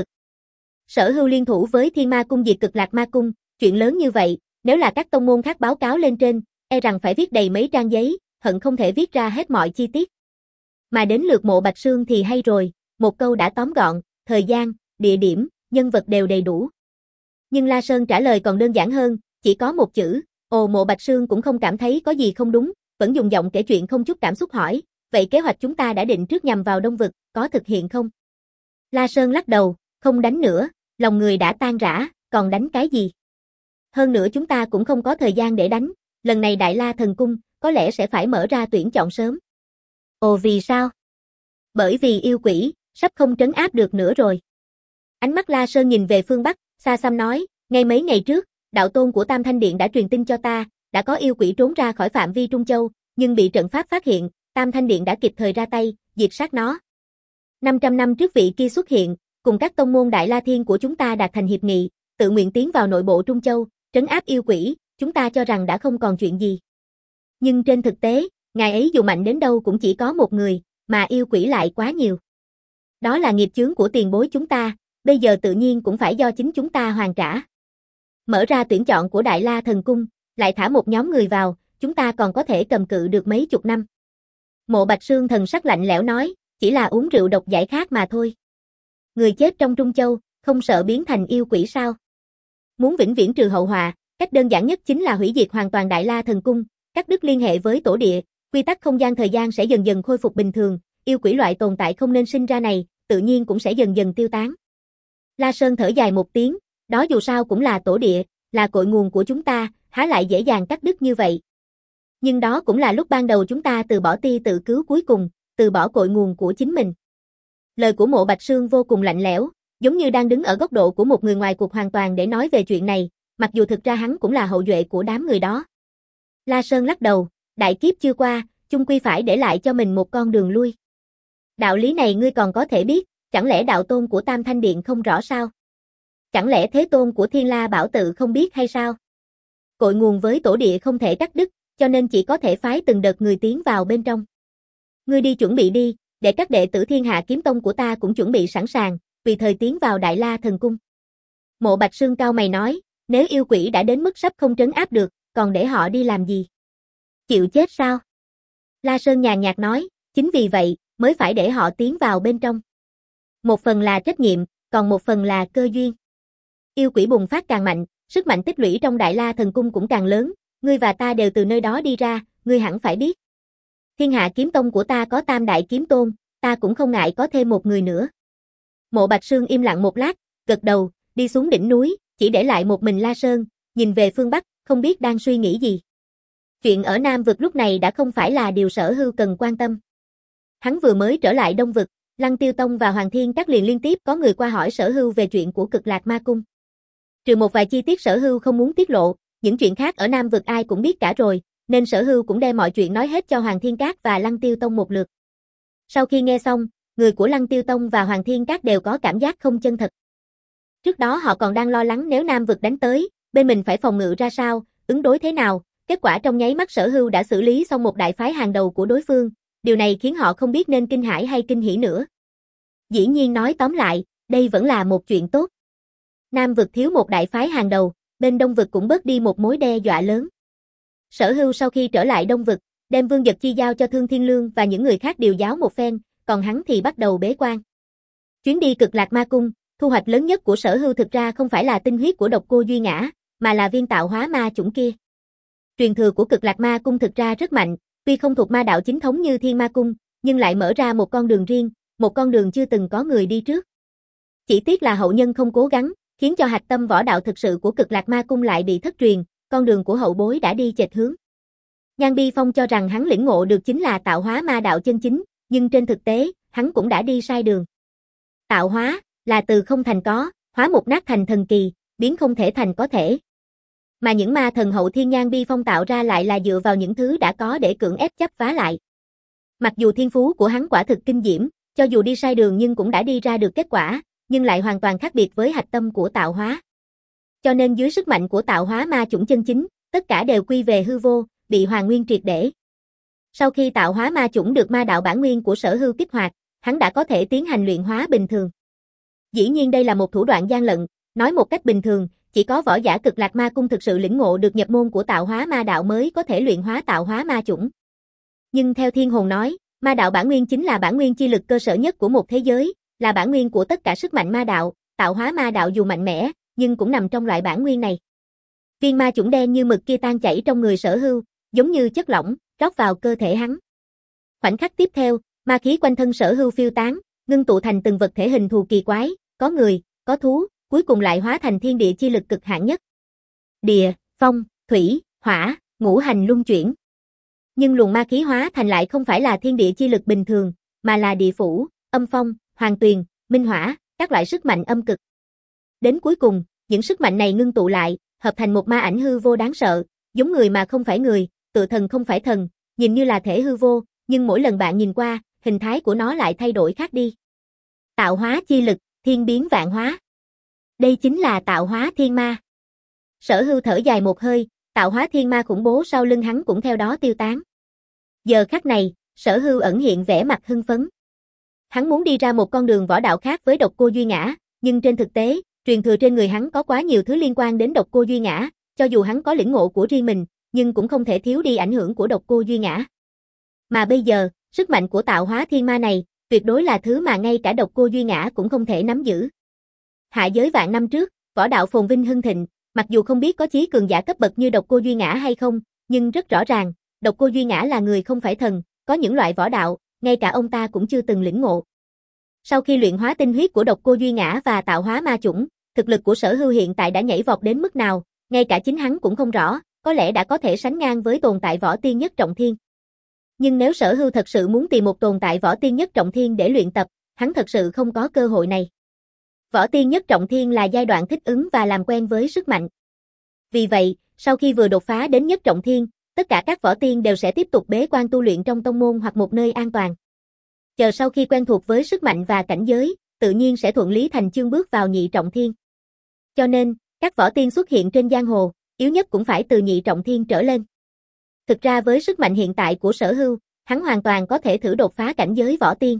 Sở Hưu liên thủ với Thiên Ma Cung diệt Cực Lạc Ma Cung, chuyện lớn như vậy, nếu là các tông môn khác báo cáo lên trên, e rằng phải viết đầy mấy trang giấy, hận không thể viết ra hết mọi chi tiết. Mà đến lượt Mộ Bạch Sương thì hay rồi, một câu đã tóm gọn, thời gian, địa điểm, nhân vật đều đầy đủ. Nhưng La Sơn trả lời còn đơn giản hơn, chỉ có một chữ, ồ. Mộ Bạch Sương cũng không cảm thấy có gì không đúng, vẫn dùng giọng kể chuyện không chút cảm xúc hỏi, vậy kế hoạch chúng ta đã định trước nhằm vào Đông vực, có thực hiện không? La Sơn lắc đầu, không đánh nữa, lòng người đã tan rã, còn đánh cái gì? Hơn nữa chúng ta cũng không có thời gian để đánh, lần này Đại La Thần Cung, có lẽ sẽ phải mở ra tuyển chọn sớm. Ồ, vì sao? Bởi vì yêu quỷ, sắp không trấn áp được nữa rồi. Ánh mắt La Sơn nhìn về phương Bắc, xa xăm nói, ngay mấy ngày trước, đạo tôn của Tam Thanh Điện đã truyền tin cho ta, đã có yêu quỷ trốn ra khỏi phạm vi Trung Châu, nhưng bị trận pháp phát hiện, Tam Thanh Điện đã kịp thời ra tay, diệt sát nó. năm trăm năm trước vị kia xuất hiện, cùng các tông môn Đại La Thiên của chúng ta đạt thành hiệp nghị, tự nguyện tiến vào nội bộ Trung Châu, trấn áp yêu quỷ, chúng ta cho rằng đã không còn chuyện gì. Nhưng trên thực tế, ngài ấy dù mạnh đến đâu cũng chỉ có một người, mà yêu quỷ lại quá nhiều. Đó là nghiệp chướng của tiền bối chúng ta, bây giờ tự nhiên cũng phải do chính chúng ta hoàn trả. Mở ra tuyển chọn của Đại La Thần Cung, lại thả một nhóm người vào, chúng ta còn có thể cầm cự được mấy chục năm. Mộ Bạch Sương thần sắc lạnh lẽo nói, chỉ là uống rượu độc giải khát mà thôi. Người chết trong Trung Châu, không sợ biến thành yêu quỷ sao? Muốn vĩnh viễn trừ hậu họa, cách đơn giản nhất chính là hủy diệt hoàn toàn Đại La Thần Cung, cắt đứt liên hệ với tổ địa, quy tắc không gian thời gian sẽ dần dần khôi phục bình thường, yêu quỷ loại tồn tại không nên sinh ra này, tự nhiên cũng sẽ dần dần tiêu tán. La Sơn thở dài một tiếng, đó dù sao cũng là tổ địa, là cội nguồn của chúng ta, há lại dễ dàng cắt đứt như vậy. Nhưng đó cũng là lúc ban đầu chúng ta từ bỏ tia tự cứu cuối cùng, từ bỏ cội nguồn của chính mình. Lời của Mộ Bạch Sương vô cùng lạnh lẽo, giống như đang đứng ở góc độ của một người ngoài cuộc hoàn toàn để nói về chuyện này, mặc dù thực ra hắn cũng là hậu duệ của đám người đó. La Sơn lắc đầu, đại kiếp chưa qua, chung quy phải để lại cho mình một con đường lui. Đạo lý này ngươi còn có thể biết, chẳng lẽ đạo tôn của Tam Thanh Điện không rõ sao? Chẳng lẽ thế tôn của Thiên La Bảo Tự không biết hay sao? Cội nguồn với tổ địa không thể cắt đứt, cho nên chỉ có thể phái từng đợt người tiến vào bên trong. Ngươi đi chuẩn bị đi, để các đệ tử Thiên Hạ Kiếm Tông của ta cũng chuẩn bị sẵn sàng, tùy thời tiến vào Đại La Thần Cung. Mộ Bạch Sương cao mày nói, nếu yêu quỷ đã đến mức sắp không trấn áp được, còn để họ đi làm gì? Chịu chết sao? La Sơn nhàn nhạt nói, chính vì vậy, mới phải để họ tiến vào bên trong. Một phần là trách nhiệm, còn một phần là cơ duyên. Yêu quỷ bùng phát càng mạnh, sức mạnh tích lũy trong Đại La Thần Cung cũng càng lớn, ngươi và ta đều từ nơi đó đi ra, ngươi hẳn phải biết. Thiên Hạ Kiếm Tông của ta có Tam Đại Kiếm Tôn, ta cũng không ngại có thêm một người nữa. Mộ Bạch Sương im lặng một lát, gật đầu, đi xuống đỉnh núi, chỉ để lại một mình La Sơn, nhìn về phương Bắc, không biết đang suy nghĩ gì. Chuyện ở Nam Vực lúc này đã không phải là điều Sở Hưu cần quan tâm. Hắn vừa mới trở lại Đông Vực, Lăng Tiêu Tông và Hoàng Thiên Các liền liên tiếp có người qua hỏi Sở Hưu về chuyện của Cực Lạc Ma Cung. Trừ một vài chi tiết Sở Hưu không muốn tiết lộ, những chuyện khác ở Nam Vực ai cũng biết cả rồi, nên Sở Hưu cũng đem mọi chuyện nói hết cho Hoàng Thiên Các và Lăng Tiêu Tông một lượt. Sau khi nghe xong, người của Lăng Tiêu Tông và Hoàng Thiên Các đều có cảm giác không chân thật. Trước đó họ còn đang lo lắng nếu Nam Vực đánh tới, bên mình phải phòng ngự ra sao, ứng đối thế nào, kết quả trong nháy mắt Sở Hưu đã xử lý xong một đại phái hàng đầu của đối phương, điều này khiến họ không biết nên kinh hãi hay kinh hỉ nữa. Dĩ nhiên nói tóm lại, đây vẫn là một chuyện tốt. Nam Vực thiếu một đại phái hàng đầu, bên Đông Vực cũng bớt đi một mối đe dọa lớn. Sở Hưu sau khi trở lại Đông Vực, đem Vương Dật Chi giao cho Thương Thiên Lương và những người khác điều giáo một phen, còn hắn thì bắt đầu bế quan. Chuyến đi Cực Lạc Ma Cung, thu hoạch lớn nhất của Sở Hưu thực ra không phải là tinh huyết của Độc Cô Duy Ngã, mà là viên tạo hóa ma chủng kia. Truyền thừa của Cực Lạc Ma Cung thực ra rất mạnh, tuy không thuộc ma đạo chính thống như Thiên Ma Cung, nhưng lại mở ra một con đường riêng, một con đường chưa từng có người đi trước. Chỉ tiếc là hậu nhân không cố gắng, khiến cho hạch tâm võ đạo thực sự của Cực Lạc Ma Cung lại bị thất truyền, con đường của hậu bối đã đi chệch hướng. Nhan Bi Phong cho rằng hắn lĩnh ngộ được chính là tạo hóa ma đạo chân chính, nhưng trên thực tế, hắn cũng đã đi sai đường. Tạo hóa là từ không thành có, hóa một nát thành thần kỳ, biến không thể thành có thể. Mà những ma thần hậu thiên Nhan Bi Phong tạo ra lại là dựa vào những thứ đã có để cưỡng ép chấp vá lại. Mặc dù thiên phú của hắn quả thực kinh diễm, cho dù đi sai đường nhưng cũng đã đi ra được kết quả, nhưng lại hoàn toàn khác biệt với hạch tâm của tạo hóa. Cho nên dưới sức mạnh của tạo hóa ma chủng chân chính, tất cả đều quy về hư vô, bị hoàn nguyên triệt để. Sau khi tạo hóa ma chủng được ma đạo bản nguyên của Sở Hưu kích hoạt, hắn đã có thể tiến hành luyện hóa bình thường. Dĩ nhiên đây là một thủ đoạn gian lận, nói một cách bình thường, chỉ có võ giả Cực Lạc Ma Cung thực sự lĩnh ngộ được nhập môn của tạo hóa ma đạo mới có thể luyện hóa tạo hóa ma chủng. Nhưng theo Thiên Hồn nói, ma đạo bản nguyên chính là bản nguyên chi lực cơ sở nhất của một thế giới, là bản nguyên của tất cả sức mạnh ma đạo, tạo hóa ma đạo dù mạnh mẽ, nhưng cũng nằm trong loại bản nguyên này. Viên ma chủng đen như mực kia tan chảy trong người Sở Hưu, giống như chất lỏng, rót vào cơ thể hắn. Khoảnh khắc tiếp theo, ma khí quanh thân Sở Hưu phiêu tán, ngưng tụ thành từng vật thể hình thù kỳ quái, có người, có thú, cuối cùng lại hóa thành thiên địa chi lực cực hạn nhất. Địa, phong, thủy, hỏa, ngũ hành luân chuyển. Nhưng luồng ma khí hóa thành lại không phải là thiên địa chi lực bình thường, mà là địa phủ, âm phong, hoàng tuyền, minh hỏa, các loại sức mạnh âm cực. Đến cuối cùng, những sức mạnh này ngưng tụ lại, hợp thành một ma ảnh hư vô đáng sợ, giống người mà không phải người, tựa thần không phải thần, nhìn như là thể hư vô, nhưng mỗi lần bạn nhìn qua, hình thái của nó lại thay đổi khác đi. Tạo hóa chi lực, thiên biến vạn hóa. Đây chính là tạo hóa thiên ma. Sở Hưu thở dài một hơi, tạo hóa thiên ma khủng bố sau lưng hắn cũng theo đó tiêu tán. Giờ khắc này, Sở Hưu ẩn hiện vẻ mặt hưng phấn. Hắn muốn đi ra một con đường võ đạo khác với Độc Cô Duy Ngã, nhưng trên thực tế, truyền thừa trên người hắn có quá nhiều thứ liên quan đến Độc Cô Duy Ngã, cho dù hắn có lĩnh ngộ của riêng mình, nhưng cũng không thể thiếu đi ảnh hưởng của Độc Cô Duy Ngã. Mà bây giờ, sức mạnh của tạo hóa thiên ma này, tuyệt đối là thứ mà ngay cả Độc Cô Duy Ngã cũng không thể nắm giữ. Hạ giới vạn năm trước, võ đạo phồn vinh hưng thịnh, Mặc dù không biết có chí cường giả cấp bậc như Độc Cô Duy Ngã hay không, nhưng rất rõ ràng, Độc Cô Duy Ngã là người không phải thần, có những loại võ đạo, ngay cả ông ta cũng chưa từng lĩnh ngộ. Sau khi luyện hóa tinh huyết của Độc Cô Duy Ngã và tạo hóa ma chủng, thực lực của Sở Hưu hiện tại đã nhảy vọt đến mức nào, ngay cả chính hắn cũng không rõ, có lẽ đã có thể sánh ngang với tồn tại võ tiên nhất trọng thiên. Nhưng nếu Sở Hưu thật sự muốn tìm một tồn tại võ tiên nhất trọng thiên để luyện tập, hắn thật sự không có cơ hội này. Võ tiên nhất trọng thiên là giai đoạn thích ứng và làm quen với sức mạnh. Vì vậy, sau khi vừa đột phá đến nhất trọng thiên, tất cả các võ tiên đều sẽ tiếp tục bế quan tu luyện trong tông môn hoặc một nơi an toàn. Chờ sau khi quen thuộc với sức mạnh và cảnh giới, tự nhiên sẽ thuận lý thành chương bước vào nhị trọng thiên. Cho nên, các võ tiên xuất hiện trên giang hồ, yếu nhất cũng phải từ nhị trọng thiên trở lên. Thực ra với sức mạnh hiện tại của Sở Hưu, hắn hoàn toàn có thể thử đột phá cảnh giới võ tiên.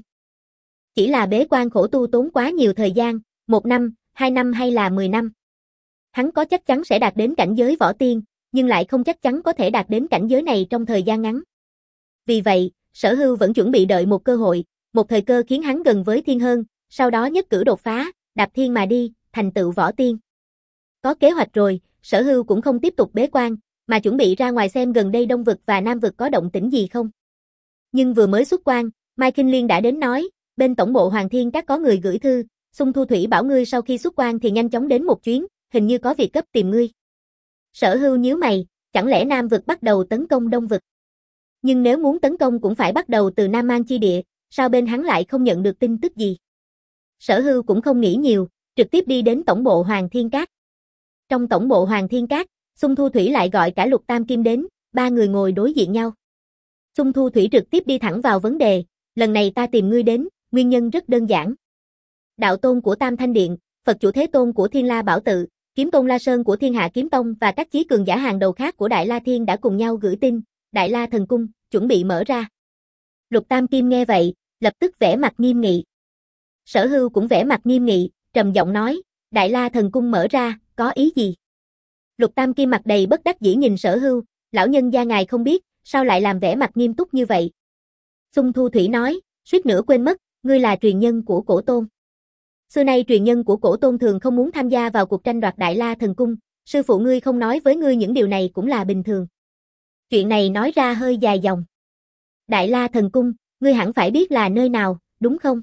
Chỉ là bế quan khổ tu tốn quá nhiều thời gian, một năm, hai năm hay là mười năm. Hắn có chắc chắn sẽ đạt đến cảnh giới võ tiên, nhưng lại không chắc chắn có thể đạt đến cảnh giới này trong thời gian ngắn. Vì vậy, Sở Hưu vẫn chuẩn bị đợi một cơ hội, một thời cơ khiến hắn gần với thiên hơn, sau đó nhất cử đột phá, đạp thiên mà đi, thành tựu võ tiên. Có kế hoạch rồi, Sở Hưu cũng không tiếp tục bế quan, mà chuẩn bị ra ngoài xem gần đây Đông vực và Nam vực có động tĩnh gì không. Nhưng vừa mới xuất quan, Mai Kinh Liên đã đến nói, bên tổng bộ Hoàng Thiên Các có người gửi thư, Xung Thu Thủy bảo ngươi sau khi xuất quan thì nhanh chóng đến một chuyến, hình như có việc cấp tìm ngươi. Sở Hưu nhíu mày, chẳng lẽ Nam vực bắt đầu tấn công Đông vực? Nhưng nếu muốn tấn công cũng phải bắt đầu từ Nam Mang chi địa, sao bên hắn lại không nhận được tin tức gì? Sở Hưu cũng không nghĩ nhiều, trực tiếp đi đến tổng bộ Hoàng Thiên Các. Trong tổng bộ Hoàng Thiên Các, Xung Thu Thủy lại gọi cả Lục Tam Kim đến, ba người ngồi đối diện nhau. Xung Thu Thủy trực tiếp đi thẳng vào vấn đề, lần này ta tìm ngươi đến, nguyên nhân rất đơn giản. Đạo tôn của Tam Thanh Điện, Phật chủ Thế Tôn của Thiên La Bảo Tự, Kiếm Tôn La Sơn của Thiên Hạ Kiếm Tông và các chí cường giả hàng đầu khác của Đại La Thiên đã cùng nhau gửi tin, Đại La Thần Cung, chuẩn bị mở ra. Lục Tam Kim nghe vậy, lập tức vẻ mặt nghiêm nghị. Sở Hưu cũng vẻ mặt nghiêm nghị, trầm giọng nói, Đại La Thần Cung mở ra, có ý gì? Lục Tam Kim mặt đầy bất đắc dĩ nhìn Sở Hưu, lão nhân gia ngài không biết, sao lại làm vẻ mặt nghiêm túc như vậy? Xung Thu Thủy nói, suýt nữa quên mất, ngươi là truyền nhân của Cổ Tôn. Xưa nay truyền nhân của Cổ Tôn thường không muốn tham gia vào cuộc tranh đoạt Đại La Thần Cung, sư phụ ngươi không nói với ngươi những điều này cũng là bình thường. Chuyện này nói ra hơi dài dòng. Đại La Thần Cung, ngươi hẳn phải biết là nơi nào, đúng không?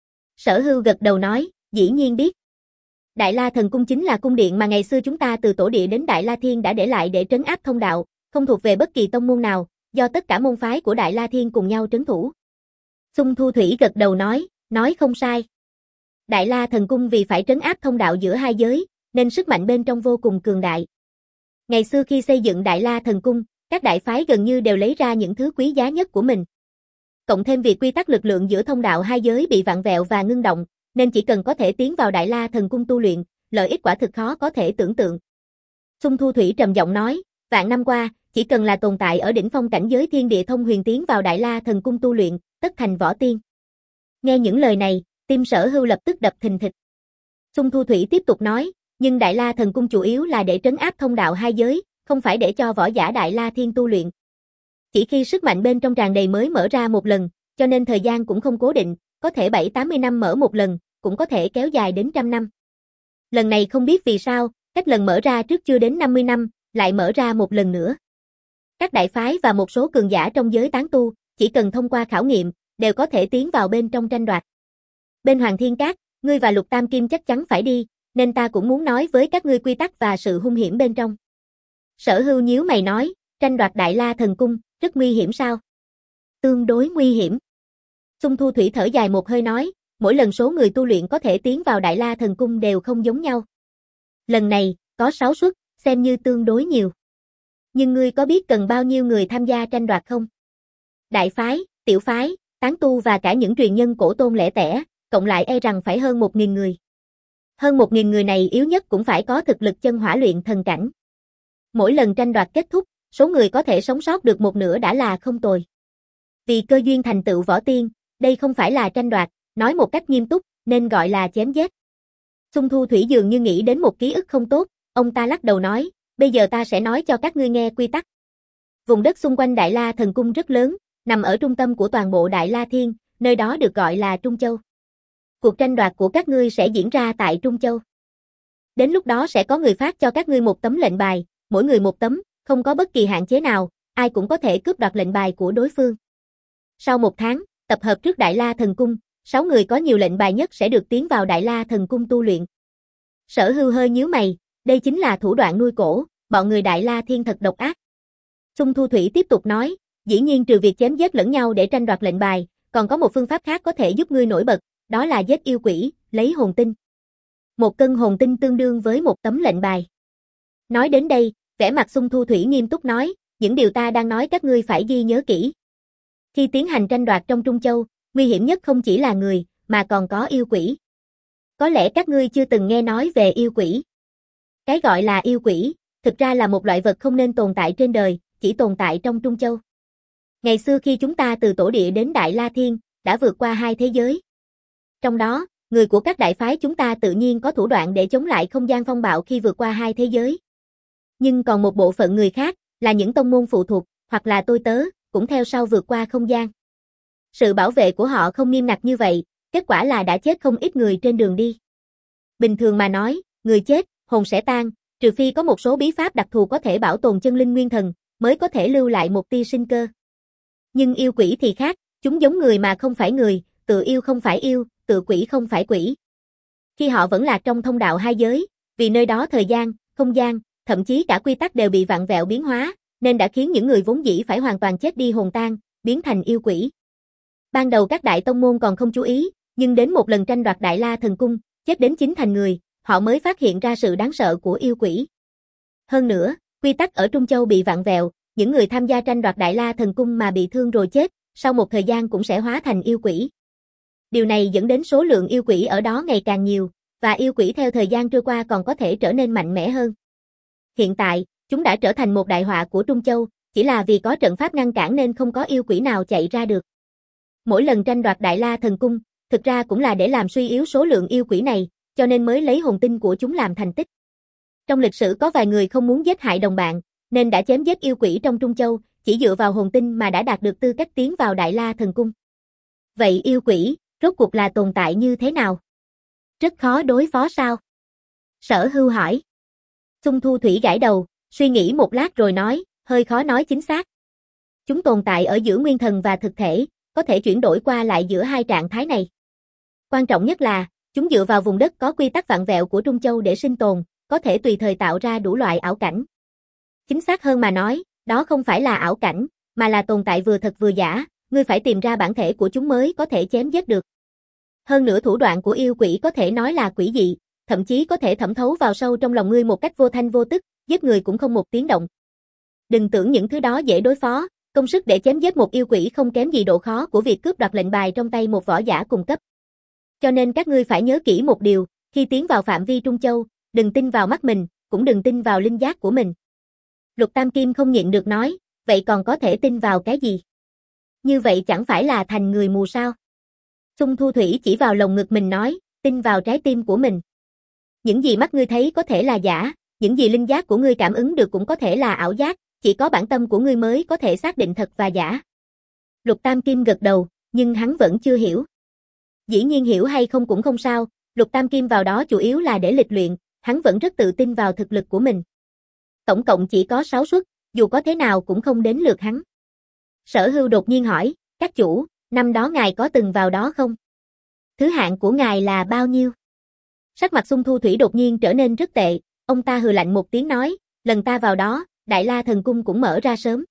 Sở Hưu gật đầu nói, dĩ nhiên biết. Đại La Thần Cung chính là cung điện mà ngày xưa chúng ta từ Tổ Địa đến Đại La Thiên đã để lại để trấn áp thông đạo, không thuộc về bất kỳ tông môn nào, do tất cả môn phái của Đại La Thiên cùng nhau trấn thủ. Xung Thu Thủy gật đầu nói, nói không sai. Đại La Thần Cung vì phải trấn áp thông đạo giữa hai giới, nên sức mạnh bên trong vô cùng cường đại. Ngày xưa khi xây dựng Đại La Thần Cung, các đại phái gần như đều lấy ra những thứ quý giá nhất của mình. Cộng thêm việc quy tắc lực lượng giữa thông đạo hai giới bị vặn vẹo và ngưng động, nên chỉ cần có thể tiến vào Đại La Thần Cung tu luyện, lợi ích quả thực khó có thể tưởng tượng. Xung Thu Thủy trầm giọng nói, vạn năm qua, chỉ cần là tồn tại ở đỉnh phong cảnh giới thiên địa thông huyền tiến vào Đại La Thần Cung tu luyện, tất thành võ tiên. Nghe những lời này, tim Sở Hưu lập tức đập thình thịch. Xung Thu Thủy tiếp tục nói, nhưng Đại La Thần Cung chủ yếu là để trấn áp thông đạo hai giới, không phải để cho võ giả Đại La Thiên tu luyện. Chỉ khi sức mạnh bên trong tràn đầy mới mở ra một lần, cho nên thời gian cũng không cố định, có thể bảy tám mươi năm mở một lần, cũng có thể kéo dài đến trăm năm. Lần này không biết vì sao, cách lần mở ra trước chưa đến năm mươi năm, lại mở ra một lần nữa. Các đại phái và một số cường giả trong giới tán tu, chỉ cần thông qua khảo nghiệm, đều có thể tiến vào bên trong tranh đoạt. Bên Hoàng Thiên Các, ngươi và Lục Tam Kim chắc chắn phải đi, nên ta cũng muốn nói với các ngươi quy tắc và sự hung hiểm bên trong. Sở Hưu nhíu mày nói, tranh đoạt Đại La Thần Cung, rất nguy hiểm sao? Tương đối nguy hiểm. Xung Thu Thủy thở dài một hơi nói, mỗi lần số người tu luyện có thể tiến vào Đại La Thần Cung đều không giống nhau. Lần này, có sáu suất, xem như tương đối nhiều. Nhưng ngươi có biết cần bao nhiêu người tham gia tranh đoạt không? Đại phái, tiểu phái, tán tu và cả những truyền nhân Cổ Tôn lẻ tẻ, cộng lại e rằng phải hơn một nghìn người. Hơn một nghìn người này yếu nhất cũng phải có thực lực chân hỏa luyện thần cảnh. Mỗi lần tranh đoạt kết thúc, số người có thể sống sót được một nửa đã là không tồi. Vì cơ duyên thành tựu võ tiên, đây không phải là tranh đoạt, nói một cách nghiêm túc, nên gọi là chém giết. Xung Thu Thủy dường như nghĩ đến một ký ức không tốt, ông ta lắc đầu nói, bây giờ ta sẽ nói cho các ngươi nghe quy tắc. Vùng đất xung quanh Đại La Thần Cung rất lớn, nằm ở trung tâm của toàn bộ Đại La Thiên, nơi đó được gọi là Trung Châu. Cuộc tranh đoạt của các ngươi sẽ diễn ra tại Trung Châu. Đến lúc đó sẽ có người phát cho các ngươi một tấm lệnh bài, mỗi người một tấm, không có bất kỳ hạn chế nào, ai cũng có thể cướp đoạt lệnh bài của đối phương. Sau một tháng, tập hợp trước Đại La Thần Cung, sáu người có nhiều lệnh bài nhất sẽ được tiến vào Đại La Thần Cung tu luyện. Sở Hưu hơi nhíu mày, đây chính là thủ đoạn nuôi cổ, bọn người Đại La Thiên thật độc ác. Xung Thu Thủy tiếp tục nói, dĩ nhiên trừ việc chém giết lẫn nhau để tranh đoạt lệnh bài, còn có một phương pháp khác có thể giúp ngươi nổi bật, đó là giết yêu quỷ, lấy hồn tinh. Một cân hồn tinh tương đương với một tấm lệnh bài. Nói đến đây, vẻ mặt Xung Thu Thủy nghiêm túc nói, những điều ta đang nói các ngươi phải ghi nhớ kỹ. Khi tiến hành tranh đoạt trong Trung Châu, nguy hiểm nhất không chỉ là người, mà còn có yêu quỷ. Có lẽ các ngươi chưa từng nghe nói về yêu quỷ. Cái gọi là yêu quỷ, thực ra là một loại vật không nên tồn tại trên đời, chỉ tồn tại trong Trung Châu. Ngày xưa khi chúng ta từ Tổ Địa đến Đại La Thiên, đã vượt qua hai thế giới. Trong đó, người của các đại phái chúng ta tự nhiên có thủ đoạn để chống lại không gian phong bạo khi vượt qua hai thế giới. Nhưng còn một bộ phận người khác, là những tông môn phụ thuộc, hoặc là tôi tớ, cũng theo sau vượt qua không gian. Sự bảo vệ của họ không nghiêm ngặt như vậy, kết quả là đã chết không ít người trên đường đi. Bình thường mà nói, người chết, hồn sẽ tan, trừ phi có một số bí pháp đặc thù có thể bảo tồn chân linh nguyên thần, mới có thể lưu lại một tia sinh cơ. Nhưng yêu quỷ thì khác, chúng giống người mà không phải người, tự yêu không phải yêu, tự quỷ không phải quỷ. Khi họ vẫn lạc trong thông đạo hai giới, vì nơi đó thời gian, không gian, thậm chí cả quy tắc đều bị vặn vẹo biến hóa, nên đã khiến những người vốn dĩ phải hoàn toàn chết đi hồn tan, biến thành yêu quỷ. Ban đầu các đại tông môn còn không chú ý, nhưng đến một lần tranh đoạt Đại La Thần Cung, chết đến chín thành người, họ mới phát hiện ra sự đáng sợ của yêu quỷ. Hơn nữa, quy tắc ở Trung Châu bị vặn vẹo, những người tham gia tranh đoạt Đại La Thần Cung mà bị thương rồi chết, sau một thời gian cũng sẽ hóa thành yêu quỷ. Điều này dẫn đến số lượng yêu quỷ ở đó ngày càng nhiều, và yêu quỷ theo thời gian trôi qua còn có thể trở nên mạnh mẽ hơn. Hiện tại, chúng đã trở thành một đại họa của Trung Châu, chỉ là vì có trận pháp ngăn cản nên không có yêu quỷ nào chạy ra được. Mỗi lần tranh đoạt Đại La Thần Cung, thực ra cũng là để làm suy yếu số lượng yêu quỷ này, cho nên mới lấy hồn tinh của chúng làm thành tích. Trong lịch sử có vài người không muốn giết hại đồng bạn, nên đã chém giết yêu quỷ trong Trung Châu, chỉ dựa vào hồn tinh mà đã đạt được tư cách tiến vào Đại La Thần Cung. Vậy yêu quỷ, rốt cuộc là tồn tại như thế nào? Rất khó đối phó sao? Sở Hưu hỏi. Xung Thu Thủy gãi đầu, suy nghĩ một lát rồi nói, hơi khó nói chính xác. Chúng tồn tại ở giữa nguyên thần và thực thể, có thể chuyển đổi qua lại giữa hai trạng thái này. Quan trọng nhất là, chúng dựa vào vùng đất có quy tắc vặn vẹo của Trung Châu để sinh tồn, có thể tùy thời tạo ra đủ loại ảo cảnh. Chính xác hơn mà nói, đó không phải là ảo cảnh, mà là tồn tại vừa thật vừa giả, ngươi phải tìm ra bản thể của chúng mới có thể chém giết được. Hơn nữa thủ đoạn của yêu quỷ có thể nói là quỷ dị, thậm chí có thể thẩm thấu vào sâu trong lòng ngươi một cách vô thanh vô tức, giết người cũng không một tiếng động. Đừng tưởng những thứ đó dễ đối phó, công sức để chém giết một yêu quỷ không kém gì độ khó của việc cướp đoạt lệnh bài trong tay một võ giả cùng cấp. Cho nên các ngươi phải nhớ kỹ một điều, khi tiến vào phạm vi Trung Châu, đừng tin vào mắt mình, cũng đừng tin vào linh giác của mình. Lục Tam Kim không nhịn được nói, vậy còn có thể tin vào cái gì? Như vậy chẳng phải là thành người mù sao? Xung Thu Thủy chỉ vào lồng ngực mình nói, tin vào trái tim của mình. Những gì mắt ngươi thấy có thể là giả, những gì linh giác của ngươi cảm ứng được cũng có thể là ảo giác, chỉ có bản tâm của ngươi mới có thể xác định thật và giả. Lục Tam Kim gật đầu, nhưng hắn vẫn chưa hiểu. Dĩ nhiên hiểu hay không cũng không sao, Lục Tam Kim vào đó chủ yếu là để lịch luyện, hắn vẫn rất tự tin vào thực lực của mình. Tổng cộng chỉ có sáu suất, dù có thế nào cũng không đến lượt hắn. Sở Hưu đột nhiên hỏi, các chủ, năm đó ngài có từng vào đó không? Thứ hạng của ngài là bao nhiêu? Sắc mặt Xung Thu Thủy đột nhiên trở nên rất tệ, ông ta hừ lạnh một tiếng nói, lần ta vào đó, Đại La Thần Cung cũng mở ra sớm.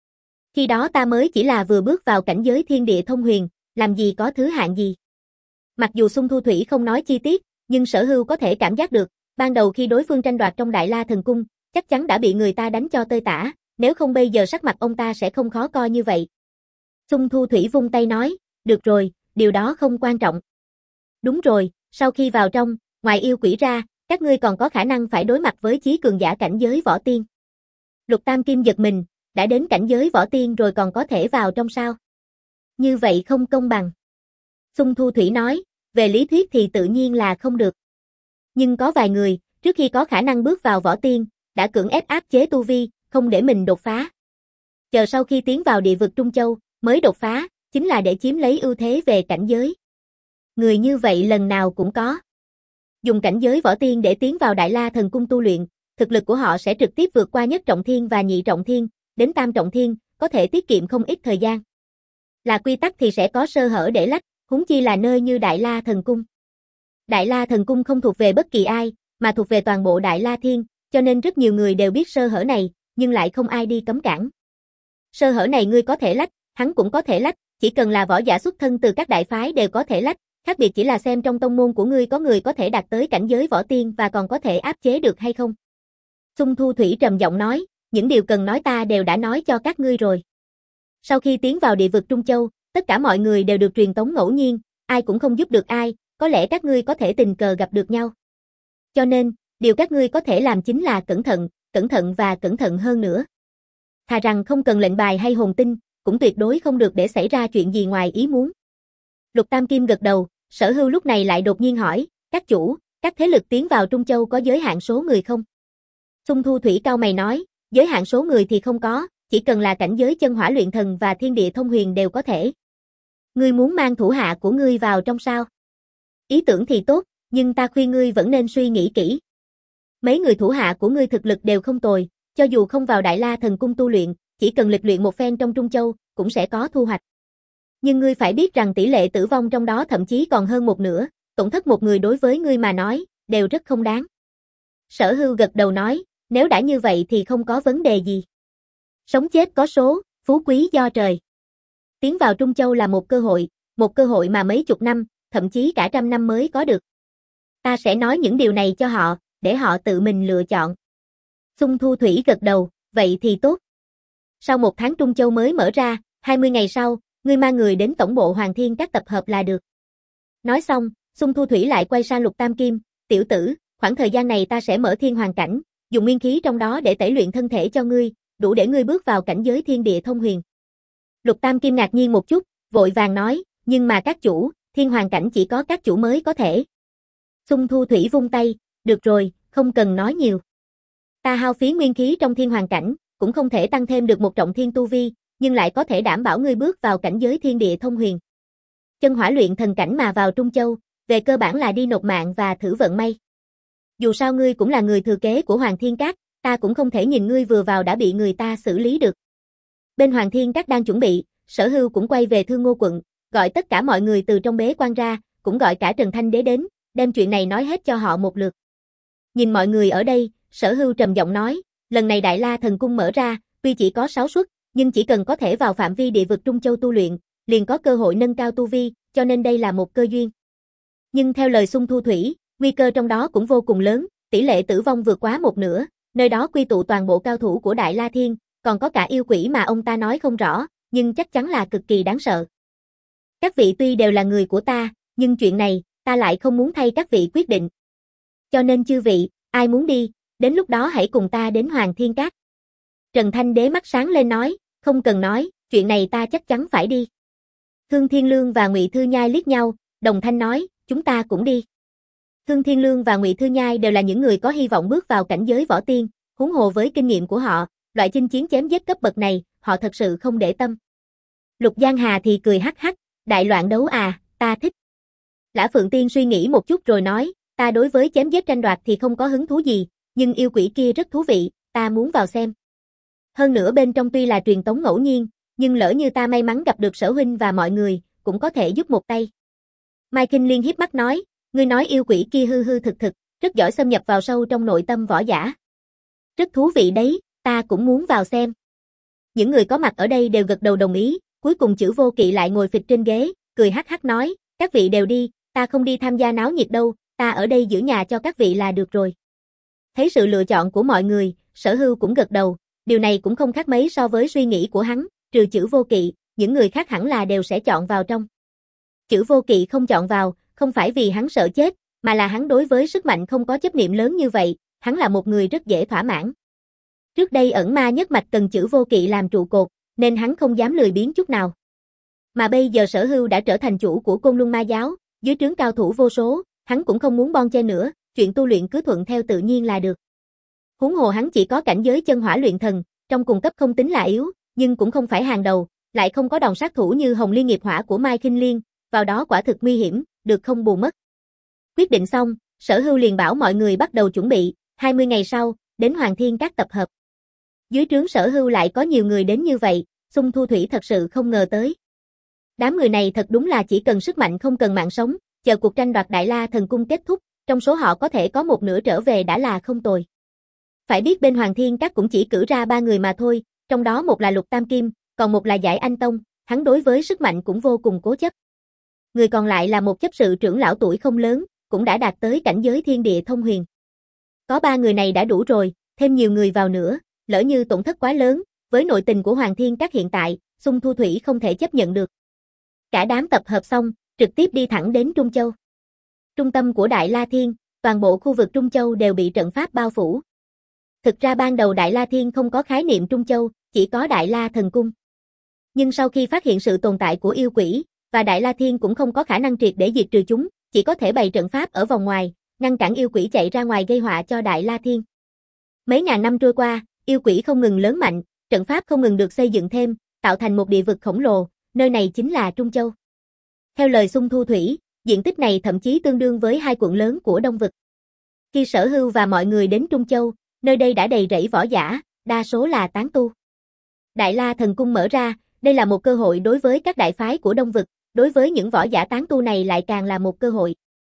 Khi đó ta mới chỉ là vừa bước vào cảnh giới thiên địa thông huyền, làm gì có thứ hạng gì. Mặc dù Xung Thu Thủy không nói chi tiết, nhưng Sở Hưu có thể cảm giác được, ban đầu khi đối phương tranh đoạt trong Đại La Thần Cung, chắc chắn đã bị người ta đánh cho tơi tả, nếu không bây giờ sắc mặt ông ta sẽ không khó coi như vậy. Xung Thu Thủy vung tay nói, được rồi, điều đó không quan trọng. Đúng rồi, sau khi vào trong, ngoài yêu quỷ ra, các ngươi còn có khả năng phải đối mặt với chí cường giả cảnh giới võ tiên. Lục Tam Kim giật mình, đã đến cảnh giới võ tiên rồi còn có thể vào trong sao? Như vậy không công bằng. Xung Thu Thủy nói, về lý thuyết thì tự nhiên là không được. Nhưng có vài người, trước khi có khả năng bước vào võ tiên, đã cưỡng ép áp chế tu vi, không để mình đột phá. Chờ sau khi tiến vào địa vực Trung Châu, mới đột phá, chính là để chiếm lấy ưu thế về cảnh giới. Người như vậy lần nào cũng có. dùng cảnh giới võ tiên để tiến vào Đại La Thần Cung tu luyện, thực lực của họ sẽ trực tiếp vượt qua nhất trọng thiên và nhị trọng thiên, đến tam trọng thiên, có thể tiết kiệm không ít thời gian. Là quy tắc thì sẽ có sơ hở để lách, huống chi là nơi như Đại La Thần Cung. Đại La Thần Cung không thuộc về bất kỳ ai, mà thuộc về toàn bộ Đại La Thiên, cho nên rất nhiều người đều biết sơ hở này, nhưng lại không ai đi cấm cản. Sơ hở này ngươi có thể lách, hắn cũng có thể lách, chỉ cần là võ giả xuất thân từ các đại phái đều có thể lách, khác biệt chỉ là xem trong tông môn của ngươi có người có thể đạt tới cảnh giới võ tiên và còn có thể áp chế được hay không. Xung Thu Thủy trầm giọng nói, những điều cần nói ta đều đã nói cho các ngươi rồi. Sau khi tiến vào địa vực Trung Châu, tất cả mọi người đều được truyền tống ngẫu nhiên, ai cũng không giúp được ai, có lẽ các ngươi có thể tình cờ gặp được nhau. Cho nên, điều các ngươi có thể làm chính là cẩn thận, cẩn thận và cẩn thận hơn nữa. Thà rằng không cần lệnh bài hay hồn tinh, cũng tuyệt đối không được để xảy ra chuyện gì ngoài ý muốn. Lục Tam Kim gật đầu, Sở Hưu lúc này lại đột nhiên hỏi, các chủ, các thế lực tiến vào Trung Châu có giới hạn số người không? Xung Thu Thủy cao mày nói, giới hạn số người thì không có, chỉ cần là cảnh giới chân hỏa luyện thần và thiên địa thông huyền đều có thể. Ngươi muốn mang thủ hạ của ngươi vào trong sao? Ý tưởng thì tốt, nhưng ta khuyên ngươi vẫn nên suy nghĩ kỹ. Mấy người thủ hạ của ngươi thực lực đều không tồi, cho dù không vào Đại La Thần Cung tu luyện, chỉ cần lịch luyện một phen trong Trung Châu, cũng sẽ có thu hoạch. Nhưng ngươi phải biết rằng tỷ lệ tử vong trong đó thậm chí còn hơn một nửa, tổn thất một người đối với ngươi mà nói, đều rất không đáng. Sở Hưu gật đầu nói, nếu đã như vậy thì không có vấn đề gì. Sống chết có số, phú quý do trời. Tiến vào Trung Châu là một cơ hội, một cơ hội mà mấy chục năm, thậm chí cả trăm năm mới có được. Ta sẽ nói những điều này cho họ, để họ tự mình lựa chọn. Xung Thu Thủy gật đầu, vậy thì tốt. Sau một tháng Trung Châu mới mở ra, hai mươi ngày sau, ngươi mang người đến tổng bộ Hoàng Thiên Các tập hợp là được. Nói xong, Xung Thu Thủy lại quay sang Lục Tam Kim, tiểu tử, khoảng thời gian này ta sẽ mở thiên hoàng cảnh, dùng nguyên khí trong đó để tẩy luyện thân thể cho ngươi, đủ để ngươi bước vào cảnh giới thiên địa thông huyền. Lục Tam Kim ngạc nhiên một chút, vội vàng nói, nhưng mà các chủ, thiên hoàng cảnh chỉ có các chủ mới có thể. Xung Thu Thủy vung tay, được rồi, không cần nói nhiều. Ta hao phí nguyên khí trong thiên hoàng cảnh, cũng không thể tăng thêm được một trọng thiên tu vi, nhưng lại có thể đảm bảo ngươi bước vào cảnh giới thiên địa thông huyền. Chân hỏa luyện thần cảnh mà vào Trung Châu, về cơ bản là đi nộp mạng và thử vận may. Dù sao ngươi cũng là người thừa kế của Hoàng Thiên Các, ta cũng không thể nhìn ngươi vừa vào đã bị người ta xử lý được. Bên Hoàng Thiên Các đang chuẩn bị, Sở Hưu cũng quay về Thương Ngô quận, gọi tất cả mọi người từ trong bế quan ra, cũng gọi cả Trần Thanh Đế đến, đem chuyện này nói hết cho họ một lượt. Nhìn mọi người ở đây, Sở Hưu trầm giọng nói, lần này Đại La Thần Cung mở ra, tuy chỉ có sáu suất, nhưng chỉ cần có thể vào phạm vi địa vực Trung Châu tu luyện, liền có cơ hội nâng cao tu vi, cho nên đây là một cơ duyên. Nhưng theo lời Xung Thu Thủy, nguy cơ trong đó cũng vô cùng lớn, tỷ lệ tử vong vượt quá một nửa, nơi đó quy tụ toàn bộ cao thủ của Đại La Thiên, còn có cả yêu quỷ mà ông ta nói không rõ, nhưng chắc chắn là cực kỳ đáng sợ. Các vị tuy đều là người của ta, nhưng chuyện này, ta lại không muốn thay các vị quyết định. Cho nên chư vị, ai muốn đi, đến lúc đó hãy cùng ta đến Hoàng Thiên Các. Trần Thanh Đế mắt sáng lên nói, không cần nói, chuyện này ta chắc chắn phải đi. Thương Thiên Lương và Ngụy Thư Nhai liếc nhau, đồng thanh nói, chúng ta cũng đi. Thương Thiên Lương và Ngụy Thư Nhai đều là những người có hy vọng bước vào cảnh giới võ tiên, huống hồ với kinh nghiệm của họ, loại chinh chiến chém giết cấp bậc này, họ thật sự không để tâm. Lục Giang Hà thì cười hắc hắc, đại loạn đấu à, ta thích. Lã Phượng Tiên suy nghĩ một chút rồi nói, ta đối với chém giết tranh đoạt thì không có hứng thú gì, nhưng yêu quỷ kia rất thú vị, ta muốn vào xem. Hơn nữa bên trong tuy là truyền tống ngẫu nhiên, nhưng lỡ như ta may mắn gặp được Sở huynh và mọi người, cũng có thể giúp một tay. Mai Kinh Liên hiếp mắt nói, ngươi nói yêu quỷ kia hư hư thực thực, rất giỏi xâm nhập vào sâu trong nội tâm võ giả. Rất thú vị đấy, ta cũng muốn vào xem. Những người có mặt ở đây đều gật đầu đồng ý, cuối cùng Chữ Vô Kỵ lại ngồi phịch trên ghế, cười hắc hắc nói, các vị đều đi, ta không đi tham gia náo nhiệt đâu, ta ở đây giữ nhà cho các vị là được rồi. Thấy sự lựa chọn của mọi người, Sở Hưu cũng gật đầu, điều này cũng không khác mấy so với suy nghĩ của hắn, trừ Chữ Vô Kỵ, những người khác hẳn là đều sẽ chọn vào trong. Chữ Vô Kỵ không chọn vào, không phải vì hắn sợ chết, mà là hắn đối với sức mạnh không có chấp niệm lớn như vậy, hắn là một người rất dễ thỏa mãn. Trước đây ẩn ma nhất mạch cần Chữ Vô Kỵ làm trụ cột, nên hắn không dám lười biếng chút nào. Mà bây giờ Sở Hưu đã trở thành chủ của Côn Luân Ma giáo, dưới trướng cao thủ vô số, hắn cũng không muốn bon chen nữa, chuyện tu luyện cứ thuận theo tự nhiên là được. Huống hồ hắn chỉ có cảnh giới chân hỏa luyện thần, trong cùng cấp không tính là yếu, nhưng cũng không phải hàng đầu, lại không có đòn sát thủ như Hồng Liên nghiệp hỏa của Mai Kinh Liên, vào đó quả thực nguy hiểm, được không bù mất. Quyết định xong, Sở Hưu liền bảo mọi người bắt đầu chuẩn bị, hai mươi ngày sau, đến Hoàng Thiên Các tập hợp. Dưới trướng Sở Hưu lại có nhiều người đến như vậy, Xung Thu Thủy thật sự không ngờ tới. Đám người này thật đúng là chỉ cần sức mạnh không cần mạng sống, chờ cuộc tranh đoạt Đại La Thần Cung kết thúc, trong số họ có thể có một nửa trở về đã là không tồi. Phải biết bên Hoàng Thiên Các cũng chỉ cử ra ba người mà thôi, trong đó một là Lục Tam Kim, còn một là Giải Anh Tông, hắn đối với sức mạnh cũng vô cùng cố chấp. Người còn lại là một chấp sự trưởng lão tuổi không lớn, cũng đã đạt tới cảnh giới thiên địa thông huyền. Có ba người này đã đủ rồi, thêm nhiều người vào nữa, lỡ như tổn thất quá lớn, với nội tình của Hoàng Thiên Các hiện tại, Xung Thu Thủy không thể chấp nhận được. Cả đám tập hợp xong, trực tiếp đi thẳng đến Trung Châu. Trung tâm của Đại La Thiên, toàn bộ khu vực Trung Châu đều bị trận pháp bao phủ. Thực ra ban đầu Đại La Thiên không có khái niệm Trung Châu, chỉ có Đại La Thần Cung. Nhưng sau khi phát hiện sự tồn tại của yêu quỷ, và Đại La Thiên cũng không có khả năng triệt để diệt trừ chúng, chỉ có thể bày trận pháp ở vòng ngoài, ngăn cản yêu quỷ chạy ra ngoài gây họa cho Đại La Thiên. Mấy ngàn năm trôi qua, yêu quỷ không ngừng lớn mạnh, trận pháp không ngừng được xây dựng thêm, tạo thành một địa vực khổng lồ, nơi này chính là Trung Châu. Theo lời Xung Thu Thủy, diện tích này thậm chí tương đương với hai quận lớn của Đông Vực. Khi Sở Hưu và mọi người đến Trung Châu, nơi đây đã đầy rẫy võ giả, đa số là tán tu. Đại La Thần Cung mở ra, đây là một cơ hội đối với các đại phái của Đông Vực, đối với những võ giả tán tu này lại càng là một cơ hội.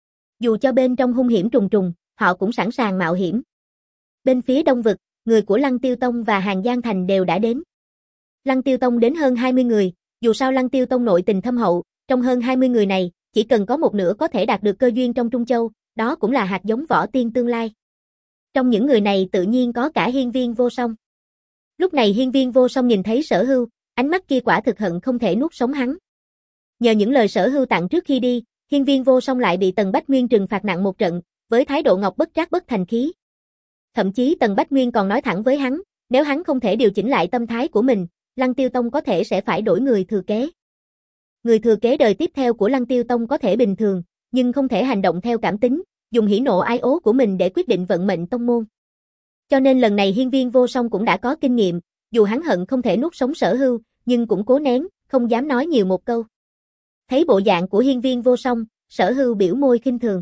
Dù cho bên trong hung hiểm trùng trùng, họ cũng sẵn sàng mạo hiểm. Bên phía Đông Vực, người của Lăng Tiêu Tông và Hàng Giang Thành đều đã đến. Lăng Tiêu Tông đến hơn hai mươi người, dù sao Lăng Tiêu Tông nội tình thâm hậu, trong hơn hai mươi người này, chỉ cần có một nửa có thể đạt được cơ duyên trong Trung Châu, đó cũng là hạt giống võ tiên tương lai. Trong những người này tự nhiên có cả Hiên Viên Vô Song. Lúc này Hiên Viên Vô Song nhìn thấy Sở Hưu, ánh mắt kia quả thực hận không thể nuốt sống hắn. Nhờ những lời Sở Hưu tặng trước khi đi, Hiên Viên Vô Song lại bị Tần Bách Nguyên trừng phạt nặng một trận, với thái độ ngọc bất trác bất thành khí. Thậm chí Tần Bách Nguyên còn nói thẳng với hắn, nếu hắn không thể điều chỉnh lại tâm thái của mình, Lăng Tiêu Tông có thể sẽ phải đổi người thừa kế. Người thừa kế đời tiếp theo của Lăng Tiêu Tông có thể bình thường, nhưng không thể hành động theo cảm tính, dùng hỉ nộ ái ố của mình để quyết định vận mệnh tông môn. Cho nên lần này Hiên Viên Vô Song cũng đã có kinh nghiệm, dù hắn hận không thể nuốt sống Sở Hưu, nhưng cũng cố nén, không dám nói nhiều một câu. Thấy bộ dạng của Hiên Viên Vô Song, Sở Hưu biểu môi khinh thường.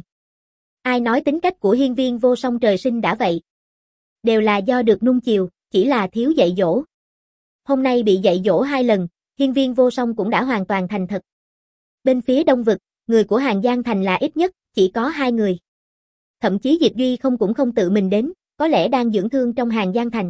Ai nói tính cách của Hiên Viên Vô Song trời sinh đã vậy? Đều là do được nuông chiều, chỉ là thiếu dạy dỗ. Hôm nay bị dạy dỗ hai lần, Hiên Viên Vô Song cũng đã hoàn toàn thành thật. Bên phía Đông Vực, người của Hàng Giang Thành là ít nhất, chỉ có hai người. Thậm chí Diệp Duy không cũng không tự mình đến, có lẽ đang dưỡng thương trong Hàng Giang Thành.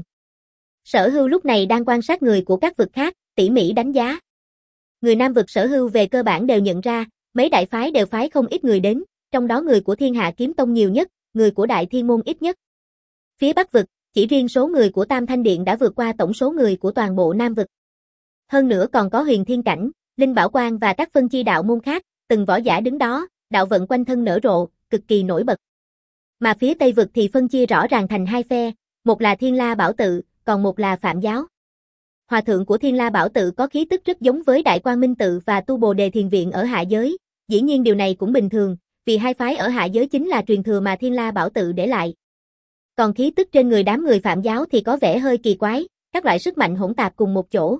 Sở Hưu lúc này đang quan sát người của các vực khác, tỉ mỉ đánh giá. Người Nam Vực Sở Hưu về cơ bản đều nhận ra, mấy đại phái đều phái không ít người đến, trong đó người của Thiên Hạ Kiếm Tông nhiều nhất, người của Đại Thiên Môn ít nhất. Phía Bắc Vực, chỉ riêng số người của Tam Thanh Điện đã vượt qua tổng số người của toàn bộ Nam Vực. Hơn nữa còn có Huyền Thiên Cảnh, Linh Bảo Quang và các phân chi đạo môn khác, từng võ giả đứng đó, đạo vận quanh thân nở rộ, cực kỳ nổi bật. Mà phía Tây Vực thì phân chia rõ ràng thành hai phe, một là Thiên La Bảo Tự, còn một là Phạm Giáo. Hòa thượng của Thiên La Bảo Tự có khí tức rất giống với Đại Quang Minh Tự và Tu Bồ Đề Thiền Viện ở hạ giới, dĩ nhiên điều này cũng bình thường, vì hai phái ở hạ giới chính là truyền thừa mà Thiên La Bảo Tự để lại. Còn khí tức trên người đám người Phạm Giáo thì có vẻ hơi kỳ quái, các loại sức mạnh hỗn tạp cùng một chỗ.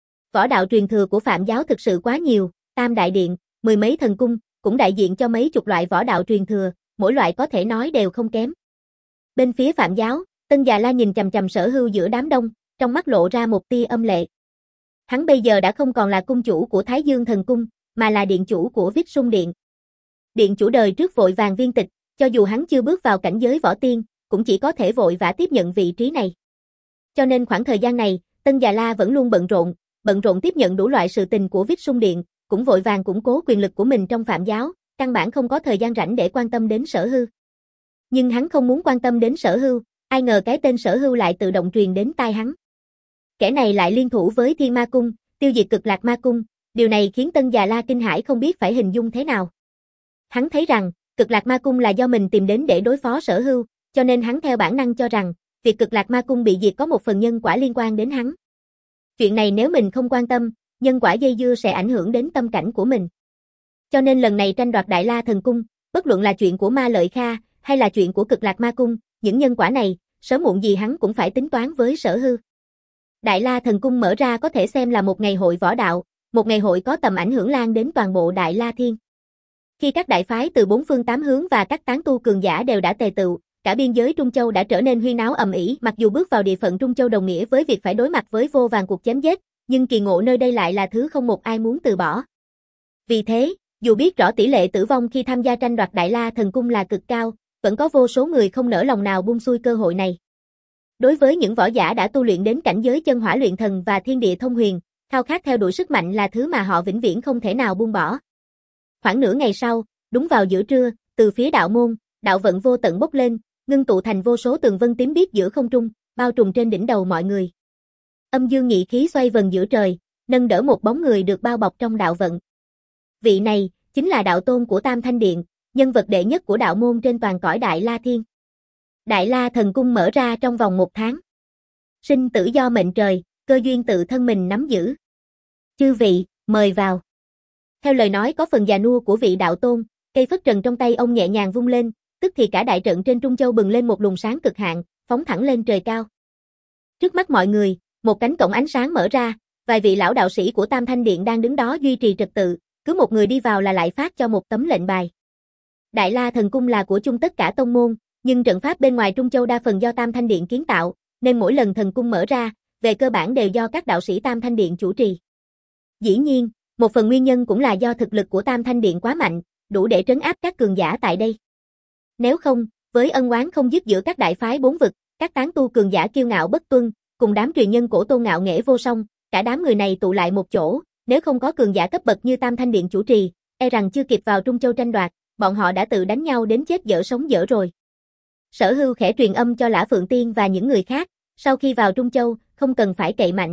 Võ đạo truyền thừa của Phạm Giáo thực sự quá nhiều, Tam Đại Điện, mười mấy thần cung, cũng đại diện cho mấy chục loại võ đạo truyền thừa, mỗi loại có thể nói đều không kém. Bên phía Phạm Giáo, Tân Già La nhìn chằm chằm Sở Hưu giữa đám đông, trong mắt lộ ra một tia âm lệ. Hắn bây giờ đã không còn là cung chủ của Thái Dương Thần Cung, mà là điện chủ của Vích Sung Điện. Điện chủ đời trước vội vàng viên tịch, cho dù hắn chưa bước vào cảnh giới võ tiên, cũng chỉ có thể vội vã tiếp nhận vị trí này. Cho nên khoảng thời gian này, Tân Già La vẫn luôn bận rộn, bận rộn tiếp nhận đủ loại sự tình của Vích Sung Điện, cũng vội vàng củng cố quyền lực của mình trong Phạm Giáo, căn bản không có thời gian rảnh để quan tâm đến Sở Hưu. Nhưng hắn không muốn quan tâm đến Sở Hưu, ai ngờ cái tên Sở Hưu lại tự động truyền đến tai hắn. Kẻ này lại liên thủ với Thiên Ma Cung, tiêu diệt Cực Lạc Ma Cung, điều này khiến Tân Già La kinh hãi không biết phải hình dung thế nào. Hắn thấy rằng, Cực Lạc Ma Cung là do mình tìm đến để đối phó Sở Hưu, cho nên hắn theo bản năng cho rằng, việc Cực Lạc Ma Cung bị diệt có một phần nhân quả liên quan đến hắn. Chuyện này nếu mình không quan tâm, nhân quả dây dưa sẽ ảnh hưởng đến tâm cảnh của mình. Cho nên lần này tranh đoạt Đại La Thần Cung, bất luận là chuyện của Ma Lợi Kha, hay là chuyện của Cực Lạc Ma Cung, những nhân quả này, sớm muộn gì hắn cũng phải tính toán với Sở Hưu. Đại La Thần Cung mở ra có thể xem là một ngày hội võ đạo, một ngày hội có tầm ảnh hưởng lan đến toàn bộ Đại La Thiên. Khi các đại phái từ bốn phương tám hướng và các tán tu cường giả đều đã tề tựu, cả biên giới Trung Châu đã trở nên huyên náo ầm ĩ. Mặc dù bước vào địa phận Trung Châu đồng nghĩa với việc phải đối mặt với vô vàn cuộc chém giết, nhưng kỳ ngộ nơi đây lại là thứ không một ai muốn từ bỏ. Vì thế, dù biết rõ tỷ lệ tử vong khi tham gia tranh đoạt Đại La Thần Cung là cực cao, vẫn có vô số người không nỡ lòng nào buông xuôi cơ hội này. Đối với những võ giả đã tu luyện đến cảnh giới chân hỏa luyện thần và thiên địa thông huyền, khao khát theo đuổi sức mạnh là thứ mà họ vĩnh viễn không thể nào buông bỏ. Khoảng nửa ngày sau, đúng vào giữa trưa, từ phía đạo môn, đạo vận vô tận bốc lên, ngưng tụ thành vô số tường vân tím biếc giữa không trung, bao trùm trên đỉnh đầu mọi người. Âm dương nhị khí xoay vần giữa trời, nâng đỡ một bóng người được bao bọc trong đạo vận. Vị này chính là đạo tôn của Tam Thanh Điện, nhân vật đệ nhất của đạo môn trên toàn cõi Đại La Thiên. Đại La Thần Cung mở ra trong vòng một tháng. Sinh tử do mệnh trời, cơ duyên tự thân mình nắm giữ. Chư vị, mời vào. Theo lời nói có phần già nua của vị đạo tôn, cây phất trần trong tay ông nhẹ nhàng vung lên, tức thì cả đại trận trên Trung Châu bừng lên một luồng sáng cực hạn, phóng thẳng lên trời cao. Trước mắt mọi người, một cánh cổng ánh sáng mở ra, vài vị lão đạo sĩ của Tam Thanh Điện đang đứng đó duy trì trật tự, cứ một người đi vào là lại phát cho một tấm lệnh bài. Đại La Thần Cung là của chung tất cả tông môn, nhưng trận pháp bên ngoài Trung Châu đa phần do Tam Thanh Điện kiến tạo, nên mỗi lần thần cung mở ra, về cơ bản đều do các đạo sĩ Tam Thanh Điện chủ trì. Dĩ nhiên, một phần nguyên nhân cũng là do thực lực của Tam Thanh Điện quá mạnh, đủ để trấn áp các cường giả tại đây. Nếu không, với ân oán không dứt giữa các đại phái bốn vực, các tán tu cường giả kiêu ngạo bất tuân, cùng đám truyền nhân cổ tôn ngạo nghễ vô song, cả đám người này tụ lại một chỗ, nếu không có cường giả cấp bậc như Tam Thanh Điện chủ trì, e rằng chưa kịp vào Trung Châu tranh đoạt, bọn họ đã tự đánh nhau đến chết dở sống dở rồi. Sở Hưu khẽ truyền âm cho Lã Phượng Tiên và những người khác, sau khi vào Trung Châu, không cần phải cậy mạnh.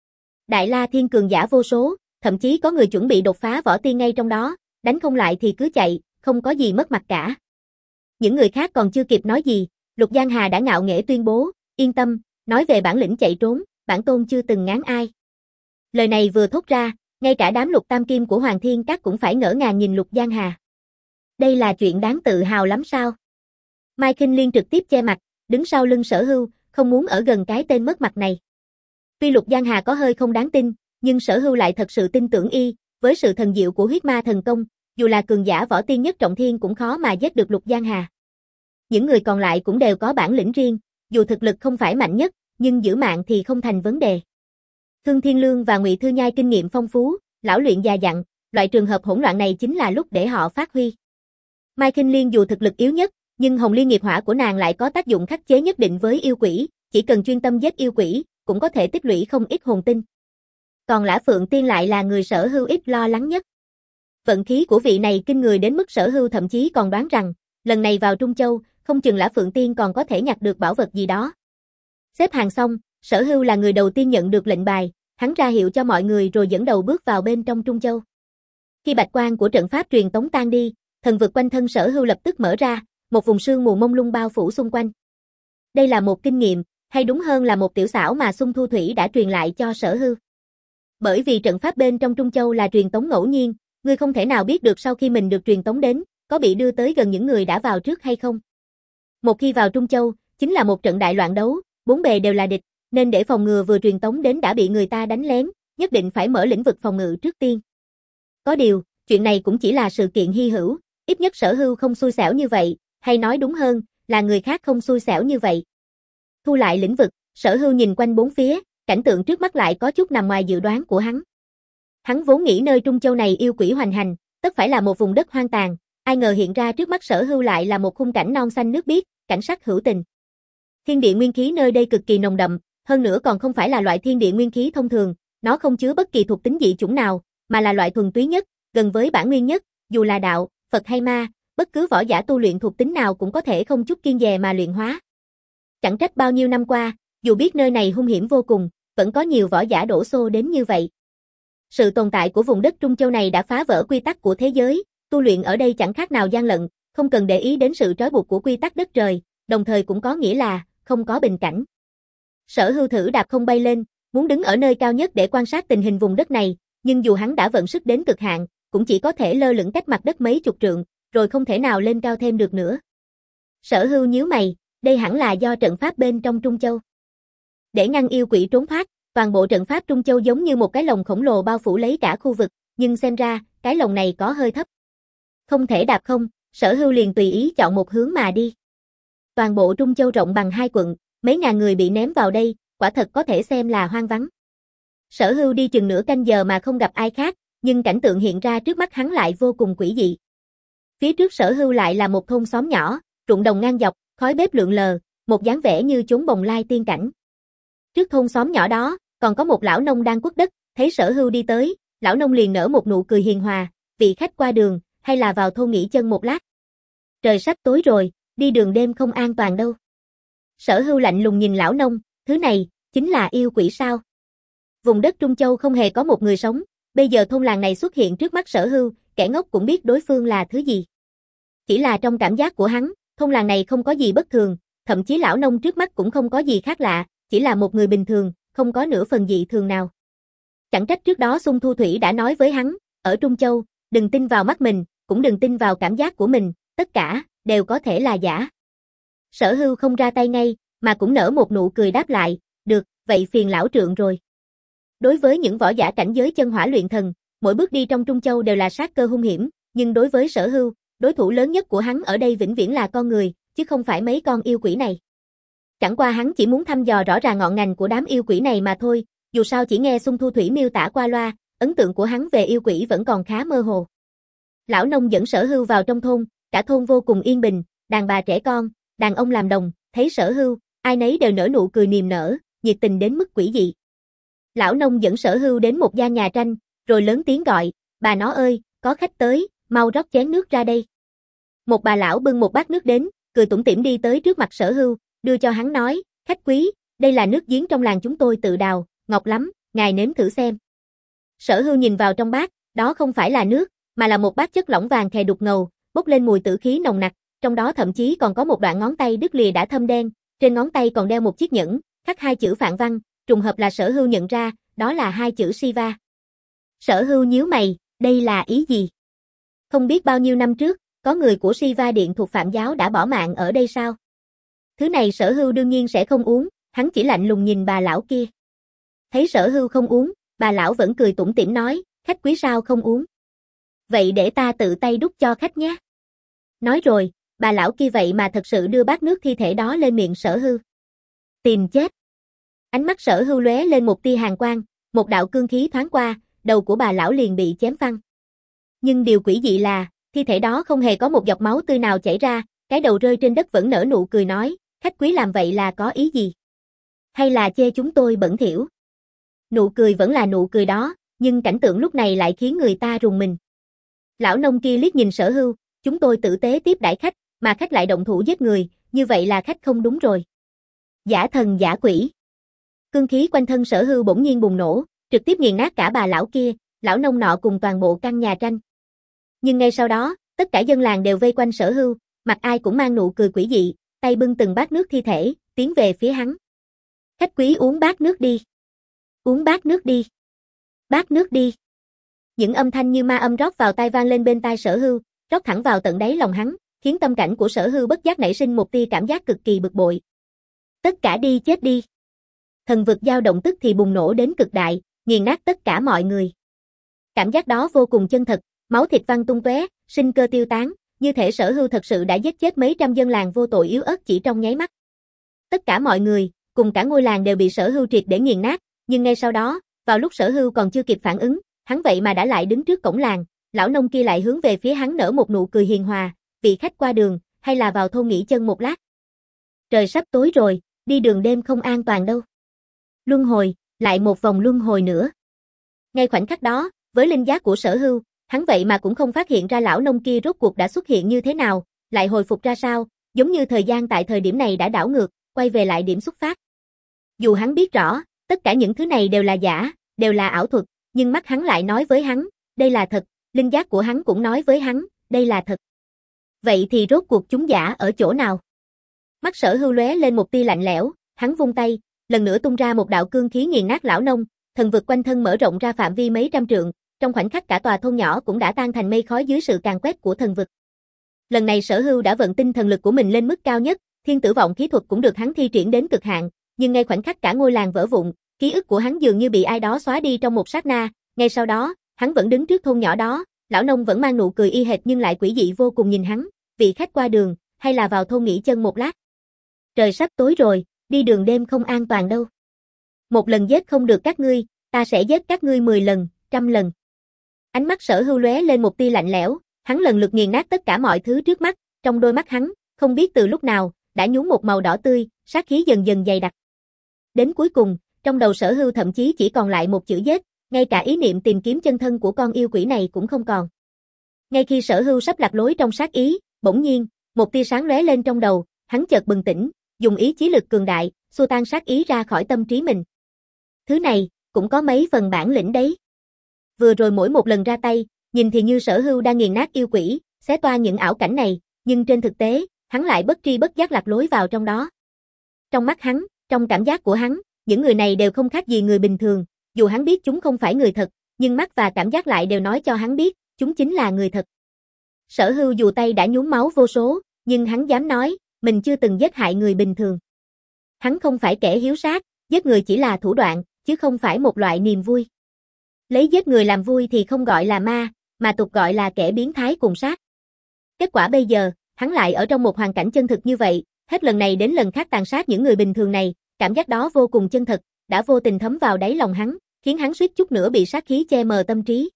Đại La Thiên cường giả vô số, thậm chí có người chuẩn bị đột phá võ tiên ngay trong đó, đánh không lại thì cứ chạy, không có gì mất mặt cả. Những người khác còn chưa kịp nói gì, Lục Giang Hà đã ngạo nghễ tuyên bố, yên tâm, nói về bản lĩnh chạy trốn, bản tôn chưa từng ngán ai. Lời này vừa thốt ra, ngay cả đám Lục Tam Kim của Hoàng Thiên Các cũng phải ngỡ ngàng nhìn Lục Giang Hà. Đây là chuyện đáng tự hào lắm sao? Mai Khinh Liên trực tiếp che mặt, đứng sau lưng Sở Hưu, không muốn ở gần cái tên mất mặt này. Tuy Lục Giang Hà có hơi không đáng tin, nhưng Sở Hưu lại thật sự tin tưởng y, với sự thần diệu của huyết ma thần công, dù là cường giả võ tiên nhất trọng thiên cũng khó mà giết được Lục Giang Hà. Những người còn lại cũng đều có bản lĩnh riêng, dù thực lực không phải mạnh nhất, nhưng giữ mạng thì không thành vấn đề. Thương Thiên Lương và Ngụy Thư Nhai kinh nghiệm phong phú, lão luyện già dặn, loại trường hợp hỗn loạn này chính là lúc để họ phát huy. Mai Khinh Liên dù thực lực yếu nhất, nhưng Hồng Liên nghiệp hỏa của nàng lại có tác dụng khắc chế nhất định với yêu quỷ, chỉ cần chuyên tâm giết yêu quỷ, cũng có thể tích lũy không ít hồn tinh. Còn Lã Phượng Tiên lại là người Sở Hưu ít lo lắng nhất. Vận khí của vị này kinh người đến mức Sở Hưu thậm chí còn đoán rằng, lần này vào Trung Châu, không chừng Lã Phượng Tiên còn có thể nhặt được bảo vật gì đó. Xếp hàng xong, Sở Hưu là người đầu tiên nhận được lệnh bài, hắn ra hiệu cho mọi người rồi dẫn đầu bước vào bên trong Trung Châu. Khi bạch quang của trận pháp truyền tống tan đi, thần vực quanh thân Sở Hưu lập tức mở ra, một vùng sương mù mông lung bao phủ xung quanh. Đây là một kinh nghiệm, hay đúng hơn là một tiểu xảo mà Xung Thu Thủy đã truyền lại cho Sở Hưu. Bởi vì trận pháp bên trong Trung Châu là truyền tống ngẫu nhiên, ngươi không thể nào biết được sau khi mình được truyền tống đến, có bị đưa tới gần những người đã vào trước hay không. Một khi vào Trung Châu, chính là một trận đại loạn đấu, bốn bề đều là địch, nên để phòng ngừa vừa truyền tống đến đã bị người ta đánh lén, nhất định phải mở lĩnh vực phòng ngự trước tiên. Có điều, chuyện này cũng chỉ là sự kiện hy hữu, ít nhất Sở Hưu không xui xẻo như vậy, hay nói đúng hơn, là người khác không xui xẻo như vậy. Thu lại lĩnh vực, Sở Hưu nhìn quanh bốn phía, cảnh tượng trước mắt lại có chút nằm ngoài dự đoán của hắn. Hắn vốn nghĩ nơi Trung Châu này yêu quỷ hoành hành, tất phải là một vùng đất hoang tàn, ai ngờ hiện ra trước mắt Sở Hưu lại là một khung cảnh non xanh nước biếc, cảnh sắc hữu tình. Thiên địa nguyên khí nơi đây cực kỳ nồng đậm, hơn nữa còn không phải là loại thiên địa nguyên khí thông thường, nó không chứa bất kỳ thuộc tính dị chủng nào, mà là loại thuần túy nhất, gần với bản nguyên nhất, dù là đạo, Phật hay ma, bất cứ võ giả tu luyện thuộc tính nào cũng có thể không chút kiêng dè mà luyện hóa. Chẳng trách bao nhiêu năm qua, dù biết nơi này hung hiểm vô cùng, vẫn có nhiều võ giả đổ xô đến như vậy. Sự tồn tại của vùng đất Trung Châu này đã phá vỡ quy tắc của thế giới, tu luyện ở đây chẳng khác nào gian lận, không cần để ý đến sự trói buộc của quy tắc đất trời, đồng thời cũng có nghĩa là không có bình cảnh. Sở Hưu thử đạp không bay lên, muốn đứng ở nơi cao nhất để quan sát tình hình vùng đất này, nhưng dù hắn đã vận sức đến cực hạn, cũng chỉ có thể lơ lửng cách mặt đất mấy chục trượng, rồi không thể nào lên cao thêm được nữa. Sở Hưu nhíu mày, đây hẳn là do trận pháp bên trong Trung Châu. Để ngăn yêu quỷ trốn thoát, toàn bộ trận pháp Trung Châu giống như một cái lồng khổng lồ bao phủ lấy cả khu vực, nhưng xem ra, cái lồng này có hơi thấp. Không thể đạp không, Sở Hưu liền tùy ý chọn một hướng mà đi. Toàn bộ Trung Châu rộng bằng hai quận, mấy ngàn người bị ném vào đây, quả thật có thể xem là hoang vắng. Sở Hưu đi chừng nửa canh giờ mà không gặp ai khác, nhưng cảnh tượng hiện ra trước mắt hắn lại vô cùng quỷ dị. Phía trước Sở Hưu lại là một thôn xóm nhỏ, ruộng đồng ngang dọc, khói bếp lượn lờ, một dáng vẻ như chốn bồng lai tiên cảnh. Trước thôn xóm nhỏ đó, còn có một lão nông đang quất đất, thấy Sở Hưu đi tới, lão nông liền nở một nụ cười hiền hòa, vị khách qua đường, hay là vào thôn nghỉ chân một lát. Trời sắp tối rồi, đi đường đêm không an toàn đâu. Sở Hưu lạnh lùng nhìn lão nông, thứ này, chính là yêu quỷ sao? Vùng đất Trung Châu không hề có một người sống, bây giờ thôn làng này xuất hiện trước mắt Sở Hưu, kẻ ngốc cũng biết đối phương là thứ gì. Chỉ là trong cảm giác của hắn, thôn làng này không có gì bất thường, thậm chí lão nông trước mắt cũng không có gì khác lạ, chỉ là một người bình thường, không có nửa phần dị thường nào. Chẳng trách trước đó Xung Thu Thủy đã nói với hắn, ở Trung Châu, đừng tin vào mắt mình, cũng đừng tin vào cảm giác của mình, tất cả, đều có thể là giả. Sở Hưu không ra tay ngay, mà cũng nở một nụ cười đáp lại, được, vậy phiền lão trượng rồi. Đối với những võ giả cảnh giới chân hỏa luyện thần, mỗi bước đi trong Trung Châu đều là sát cơ hung hiểm, nhưng đối với Sở Hưu, đối thủ lớn nhất của hắn ở đây vĩnh viễn là con người, chứ không phải mấy con yêu quỷ này. Chẳng qua hắn chỉ muốn thăm dò rõ ràng ngọn ngành của đám yêu quỷ này mà thôi, dù sao chỉ nghe Xung Thu Thủy miêu tả qua loa, ấn tượng của hắn về yêu quỷ vẫn còn khá mơ hồ. Lão nông dẫn Sở Hưu vào trong thôn, cả thôn vô cùng yên bình, đàn bà trẻ con, đàn ông làm đồng, thấy Sở Hưu, ai nấy đều nở nụ cười niềm nở, nhiệt tình đến mức quỷ dị. Lão nông dẫn Sở Hưu đến một gian nhà tranh, rồi lớn tiếng gọi, bà nó ơi, có khách tới, mau rót chén nước ra đây. Một bà lão bưng một bát nước đến, cười tủm tỉm đi tới trước mặt Sở Hưu, đưa cho hắn nói, khách quý, đây là nước giếng trong làng chúng tôi tự đào, ngọt lắm, ngài nếm thử xem. Sở Hưu nhìn vào trong bát, đó không phải là nước, mà là một bát chất lỏng vàng khè đục ngầu, bốc lên mùi tử khí nồng nặc, trong đó thậm chí còn có một đoạn ngón tay đứt lìa đã thâm đen, trên ngón tay còn đeo một chiếc nhẫn, khắc hai chữ phạn văn, trùng hợp là Sở Hưu nhận ra, đó là hai chữ Shiva. Sở Hưu nhíu mày, đây là ý gì? Không biết bao nhiêu năm trước, có người của Shiva Điện thuộc Phạm giáo đã bỏ mạng ở đây sao? Thứ này Sở Hưu đương nhiên sẽ không uống, hắn chỉ lạnh lùng nhìn bà lão kia. Thấy Sở Hưu không uống, bà lão vẫn cười tủm tỉm nói, khách quý sao không uống? Vậy để ta tự tay đút cho khách nhé. Nói rồi, bà lão kia vậy mà thật sự đưa bát nước thi thể đó lên miệng Sở Hưu. Tìm chết. Ánh mắt Sở Hưu lóe lên một tia hàn quang, một đạo cương khí thoáng qua, đầu của bà lão liền bị chém phăng. Nhưng điều quỷ dị là, thi thể đó không hề có một giọt máu tươi nào chảy ra, cái đầu rơi trên đất vẫn nở nụ cười nói, khách quý làm vậy là có ý gì? Hay là chê chúng tôi bẩn thỉu? Nụ cười vẫn là nụ cười đó, nhưng cảnh tượng lúc này lại khiến người ta rùng mình. Lão nông kia liếc nhìn Sở Hưu, chúng tôi tử tế tiếp đãi khách, mà khách lại động thủ giết người, như vậy là khách không đúng rồi. Giả thần giả quỷ. Cương khí quanh thân Sở Hưu bỗng nhiên bùng nổ, trực tiếp nghiền nát cả bà lão kia, lão nông nọ cùng toàn bộ căn nhà tranh. Nhưng ngay sau đó, tất cả dân làng đều vây quanh Sở Hưu, mặt ai cũng mang nụ cười quỷ dị, tay bưng từng bát nước thi thể, tiến về phía hắn. Khách quý uống bát nước đi. Uống bát nước đi. Bát nước đi. Những âm thanh như ma âm rót vào tai vang lên bên tai Sở Hưu, rót thẳng vào tận đáy lòng hắn, khiến tâm cảnh của Sở Hưu bất giác nảy sinh một tia cảm giác cực kỳ bực bội. Tất cả đi chết đi. Thần vực dao động tức thì bùng nổ đến cực đại, nghiền nát tất cả mọi người. Cảm giác đó vô cùng chân thật, máu thịt văng tung tóe, sinh cơ tiêu tán, như thể Sở Hưu thật sự đã giết chết mấy trăm dân làng vô tội yếu ớt chỉ trong nháy mắt. Tất cả mọi người, cùng cả ngôi làng đều bị Sở Hưu triệt để nghiền nát, nhưng ngay sau đó, vào lúc Sở Hưu còn chưa kịp phản ứng, hắn vậy mà đã lại đứng trước cổng làng, lão nông kia lại hướng về phía hắn nở một nụ cười hiền hòa, vị khách qua đường, hay là vào thôn nghỉ chân một lát. Trời sắp tối rồi, đi đường đêm không an toàn đâu. Luân hồi, lại một vòng luân hồi nữa. Ngay khoảnh khắc đó, với linh giác của Sở Hưu, hắn vậy mà cũng không phát hiện ra lão nông kia rốt cuộc đã xuất hiện như thế nào, lại hồi phục ra sao, giống như thời gian tại thời điểm này đã đảo ngược, quay về lại điểm xuất phát. Dù hắn biết rõ, tất cả những thứ này đều là giả, đều là ảo thuật, nhưng mắt hắn lại nói với hắn, đây là thật, linh giác của hắn cũng nói với hắn, đây là thật. Vậy thì rốt cuộc chúng giả ở chỗ nào? Mắt Sở Hưu lóe lên một tia lạnh lẽo, hắn vung tay, lần nữa tung ra một đạo cương khí nghiền nát lão nông, thần vực quanh thân mở rộng ra phạm vi mấy trăm trượng, trong khoảnh khắc cả tòa thôn nhỏ cũng đã tan thành mây khói dưới sự càn quét của thần vực. Lần này Sở Hưu đã vận tinh thần lực của mình lên mức cao nhất, thiên tử vọng khí thuật cũng được hắn thi triển đến cực hạn, nhưng ngay khoảnh khắc cả ngôi làng vỡ vụn, ký ức của hắn dường như bị ai đó xóa đi trong một sát na, ngay sau đó, hắn vẫn đứng trước thôn nhỏ đó, Lão nông vẫn mang nụ cười y hệt nhưng lại quỷ dị vô cùng nhìn hắn, vị khách qua đường, hay là vào thôn nghỉ chân một lát. Trời sắp tối rồi, đi đường đêm không an toàn đâu. Một lần giết không được các ngươi, ta sẽ giết các ngươi mười lần, trăm lần. Ánh mắt Sở Hưu lóe lên một tia lạnh lẽo, hắn lần lượt nghiền nát tất cả mọi thứ trước mắt, trong đôi mắt hắn, không biết từ lúc nào, đã nhuốm một màu đỏ tươi, sát khí dần dần dày đặc. Đến cuối cùng, trong đầu Sở Hưu thậm chí chỉ còn lại một chữ giết, ngay cả ý niệm tìm kiếm chân thân của con yêu quỷ này cũng không còn. Ngay khi Sở Hưu sắp lạc lối trong sát ý, bỗng nhiên, một tia sáng lóe lên trong đầu, hắn chợt bừng tỉnh, dùng ý chí lực cường đại, xua tan sát ý ra khỏi tâm trí mình. Thứ này, cũng có mấy phần bản lĩnh đấy. Vừa rồi mỗi một lần ra tay, nhìn thì như Sở Hưu đang nghiền nát yêu quỷ, xé toa những ảo cảnh này, nhưng trên thực tế, hắn lại bất tri bất giác lạc lối vào trong đó. Trong mắt hắn, trong cảm giác của hắn, những người này đều không khác gì người bình thường, dù hắn biết chúng không phải người thật, nhưng mắt và cảm giác lại đều nói cho hắn biết, chúng chính là người thật. Sở Hưu dù tay đã nhuốm máu vô số, nhưng hắn dám nói, mình chưa từng giết hại người bình thường. Hắn không phải kẻ hiếu sát, giết người chỉ là thủ đoạn, chứ không phải một loại niềm vui. Lấy giết người làm vui thì không gọi là ma, mà tục gọi là kẻ biến thái cùng sát. Kết quả bây giờ, hắn lại ở trong một hoàn cảnh chân thực như vậy, hết lần này đến lần khác tàn sát những người bình thường này, cảm giác đó vô cùng chân thật, đã vô tình thấm vào đáy lòng hắn, khiến hắn suýt chút nữa bị sát khí che mờ tâm trí.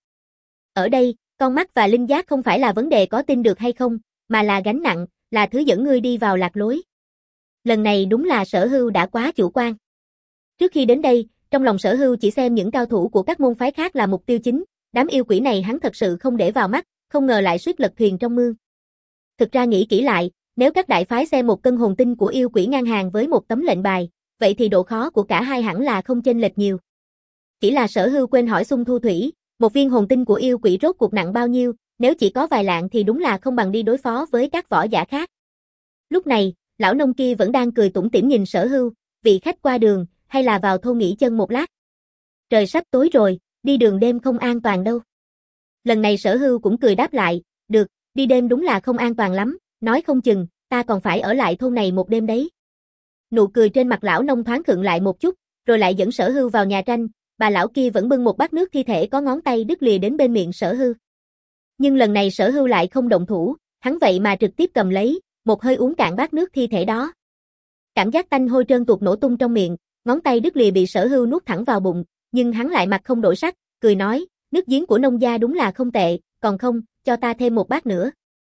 Ở đây, con mắt và linh giác không phải là vấn đề có tin được hay không, mà là gánh nặng, là thứ dẫn ngươi đi vào lạc lối. Lần này đúng là Sở Hưu đã quá chủ quan. Trước khi đến đây, trong lòng Sở Hưu chỉ xem những cao thủ của các môn phái khác là mục tiêu chính, đám yêu quỷ này hắn thật sự không để vào mắt, không ngờ lại suýt lật thuyền trong mương. Thực ra nghĩ kỹ lại, nếu các đại phái xem một cân hồn tinh của yêu quỷ ngang hàng với một tấm lệnh bài, vậy thì độ khó của cả hai hẳn là không chênh lệch nhiều. Chỉ là Sở Hưu quên hỏi Xung Thu Thủy, một viên hồn tinh của yêu quỷ rốt cuộc nặng bao nhiêu, nếu chỉ có vài lạng thì đúng là không bằng đi đối phó với các võ giả khác. Lúc này, lão nông kia vẫn đang cười tủm tỉm nhìn Sở Hưu, vị khách qua đường, hay là vào thôn nghỉ chân một lát. Trời sắp tối rồi, đi đường đêm không an toàn đâu. Lần này Sở Hưu cũng cười đáp lại, được, đi đêm đúng là không an toàn lắm, nói không chừng, ta còn phải ở lại thôn này một đêm đấy. Nụ cười trên mặt lão nông thoáng khựng lại một chút, rồi lại dẫn Sở Hưu vào nhà tranh, bà lão kia vẫn bưng một bát nước thi thể có ngón tay đứt lìa đến bên miệng Sở Hưu. Nhưng lần này Sở Hưu lại không động thủ, hắn vậy mà trực tiếp cầm lấy, một hơi uống cạn bát nước thi thể đó. Cảm giác tanh hôi trơn tuột nổ tung trong miệng, ngón tay đứt lìa bị Sở Hưu nuốt thẳng vào bụng, nhưng hắn lại mặt không đổi sắc, cười nói, nước giếng của nông gia đúng là không tệ, còn không, cho ta thêm một bát nữa.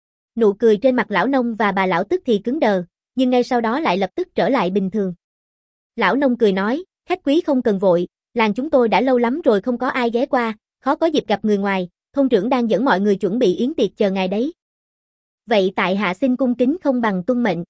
Nụ cười trên mặt lão nông và bà lão tức thì cứng đờ, nhưng ngay sau đó lại lập tức trở lại bình thường. Lão nông cười nói, khách quý không cần vội, làng chúng tôi đã lâu lắm rồi không có ai ghé qua, khó có dịp gặp người ngoài, thôn trưởng đang dẫn mọi người chuẩn bị yến tiệc chờ ngài đấy. Vậy tại hạ xin cung kính không bằng tuân mệnh.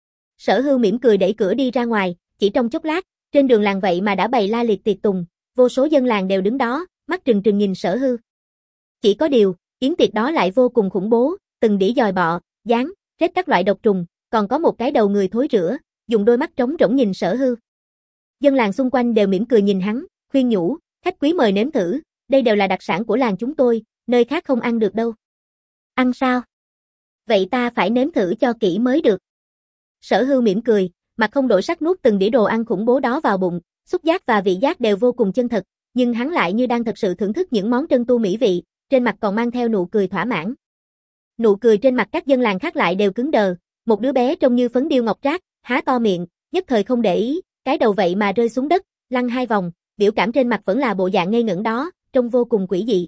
Sở Hưu mỉm cười đẩy cửa đi ra ngoài, chỉ trong chốc lát, trên đường làng vậy mà đã bày la liệt tiệc tùng, vô số dân làng đều đứng đó, mắt trừng trừng nhìn Sở Hưu. Chỉ có điều, yến tiệc đó lại vô cùng khủng bố, từng đĩa dòi bọ, gián, rết các loại độc trùng, còn có một cái đầu người thối rữa, dùng đôi mắt trống rỗng nhìn Sở Hưu. Dân làng xung quanh đều mỉm cười nhìn hắn, khuyên nhủ, khách quý mời nếm thử, đây đều là đặc sản của làng chúng tôi, nơi khác không ăn được đâu. Ăn sao? Vậy ta phải nếm thử cho kỹ mới được. Sở Hưu mỉm cười, mặt không đổi sắc nuốt từng đĩa đồ ăn khủng bố đó vào bụng, xúc giác và vị giác đều vô cùng chân thật, nhưng hắn lại như đang thật sự thưởng thức những món trân tu mỹ vị, trên mặt còn mang theo nụ cười thỏa mãn. Nụ cười trên mặt các dân làng khác lại đều cứng đờ, một đứa bé trông như phấn điêu ngọc trác, há to miệng, nhất thời không để ý, cái đầu vậy mà rơi xuống đất, lăn hai vòng, biểu cảm trên mặt vẫn là bộ dạng ngây ngẩn đó, trông vô cùng quỷ dị.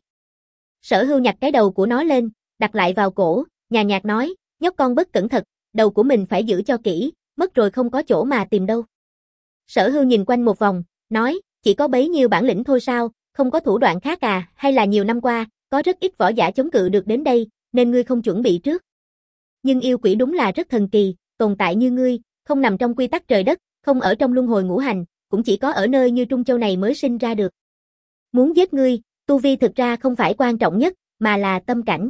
Sở Hưu nhặt cái đầu của nó lên, đặt lại vào cổ, nhàn nhạt nói, nhóc con bất cẩn thật, đầu của mình phải giữ cho kỹ, mất rồi không có chỗ mà tìm đâu. Sở Hưu nhìn quanh một vòng, nói, chỉ có bấy nhiêu bản lĩnh thôi sao, không có thủ đoạn khác à, hay là nhiều năm qua, có rất ít võ giả chống cự được đến đây, nên ngươi không chuẩn bị trước. Nhưng yêu quỷ đúng là rất thần kỳ, tồn tại như ngươi, không nằm trong quy tắc trời đất, không ở trong luân hồi ngũ hành, cũng chỉ có ở nơi như Trung Châu này mới sinh ra được. Muốn giết ngươi, tu vi thực ra không phải quan trọng nhất, mà là tâm cảnh.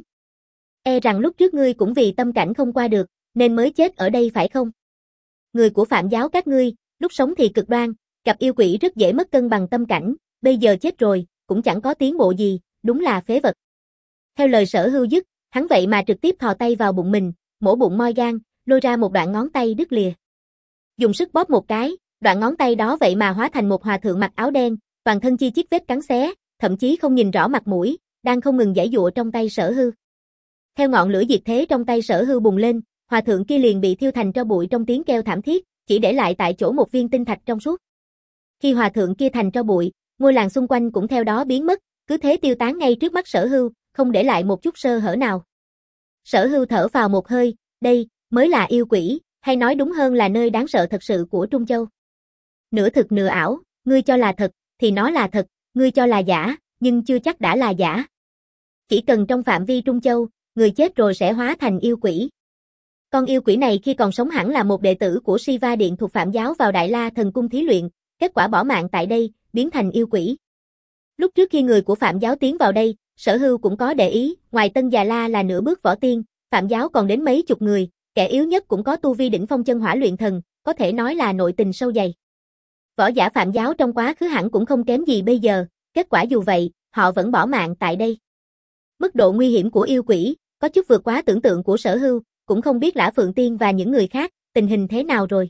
E rằng lúc trước ngươi cũng vì tâm cảnh không qua được, nên mới chết ở đây phải không? Người của Phạm giáo các ngươi, lúc sống thì cực đoan, gặp yêu quỷ rất dễ mất cân bằng tâm cảnh, bây giờ chết rồi, cũng chẳng có tiến bộ gì, đúng là phế vật. Theo lời Sở Hưu dứt, hắn vậy mà trực tiếp thò tay vào bụng mình, mổ bụng moi gan, lôi ra một đoạn ngón tay đứt lìa. Dùng sức bóp một cái, đoạn ngón tay đó vậy mà hóa thành một hòa thượng mặc áo đen, toàn thân chi chít vết cắn xé, thậm chí không nhìn rõ mặt mũi, đang không ngừng giãy giụa trong tay Sở Hưu. Theo ngọn lửa diệt thế trong tay Sở Hưu bùng lên, hòa thượng kia liền bị thiêu thành tro bụi trong tiếng kêu thảm thiết, chỉ để lại tại chỗ một viên tinh thạch trong suốt. Khi hòa thượng kia thành tro bụi, ngôi làng xung quanh cũng theo đó biến mất, cứ thế tiêu tán ngay trước mắt Sở Hưu, không để lại một chút sơ hở nào. Sở Hưu thở phào một hơi, đây mới là yêu quỷ, hay nói đúng hơn là nơi đáng sợ thật sự của Trung Châu. Nửa thực nửa ảo, ngươi cho là thật, thì nó là thật, ngươi cho là giả, nhưng chưa chắc đã là giả. Chỉ cần trong phạm vi Trung Châu, người chết rồi sẽ hóa thành yêu quỷ. Con yêu quỷ này khi còn sống hẳn là một đệ tử của Siva Điện thuộc Phạm giáo vào Đại La Thần Cung thí luyện, kết quả bỏ mạng tại đây, biến thành yêu quỷ. Lúc trước khi người của Phạm giáo tiến vào đây, Sở Hưu cũng có để ý, ngoài Tân Già La là nửa bước võ tiên, Phạm giáo còn đến mấy chục người, kẻ yếu nhất cũng có tu vi đỉnh phong chân hỏa luyện thần, có thể nói là nội tình sâu dày. Võ giả Phạm giáo trong quá khứ hẳn cũng không kém gì bây giờ, kết quả dù vậy, họ vẫn bỏ mạng tại đây. Mức độ nguy hiểm của yêu quỷ, có chút vượt quá tưởng tượng của Sở Hưu, cũng không biết Lã Phượng Tiên và những người khác, tình hình thế nào rồi.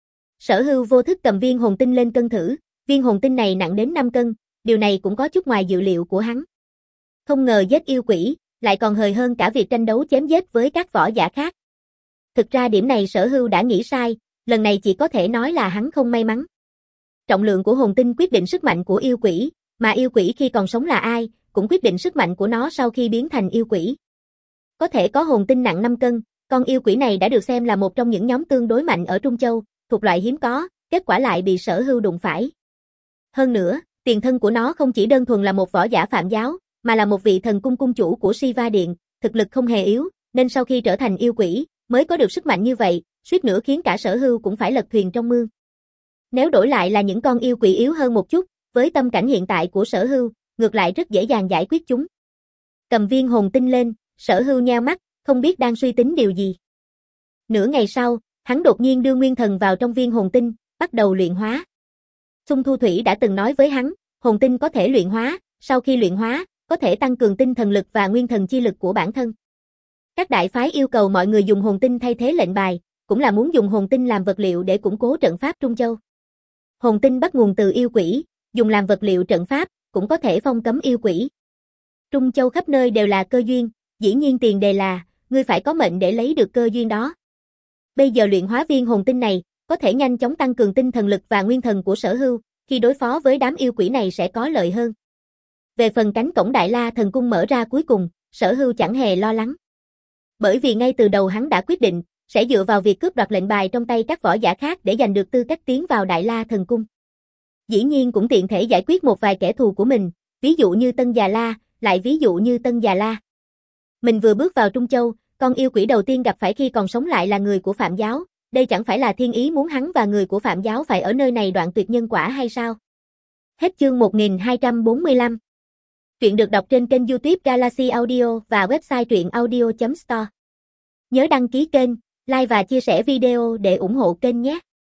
Sở Hưu vô thức cầm viên hồn tinh lên cân thử, viên hồn tinh này nặng đến năm cân, điều này cũng có chút ngoài dự liệu của hắn. Không ngờ giết yêu quỷ, lại còn hời hơn cả việc tranh đấu chém giết với các võ giả khác. Thực ra điểm này Sở Hưu đã nghĩ sai, lần này chỉ có thể nói là hắn không may mắn. Trọng lượng của hồn tinh quyết định sức mạnh của yêu quỷ, mà yêu quỷ khi còn sống là ai, cũng quyết định sức mạnh của nó sau khi biến thành yêu quỷ. Có thể có hồn tinh nặng năm cân, con yêu quỷ này đã được xem là một trong những nhóm tương đối mạnh ở Trung Châu, thuộc loại hiếm có, kết quả lại bị Sở Hưu đụng phải. Hơn nữa, tiền thân của nó không chỉ đơn thuần là một võ giả Phạm giáo, mà là một vị thần cung cung chủ của Siva Điện, thực lực không hề yếu, nên sau khi trở thành yêu quỷ, mới có được sức mạnh như vậy, suýt nữa khiến cả Sở Hưu cũng phải lật thuyền trong mương. Nếu đổi lại là những con yêu quỷ yếu hơn một chút, với tâm cảnh hiện tại của Sở Hưu, ngược lại rất dễ dàng giải quyết chúng. Cầm viên hồn tinh lên, Sở Hưu nheo mắt, không biết đang suy tính điều gì. Nửa ngày sau, hắn đột nhiên đưa nguyên thần vào trong viên hồn tinh, bắt đầu luyện hóa. Xung Thu Thủy đã từng nói với hắn, hồn tinh có thể luyện hóa, sau khi luyện hóa, có thể tăng cường tinh thần lực và nguyên thần chi lực của bản thân. Các đại phái yêu cầu mọi người dùng hồn tinh thay thế lệnh bài, cũng là muốn dùng hồn tinh làm vật liệu để củng cố trận pháp Trung Châu. Hồn tinh bắt nguồn từ yêu quỷ, dùng làm vật liệu trận pháp, cũng có thể phong cấm yêu quỷ. Trung Châu khắp nơi đều là cơ duyên, dĩ nhiên tiền đề là, ngươi phải có mệnh để lấy được cơ duyên đó. Bây giờ luyện hóa viên hồn tinh này, có thể nhanh chóng tăng cường tinh thần lực và nguyên thần của Sở Hưu, khi đối phó với đám yêu quỷ này sẽ có lợi hơn. Về phần cánh cổng Đại La Thần Cung mở ra cuối cùng, Sở Hưu chẳng hề lo lắng. Bởi vì ngay từ đầu hắn đã quyết định, sẽ dựa vào việc cướp đoạt lệnh bài trong tay các võ giả khác để giành được tư cách tiến vào Đại La Thần Cung. Dĩ nhiên cũng tiện thể giải quyết một vài kẻ thù của mình, ví dụ như Tân Già La, lại ví dụ như Tân Già La. Mình vừa bước vào Trung Châu, con yêu quỷ đầu tiên gặp phải khi còn sống lại là người của Phạm giáo, đây chẳng phải là thiên ý muốn hắn và người của Phạm giáo phải ở nơi này đoạn tuyệt nhân quả hay sao? Hết chương một nghìn hai trăm bốn mươi lăm. Truyện được đọc trên kênh YouTube Galaxy Audio và website truyện audio chấm store. Nhớ đăng ký kênh, like và chia sẻ video để ủng hộ kênh nhé.